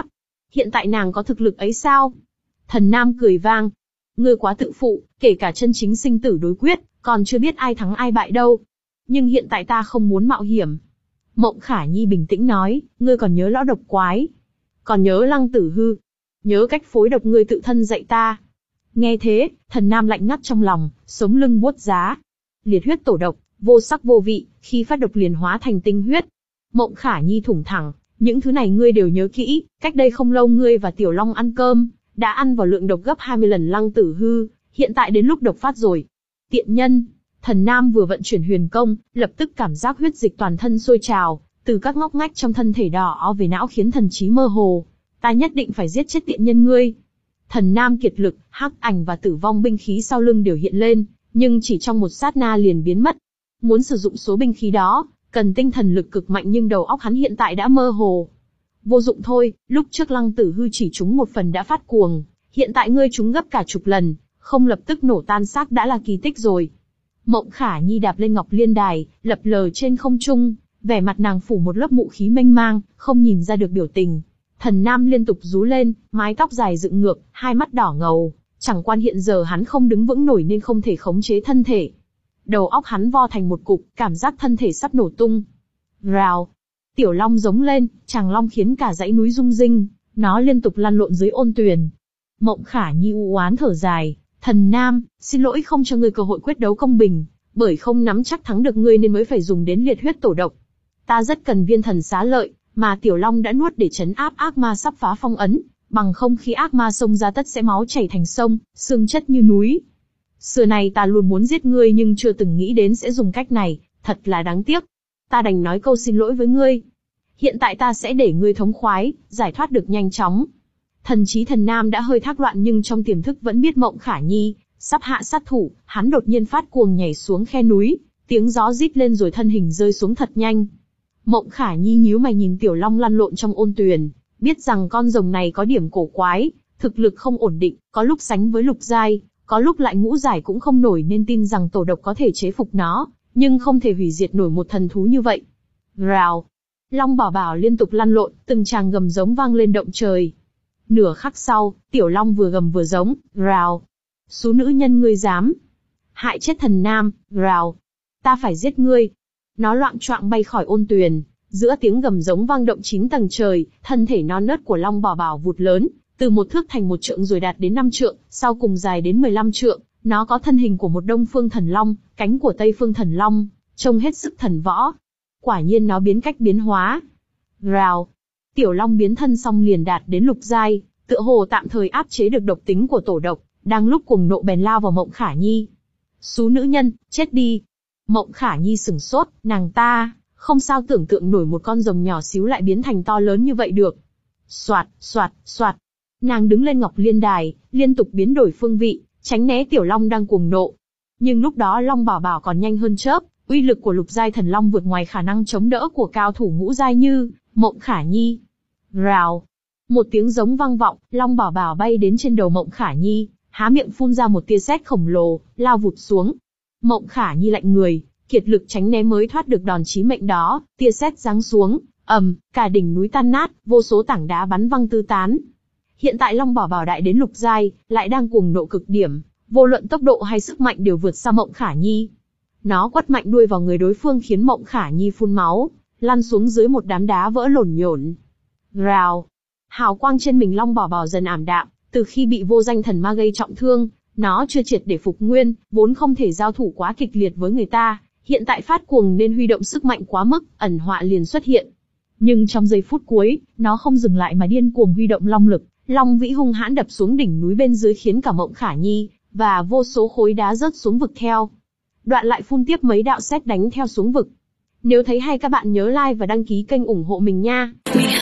Hiện tại nàng có thực lực ấy sao? Thần Nam cười vang. Ngươi quá tự phụ, kể cả chân chính sinh tử đối quyết, còn chưa biết ai thắng ai bại đâu. Nhưng hiện tại ta không muốn mạo hiểm. Mộng Khả Nhi bình tĩnh nói, ngươi còn nhớ lão độc quái. Còn nhớ Lăng Tử Hư. Nhớ cách phối độc ngươi tự thân dạy ta. Nghe thế, Thần Nam lạnh ngắt trong lòng, sống lưng buốt giá. Liệt huyết tổ độc, vô sắc vô vị, khi phát độc liền hóa thành tinh huyết. Mộng Khả Nhi thủng thẳng, những thứ này ngươi đều nhớ kỹ, cách đây không lâu ngươi và Tiểu Long ăn cơm, đã ăn vào lượng độc gấp hai mươi lần Lăng Tử Hư, hiện tại đến lúc độc phát rồi. Tiện nhân. Thần Nam vừa vận chuyển huyền công, lập tức cảm giác huyết dịch toàn thân sôi trào, từ các ngóc ngách trong thân thể đỏ về não khiến thần trí mơ hồ. Ta nhất định phải giết chết tiện nhân ngươi. Thần Nam kiệt lực, hắc ảnh và tử vong binh khí sau lưng đều hiện lên, nhưng chỉ trong một sát na liền biến mất. Muốn sử dụng số binh khí đó, cần tinh thần lực cực mạnh nhưng đầu óc hắn hiện tại đã mơ hồ. Vô dụng thôi, lúc trước Lăng Tử Hư chỉ trúng một phần đã phát cuồng, hiện tại ngươi trúng gấp cả chục lần, không lập tức nổ tan xác đã là kỳ tích rồi. Mộng Khả Nhi đạp lên Ngọc Liên Đài, lập lờ trên không trung, vẻ mặt nàng phủ một lớp mụ khí mênh mang, không nhìn ra được biểu tình. Thần Nam liên tục rú lên, mái tóc dài dựng ngược, hai mắt đỏ ngầu, chẳng quan hiện giờ hắn không đứng vững nổi nên không thể khống chế thân thể. Đầu óc hắn vo thành một cục, cảm giác thân thể sắp nổ tung. Rào! Tiểu Long giống lên, Tràng Long khiến cả dãy núi rung rinh, nó liên tục lăn lộn dưới ôn tuyền. Mộng Khả Nhi u oán thở dài, Thần Nam, xin lỗi không cho ngươi cơ hội quyết đấu công bình, bởi không nắm chắc thắng được ngươi nên mới phải dùng đến liệt huyết tổ độc. Ta rất cần viên thần xá lợi, mà Tiểu Long đã nuốt để trấn áp ác ma sắp phá phong ấn, bằng không khi ác ma xông ra tất sẽ máu chảy thành sông, xương chất như núi. Xưa này ta luôn muốn giết ngươi nhưng chưa từng nghĩ đến sẽ dùng cách này, thật là đáng tiếc. Ta đành nói câu xin lỗi với ngươi. Hiện tại ta sẽ để ngươi thống khoái, giải thoát được nhanh chóng. Thần trí Thần Nam đã hơi thác loạn nhưng trong tiềm thức vẫn biết Mộng Khả Nhi sắp hạ sát thủ, hắn đột nhiên phát cuồng nhảy xuống khe núi, tiếng gió rít lên rồi thân hình rơi xuống thật nhanh. Mộng Khả Nhi nhíu mày nhìn Tiểu Long lăn lộn trong ôn tuyền, biết rằng con rồng này có điểm cổ quái, thực lực không ổn định, có lúc sánh với lục giai, có lúc lại ngũ giai cũng không nổi nên tin rằng tổ độc có thể chế phục nó, nhưng không thể hủy diệt nổi một thần thú như vậy. Rào! Long Bảo Bảo liên tục lăn lộn, từng tràng gầm giống vang lên động trời. Nửa khắc sau, Tiểu Long vừa gầm vừa giống, rào. Xú nữ nhân ngươi dám hại chết Thần Nam, rào. Ta phải giết ngươi. Nó loạng choạng bay khỏi ôn tuyền, giữa tiếng gầm giống vang động chín tầng trời, thân thể non nớt của Long Bảo Bảo vụt lớn, từ một thước thành một trượng rồi đạt đến năm trượng, sau cùng dài đến mười lăm trượng. Nó có thân hình của một Đông Phương Thần Long, cánh của Tây Phương Thần Long, trông hết sức thần võ. Quả nhiên nó biến cách biến hóa. Rào. Tiểu Long biến thân xong liền đạt đến lục giai, tựa hồ tạm thời áp chế được độc tính của tổ độc, đang lúc cuồng nộ bèn lao vào Mộng Khả Nhi. Xú nữ nhân, chết đi. Mộng Khả Nhi sửng sốt, nàng ta không sao tưởng tượng nổi một con rồng nhỏ xíu lại biến thành to lớn như vậy được. Soạt, soạt, soạt. Nàng đứng lên Ngọc Liên Đài, liên tục biến đổi phương vị, tránh né Tiểu Long đang cuồng nộ. Nhưng lúc đó Long Bảo Bảo còn nhanh hơn chớp, uy lực của lục giai thần long vượt ngoài khả năng chống đỡ của cao thủ ngũ giai như Mộng Khả Nhi. Rào. Một tiếng giống vang vọng, Long Bảo Bảo bay đến trên đầu Mộng Khả Nhi, há miệng phun ra một tia sét khổng lồ, lao vụt xuống. Mộng Khả Nhi lạnh người, kiệt lực tránh né mới thoát được đòn chí mệnh đó, tia sét giáng xuống, ầm, cả đỉnh núi tan nát, vô số tảng đá bắn văng tứ tán. Hiện tại Long Bảo Bảo đại đến lục giai, lại đang cuồng nộ cực điểm, vô luận tốc độ hay sức mạnh đều vượt xa Mộng Khả Nhi. Nó quất mạnh đuôi vào người đối phương khiến Mộng Khả Nhi phun máu, lăn xuống dưới một đám đá vỡ lổn nhổn. Rào. Hào quang trên mình Long Bảo Bảo dần ảm đạm, từ khi bị vô danh thần ma gây trọng thương, nó chưa triệt để phục nguyên, vốn không thể giao thủ quá kịch liệt với người ta, hiện tại phát cuồng nên huy động sức mạnh quá mức, ẩn họa liền xuất hiện. Nhưng trong giây phút cuối, nó không dừng lại mà điên cuồng huy động long lực, long vĩ hung hãn đập xuống đỉnh núi bên dưới khiến cả Mộng Khả Nhi và vô số khối đá rớt xuống vực theo. Đoạn lại phun tiếp mấy đạo sét đánh theo xuống vực. Nếu thấy hay các bạn nhớ like và đăng ký kênh ủng hộ mình nha.